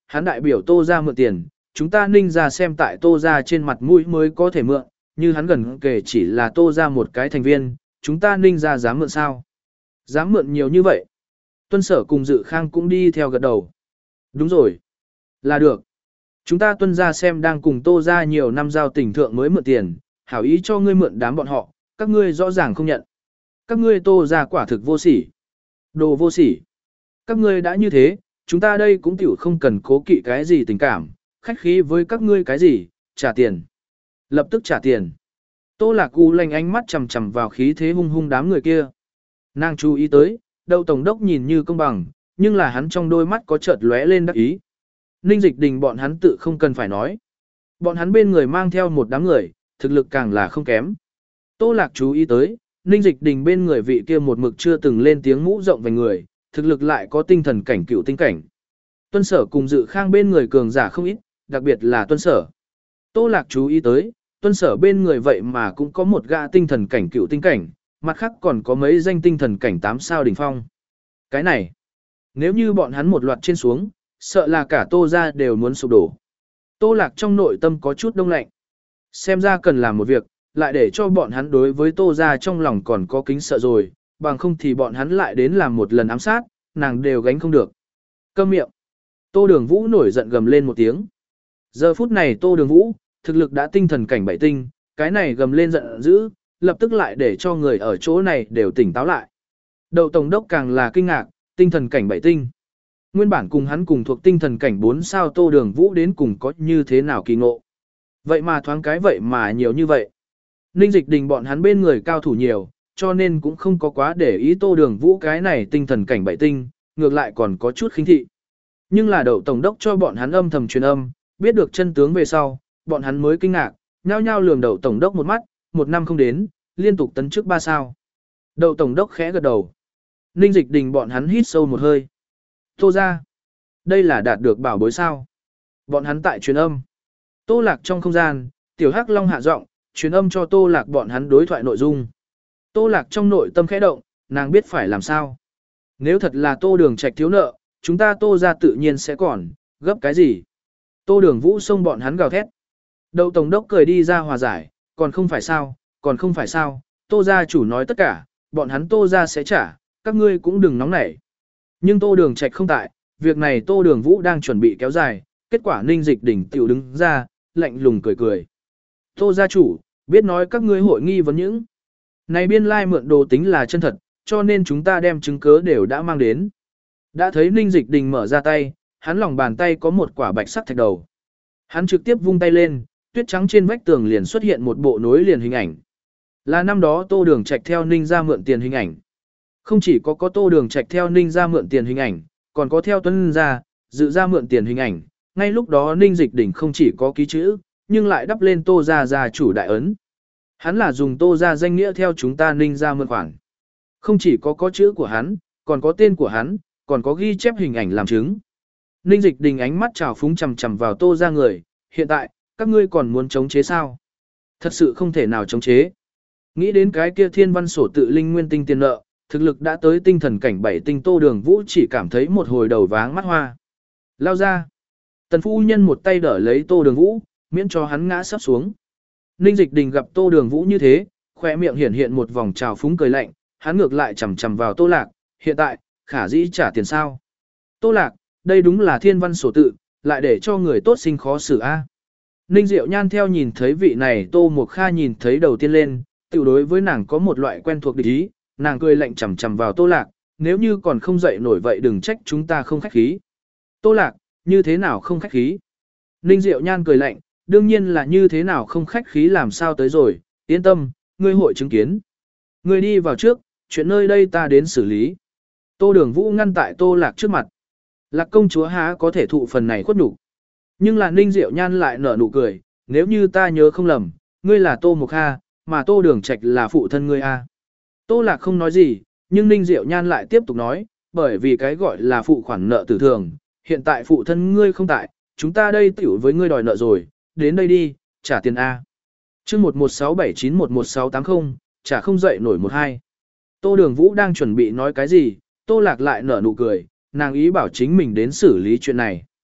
hắn đại biểu Tô ra mượn tiền, chúng ta Ninh ra xem tại Tô ra trên mặt mũi mới có thể mượn, như hắn gần kể chỉ là Tô ra một cái thành viên, chúng ta Ninh ra dám mượn sao? Dám mượn nhiều như vậy. Tuân Sở cùng Dự Khang cũng đi theo gật đầu. Đúng rồi. Là được. Chúng ta Tuân ra xem đang cùng Tô ra nhiều năm giao tình thượng mới mượn tiền, hảo ý cho ngươi mượn đám bọn họ, các ngươi rõ ràng không nhận. Các ngươi Tô ra quả thực vô sỉ. Đồ vô sỉ. Các ngươi đã như thế, chúng ta đây cũng tiểu không cần cố kỵ cái gì tình cảm, khách khí với các ngươi cái gì, trả tiền. Lập tức trả tiền. Tô Lạc U lanh ánh mắt chằm chằm vào khí thế hung hung đám người kia. Nàng chú ý tới, Đậu tổng đốc nhìn như công bằng, nhưng là hắn trong đôi mắt có chợt lóe lên đắc ý. Ninh Dịch Đình bọn hắn tự không cần phải nói. Bọn hắn bên người mang theo một đám người, thực lực càng là không kém. Tô Lạc chú ý tới, Ninh Dịch Đình bên người vị kia một mực chưa từng lên tiếng mũ rộng vành người, thực lực lại có tinh thần cảnh cựu tinh cảnh. Tuân Sở cùng Dự Khang bên người cường giả không ít, đặc biệt là Tuân Sở. Tô Lạc chú ý tới, Tuân Sở bên người vậy mà cũng có một gã tinh thần cảnh cựu tinh cảnh, mặt khác còn có mấy danh tinh thần cảnh tám sao đỉnh phong. Cái này, nếu như bọn hắn một loạt trên xuống, sợ là cả Tô ra đều muốn sụp đổ. Tô Lạc trong nội tâm có chút đông lạnh. Xem ra cần làm một việc, lại để cho bọn hắn đối với Tô ra trong lòng còn có kính sợ rồi, bằng không thì bọn hắn lại đến làm một lần ám sát, nàng đều gánh không được. Câm miệng. Tô Đường Vũ nổi giận gầm lên một tiếng. Giờ phút này Tô Đường Vũ, thực lực đã tinh thần cảnh bảy tinh, cái này gầm lên giận dữ, lập tức lại để cho người ở chỗ này đều tỉnh táo lại. Đậu tổng đốc càng là kinh ngạc, tinh thần cảnh bảy tinh. Nguyên bản cùng hắn cùng thuộc tinh thần cảnh bốn sao Tô Đường Vũ đến cùng có như thế nào kỳ ngộ. Vậy mà thoáng cái vậy mà nhiều như vậy. Ninh Dịch Đình bọn hắn bên người cao thủ nhiều, cho nên cũng không có quá để ý Tô Đường Vũ cái này tinh thần cảnh bảy tinh, ngược lại còn có chút khinh thị. Nhưng là đậu tổng đốc cho bọn hắn âm thầm truyền âm, biết được chân tướng về sau, bọn hắn mới kinh ngạc, nhao nhao lườm đậu tổng đốc một mắt, một năm không đến, liên tục tấn chức ba sao. Đậu tổng đốc khẽ gật đầu. Ninh Dịch Đình bọn hắn hít sâu một hơi. Tô ra. Đây là đạt được bảo bối sao. Bọn hắn tại truyền âm. Tô Lạc trong không gian, Tiểu Hắc Long hạ giọng, truyền âm cho Tô Lạc bọn hắn đối thoại nội dung. Tô Lạc trong nội tâm khẽ động, nàng biết phải làm sao. Nếu thật là Tô Đường Trạch thiếu nợ, chúng ta Tô ra tự nhiên sẽ còn, gấp cái gì. Tô Đường Vũ xông bọn hắn gào thét. Đậu tổng đốc cười đi ra hòa giải, còn không phải sao, còn không phải sao, Tô gia chủ nói tất cả, bọn hắn Tô gia sẽ trả, các ngươi cũng đừng nóng nảy. Nhưng Tô Đường Trạch không tại, việc này Tô Đường Vũ đang chuẩn bị kéo dài, kết quả Ninh Dịch Đình tiểu đứng ra, lạnh lùng cười cười. Tô gia chủ, biết nói các ngươi hội nghi vấn những. Này biên lai mượn đồ tính là chân thật, cho nên chúng ta đem chứng cứ đều đã mang đến. Đã thấy Ninh Dịch Đình mở ra tay, hắn lòng bàn tay có một quả bạch sắc thạch đầu. Hắn trực tiếp vung tay lên, tuyết trắng trên vách tường liền xuất hiện một bộ nối liền hình ảnh. Là năm đó Tô Đường Trạch theo Ninh ra mượn tiền hình ảnh. Không chỉ có có Tô Đường Trạch theo Ninh ra mượn tiền hình ảnh, còn có theo Tuân ra, Dự ra mượn tiền hình ảnh. Ngay lúc đó Ninh Dịch Đình không chỉ có ký chữ, nhưng lại đắp lên Tô gia gia chủ đại ấn. Hắn là dùng Tô gia danh nghĩa theo chúng ta Ninh ra mượn khoản. Không chỉ có có chữ của hắn, còn có tên của hắn, còn có ghi chép hình ảnh làm chứng. Ninh Dịch Đình ánh mắt trào phúng chằm chằm vào Tô gia người, hiện tại, các ngươi còn muốn chống chế sao? Thật sự không thể nào chống chế. Nghĩ đến cái kia thiên văn sổ tự linh nguyên tinh tiền nợ, thực lực đã tới tinh thần cảnh bảy tinh Tô Đường Vũ chỉ cảm thấy một hồi đầu váng mắt hoa. Lao ra. Tần phu nhân một tay đỡ lấy Tô Đường Vũ, miễn cho hắn ngã sắp xuống. Ninh Dịch Đình gặp Tô Đường Vũ như thế, khỏe miệng hiện hiện một vòng trào phúng cười lạnh, hắn ngược lại chằm chằm vào Tô Lạc, hiện tại, khả dĩ trả tiền sao? Tô Lạc, đây đúng là thiên văn sổ tự, lại để cho người tốt sinh khó xử a. Ninh Diệu Nhan theo nhìn thấy vị này Tô Mộc Kha nhìn thấy đầu tiên lên, tiểu đối với nàng có một loại quen thuộc địch ý, nàng cười lạnh chằm chằm vào Tô Lạc, nếu như còn không dậy nổi vậy đừng trách chúng ta không khách khí. Tô Lạc, như thế nào không khách khí? Ninh Diệu Nhan cười lạnh, đương nhiên là như thế nào không khách khí làm sao tới rồi, yên tâm, ngươi hội chứng kiến. Ngươi đi vào trước, chuyện nơi đây ta đến xử lý. Tô Đường Vũ ngăn tại Tô Lạc trước mặt. Lạc công chúa há có thể thụ phần này khuất nhục. Nhưng là Ninh Diệu Nhan lại nở nụ cười, nếu như ta nhớ không lầm, ngươi là Tô Mộc Kha, mà Tô Đường Trạch là phụ thân ngươi a. Tô Lạc không nói gì, nhưng Ninh Diệu Nhan lại tiếp tục nói, bởi vì cái gọi là phụ khoản nợ tử thường, hiện tại phụ thân ngươi không tại, chúng ta đây tiểu với ngươi đòi nợ rồi, đến đây đi, trả tiền a. Chương một một sáu bảy chín một một sáu tám không, trả không dậy nổi một hai. Tô Đường Vũ đang chuẩn bị nói cái gì, Tô Lạc lại nở nụ cười, nàng ý bảo chính mình đến xử lý chuyện này.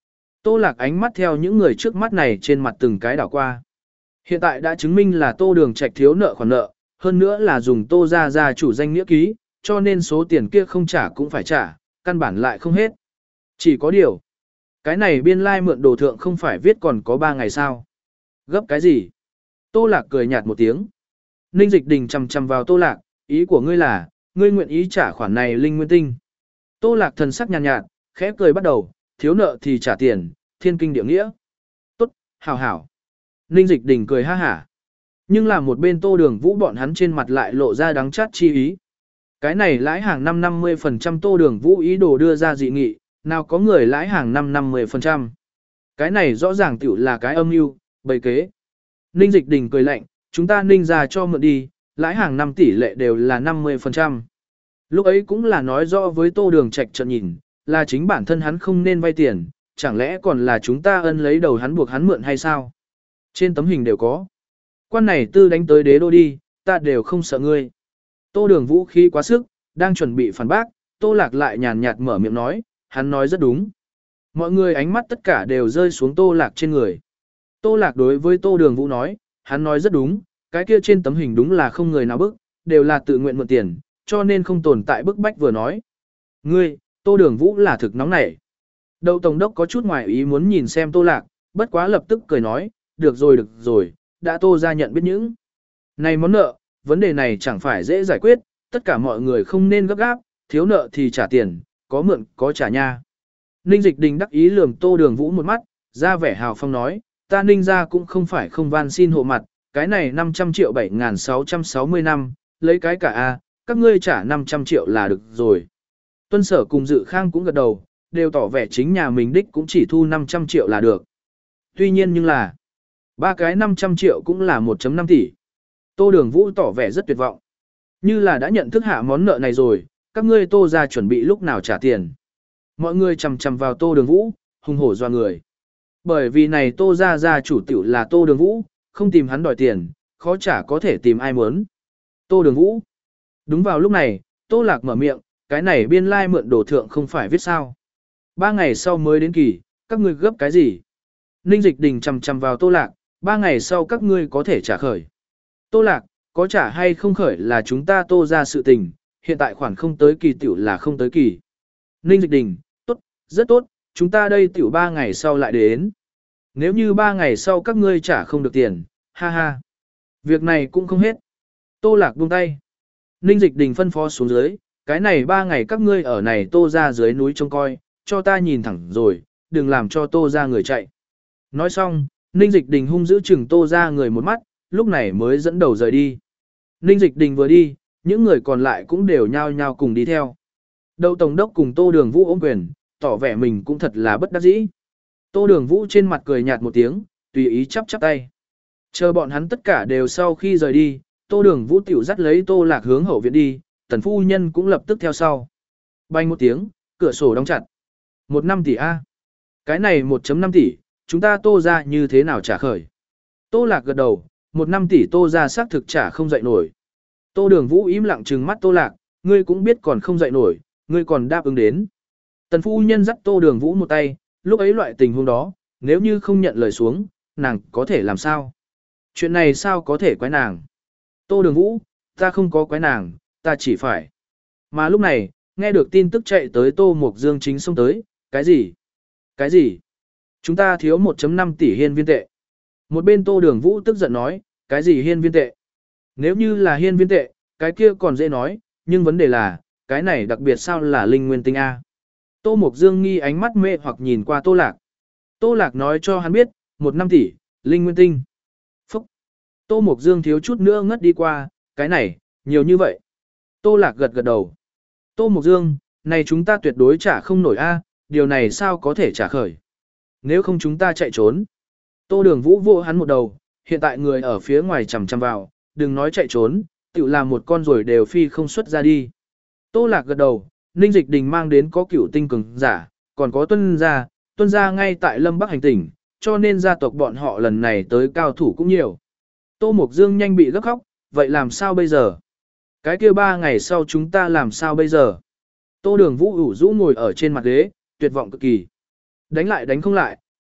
Tô Lạc ánh mắt theo những người trước mắt này trên mặt từng cái đảo qua. Hiện tại đã chứng minh là Tô Đường Trạch thiếu nợ khoản nợ, hơn nữa là dùng Tô gia gia chủ danh nghĩa ký, cho nên số tiền kia không trả cũng phải trả, căn bản lại không hết. Chỉ có điều, cái này biên lai like mượn đồ thượng không phải viết còn có ba ngày sao? Gấp cái gì? Tô Lạc cười nhạt một tiếng. Ninh Dịch Đình chằm chằm vào Tô Lạc, ý của ngươi là, ngươi nguyện ý trả khoản này linh nguyên tinh. Tô Lạc thần sắc nhàn nhạt, nhạt, khẽ cười bắt đầu, thiếu nợ thì trả tiền, thiên kinh địa nghĩa. Tốt, hảo hảo. Ninh Dịch Đình cười ha hả. Nhưng là một bên Tô Đường Vũ bọn hắn trên mặt lại lộ ra đắng chát chi ý. Cái này lãi hàng năm năm mươi phần trăm Tô Đường Vũ ý đồ đưa ra dị nghị, nào có người lãi hàng năm năm mươi phần trăm. Cái này rõ ràng tiểu là cái âm mưu, bày kế. Ninh Dịch Đình cười lạnh, chúng ta ninh ra cho mượn đi, lãi hàng năm tỷ lệ đều là năm mươi phần trăm. Lúc ấy cũng là nói rõ với Tô Đường Trạch trận nhìn, là chính bản thân hắn không nên vay tiền, chẳng lẽ còn là chúng ta ân lấy đầu hắn buộc hắn mượn hay sao? Trên tấm hình đều có. Quan này tư đánh tới đế đô đi, ta đều không sợ ngươi. Tô Đường Vũ khí quá sức, đang chuẩn bị phản bác, Tô Lạc lại nhàn nhạt mở miệng nói, hắn nói rất đúng. Mọi người ánh mắt tất cả đều rơi xuống Tô Lạc trên người. Tô Lạc đối với Tô Đường Vũ nói, hắn nói rất đúng, cái kia trên tấm hình đúng là không người nào bức, đều là tự nguyện mượn tiền, cho nên không tồn tại bức bách vừa nói. Ngươi, Tô Đường Vũ là thực nóng nảy. Đậu Tổng đốc có chút ngoài ý muốn nhìn xem Tô Lạc, bất quá lập tức cười nói, được rồi được rồi, đã Tô ra nhận biết những. Này món nợ, vấn đề này chẳng phải dễ giải quyết, tất cả mọi người không nên gấp gáp, thiếu nợ thì trả tiền, có mượn có trả nha. Ninh Dịch Đình đắc ý lườm Tô Đường Vũ một mắt, ra vẻ hào phong nói, ta ninh ra cũng không phải không van xin hộ mặt, cái này năm trăm triệu bảy nghìn sáu trăm sáu mươi năm, lấy cái cả A, các ngươi trả năm trăm triệu là được rồi. Tuân Sở cùng Dự Khang cũng gật đầu, đều tỏ vẻ chính nhà mình đích cũng chỉ thu năm trăm triệu là được. Tuy nhiên nhưng là, ba cái năm trăm triệu cũng là một phẩy năm tỷ. Tô Đường Vũ tỏ vẻ rất tuyệt vọng. Như là đã nhận thức hạ món nợ này rồi, các ngươi Tô ra chuẩn bị lúc nào trả tiền. Mọi người chầm chầm vào Tô Đường Vũ, hùng hổ doa người. Bởi vì này Tô ra ra chủ tiểu là Tô Đường Vũ, không tìm hắn đòi tiền, khó trả có thể tìm ai muốn. Tô Đường Vũ. Đúng vào lúc này, Tô Lạc mở miệng, cái này biên lai like mượn đồ thượng không phải viết sao. Ba ngày sau mới đến kỳ, các ngươi gấp cái gì? Ninh Dịch Đình chầm chầm vào Tô Lạc, ba ngày sau các ngươi có thể trả khởi. Tô Lạc, có trả hay không khởi là chúng ta Tô ra sự tình, hiện tại khoản không tới kỳ tiểu là không tới kỳ. Ninh Dịch Đình, tốt, rất tốt, chúng ta đây tiểu ba ngày sau lại đến. Nếu như ba ngày sau các ngươi trả không được tiền, ha ha. Việc này cũng không hết. Tô Lạc buông tay. Ninh Dịch Đình phân phó xuống dưới, cái này ba ngày các ngươi ở này Tô ra dưới núi trông coi, cho ta nhìn thẳng rồi, đừng làm cho Tô ra người chạy. Nói xong, Ninh Dịch Đình hung giữ chừng Tô ra người một mắt, lúc này mới dẫn đầu rời đi. Ninh Dịch Đình vừa đi, những người còn lại cũng đều nhao nhao cùng đi theo. Đậu Tổng đốc cùng Tô Đường Vũ ôm quyền, tỏ vẻ mình cũng thật là bất đắc dĩ. Tô Đường Vũ trên mặt cười nhạt một tiếng, tùy ý chắp chắp tay. Chờ bọn hắn tất cả đều sau khi rời đi, Tô Đường Vũ tiểu dắt lấy Tô Lạc hướng hậu viện đi, tần phu nhân cũng lập tức theo sau. Bành một tiếng, cửa sổ đóng chặt. Một năm tỷ A. Cái này một phẩy năm tỷ, chúng ta Tô ra như thế nào trả khởi? Tô Lạc gật đầu, một năm tỷ Tô ra xác thực trả không dậy nổi. Tô Đường Vũ im lặng trừng mắt Tô Lạc, ngươi cũng biết còn không dậy nổi, ngươi còn đáp ứng đến. Tần phu nhân dắt Tô Đường Vũ một tay, lúc ấy loại tình huống đó, nếu như không nhận lời xuống, nàng có thể làm sao? Chuyện này sao có thể quái nàng? Tô Đường Vũ, ta không có quái nàng, ta chỉ phải. Mà lúc này, nghe được tin tức chạy tới Tô Mục Dương chính xông tới, cái gì? Cái gì? Chúng ta thiếu một phẩy năm tỷ hiên viên tệ. Một bên Tô Đường Vũ tức giận nói, cái gì hiên viên tệ? Nếu như là hiên viên tệ, cái kia còn dễ nói, nhưng vấn đề là, cái này đặc biệt sao là linh nguyên tinh A. Tô Mục Dương nghi ánh mắt mê hoặc nhìn qua Tô Lạc. Tô Lạc nói cho hắn biết, một năm tỷ, linh nguyên tinh. Phúc! Tô Mục Dương thiếu chút nữa ngất đi qua, cái này, nhiều như vậy. Tô Lạc gật gật đầu. Tô Mục Dương, này chúng ta tuyệt đối trả không nổi A, điều này sao có thể trả khởi. Nếu không chúng ta chạy trốn. Tô Đường Vũ vô hắn một đầu, hiện tại người ở phía ngoài chằm chằm vào, đừng nói chạy trốn, tự làm một con rồi đều phi không xuất ra đi. Tô Lạc gật đầu, Ninh Dịch Đình mang đến có cửu tinh cường giả, còn có tuân gia, tuân gia ngay tại Lâm Bắc hành tỉnh, cho nên gia tộc bọn họ lần này tới cao thủ cũng nhiều. Tô Mục Dương nhanh bị gấp khóc, vậy làm sao bây giờ? Cái kia ba ngày sau chúng ta làm sao bây giờ? Tô Đường Vũ ủ rũ ngồi ở trên mặt ghế, tuyệt vọng cực kỳ. Đánh lại đánh không lại,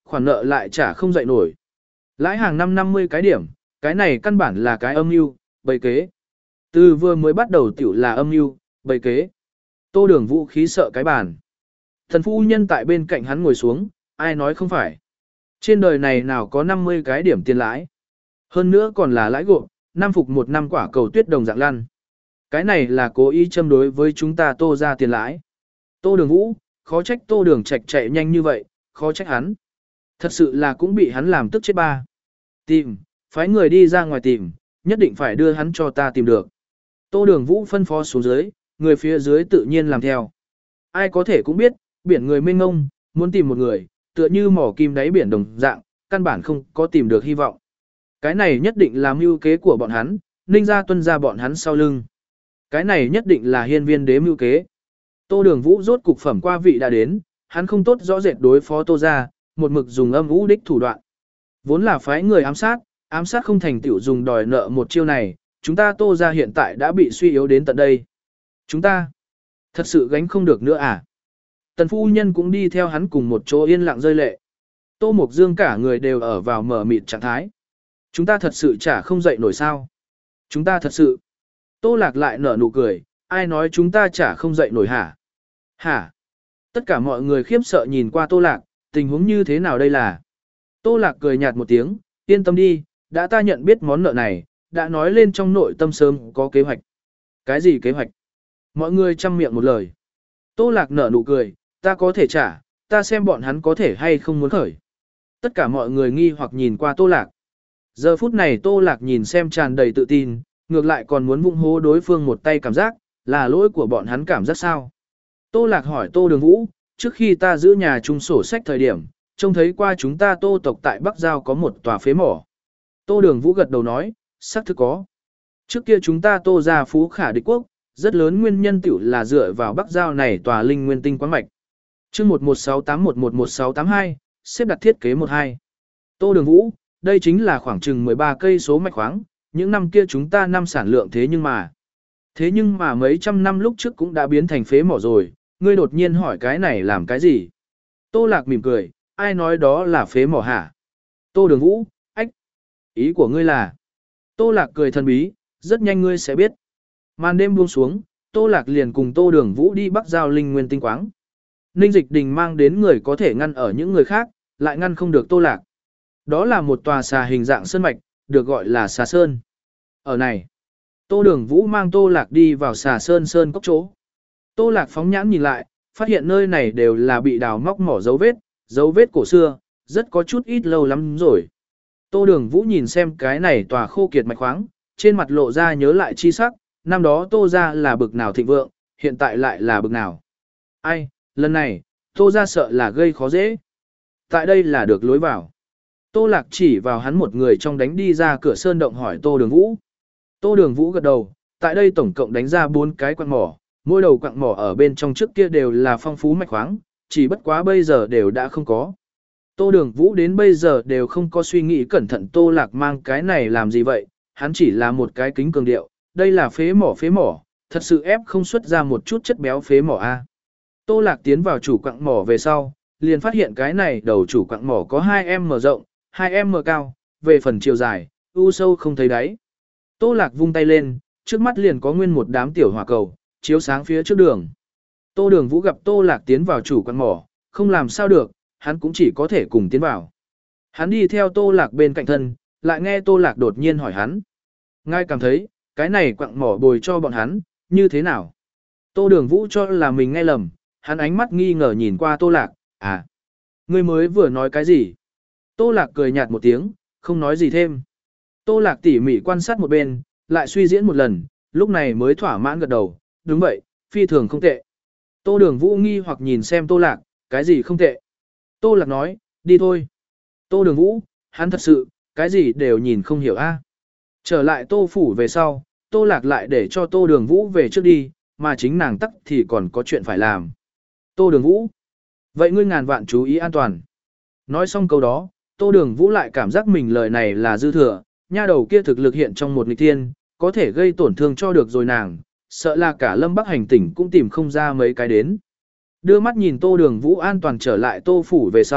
khoản nợ lại trả không dậy nổi. Lãi hàng năm năm mươi cái điểm, cái này căn bản là cái âm mưu, bày kế. Từ vừa mới bắt đầu tiểu là âm mưu, bày kế. Tô Đường Vũ khí sợ cái bàn. Thần phu nhân tại bên cạnh hắn ngồi xuống, ai nói không phải. Trên đời này nào có năm mươi cái điểm tiền lãi. Hơn nữa còn là lãi gộp, năm phục một năm quả cầu tuyết đồng dạng lăn. Cái này là cố ý châm đối với chúng ta Tô ra tiền lãi. Tô Đường Vũ, khó trách Tô Đường Trạch chạy nhanh như vậy, khó trách hắn. Thật sự là cũng bị hắn làm tức chết ba. Tìm, phái người đi ra ngoài tìm, nhất định phải đưa hắn cho ta tìm được. Tô Đường Vũ phân phó xuống dưới, người phía dưới tự nhiên làm theo. Ai có thể cũng biết, biển người mênh mông, muốn tìm một người, tựa như mỏ kim đáy biển đồng dạng, căn bản không có tìm được hy vọng. Cái này nhất định là mưu kế của bọn hắn, Ninh gia tuân ra bọn hắn sau lưng. Cái này nhất định là hiên viên đế mưu kế. Tô Đường Vũ rốt cục phẩm qua vị đã đến, hắn không tốt rõ rệt đối phó Tô gia, một mực dùng âm vũ đích thủ đoạn. Vốn là phái người ám sát, ám sát không thành tựu dùng đòi nợ một chiêu này, chúng ta Tô gia hiện tại đã bị suy yếu đến tận đây. Chúng ta thật sự gánh không được nữa à? Tần phu nhân cũng đi theo hắn cùng một chỗ yên lặng rơi lệ. Tô Mộc Dương cả người đều ở vào mở mịt trạng thái. Chúng ta thật sự chả không dậy nổi sao? Chúng ta thật sự. Tô Lạc lại nở nụ cười, ai nói chúng ta chả không dậy nổi hả? Hả? Tất cả mọi người khiếp sợ nhìn qua Tô Lạc, tình huống như thế nào đây là? Tô Lạc cười nhạt một tiếng, yên tâm đi, đã ta nhận biết món nợ này, đã nói lên trong nội tâm sớm có kế hoạch. Cái gì kế hoạch? Mọi người chăm miệng một lời. Tô Lạc nở nụ cười, ta có thể trả, ta xem bọn hắn có thể hay không muốn khởi. Tất cả mọi người nghi hoặc nhìn qua Tô Lạc. Giờ phút này Tô Lạc nhìn xem tràn đầy tự tin, ngược lại còn muốn vụng hô đối phương một tay cảm giác, là lỗi của bọn hắn cảm giác sao? Tô Lạc hỏi Tô Đường Vũ, trước khi ta giữ nhà chung sổ sách thời điểm, trông thấy qua chúng ta Tô tộc tại Bắc Giao có một tòa phế mỏ. Tô Đường Vũ gật đầu nói, xác thực có. Trước kia chúng ta Tô gia phú khả địch quốc, rất lớn nguyên nhân tiểu là dựa vào Bắc Giao này tòa linh nguyên tinh quán mạch. Chương một một sáu tám một một một sáu tám hai, xếp đặt thiết kế một hai. Tô Đường Vũ, đây chính là khoảng chừng mười ba cây số mạch khoáng, những năm kia chúng ta năm sản lượng thế nhưng mà. Thế nhưng mà mấy trăm năm lúc trước cũng đã biến thành phế mỏ rồi, ngươi đột nhiên hỏi cái này làm cái gì? Tô Lạc mỉm cười, ai nói đó là phế mỏ hả? Tô Đường Vũ, ách, ý của ngươi là? Tô Lạc cười thần bí, rất nhanh ngươi sẽ biết. Màn đêm buông xuống, Tô Lạc liền cùng Tô Đường Vũ đi Bắc Giao linh nguyên tinh quáng. Ninh Dịch Đình mang đến người có thể ngăn ở những người khác, lại ngăn không được Tô Lạc. Đó là một tòa xà hình dạng sơn mạch, được gọi là xà sơn. Ở này, Tô Đường Vũ mang Tô Lạc đi vào xà sơn sơn cốc chỗ. Tô Lạc phóng nhãn nhìn lại, phát hiện nơi này đều là bị đào móc mỏ dấu vết, dấu vết cổ xưa, rất có chút ít lâu lắm rồi. Tô Đường Vũ nhìn xem cái này tòa khô kiệt mạch khoáng, trên mặt lộ ra nhớ lại chi sắc, năm đó Tô gia là bực nào thịnh vượng, hiện tại lại là bực nào. Ai, lần này, Tô gia sợ là gây khó dễ. Tại đây là được lối vào. Tô Lạc chỉ vào hắn một người trong đánh đi ra cửa sơn động hỏi Tô Đường Vũ. Tô Đường Vũ gật đầu, tại đây tổng cộng đánh ra bốn cái quặng mỏ, mỗi đầu quặng mỏ ở bên trong trước kia đều là phong phú mạch khoáng, chỉ bất quá bây giờ đều đã không có. Tô Đường Vũ đến bây giờ đều không có suy nghĩ cẩn thận Tô Lạc mang cái này làm gì vậy, hắn chỉ là một cái kính cường điệu, đây là phế mỏ phế mỏ, thật sự ép không xuất ra một chút chất béo phế mỏ a. Tô Lạc tiến vào chủ quặng mỏ về sau, liền phát hiện cái này đầu chủ quặng mỏ có hai em mở rộng, hai em mở cao, về phần chiều dài, u sâu không thấy đáy. Tô Lạc vung tay lên, trước mắt liền có nguyên một đám tiểu hỏa cầu, chiếu sáng phía trước đường. Tô Đường Vũ gặp Tô Lạc tiến vào chủ quặng mỏ, không làm sao được, hắn cũng chỉ có thể cùng tiến vào. Hắn đi theo Tô Lạc bên cạnh thân, lại nghe Tô Lạc đột nhiên hỏi hắn. Ngay cảm thấy, cái này quặng mỏ bồi cho bọn hắn, như thế nào? Tô Đường Vũ cho là mình nghe lầm, hắn ánh mắt nghi ngờ nhìn qua Tô Lạc, à, ngươi mới vừa nói cái gì? Tô Lạc cười nhạt một tiếng, không nói gì thêm. Tô Lạc tỉ mỉ quan sát một bên, lại suy diễn một lần, lúc này mới thỏa mãn gật đầu, đúng vậy, phi thường không tệ. Tô Đường Vũ nghi hoặc nhìn xem Tô Lạc, cái gì không tệ? Tô Lạc nói, đi thôi. Tô Đường Vũ, hắn thật sự, cái gì đều nhìn không hiểu a. Trở lại Tô phủ về sau, Tô Lạc lại để cho Tô Đường Vũ về trước đi, mà chính nàng tắc thì còn có chuyện phải làm. Tô Đường Vũ, vậy ngươi ngàn vạn chú ý an toàn. Nói xong câu đó, Tô Đường Vũ lại cảm giác mình lời này là dư thừa, nha đầu kia thực lực hiện trong một nghịch thiên, có thể gây tổn thương cho được rồi nàng, sợ là cả Lâm Bắc hành tỉnh cũng tìm không ra mấy cái đến. Đưa mắt nhìn Tô Đường Vũ an toàn trở lại Tô phủ về sau,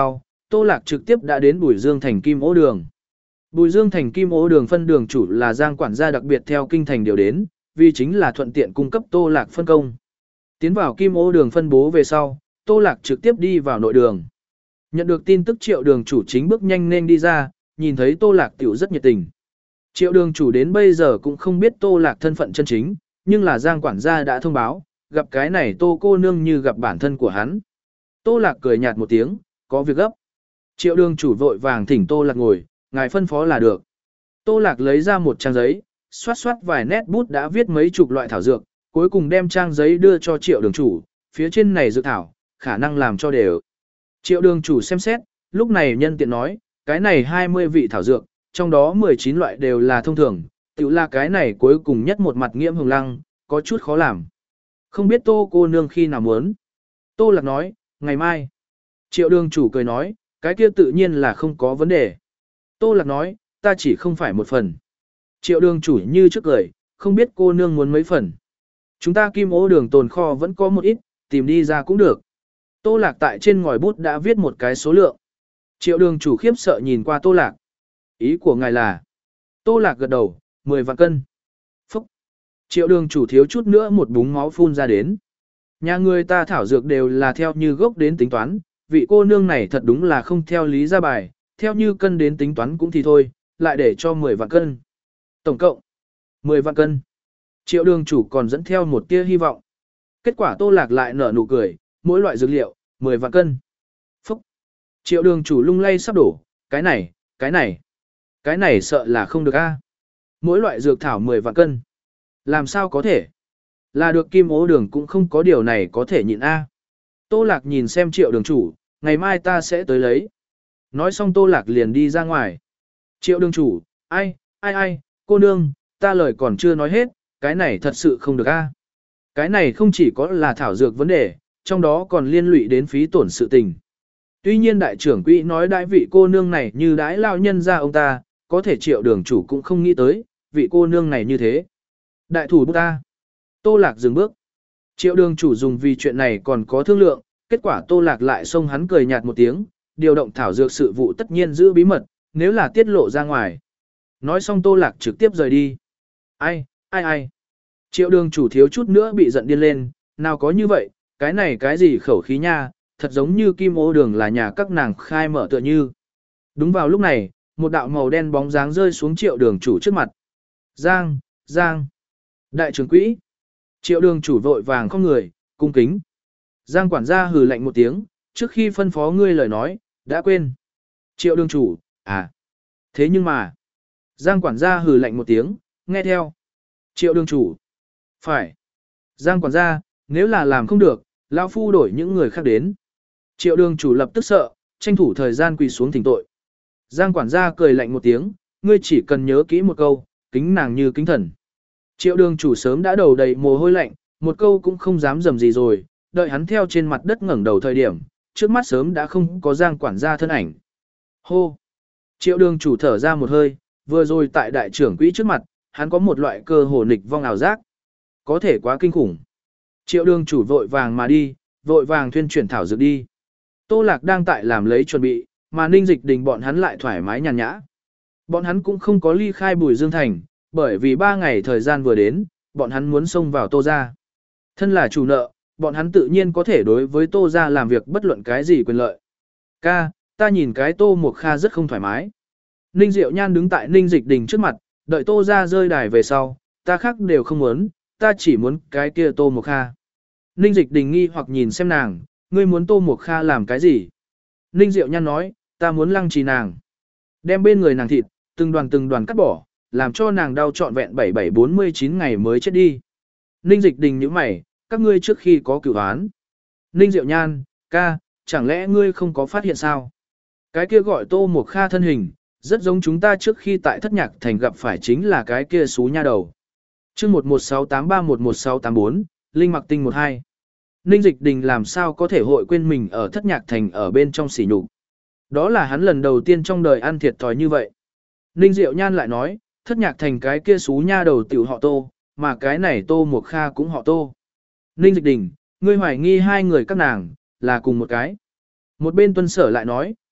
Tô Lạc trực tiếp đã đến Bùi Dương thành Kim Ô đường. Bùi Dương thành Kim Ô đường phân đường chủ là Giang quản gia đặc biệt theo kinh thành điều đến, vì chính là thuận tiện cung cấp Tô Lạc phân công. Tiến vào Kim Ô đường phân bố về sau, Tô Lạc trực tiếp đi vào nội đường. Nhận được tin tức Triệu đường chủ chính bước nhanh nên đi ra, nhìn thấy Tô Lạc tiểu rất nhiệt tình. Triệu đường chủ đến bây giờ cũng không biết Tô Lạc thân phận chân chính, nhưng là Giang quản gia đã thông báo, gặp cái này Tô cô nương như gặp bản thân của hắn. Tô Lạc cười nhạt một tiếng, có việc gấp. Triệu đường chủ vội vàng thỉnh Tô Lạc ngồi, ngài phân phó là được. Tô Lạc lấy ra một trang giấy, xoát xoát vài nét bút đã viết mấy chục loại thảo dược, cuối cùng đem trang giấy đưa cho Triệu đường chủ, phía trên này dược thảo, khả năng làm cho đều. Triệu đường chủ xem xét, lúc này nhân tiện nói, cái này hai mươi vị thảo dược, trong đó mười chín loại đều là thông thường, tự là cái này cuối cùng nhất một mặt nghiễm hồng lăng, có chút khó làm. Không biết Tô cô nương khi nào muốn. Tô Lạc nói, ngày mai. Triệu đường chủ cười nói, cái kia tự nhiên là không có vấn đề. Tô Lạc nói, ta chỉ không phải một phần. Triệu đường chủ như trước cười, không biết cô nương muốn mấy phần. Chúng ta Kim Ô đường tồn kho vẫn có một ít, tìm đi ra cũng được. Tô Lạc tại trên ngòi bút đã viết một cái số lượng. Triệu đường chủ khiếp sợ nhìn qua Tô Lạc. Ý của ngài là, Tô Lạc gật đầu, mười vạn cân. Phúc! Triệu đường chủ thiếu chút nữa một búng máu phun ra đến. Nhà người ta thảo dược đều là theo như gốc đến tính toán, vị cô nương này thật đúng là không theo lý ra bài, theo như cân đến tính toán cũng thì thôi, lại để cho mười vạn cân. Tổng cộng, mười vạn cân. Triệu đường chủ còn dẫn theo một tia hy vọng. Kết quả Tô Lạc lại nở nụ cười, mỗi loại dược liệu, mười vạn cân. Phúc! Triệu đường chủ lung lay sắp đổ, cái này, cái này, cái này sợ là không được a. Mỗi loại dược thảo mười vạn cân. Làm sao có thể? Là được Kim Ô đường cũng không có điều này có thể nhịn a. Tô Lạc nhìn xem Triệu đường chủ, ngày mai ta sẽ tới lấy. Nói xong Tô Lạc liền đi ra ngoài. Triệu đường chủ, ai, ai ai, cô nương, ta lời còn chưa nói hết, cái này thật sự không được a. Cái này không chỉ có là thảo dược vấn đề, trong đó còn liên lụy đến phí tổn sự tình. Tuy nhiên đại trưởng quỹ nói đãi vị cô nương này như đãi lao nhân ra ông ta, có thể Triệu đường chủ cũng không nghĩ tới, vị cô nương này như thế. Đại thủ bút ta. Tô Lạc dừng bước. Triệu đường chủ dùng vì chuyện này còn có thương lượng, kết quả Tô Lạc lại xông hắn cười nhạt một tiếng, điều động thảo dược sự vụ tất nhiên giữ bí mật, nếu là tiết lộ ra ngoài. Nói xong Tô Lạc trực tiếp rời đi. Ai, ai ai. Triệu đường chủ thiếu chút nữa bị giận điên lên, nào có như vậy, cái này cái gì khẩu khí nha, thật giống như Kim Ô đường là nhà các nàng khai mở tựa như. Đúng vào lúc này, một đạo màu đen bóng dáng rơi xuống Triệu đường chủ trước mặt. Giang, Giang. Đại trưởng quỹ. Triệu đường chủ vội vàng không người, cung kính. Giang quản gia hừ lạnh một tiếng, trước khi phân phó ngươi lời nói, đã quên. Triệu đường chủ, à. Thế nhưng mà. Giang quản gia hừ lạnh một tiếng, nghe theo. Triệu đường chủ. Phải. Giang quản gia, nếu là làm không được, lão phu đổi những người khác đến. Triệu đường chủ lập tức sợ, tranh thủ thời gian quỳ xuống thỉnh tội. Giang quản gia cười lạnh một tiếng, ngươi chỉ cần nhớ kỹ một câu, kính nàng như kính thần. Triệu đường chủ sớm đã đầu đầy mồ hôi lạnh, một câu cũng không dám dầm gì rồi, đợi hắn theo trên mặt đất ngẩng đầu thời điểm, trước mắt sớm đã không có Giang quản gia thân ảnh. Hô! Triệu đường chủ thở ra một hơi, vừa rồi tại đại trưởng quỹ trước mặt, hắn có một loại cơ hồ nghịch vong ảo giác. Có thể quá kinh khủng. Triệu đường chủ vội vàng mà đi, vội vàng thuyên chuyển thảo dược đi. Tô Lạc đang tại làm lấy chuẩn bị, mà Ninh Dịch Đình bọn hắn lại thoải mái nhàn nhã. Bọn hắn cũng không có ly khai Bùi Dương thành, bởi vì ba ngày thời gian vừa đến, bọn hắn muốn xông vào Tô gia. Thân là chủ nợ, bọn hắn tự nhiên có thể đối với Tô gia làm việc bất luận cái gì quyền lợi. Ca, ta nhìn cái Tô Mộc Kha rất không thoải mái. Ninh Diệu Nhan đứng tại Ninh Dịch Đình trước mặt, đợi Tô gia rơi đài về sau, ta khác đều không muốn, ta chỉ muốn cái kia Tô Mộc Kha. Ninh Dịch Đình nghi hoặc nhìn xem nàng, ngươi muốn Tô Mộc Kha làm cái gì? Ninh Diệu Nhan nói, ta muốn lăng trì nàng. Đem bên người nàng thịt, từng đoàn từng đoàn cắt bỏ, làm cho nàng đau trọn vẹn bảy bảy bốn mươi chín ngày mới chết đi. Ninh Dịch Đình nhíu mày, các ngươi trước khi có cửu án. Ninh Diệu Nhan, ca, chẳng lẽ ngươi không có phát hiện sao? Cái kia gọi Tô Mộc Kha thân hình, rất giống chúng ta trước khi tại Thất Nhạc Thành gặp phải chính là cái kia xú nha đầu. Chương một một sáu tám ba một một sáu tám bốn, Linh Mặc Tinh một hai. Ninh Dịch Đình làm sao có thể hội quên mình ở Thất Nhạc Thành ở bên trong sỉ nhục. Đó là hắn lần đầu tiên trong đời ăn thiệt thòi như vậy. Ninh Diệu Nhan lại nói, Thất Nhạc Thành cái kia xú nha đầu tiểu họ Tô, mà cái này Tô Mộc Kha cũng họ Tô. Ninh Dịch Đình, ngươi hoài nghi hai người các nàng, là cùng một cái. Một bên tuân sở lại nói,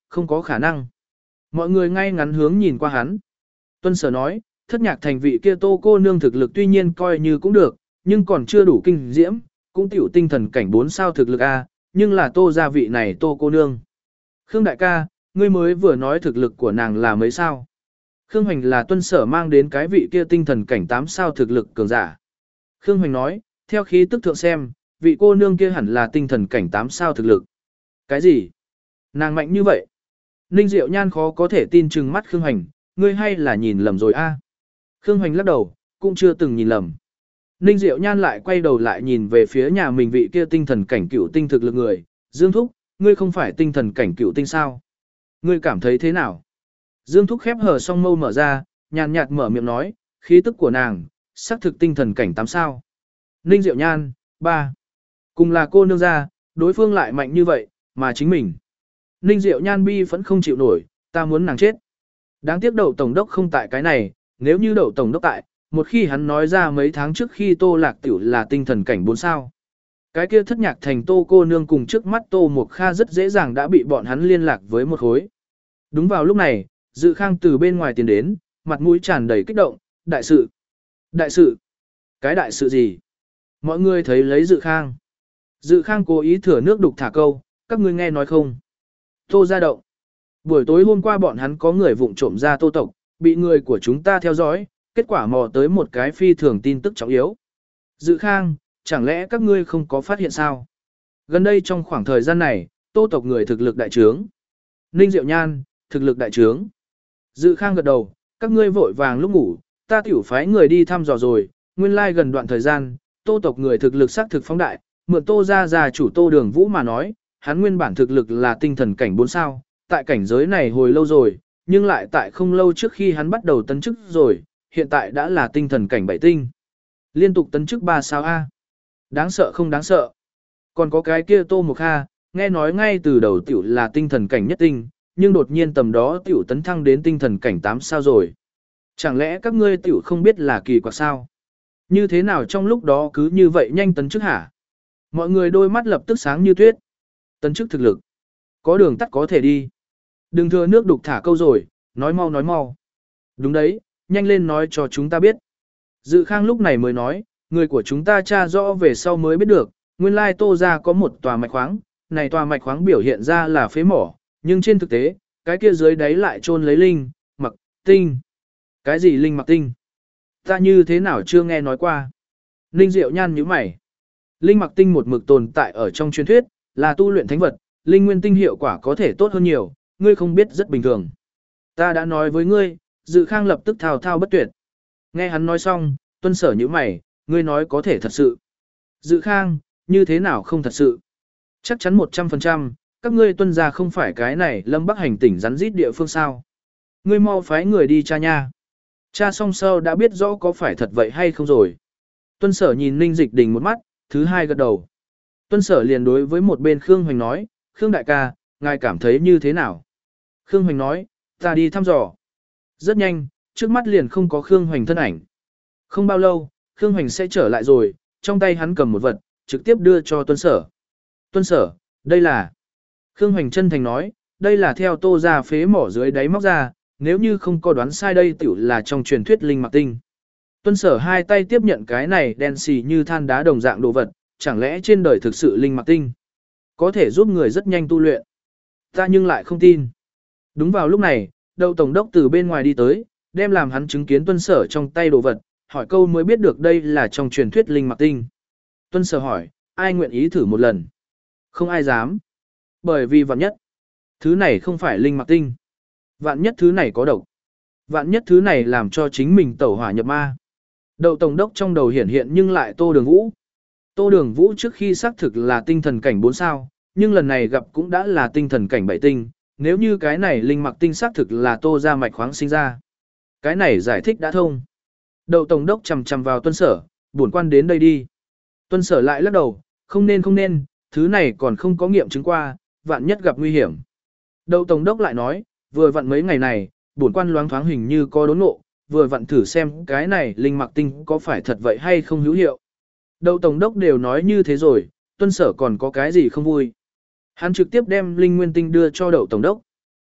không có khả năng. Mọi người ngay ngắn hướng nhìn qua hắn. Tuân Sở nói, thất nhạc thành vị kia Tô cô nương thực lực tuy nhiên coi như cũng được, nhưng còn chưa đủ kinh diễm, cũng tiểu tinh thần cảnh bốn sao thực lực a, nhưng là Tô gia vị này Tô cô nương. Khương đại ca, ngươi mới vừa nói thực lực của nàng là mấy sao? Khương Hoành là Tuân Sở mang đến cái vị kia tinh thần cảnh tám sao thực lực cường giả. Khương Hoành nói, theo khí tức thượng xem, vị cô nương kia hẳn là tinh thần cảnh tám sao thực lực. Cái gì? Nàng mạnh như vậy? Ninh Diệu Nhan khó có thể tin chừng mắt Khương Hoành, ngươi hay là nhìn lầm rồi a? Khương Hoành lắc đầu, cũng chưa từng nhìn lầm. Ninh Diệu Nhan lại quay đầu lại nhìn về phía nhà mình vị kia tinh thần cảnh cựu tinh thực lực người, Dương Thúc, ngươi không phải tinh thần cảnh cựu tinh sao? Ngươi cảm thấy thế nào? Dương Thúc khép hờ song mâu mở ra, nhàn nhạt mở miệng nói, khí tức của nàng, xác thực tinh thần cảnh tám sao. Ninh Diệu Nhan, ba. Cùng là cô nương gia, đối phương lại mạnh như vậy, mà chính mình. Ninh Diệu Nhan bi vẫn không chịu nổi, ta muốn nàng chết. Đáng tiếc Đậu tổng đốc không tại cái này, nếu như Đậu tổng đốc tại, một khi hắn nói ra mấy tháng trước khi Tô Lạc Tiểu là tinh thần cảnh bốn sao. Cái kia thất nhạc thành Tô cô nương cùng trước mắt Tô Mộc Kha rất dễ dàng đã bị bọn hắn liên lạc với một khối. Đúng vào lúc này, Dự Khang từ bên ngoài tiến đến, mặt mũi tràn đầy kích động, đại sự. Đại sự? Cái đại sự gì? Mọi người thấy lấy Dự Khang. Dự Khang cố ý thừa nước đục thả câu, các ngươi nghe nói không? Tô gia động. Buổi tối hôm qua bọn hắn có người vụng trộm ra Tô tộc, bị người của chúng ta theo dõi, kết quả mò tới một cái phi thường tin tức trọng yếu. Dự Khang, chẳng lẽ các ngươi không có phát hiện sao? Gần đây trong khoảng thời gian này, Tô tộc người thực lực đại trướng. Ninh Diệu Nhan, thực lực đại trướng. Dự Khang gật đầu, các ngươi vội vàng lúc ngủ, ta tiểu phái người đi thăm dò rồi, nguyên lai gần đoạn thời gian, Tô tộc người thực lực xác thực phóng đại, mượn Tô gia gia chủ Tô Đường Vũ mà nói, hắn nguyên bản thực lực là tinh thần cảnh bốn sao, tại cảnh giới này hồi lâu rồi, nhưng lại tại không lâu trước khi hắn bắt đầu tấn chức rồi, hiện tại đã là tinh thần cảnh bảy tinh. Liên tục tấn chức ba sao A. Đáng sợ không đáng sợ. Còn có cái kia Tô Mộc Kha, nghe nói ngay từ đầu tiểu là tinh thần cảnh nhất tinh, nhưng đột nhiên tầm đó tiểu tấn thăng đến tinh thần cảnh tám sao rồi. Chẳng lẽ các ngươi tiểu không biết là kỳ quặc sao? Như thế nào trong lúc đó cứ như vậy nhanh tấn chức hả? Mọi người đôi mắt lập tức sáng như tuyết. Tấn chức thực lực. Có đường tắt có thể đi. Đừng thừa nước đục thả câu rồi, nói mau nói mau. Đúng đấy, nhanh lên nói cho chúng ta biết. Dự Khang lúc này mới nói, người của chúng ta tra rõ về sau mới biết được, nguyên lai Tô gia có một tòa mạch khoáng, này tòa mạch khoáng biểu hiện ra là phế mỏ, nhưng trên thực tế, cái kia dưới đáy lại chôn lấy linh, mặc, tinh. Cái gì linh mặc tinh? Ta như thế nào chưa nghe nói qua? Ninh Diệu Nhan nhíu mày. Linh mặc tinh một mực tồn tại ở trong truyền thuyết, là tu luyện thánh vật, linh nguyên tinh hiệu quả có thể tốt hơn nhiều, ngươi không biết rất bình thường. Ta đã nói với ngươi, Dự Khang lập tức thao thao bất tuyệt. Nghe hắn nói xong, Tuân Sở nhíu mày, ngươi nói có thể thật sự. Dự Khang, như thế nào không thật sự? Chắc chắn một trăm phần trăm, các ngươi Tuân gia không phải cái này Lâm Bắc hành tỉnh rắn rít địa phương sao? Ngươi mau phái người đi tra nha. Cha xong sau đã biết rõ có phải thật vậy hay không rồi. Tuân Sở nhìn Ninh Dịch Đình một mắt, thứ hai gật đầu. Tuân Sở liền đối với một bên Khương Hoành nói, Khương đại ca, ngài cảm thấy như thế nào? Khương Hoành nói, ta đi thăm dò. Rất nhanh, trước mắt liền không có Khương Hoành thân ảnh. Không bao lâu, Khương Hoành sẽ trở lại rồi, trong tay hắn cầm một vật, trực tiếp đưa cho Tuân Sở. Tuân Sở, đây là... Khương Hoành chân thành nói, đây là theo Tô gia phế mỏ dưới đáy móc ra, nếu như không có đoán sai đây tiểu là trong truyền thuyết linh mặc tinh. Tuân Sở hai tay tiếp nhận cái này đen xì như than đá đồng dạng đồ vật, chẳng lẽ trên đời thực sự linh mặc tinh có thể giúp người rất nhanh tu luyện. Ta nhưng lại không tin. Đúng vào lúc này, Đậu tổng đốc từ bên ngoài đi tới, đem làm hắn chứng kiến Tuân Sở trong tay đồ vật, hỏi câu mới biết được đây là trong truyền thuyết linh mặc tinh. Tuân Sở hỏi, ai nguyện ý thử một lần? Không ai dám. Bởi vì vạn nhất, thứ này không phải linh mặc tinh. Vạn nhất thứ này có độc. Vạn nhất thứ này làm cho chính mình tẩu hỏa nhập ma. Đậu tổng đốc trong đầu hiển hiện nhưng lại Tô Đường Vũ. Tô Đường Vũ trước khi xác thực là tinh thần cảnh bốn sao, nhưng lần này gặp cũng đã là tinh thần cảnh bảy tinh, nếu như cái này linh mặc tinh xác thực là Tô gia mạch khoáng sinh ra. Cái này giải thích đã thông. Đậu tổng đốc chằm chằm vào Tuân Sở, bổn quan đến đây đi. Tuân Sở lại lắc đầu, không nên không nên, thứ này còn không có nghiệm chứng qua, vạn nhất gặp nguy hiểm. Đậu tổng đốc lại nói, vừa vặn mấy ngày này, bổn quan loáng thoáng hình như có đốn ngộ, vừa vặn thử xem cái này linh mặc tinh có phải thật vậy hay không hữu hiệu. Đậu tổng đốc đều nói như thế rồi, Tuân Sở còn có cái gì không vui. Hắn trực tiếp đem linh nguyên tinh đưa cho đậu tổng đốc.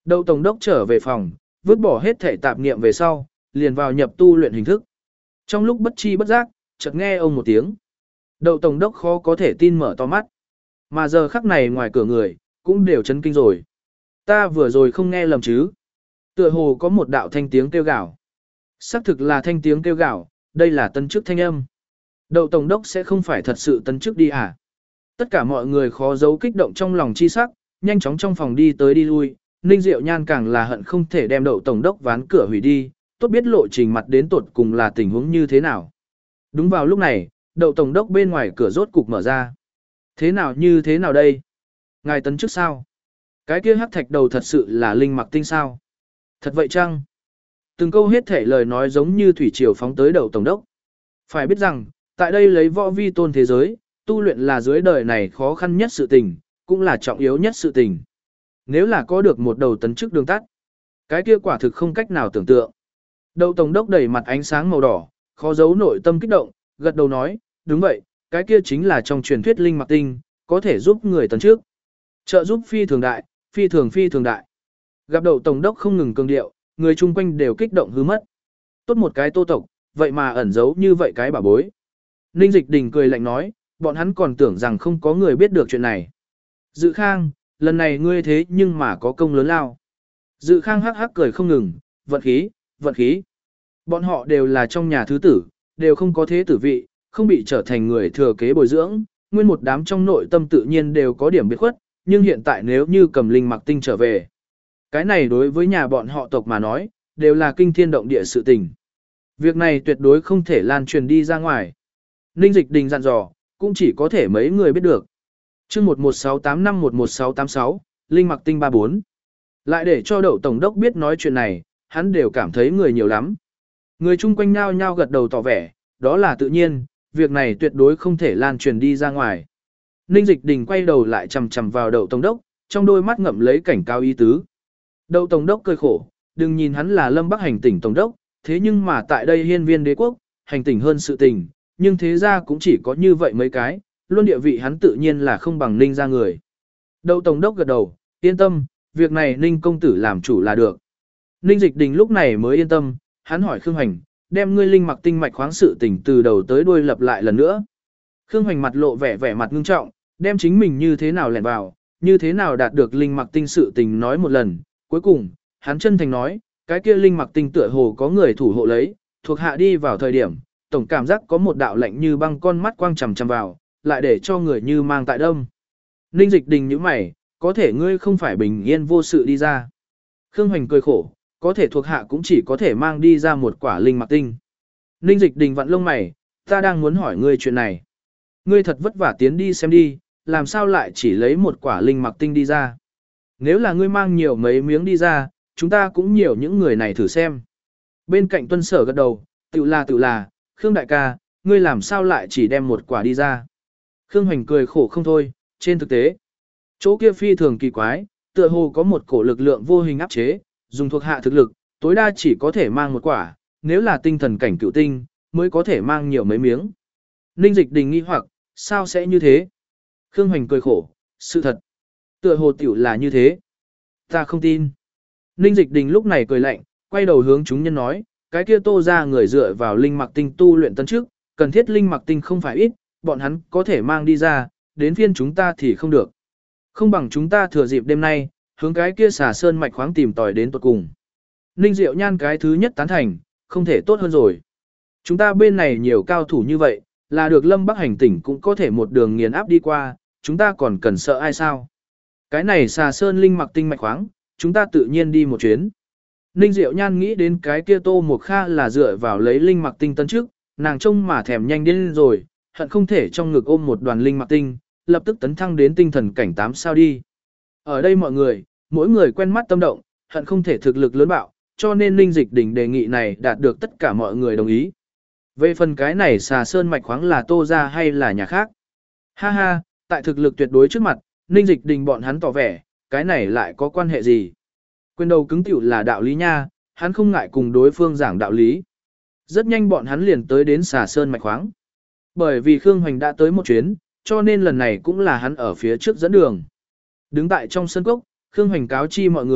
Đậu tổng đốc trở về phòng, vứt bỏ hết thể tạp niệm về sau, liền vào nhập tu luyện hình thức. Trong lúc bất chi bất giác, chợt nghe ông một tiếng. Đậu tổng đốc khó có thể tin mở to mắt. Mà giờ khắc này ngoài cửa người, cũng đều chấn kinh rồi. Ta vừa rồi không nghe lầm chứ. Tựa hồ có một đạo thanh tiếng kêu gào. Xác thực là thanh tiếng kêu gào, đây là tân chức thanh âm. Đậu tổng đốc sẽ không phải thật sự tân chức đi à? Tất cả mọi người khó giấu kích động trong lòng chi sắc, nhanh chóng trong phòng đi tới đi lui, Ninh Diệu Nhan càng là hận không thể đem đậu tổng đốc ván cửa hủy đi, tốt biết lộ trình mặt đến tột cùng là tình huống như thế nào. Đúng vào lúc này, đậu tổng đốc bên ngoài cửa rốt cục mở ra. Thế nào như thế nào đây? Ngài tấn chức sao? Cái kia hắc thạch đầu thật sự là linh mặc tinh sao? Thật vậy chăng? Từng câu hết thể lời nói giống như thủy triều phóng tới đậu tổng đốc. Phải biết rằng, tại đây lấy võ vi tôn thế giới, tu luyện là dưới đời này khó khăn nhất sự tình, cũng là trọng yếu nhất sự tình. Nếu là có được một đầu tấn chức đường tắt, cái kia quả thực không cách nào tưởng tượng. Đậu tổng đốc đầy mặt ánh sáng màu đỏ, khó giấu nội tâm kích động, gật đầu nói, đúng vậy, cái kia chính là trong truyền thuyết linh mặc tinh, có thể giúp người tấn trước. Trợ giúp phi thường đại, phi thường phi thường đại. Gặp đậu tổng đốc không ngừng cường điệu, người chung quanh đều kích động hư mất. Tốt một cái Tô tộc, vậy mà ẩn giấu như vậy cái bảo bối. Ninh Dịch Đình cười lạnh nói, bọn hắn còn tưởng rằng không có người biết được chuyện này. Dự Khang, lần này ngươi thế nhưng mà có công lớn lao. Dự Khang hắc hắc cười không ngừng, vận khí, vận khí. Bọn họ đều là trong nhà thứ tử, đều không có thế tử vị, không bị trở thành người thừa kế bồi dưỡng, nguyên một đám trong nội tâm tự nhiên đều có điểm biệt khuất, nhưng hiện tại nếu như cầm linh mặc tinh trở về. Cái này đối với nhà bọn họ tộc mà nói, đều là kinh thiên động địa sự tình. Việc này tuyệt đối không thể lan truyền đi ra ngoài. Ninh Dịch Đình dặn dò, cũng chỉ có thể mấy người biết được. Chương một một sáu tám năm một một sáu tám sáu, Linh Mặc Tinh ba bốn. Lại để cho đậu tổng đốc biết nói chuyện này, hắn đều cảm thấy người nhiều lắm. Người chung quanh nhao nhao gật đầu tỏ vẻ, đó là tự nhiên, việc này tuyệt đối không thể lan truyền đi ra ngoài. Ninh Dịch Đình quay đầu lại chằm chằm vào đậu tổng đốc, trong đôi mắt ngậm lấy cảnh cáo ý tứ. Đậu tổng đốc cười khổ, đừng nhìn hắn là Lâm Bắc hành tỉnh tổng đốc, thế nhưng mà tại đây hiên viên đế quốc, hành tỉnh hơn sự tình, nhưng thế ra cũng chỉ có như vậy mấy cái, luôn địa vị hắn tự nhiên là không bằng Ninh ra người. Đậu tổng đốc gật đầu, yên tâm, việc này Ninh công tử làm chủ là được. Ninh Dịch Đình lúc này mới yên tâm, hắn hỏi Khương Hoành, đem ngươi linh mặc tinh mạch khoáng sự tình từ đầu tới đuôi lặp lại lần nữa. Khương Hoành mặt lộ vẻ vẻ mặt ngưng trọng, đem chính mình như thế nào lẻn vào, như thế nào đạt được linh mặc tinh sự tình nói một lần, cuối cùng, hắn chân thành nói, cái kia linh mặc tinh tựa hồ có người thủ hộ lấy, thuộc hạ đi vào thời điểm, tổng cảm giác có một đạo lạnh như băng con mắt quang chằm chằm vào, lại để cho người như mang tại đông. Ninh Dịch Đình nhíu mày, có thể ngươi không phải bình yên vô sự đi ra. Khương Hoành cười khổ, có thể thuộc hạ cũng chỉ có thể mang đi ra một quả linh mặc tinh. Ninh Dịch Đình vặn lông mày, ta đang muốn hỏi ngươi chuyện này. Ngươi thật vất vả tiến đi xem đi, làm sao lại chỉ lấy một quả linh mặc tinh đi ra. Nếu là ngươi mang nhiều mấy miếng đi ra, chúng ta cũng nhiều những người này thử xem. Bên cạnh Tuân Sở gật đầu, tự là tự là, Khương đại ca, ngươi làm sao lại chỉ đem một quả đi ra. Khương Hoành cười khổ không thôi, trên thực tế. Chỗ kia phi thường kỳ quái, tựa hồ có một cổ lực lượng vô hình áp chế, dùng thuộc hạ thực lực, tối đa chỉ có thể mang một quả, nếu là tinh thần cảnh cựu tinh, mới có thể mang nhiều mấy miếng. Ninh Dịch Đình nghi hoặc, sao sẽ như thế? Khương Hoành cười khổ, sự thật. Tựa hồ tiểu là như thế. Ta không tin. Ninh Dịch Đình lúc này cười lạnh, quay đầu hướng chúng nhân nói, cái kia Tô ra người dựa vào linh mặc tinh tu luyện tấn trước, cần thiết linh mặc tinh không phải ít, bọn hắn có thể mang đi ra, đến phiên chúng ta thì không được. Không bằng chúng ta thừa dịp đêm nay, hướng cái kia xà sơn mạch khoáng tìm tòi đến tuột cùng. Ninh Diệu Nhan cái thứ nhất tán thành, không thể tốt hơn rồi. Chúng ta bên này nhiều cao thủ như vậy, là được Lâm Bắc hành tỉnh cũng có thể một đường nghiền áp đi qua, chúng ta còn cần sợ ai sao. Cái này xà sơn linh mặc tinh mạch khoáng, chúng ta tự nhiên đi một chuyến. Ninh Diệu Nhan nghĩ đến cái kia Tô Mộc Kha là dựa vào lấy linh mặc tinh tấn trước, nàng trông mà thèm nhanh đến rồi, hận không thể trong ngực ôm một đoàn linh mặc tinh, lập tức tấn thăng đến tinh thần cảnh tám sao đi. Ở đây mọi người, mỗi người quen mắt tâm động, hận không thể thực lực lớn bạo, cho nên Ninh Dịch Đình đề nghị này đạt được tất cả mọi người đồng ý. Về phần cái này xà sơn mạch khoáng là Tô ra hay là nhà khác? Ha ha, tại thực lực tuyệt đối trước mặt, Ninh Dịch Đình bọn hắn tỏ vẻ, cái này lại có quan hệ gì? Quyền đầu cứng tiểu là đạo lý nha, hắn không ngại cùng đối phương giảng đạo lý. Rất nhanh bọn hắn liền tới đến xà sơn mạch khoáng. Bởi vì Khương Hoành đã tới một chuyến, cho nên lần này cũng là hắn ở phía trước dẫn đường. Đứng tại trong sân cốc, Khương Hoành cáo chi mọi người,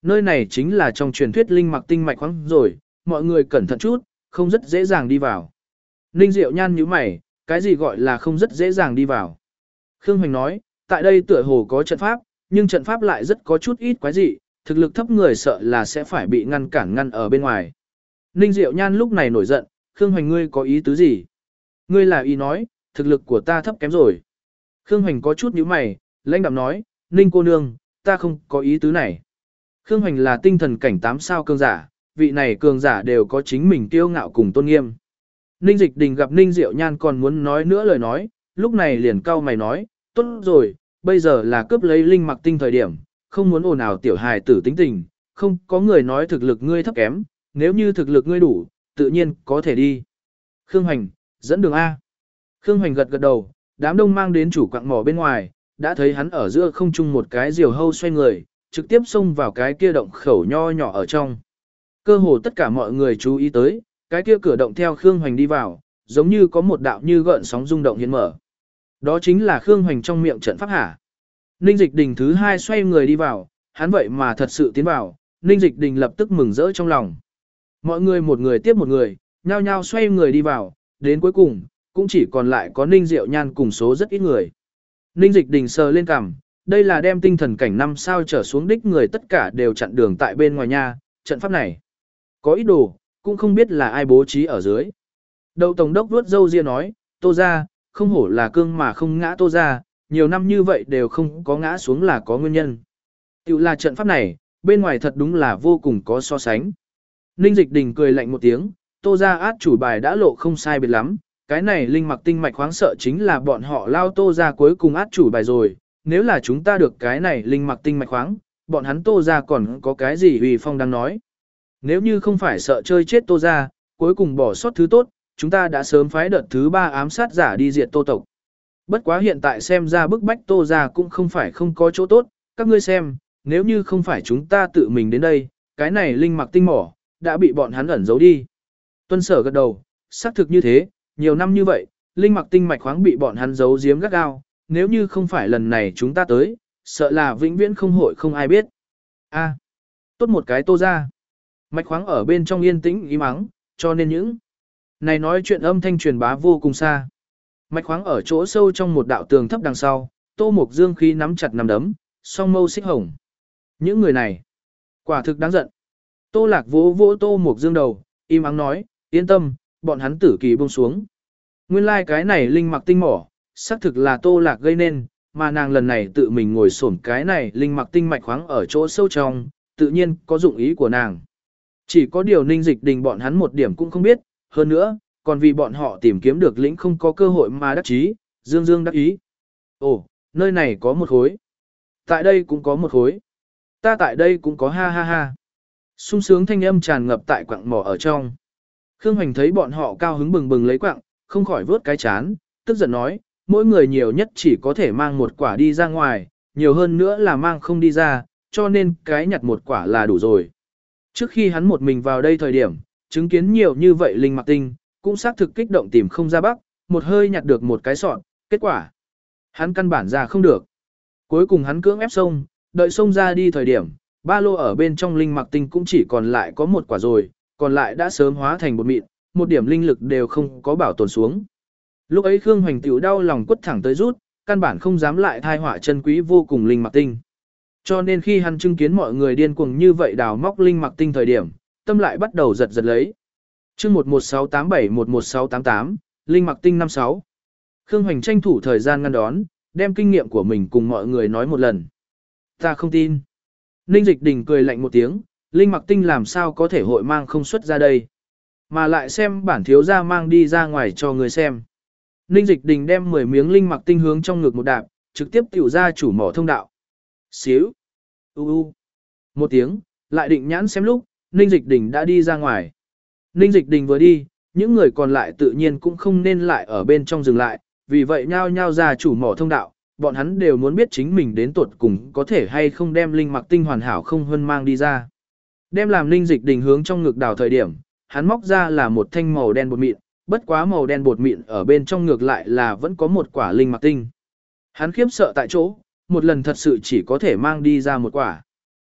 Nơi này chính là trong truyền thuyết linh mặc tinh mạch khoáng rồi, mọi người cẩn thận chút, không rất dễ dàng đi vào. Ninh Diệu Nhan nhíu mày, cái gì gọi là không rất dễ dàng đi vào? Khương Hoành nói, tại đây tựa hồ có trận pháp, nhưng trận pháp lại rất có chút ít quái dị, thực lực thấp người sợ là sẽ phải bị ngăn cản ngăn ở bên ngoài. Ninh Diệu Nhan lúc này nổi giận, Khương Hoành ngươi có ý tứ gì? Ngươi là ý nói, thực lực của ta thấp kém rồi. Khương Hoành có chút nhíu mày, lãnh đạm nói, Ninh cô nương, ta không có ý tứ này. Khương Hoành là tinh thần cảnh tám sao cường giả, vị này cường giả đều có chính mình kiêu ngạo cùng tôn nghiêm. Ninh Dịch Đình gặp Ninh Diệu Nhan còn muốn nói nữa lời nói, lúc này liền cau mày nói, tốt rồi, bây giờ là cướp lấy linh mặc tinh thời điểm, không muốn ồn ào tiểu hài tử tính tình, không có người nói thực lực ngươi thấp kém, nếu như thực lực ngươi đủ, tự nhiên có thể đi. Khương Hoành, dẫn đường A. Khương Hoành gật gật đầu, đám đông mang đến chủ quạng mỏ bên ngoài, đã thấy hắn ở giữa không trung một cái diều hâu xoay người, trực tiếp xông vào cái kia động khẩu nho nhỏ ở trong. Cơ hồ tất cả mọi người chú ý tới, cái kia cửa động theo Khương Hoành đi vào, giống như có một đạo như gợn sóng rung động hiện mở. Đó chính là Khương Hoành trong miệng trận pháp hả. Ninh Dịch Đình thứ hai xoay người đi vào, hắn vậy mà thật sự tiến vào, Ninh Dịch Đình lập tức mừng rỡ trong lòng. Mọi người một người tiếp một người, nhao nhao xoay người đi vào, đến cuối cùng, cũng chỉ còn lại có Ninh Diệu Nhan cùng số rất ít người. Ninh Dịch Đình sờ lên cằm, đây là đem tinh thần cảnh năm sao trở xuống đích người tất cả đều chặn đường tại bên ngoài nha, trận pháp này. Có ít đồ, cũng không biết là ai bố trí ở dưới. Đầu tổng đốc vuốt râu ria nói, Tô ra, không hổ là cương mà không ngã Tô ra, nhiều năm như vậy đều không có ngã xuống là có nguyên nhân. Tiểu là trận pháp này, bên ngoài thật đúng là vô cùng có so sánh. Ninh Dịch Đình cười lạnh một tiếng, Tô ra át chủ bài đã lộ không sai biệt lắm, cái này linh mặc tinh mạch khoáng sợ chính là bọn họ lao Tô ra cuối cùng át chủ bài rồi, nếu là chúng ta được cái này linh mặc tinh mạch khoáng, bọn hắn Tô ra còn có cái gì uy phong đang nói. Nếu như không phải sợ chơi chết Tô ra, cuối cùng bỏ sót thứ tốt, chúng ta đã sớm phái đợt thứ ba ám sát giả đi diệt Tô tộc. Bất quá hiện tại xem ra bức bách Tô ra cũng không phải không có chỗ tốt, các ngươi xem, nếu như không phải chúng ta tự mình đến đây, cái này linh mặc tinh mỏ, đã bị bọn hắn ẩn giấu đi. Tuân Sở gật đầu, xác thực như thế, nhiều năm như vậy, linh mặc tinh mạch khoáng bị bọn hắn giấu giếm gắt gao, nếu như không phải lần này chúng ta tới, sợ là vĩnh viễn không hội không ai biết. A, tốt một cái Tô ra. Mạch khoáng ở bên trong yên tĩnh im ắng, cho nên những này nói chuyện âm thanh truyền bá vô cùng xa. Mạch khoáng ở chỗ sâu trong một đạo tường thấp đằng sau, Tô Mục Dương khí nắm chặt nắm đấm, song mâu xích hồng. Những người này, quả thực đáng giận. Tô Lạc vỗ vỗ Tô Mục Dương đầu, im ắng nói, yên tâm, bọn hắn tử kỳ buông xuống. Nguyên lai like cái này linh mặc tinh mỏ, xác thực là Tô Lạc gây nên, mà nàng lần này tự mình ngồi xổm cái này linh mặc tinh mạch khoáng ở chỗ sâu trong, tự nhiên có dụng ý của nàng. Chỉ có điều Ninh Dịch Đình bọn hắn một điểm cũng không biết, hơn nữa, còn vì bọn họ tìm kiếm được lĩnh không có cơ hội mà đắc chí, dương dương đắc ý. Ồ, nơi này có một khối. Tại đây cũng có một khối. Ta tại đây cũng có ha ha ha. Sung sướng thanh âm tràn ngập tại quặng mỏ ở trong. Khương Hoành thấy bọn họ cao hứng bừng bừng lấy quặng, không khỏi vớt cái chán, tức giận nói, mỗi người nhiều nhất chỉ có thể mang một quả đi ra ngoài, nhiều hơn nữa là mang không đi ra, cho nên cái nhặt một quả là đủ rồi. Trước khi hắn một mình vào đây thời điểm, chứng kiến nhiều như vậy linh mặc tinh, cũng xác thực kích động tìm không ra bắc, một hơi nhặt được một cái sọt, kết quả. Hắn căn bản ra không được. Cuối cùng hắn cưỡng ép xông, đợi xông ra đi thời điểm, ba lô ở bên trong linh mặc tinh cũng chỉ còn lại có một quả rồi, còn lại đã sớm hóa thành bột mịn, một điểm linh lực đều không có bảo tồn xuống. Lúc ấy Khương Hoành tiểu đau lòng quất thẳng tới rút, căn bản không dám lại thai họa chân quý vô cùng linh mặc tinh. Cho nên khi hắn chứng kiến mọi người điên cuồng như vậy đào móc linh mặc tinh thời điểm, tâm lại bắt đầu giật giật lấy. Chương một một sáu tám bảy một một sáu tám tám, linh mặc tinh năm sáu. Khương Hoành tranh thủ thời gian ngăn đón, đem kinh nghiệm của mình cùng mọi người nói một lần. Ta không tin. Ninh Dịch Đình cười lạnh một tiếng, linh mặc tinh làm sao có thể hội mang không xuất ra đây. Mà lại xem bản thiếu gia mang đi ra ngoài cho người xem. Ninh Dịch Đình đem mười miếng linh mặc tinh hướng trong ngực một đạp, trực tiếp tiểu ra chủ mỏ thông đạo. Xíu. U u. Một tiếng, lại định nhãn xem lúc, Ninh Dịch Đình đã đi ra ngoài. Ninh Dịch Đình vừa đi, những người còn lại tự nhiên cũng không nên lại ở bên trong dừng lại, vì vậy nhao nhao ra chủ mỏ thông đạo, bọn hắn đều muốn biết chính mình đến tuột cùng có thể hay không đem linh mặc tinh hoàn hảo không hơn mang đi ra. Đem làm Ninh Dịch Đình hướng trong ngực đào thời điểm, hắn móc ra là một thanh màu đen bột mịn, bất quá màu đen bột mịn ở bên trong ngược lại là vẫn có một quả linh mặc tinh. Hắn khiếp sợ tại chỗ, một lần thật sự chỉ có thể mang đi ra một quả.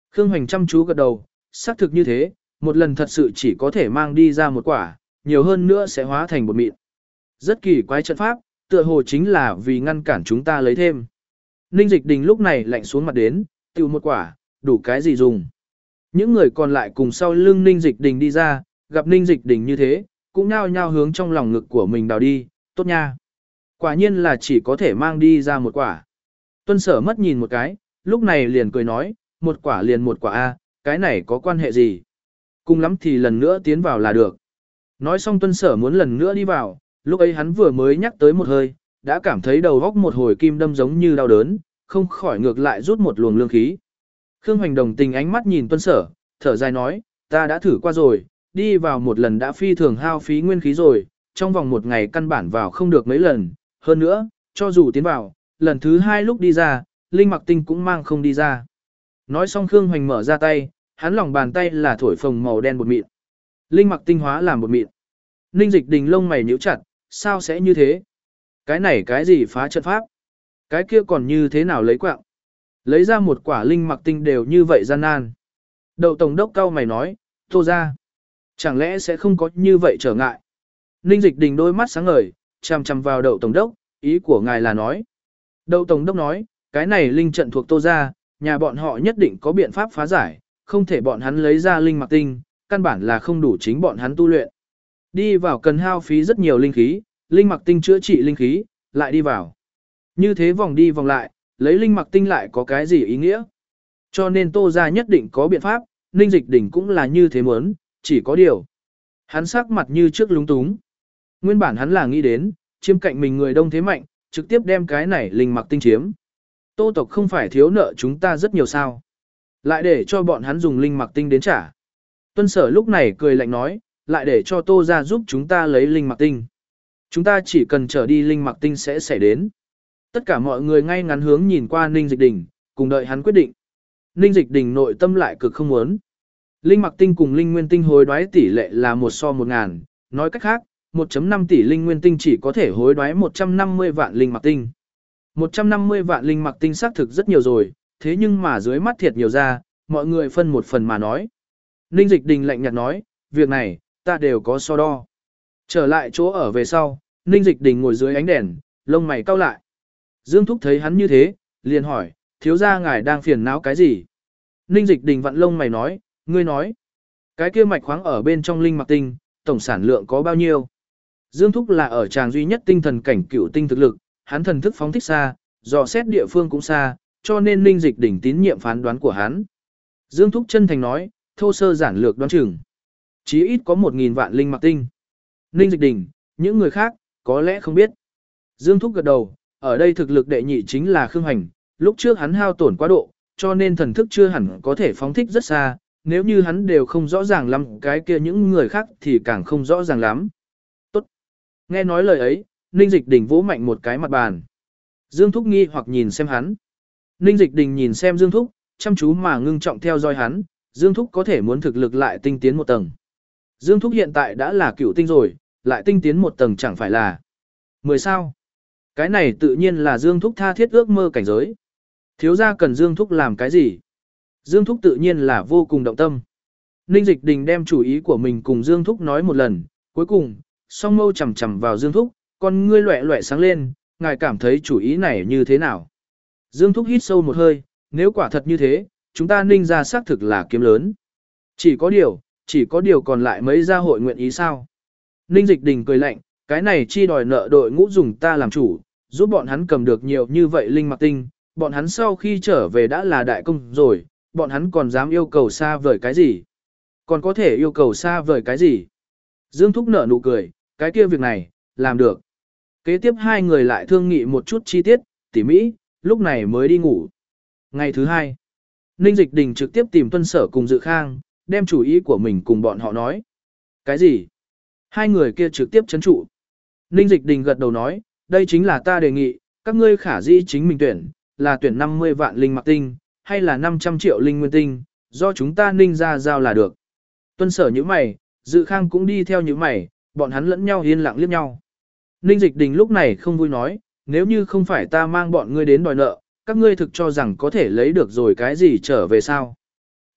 Khương Hoành chăm chú gật đầu, xác thực như thế, một lần thật sự chỉ có thể mang đi ra một quả, nhiều hơn nữa sẽ hóa thành bột mịn. Rất kỳ quái trận pháp, tựa hồ chính là vì ngăn cản chúng ta lấy thêm. Ninh Dịch Đình lúc này lạnh xuống mặt đến, tiêu một quả, đủ cái gì dùng. Những người còn lại cùng sau lưng Ninh Dịch Đình đi ra, gặp Ninh Dịch Đình như thế, cũng nhao nhao hướng trong lòng ngực của mình đào đi, tốt nha. Quả nhiên là chỉ có thể mang đi ra một quả. Tuân Sở mất nhìn một cái, lúc này liền cười nói, một quả liền một quả A, cái này có quan hệ gì? Cùng lắm thì lần nữa tiến vào là được. Nói xong Tuân Sở muốn lần nữa đi vào, lúc ấy hắn vừa mới nhắc tới một hơi, đã cảm thấy đầu góc một hồi kim đâm giống như đau đớn, không khỏi ngược lại rút một luồng lương khí. Khương Hoành đồng tình ánh mắt nhìn Tuân Sở, thở dài nói, ta đã thử qua rồi, đi vào một lần đã phi thường hao phí nguyên khí rồi, trong vòng một ngày căn bản vào không được mấy lần, hơn nữa, cho dù tiến vào, lần thứ hai lúc đi ra, Linh Mặc Tinh cũng mang không đi ra. Nói xong Khương Hoành mở ra tay, hắn lòng bàn tay là thổi phồng màu đen bột mịn. Linh Mặc Tinh hóa làm bột mịn. Ninh Dịch Đình lông mày nhíu chặt, sao sẽ như thế? Cái này cái gì phá trận pháp? Cái kia còn như thế nào lấy quạng? Lấy ra một quả Linh Mặc Tinh đều như vậy gian nan. Đậu Tổng đốc cao mày nói, Tô ra. Chẳng lẽ sẽ không có như vậy trở ngại? Ninh Dịch Đình đôi mắt sáng ngời, chằm chằm vào Đậu Tổng đốc, ý của ngài là nói. Đậu Tổng đốc nói, cái này linh trận thuộc Tô ra, nhà bọn họ nhất định có biện pháp phá giải, không thể bọn hắn lấy ra Linh Mặc Tinh, căn bản là không đủ chính bọn hắn tu luyện. Đi vào cần hao phí rất nhiều linh khí, Linh Mặc Tinh chữa trị linh khí, lại đi vào. Như thế vòng đi vòng lại, lấy Linh Mặc Tinh lại có cái gì ý nghĩa? Cho nên Tô ra nhất định có biện pháp, Ninh Dịch Đình cũng là như thế muốn, chỉ có điều. Hắn sắc mặt như trước lúng túng. Nguyên bản hắn là nghĩ đến, chiếm cạnh mình người đông thế mạnh, trực tiếp đem cái này Linh Mặc Tinh chiếm. Tô tộc không phải thiếu nợ chúng ta rất nhiều sao. Lại để cho bọn hắn dùng Linh Mặc Tinh đến trả. Tuân Sở lúc này cười lạnh nói, lại để cho Tô ra giúp chúng ta lấy Linh Mặc Tinh. Chúng ta chỉ cần trở đi Linh Mặc Tinh sẽ xảy đến. Tất cả mọi người ngay ngắn hướng nhìn qua Ninh Dịch Đình, cùng đợi hắn quyết định. Ninh Dịch Đình nội tâm lại cực không muốn. Linh Mặc Tinh cùng Linh Nguyên Tinh hối đoái tỷ lệ là một so một ngàn, nói cách khác, một phẩy năm tỷ Linh Nguyên Tinh chỉ có thể hối đoái một trăm năm mươi vạn Linh Mặc Tinh. một trăm năm mươi vạn Linh Mặc Tinh xác thực rất nhiều rồi, thế nhưng mà dưới mắt thiệt nhiều ra, mọi người phân một phần mà nói. Ninh Dịch Đình lạnh nhạt nói, việc này, ta đều có so đo. Trở lại chỗ ở về sau, Ninh Dịch Đình ngồi dưới ánh đèn, lông mày cau lại. Dương Thúc thấy hắn như thế, liền hỏi, thiếu gia ngài đang phiền não cái gì? Ninh Dịch Đình vặn lông mày nói, ngươi nói, cái kia mạch khoáng ở bên trong Linh Mặc Tinh, tổng sản lượng có bao nhiêu? Dương Thúc là ở tràng duy nhất tinh thần cảnh cửu tinh thực lực, hắn thần thức phóng thích xa, dò xét địa phương cũng xa, cho nên Ninh Dịch Đình tín nhiệm phán đoán của hắn. Dương Thúc chân thành nói, thô sơ giản lược đoán chừng, chí ít có một nghìn vạn Linh Mặc Tinh. Ninh Dịch Đình, những người khác, có lẽ không biết. Dương Thúc gật đầu, ở đây thực lực đệ nhị chính là Khương Hoành, lúc trước hắn hao tổn quá độ, cho nên thần thức chưa hẳn có thể phóng thích rất xa, nếu như hắn đều không rõ ràng lắm cái kia những người khác thì càng không rõ ràng lắm. Tốt. Nghe nói lời ấy, Ninh Dịch Đình vỗ mạnh một cái mặt bàn. Dương Thúc nghi hoặc nhìn xem hắn. Ninh Dịch Đình nhìn xem Dương Thúc, chăm chú mà ngưng trọng theo dõi hắn, Dương Thúc có thể muốn thực lực lại tinh tiến một tầng. Dương Thúc hiện tại đã là cựu tinh rồi, lại tinh tiến một tầng chẳng phải là mười sao. Cái này tự nhiên là Dương Thúc tha thiết ước mơ cảnh giới. Thiếu gia cần Dương Thúc làm cái gì? Dương Thúc tự nhiên là vô cùng động tâm. Ninh Dịch Đình đem chủ ý của mình cùng Dương Thúc nói một lần, cuối cùng, song mâu chầm chầm vào Dương Thúc, con ngươi loẹ loẹ sáng lên, ngài cảm thấy chủ ý này như thế nào? Dương Thúc hít sâu một hơi, nếu quả thật như thế, chúng ta Ninh ra xác thực là kiếm lớn. Chỉ có điều, chỉ có điều còn lại mấy gia hội nguyện ý sao? Ninh Dịch Đình cười lạnh, cái này chi đòi nợ đội ngũ dùng ta làm chủ, giúp bọn hắn cầm được nhiều như vậy Linh Mặc Tinh, bọn hắn sau khi trở về đã là đại công rồi, bọn hắn còn dám yêu cầu xa vời cái gì? Còn có thể yêu cầu xa vời cái gì? Dương Thúc nở nụ cười, cái kia việc này, làm được. Kế tiếp hai người lại thương nghị một chút chi tiết, tỉ mỹ, lúc này mới đi ngủ. Ngày thứ hai, Ninh Dịch Đình trực tiếp tìm Tuân Sở cùng Dự Khang, đem chủ ý của mình cùng bọn họ nói. Cái gì? Hai người kia trực tiếp chấn trụ. Ninh Dịch Đình gật đầu nói, đây chính là ta đề nghị, các ngươi khả dĩ chính mình tuyển, là tuyển năm mươi vạn Linh Mặc Tinh, hay là năm trăm triệu Linh Nguyên Tinh, do chúng ta Ninh ra giao là được. Tuân Sở như mày, Dự Khang cũng đi theo như mày, bọn hắn lẫn nhau yên lặng liếc nhau. Ninh Dịch Đình lúc này không vui nói, nếu như không phải ta mang bọn ngươi đến đòi nợ, các ngươi thực cho rằng có thể lấy được rồi cái gì trở về sao?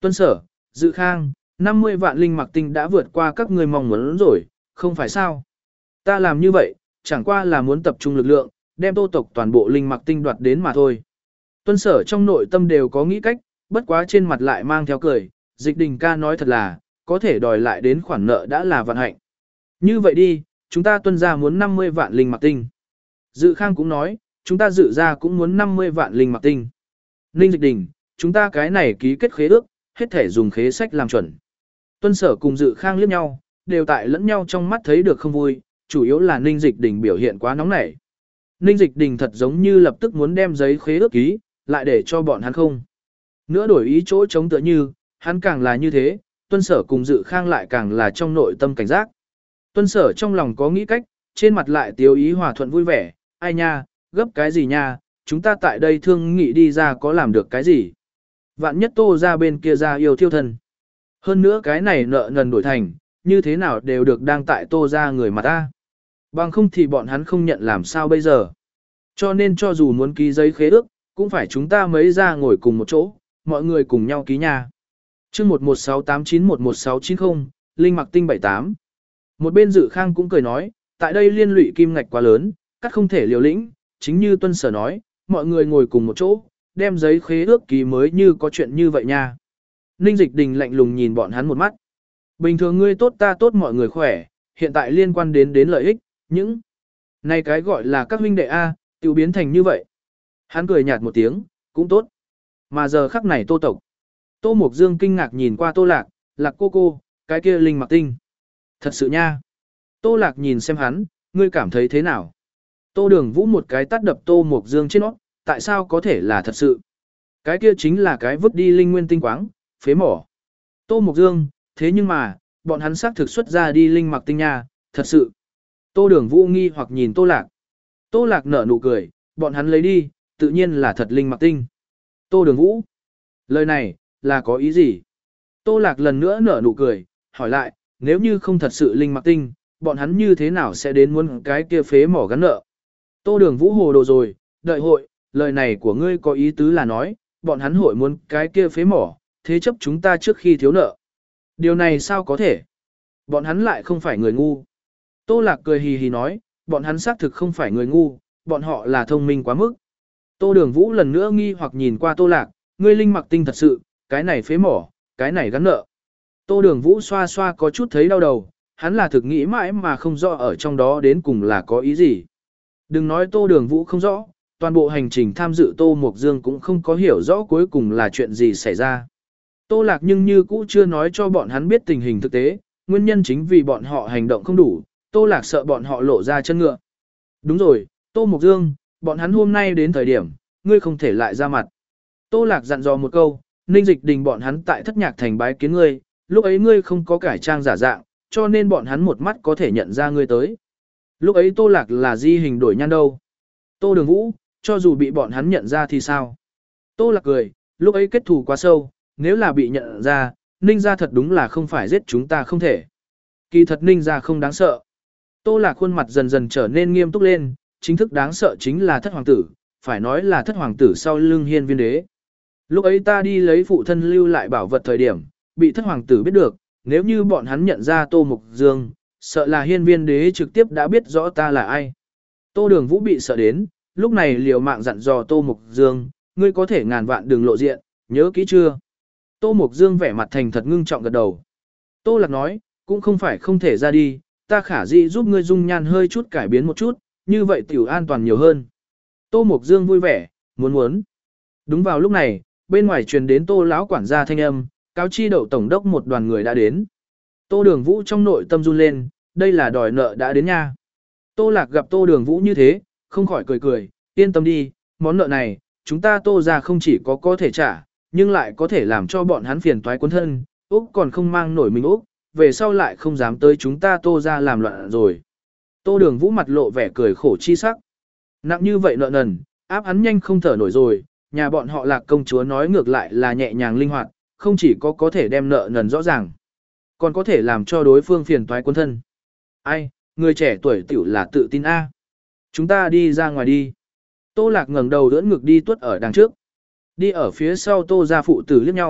Tuân Sở, Dự Khang, năm mươi vạn linh mặc tinh đã vượt qua các ngươi mong muốn rồi, không phải sao? Ta làm như vậy, chẳng qua là muốn tập trung lực lượng, đem Tô tộc toàn bộ linh mặc tinh đoạt đến mà thôi. Tuân Sở trong nội tâm đều có nghĩ cách, bất quá trên mặt lại mang theo cười, Dịch Đình ca nói thật là, có thể đòi lại đến khoản nợ đã là vận hạnh. Như vậy đi, chúng ta Tuân gia muốn năm mươi vạn linh mặc tinh. Dự Khang cũng nói, chúng ta Dự gia cũng muốn năm mươi vạn linh mặc tinh. Ninh Dịch Đình, chúng ta cái này ký kết khế ước, hết thể dùng khế sách làm chuẩn. Tuân Sở cùng Dự Khang liếc nhau, đều tại lẫn nhau trong mắt thấy được không vui, chủ yếu là Ninh Dịch Đình biểu hiện quá nóng nảy. Ninh Dịch Đình thật giống như lập tức muốn đem giấy khế ước ký, lại để cho bọn hắn không. Nữa đổi ý chỗ chống tựa như, hắn càng là như thế, Tuân Sở cùng Dự Khang lại càng là trong nội tâm cảnh giác. Tuân Sở trong lòng có nghĩ cách, trên mặt lại tiêu ý hòa thuận vui vẻ, ai nha, gấp cái gì nha, chúng ta tại đây thương nghị đi ra có làm được cái gì. Vạn nhất Tô ra bên kia ra yêu thiêu thân. Hơn nữa cái này nợ nần đổi thành, như thế nào đều được đang tại Tô ra người mà ta. Bằng không thì bọn hắn không nhận làm sao bây giờ. Cho nên cho dù muốn ký giấy khế ước, cũng phải chúng ta mấy ra ngồi cùng một chỗ, mọi người cùng nhau ký nha. Chương một một sáu tám chín một một sáu chín không, Linh Mặc Tinh bảy tám. Một bên Dự Khang cũng cười nói, tại đây liên lụy kim ngạch quá lớn, cắt không thể liều lĩnh, chính như Tuân Sở nói, mọi người ngồi cùng một chỗ, đem giấy khế ước ký mới như có chuyện như vậy nha. Ninh Dịch Đình lạnh lùng nhìn bọn hắn một mắt. Bình thường ngươi tốt ta tốt mọi người khỏe, hiện tại liên quan đến đến lợi ích, những này cái gọi là các huynh đệ A, tiêu biến thành như vậy. Hắn cười nhạt một tiếng, cũng tốt. Mà giờ khắc này Tô tộc. Tô Mộc Dương kinh ngạc nhìn qua Tô Lạc, Lạc cô cô, cái kia Linh Mặc Tinh. Thật sự nha. Tô Lạc nhìn xem hắn, ngươi cảm thấy thế nào? Tô Đường Vũ một cái tát đập Tô Mộc Dương trên nó, tại sao có thể là thật sự? Cái kia chính là cái vứt đi linh nguyên tinh quáng, phế mỏ. Tô Mộc Dương, thế nhưng mà, bọn hắn xác thực xuất ra đi Linh Mặc Tinh nha, thật sự. Tô Đường Vũ nghi hoặc nhìn Tô Lạc. Tô Lạc nở nụ cười, bọn hắn lấy đi, tự nhiên là thật Linh Mặc Tinh. Tô Đường Vũ, lời này, là có ý gì? Tô Lạc lần nữa nở nụ cười, hỏi lại, nếu như không thật sự Linh Mặc Tinh, bọn hắn như thế nào sẽ đến muốn cái kia phế mỏ gắn nợ? Tô Đường Vũ hồ đồ rồi, đợi hội, lời này của ngươi có ý tứ là nói, bọn hắn hội muốn cái kia phế mỏ, thế chấp chúng ta trước khi thiếu nợ. Điều này sao có thể? Bọn hắn lại không phải người ngu. Tô Lạc cười hì hì nói, bọn hắn xác thực không phải người ngu, bọn họ là thông minh quá mức. Tô Đường Vũ lần nữa nghi hoặc nhìn qua Tô Lạc, ngươi Linh Mặc Tinh thật sự, cái này phế mỏ, cái này gắn nợ. Tô Đường Vũ xoa xoa có chút thấy đau đầu, hắn là thực nghĩ mãi mà không rõ ở trong đó đến cùng là có ý gì. Đừng nói Tô Đường Vũ không rõ, toàn bộ hành trình tham dự Tô Mộc Dương cũng không có hiểu rõ cuối cùng là chuyện gì xảy ra. Tô Lạc nhưng như cũ chưa nói cho bọn hắn biết tình hình thực tế, nguyên nhân chính vì bọn họ hành động không đủ, Tô Lạc sợ bọn họ lộ ra chân ngựa. Đúng rồi, Tô Mộc Dương, bọn hắn hôm nay đến thời điểm, ngươi không thể lại ra mặt. Tô Lạc dặn dò một câu, Ninh Dịch Đình bọn hắn tại Thất Nhạc Thành bái kiến ngươi, lúc ấy ngươi không có cải trang giả dạng, cho nên bọn hắn một mắt có thể nhận ra ngươi tới. Lúc ấy Tô Lạc là di hình đổi nhan đâu. Tô Đường Vũ, cho dù bị bọn hắn nhận ra thì sao? Tô Lạc cười, lúc ấy kết thù quá sâu, nếu là bị nhận ra, Ninh gia thật đúng là không phải giết chúng ta không thể. Kỳ thật Ninh gia không đáng sợ. Tô Lạc khuôn mặt dần dần trở nên nghiêm túc lên, chính thức đáng sợ chính là Thất Hoàng tử, phải nói là Thất Hoàng tử sau lưng Hiên Viên đế. Lúc ấy ta đi lấy phụ thân lưu lại bảo vật thời điểm, bị Thất Hoàng tử biết được, nếu như bọn hắn nhận ra Tô Mộc Dương, sợ là Hiên Viên đế trực tiếp đã biết rõ ta là ai. Tô Đường Vũ bị sợ đến, lúc này liều mạng dặn dò Tô Mộc Dương, ngươi có thể ngàn vạn đừng lộ diện, nhớ kỹ chưa? Tô Mộc Dương vẻ mặt thành thật ngưng trọng gật đầu. Tô Lạc nói, cũng không phải không thể ra đi, ta khả dĩ giúp ngươi dung nhan hơi chút cải biến một chút, như vậy tiểu an toàn nhiều hơn. Tô Mộc Dương vui vẻ, muốn muốn. Đúng vào lúc này, bên ngoài truyền đến Tô lão quản gia thanh âm, cáo chi đậu tổng đốc một đoàn người đã đến. Tô Đường Vũ trong nội tâm run lên, đây là đòi nợ đã đến nha. Tô Lạc gặp Tô Đường Vũ như thế, không khỏi cười cười, yên tâm đi, món nợ này, chúng ta Tô ra không chỉ có có thể trả, nhưng lại có thể làm cho bọn hắn phiền toái quân thân, Úc còn không mang nổi mình Úc, về sau lại không dám tới chúng ta Tô ra làm loạn rồi. Tô Đường Vũ mặt lộ vẻ cười khổ chi sắc. Nặng như vậy nợ nần, áp hắn nhanh không thở nổi rồi, nhà bọn họ Lạc công chúa nói ngược lại là nhẹ nhàng linh hoạt, không chỉ có có thể đem nợ nần rõ ràng, còn có thể làm cho đối phương phiền toái quân thân. Ai, người trẻ tuổi tiểu là tự tin A. Chúng ta đi ra ngoài đi. Tô Lạc ngẩng đầu đỡ ngực đi tuốt ở đằng trước. Đi ở phía sau Tô gia phụ tử liếc nhau,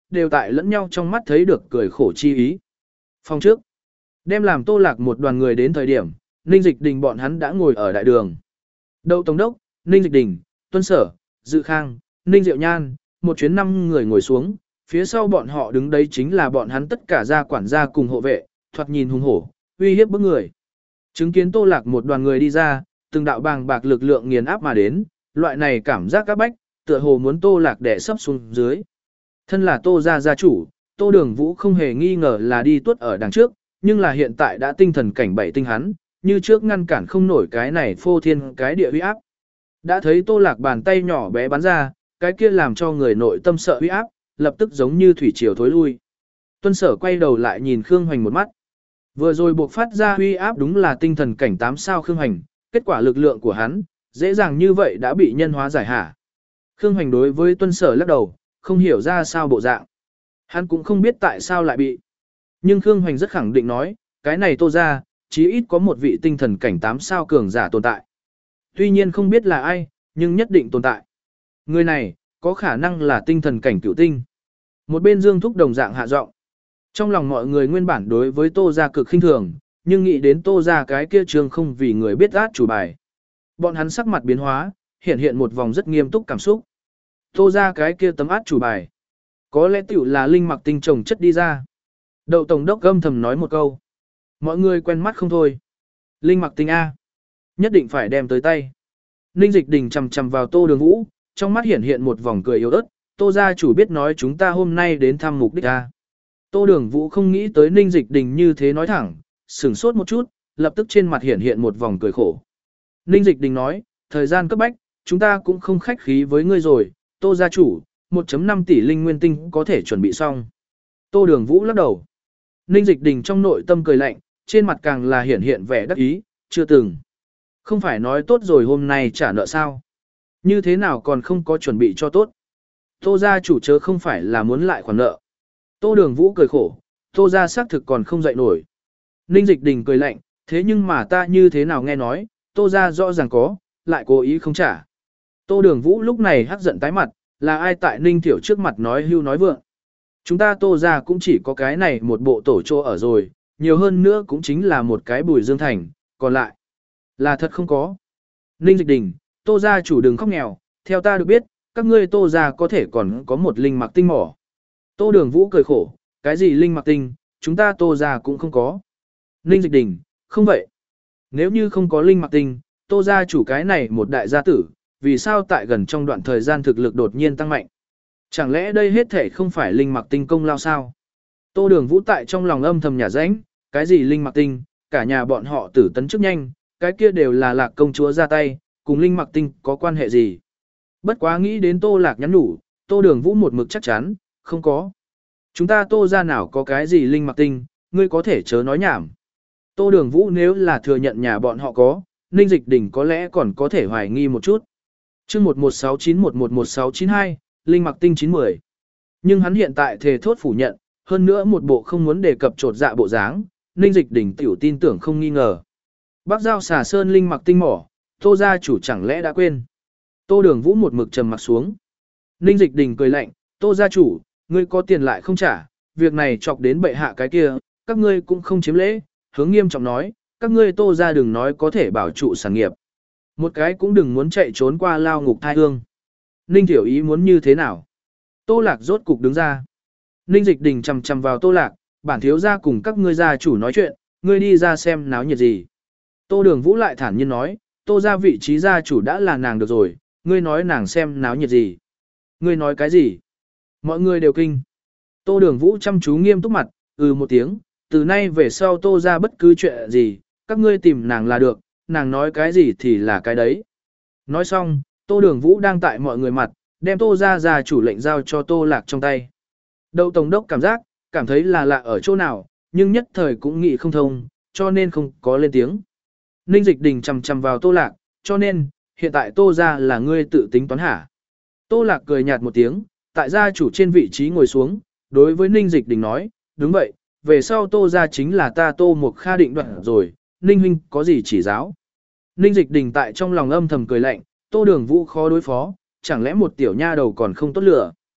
đều tại lẫn nhau trong mắt thấy được cười khổ chi ý. Phòng trước, đem làm Tô Lạc một đoàn người đến thời điểm, Ninh Dịch Đình bọn hắn đã ngồi ở đại đường. Đậu Tổng đốc, Ninh Dịch Đình, Tuân Sở, Dự Khang, Ninh Diệu Nhan, một chuyến năm người ngồi xuống, phía sau bọn họ đứng đấy chính là bọn hắn tất cả gia quản gia cùng hộ vệ, thoạt nhìn hùng hổ, uy hiếp bức người. Chứng kiến Tô Lạc một đoàn người đi ra, từng đạo bàng bạc lực lượng nghiền áp mà đến, loại này cảm giác các bách, tựa hồ muốn Tô Lạc đè sấp xuống dưới. Thân là Tô gia gia chủ, Tô Đường Vũ không hề nghi ngờ là đi tuốt ở đằng trước, nhưng là hiện tại đã tinh thần cảnh bảy tinh hắn, như trước ngăn cản không nổi cái này phô thiên cái địa uy áp. Đã thấy Tô Lạc bàn tay nhỏ bé bắn ra, cái kia làm cho người nội tâm sợ uy áp, lập tức giống như thủy triều thối lui. Tuân Sở quay đầu lại nhìn Khương Hoành một mắt. Vừa rồi buộc phát ra uy áp đúng là tinh thần cảnh tám sao Khương Hoành, kết quả lực lượng của hắn, dễ dàng như vậy đã bị nhân hóa giải hả. Khương Hoành đối với Tuân Sở lắc đầu, không hiểu ra sao bộ dạng. Hắn cũng không biết tại sao lại bị. Nhưng Khương Hoành rất khẳng định nói, cái này Tô ra, chí ít có một vị tinh thần cảnh tám sao cường giả tồn tại. Tuy nhiên không biết là ai, nhưng nhất định tồn tại. Người này, có khả năng là tinh thần cảnh cửu tinh. Một bên Dương Thúc đồng dạng hạ giọng. Trong lòng mọi người nguyên bản đối với Tô gia cực khinh thường, nhưng nghĩ đến Tô gia cái kia trường không vì người biết át chủ bài. Bọn hắn sắc mặt biến hóa, hiện hiện một vòng rất nghiêm túc cảm xúc. Tô gia cái kia tấm át chủ bài. Có lẽ tiểu là linh mặc tinh trồng chất đi ra. Đậu Tổng đốc gâm thầm nói một câu. Mọi người quen mắt không thôi. Linh mặc tinh A. Nhất định phải đem tới tay. Ninh Dịch Đình chầm chầm vào Tô Đường Vũ, trong mắt hiện hiện một vòng cười yếu ớt. Tô gia chủ biết nói chúng ta hôm nay đến thăm mục đích A. Tô Đường Vũ không nghĩ tới Ninh Dịch Đình như thế nói thẳng, sửng sốt một chút, lập tức trên mặt hiện hiện một vòng cười khổ. Ninh Dịch Đình nói, thời gian cấp bách, chúng ta cũng không khách khí với ngươi rồi, Tô gia chủ, một phẩy năm tỷ linh nguyên tinh có thể chuẩn bị xong. Tô Đường Vũ lắc đầu. Ninh Dịch Đình trong nội tâm cười lạnh, trên mặt càng là hiện hiện vẻ đắc ý, chưa từng. Không phải nói tốt rồi hôm nay trả nợ sao? Như thế nào còn không có chuẩn bị cho tốt? Tô gia chủ chớ không phải là muốn lại khoản nợ. Tô Đường Vũ cười khổ, Tô gia xác thực còn không dậy nổi. Ninh Dịch Đình cười lạnh, thế nhưng mà ta như thế nào nghe nói, Tô gia rõ ràng có, lại cố ý không trả. Tô Đường Vũ lúc này hắc giận tái mặt, là ai tại Ninh Thiểu trước mặt nói hưu nói vượng. Chúng ta Tô gia cũng chỉ có cái này một bộ tổ chỗ ở rồi, nhiều hơn nữa cũng chính là một cái Bùi Dương Thành, còn lại là thật không có. Ninh Dịch Đình, Tô gia chủ đừng khóc nghèo, theo ta được biết, các ngươi Tô gia có thể còn có một linh mặc tinh mỏ. Tô Đường Vũ cười khổ, cái gì linh mặc tinh, chúng ta Tô gia cũng không có. Ninh Dịch Đình, không vậy. Nếu như không có linh mặc tinh, Tô gia chủ cái này một đại gia tử, vì sao tại gần trong đoạn thời gian thực lực đột nhiên tăng mạnh? Chẳng lẽ đây hết thể không phải linh mặc tinh công lao sao? Tô Đường Vũ tại trong lòng âm thầm nhà rãnh, cái gì linh mặc tinh, cả nhà bọn họ tử tấn chức nhanh, cái kia đều là Lạc công chúa ra tay, cùng linh mặc tinh có quan hệ gì? Bất quá nghĩ đến Tô Lạc nhắn nhủ, Tô Đường Vũ một mực chắc chắn, không có. Chúng ta Tô gia nào có cái gì linh mặc tinh, ngươi có thể chớ nói nhảm. Tô Đường Vũ nếu là thừa nhận nhà bọn họ có, Ninh Dịch Đình có lẽ còn có thể hoài nghi một chút. Chương một một sáu chín một một một sáu chín hai, linh mặc tinh chín mười. Nhưng hắn hiện tại thề thốt phủ nhận, hơn nữa một bộ không muốn đề cập trột dạ bộ dáng, Ninh Dịch Đình tiểu tin tưởng không nghi ngờ. Bác giao xà sơn linh mặc tinh mỏ, Tô gia chủ chẳng lẽ đã quên. Tô Đường Vũ một mực trầm mặc xuống. Ninh Dịch Đình cười lạnh, Tô gia chủ, ngươi có tiền lại không trả, việc này chọc đến bệ hạ cái kia, các ngươi cũng không chiếm lễ, hướng nghiêm trọng nói, các ngươi Tô gia đừng nói có thể bảo trụ sản nghiệp. Một cái cũng đừng muốn chạy trốn qua lao ngục thai hương. Ninh Tiểu Ý muốn như thế nào? Tô Lạc rốt cục đứng ra. Ninh Dịch Đình chầm chầm vào Tô Lạc, bản thiếu gia cùng các ngươi gia chủ nói chuyện, ngươi đi ra xem náo nhiệt gì. Tô Đường Vũ lại thản nhiên nói, Tô gia vị trí gia chủ đã là nàng được rồi, ngươi nói nàng xem náo nhiệt gì. Ngươi nói cái gì? Mọi người đều kinh. Tô Đường Vũ chăm chú nghiêm túc mặt, ừ một tiếng, từ nay về sau Tô gia bất cứ chuyện gì, các ngươi tìm nàng là được, nàng nói cái gì thì là cái đấy. Nói xong, Tô Đường Vũ đang tại mọi người mặt, đem Tô gia gia chủ lệnh giao cho Tô Lạc trong tay. Đậu Tổng đốc cảm giác, cảm thấy là lạ ở chỗ nào, nhưng nhất thời cũng nghĩ không thông, cho nên không có lên tiếng. Ninh Dịch Đình chầm chầm vào Tô Lạc, cho nên, hiện tại Tô gia là ngươi tự tính toán hả? Tô Lạc cười nhạt một tiếng, tại gia chủ trên vị trí ngồi xuống, đối với Ninh Dịch Đình nói, đúng vậy, về sau Tô gia chính là ta Tô Mục Kha định đoạt rồi, Ninh huynh có gì chỉ giáo? Ninh Dịch Đình tại trong lòng âm thầm cười lạnh, Tô Đường Vũ khó đối phó, chẳng lẽ một tiểu nha đầu còn không tốt lửa?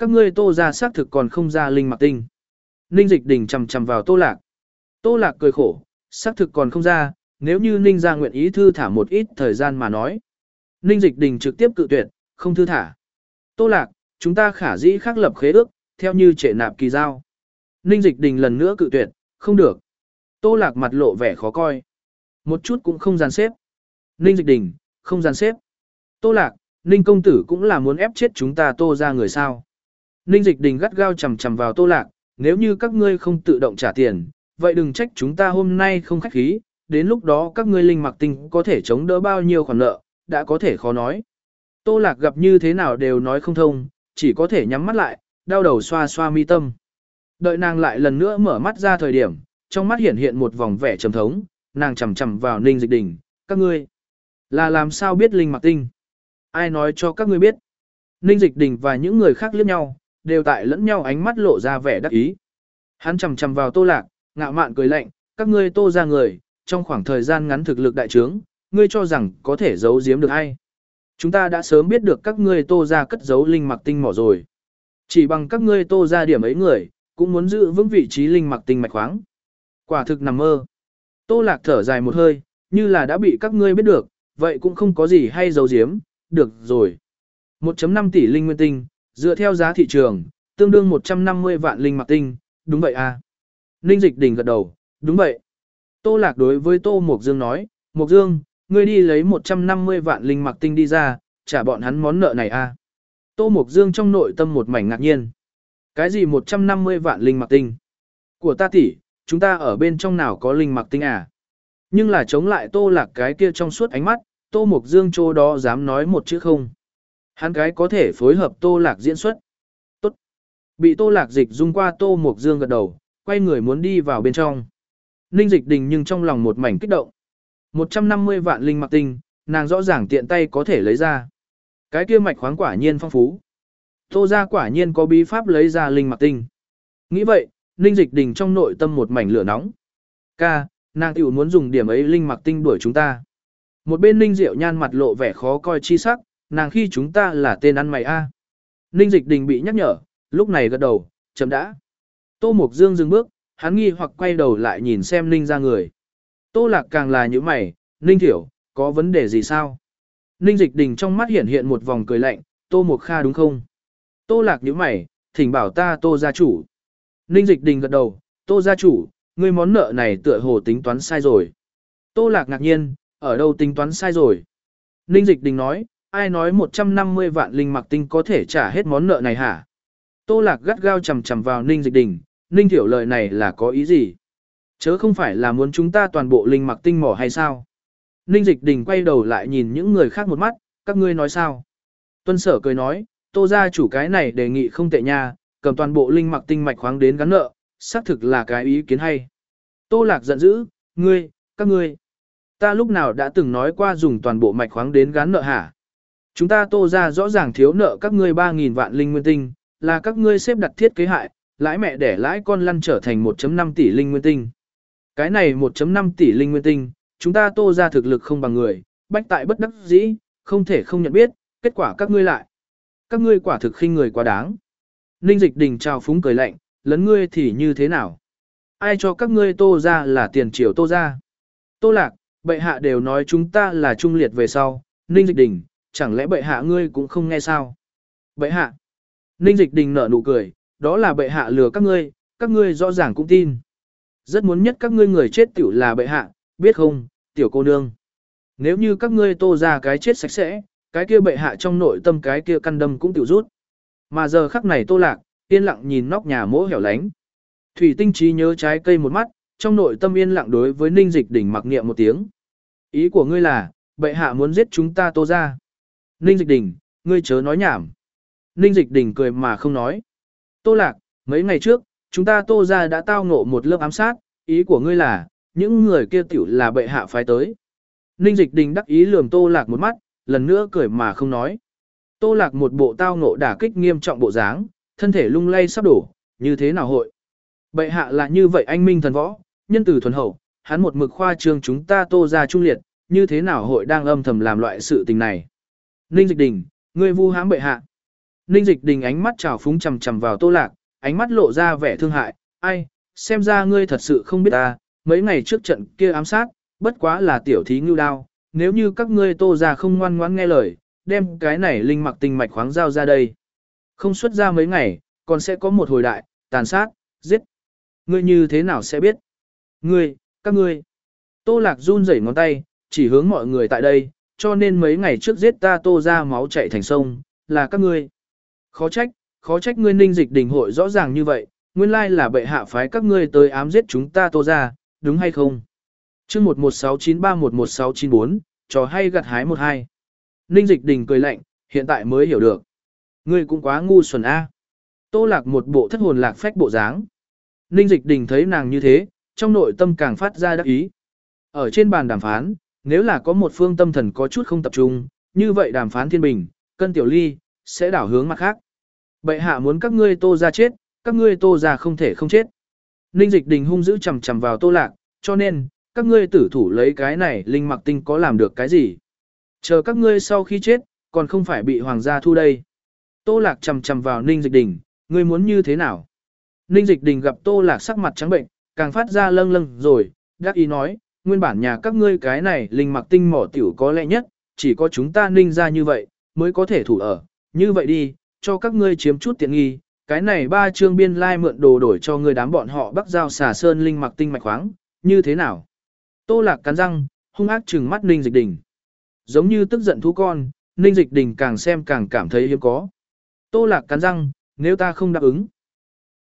Các ngươi Tô gia xác thực còn không ra linh mặc tinh. Ninh Dịch Đình chằm chằm vào Tô Lạc. Tô Lạc cười khổ, xác thực còn không ra, nếu như Ninh gia nguyện ý thư thả một ít thời gian mà nói. Ninh Dịch Đình trực tiếp cự tuyệt, không thư thả. Tô Lạc, chúng ta khả dĩ khắc lập khế ước, theo như trệ nạp kỳ giao. Ninh Dịch Đình lần nữa cự tuyệt, không được. Tô Lạc mặt lộ vẻ khó coi. Một chút cũng không dàn xếp. Ninh Dịch Đình, không dàn xếp. Tô Lạc, Ninh công tử cũng là muốn ép chết chúng ta Tô ra người sao. Ninh Dịch Đình gắt gao chầm chầm vào Tô Lạc, nếu như các ngươi không tự động trả tiền, vậy đừng trách chúng ta hôm nay không khách khí, đến lúc đó các ngươi linh mặc tinh có thể chống đỡ bao nhiêu khoản nợ, đã có thể khó nói. Tô Lạc gặp như thế nào đều nói không thông, chỉ có thể nhắm mắt lại, đau đầu xoa xoa mi tâm. Đợi nàng lại lần nữa mở mắt ra thời điểm, trong mắt hiện hiện một vòng vẻ trầm thống, nàng chầm chầm vào Ninh Dịch Đình, các ngươi là làm sao biết linh mặc tinh? Ai nói cho các ngươi biết? Ninh Dịch Đình và những người khác liếc nhau, đều tại lẫn nhau ánh mắt lộ ra vẻ đắc ý. Hắn chầm chầm vào Tô Lạc, ngạo mạn cười lạnh, các ngươi Tô ra người, trong khoảng thời gian ngắn thực lực đại trướng, ngươi cho rằng có thể giấu giếm được ai? Chúng ta đã sớm biết được các ngươi Tô ra cất giấu linh mặc tinh mỏ rồi. Chỉ bằng các ngươi Tô ra điểm ấy người, cũng muốn giữ vững vị trí linh mặc tinh mạch khoáng. Quả thực nằm mơ. Tô Lạc thở dài một hơi, như là đã bị các ngươi biết được, vậy cũng không có gì hay giấu giếm, được rồi. một phẩy năm tỷ linh nguyên tinh, dựa theo giá thị trường, tương đương một trăm năm mươi vạn linh mặc tinh, đúng vậy à? Ninh Dịch Đình gật đầu, đúng vậy. Tô Lạc đối với Tô Mộc Dương nói, Mộc Dương, ngươi đi lấy một trăm năm mươi vạn linh mặc tinh đi ra, trả bọn hắn món nợ này à? Tô Mộc Dương trong nội tâm một mảnh ngạc nhiên. Cái gì một trăm năm mươi vạn linh mặc tinh? Của ta tỷ, chúng ta ở bên trong nào có linh mặc tinh à? Nhưng là chống lại Tô Lạc cái kia trong suốt ánh mắt, Tô Mộc Dương chỗ đó dám nói một chữ không. Hắn cái có thể phối hợp Tô Lạc diễn xuất. Tốt. Bị Tô Lạc dịch dung qua Tô Mộc Dương gật đầu, quay người muốn đi vào bên trong. Ninh Dịch Đình nhưng trong lòng một mảnh kích động. một trăm năm mươi vạn linh mặc tinh, nàng rõ ràng tiện tay có thể lấy ra. Cái kia mạch khoáng quả nhiên phong phú. Tô ra quả nhiên có bí pháp lấy ra linh mặc tinh. Nghĩ vậy, Ninh Dịch Đình trong nội tâm một mảnh lửa nóng. Ca, nàng tiểu muốn dùng điểm ấy linh mặc tinh đuổi chúng ta. Một bên Ninh Diệu Nhan mặt lộ vẻ khó coi chi sắc, nàng khi chúng ta là tên ăn mày a. Ninh Dịch Đình bị nhắc nhở, lúc này gật đầu, chấm đã. Tô Mộc Dương dừng bước, hắn nghi hoặc quay đầu lại nhìn xem Ninh ra người. Tô Lạc càng là như mày, Ninh Thiểu, có vấn đề gì sao? Ninh Dịch Đình trong mắt hiện hiện một vòng cười lạnh, Tô Mộc Kha đúng không? Tô Lạc như mày, thỉnh bảo ta Tô gia chủ. Ninh Dịch Đình gật đầu, Tô gia chủ, ngươi món nợ này tựa hồ tính toán sai rồi. Tô Lạc ngạc nhiên, ở đâu tính toán sai rồi? Ninh Dịch Đình nói, ai nói một trăm năm mươi vạn linh mặc tinh có thể trả hết món nợ này hả? Tô Lạc gắt gao chầm chầm vào Ninh Dịch Đình, Ninh Thiểu lời này là có ý gì? Chớ không phải là muốn chúng ta toàn bộ linh mặc tinh mỏ hay sao? Ninh Dịch Đình quay đầu lại nhìn những người khác một mắt, các ngươi nói sao? Tuân Sở cười nói, Tô gia chủ cái này đề nghị không tệ nha, cầm toàn bộ linh mặc tinh mạch khoáng đến gắn nợ, xác thực là cái ý kiến hay. Tô Lạc giận dữ, ngươi, các ngươi. Ta lúc nào đã từng nói qua dùng toàn bộ mạch khoáng đến gắn nợ hả? Chúng ta Tô gia rõ ràng thiếu nợ các ngươi ba nghìn vạn linh nguyên tinh, là các ngươi xếp đặt thiết kế hại, lãi mẹ để lãi con lăn trở thành một phẩy năm tỷ linh nguyên tinh. Cái này một phẩy năm tỷ linh nguyên tinh, chúng ta Tô gia thực lực không bằng người, bách tại bất đắc dĩ, không thể không nhận biết, kết quả các ngươi lại. Các ngươi quả thực khinh người quá đáng. Ninh Dịch Đình trào phúng cười lạnh, lấn ngươi thì như thế nào? Ai cho các ngươi Tô gia là tiền triều Tô gia? Tô Lạc, bệ hạ đều nói chúng ta là trung liệt về sau, Ninh Dịch Đình, chẳng lẽ bệ hạ ngươi cũng không nghe sao? Bệ hạ. Ninh Dịch Đình nở nụ cười, đó là bệ hạ lừa các ngươi, các ngươi rõ ràng cũng tin. Rất muốn nhất các ngươi người chết tiểu là bệ hạ, biết không, tiểu cô nương. Nếu như các ngươi Tô ra cái chết sạch sẽ, cái kia bệ hạ trong nội tâm cái kia căn đâm cũng tiểu rút. Mà giờ khắc này Tô Lạc, yên lặng nhìn nóc nhà mỗ hẻo lánh. Thủy Tinh trí nhớ trái cây một mắt, trong nội tâm yên lặng đối với Ninh Dịch Đình mặc niệm một tiếng. Ý của ngươi là, bệ hạ muốn giết chúng ta Tô ra. Ninh Dịch Đình, ngươi chớ nói nhảm. Ninh Dịch Đình cười mà không nói. Tô Lạc, mấy ngày trước, chúng ta Tô ra đã tao ngộ một lớp ám sát, ý của ngươi là, những người kia tiểu là bệ hạ phái tới. Ninh Dịch Đình đắc ý lườm Tô Lạc một mắt, lần nữa cười mà không nói. Tô Lạc một bộ tao ngộ đả kích nghiêm trọng bộ dáng, thân thể lung lay sắp đổ, như thế nào hội. Bệ hạ là như vậy anh minh thần võ, nhân từ thuần hậu, hắn một mực khoa trương chúng ta Tô ra trung liệt, như thế nào hội đang âm thầm làm loại sự tình này. Ninh Dịch Đình, ngươi vu hãm bệ hạ. Ninh Dịch Đình ánh mắt trào phúng chằm chằm vào Tô Lạc, ánh mắt lộ ra vẻ thương hại, ai, xem ra ngươi thật sự không biết ta, mấy ngày trước trận kia ám sát, bất quá là tiểu thí ngưu đao, nếu như các ngươi Tô gia không ngoan ngoãn nghe lời, đem cái này linh mặc tinh mạch khoáng giao ra đây. Không xuất ra mấy ngày, còn sẽ có một hồi đại, tàn sát, giết. Ngươi như thế nào sẽ biết? Ngươi, các ngươi. Tô Lạc run rẩy ngón tay, chỉ hướng mọi người tại đây, cho nên mấy ngày trước giết ta Tô ra máu chảy thành sông, là các ngươi. Khó trách, khó trách ngươi Ninh Dịch Đình hội rõ ràng như vậy, nguyên lai là bệ hạ phái các ngươi tới ám giết chúng ta Tô ra, đúng hay không? Chương một một sáu chín ba một một sáu chín bốn, trò hay gặt hái một hai. Ninh Dịch Đình cười lạnh, hiện tại mới hiểu được. Ngươi cũng quá ngu xuẩn a. Tô Lạc một bộ thất hồn lạc phách bộ dáng. Ninh Dịch Đình thấy nàng như thế, trong nội tâm càng phát ra đắc ý. Ở trên bàn đàm phán, nếu là có một phương tâm thần có chút không tập trung, như vậy đàm phán thiên bình, cân tiểu ly, sẽ đảo hướng mặt khác. Bệ hạ muốn các ngươi Tô ra chết, các ngươi Tô ra không thể không chết. Ninh Dịch Đình hung dữ chằm chằm vào Tô Lạc, cho nên, các ngươi tử thủ lấy cái này linh mặc tinh có làm được cái gì. Chờ các ngươi sau khi chết, còn không phải bị hoàng gia thu đây. Tô Lạc chằm chằm vào Ninh Dịch Đình, ngươi muốn như thế nào? Ninh Dịch Đình gặp Tô Lạc sắc mặt trắng bệnh, càng phát ra lâng lâng rồi, đắc ý nói, nguyên bản nhà các ngươi cái này linh mặc tinh mỏ tiểu có lẽ nhất, chỉ có chúng ta Ninh ra như vậy, mới có thể thủ ở. Như vậy đi, cho các ngươi chiếm chút tiện nghi, cái này ba chương biên lai mượn đồ đổi cho ngươi đám bọn họ Bắc Giao Xà Sơn linh mặc tinh mạch khoáng, như thế nào? Tô Lạc cắn răng, hung ác trừng mắt Ninh Dịch Đình. Giống như tức giận thú con, Ninh Dịch Đình càng xem càng cảm thấy hiếm có. Tô Lạc cắn răng, nếu ta không đáp ứng.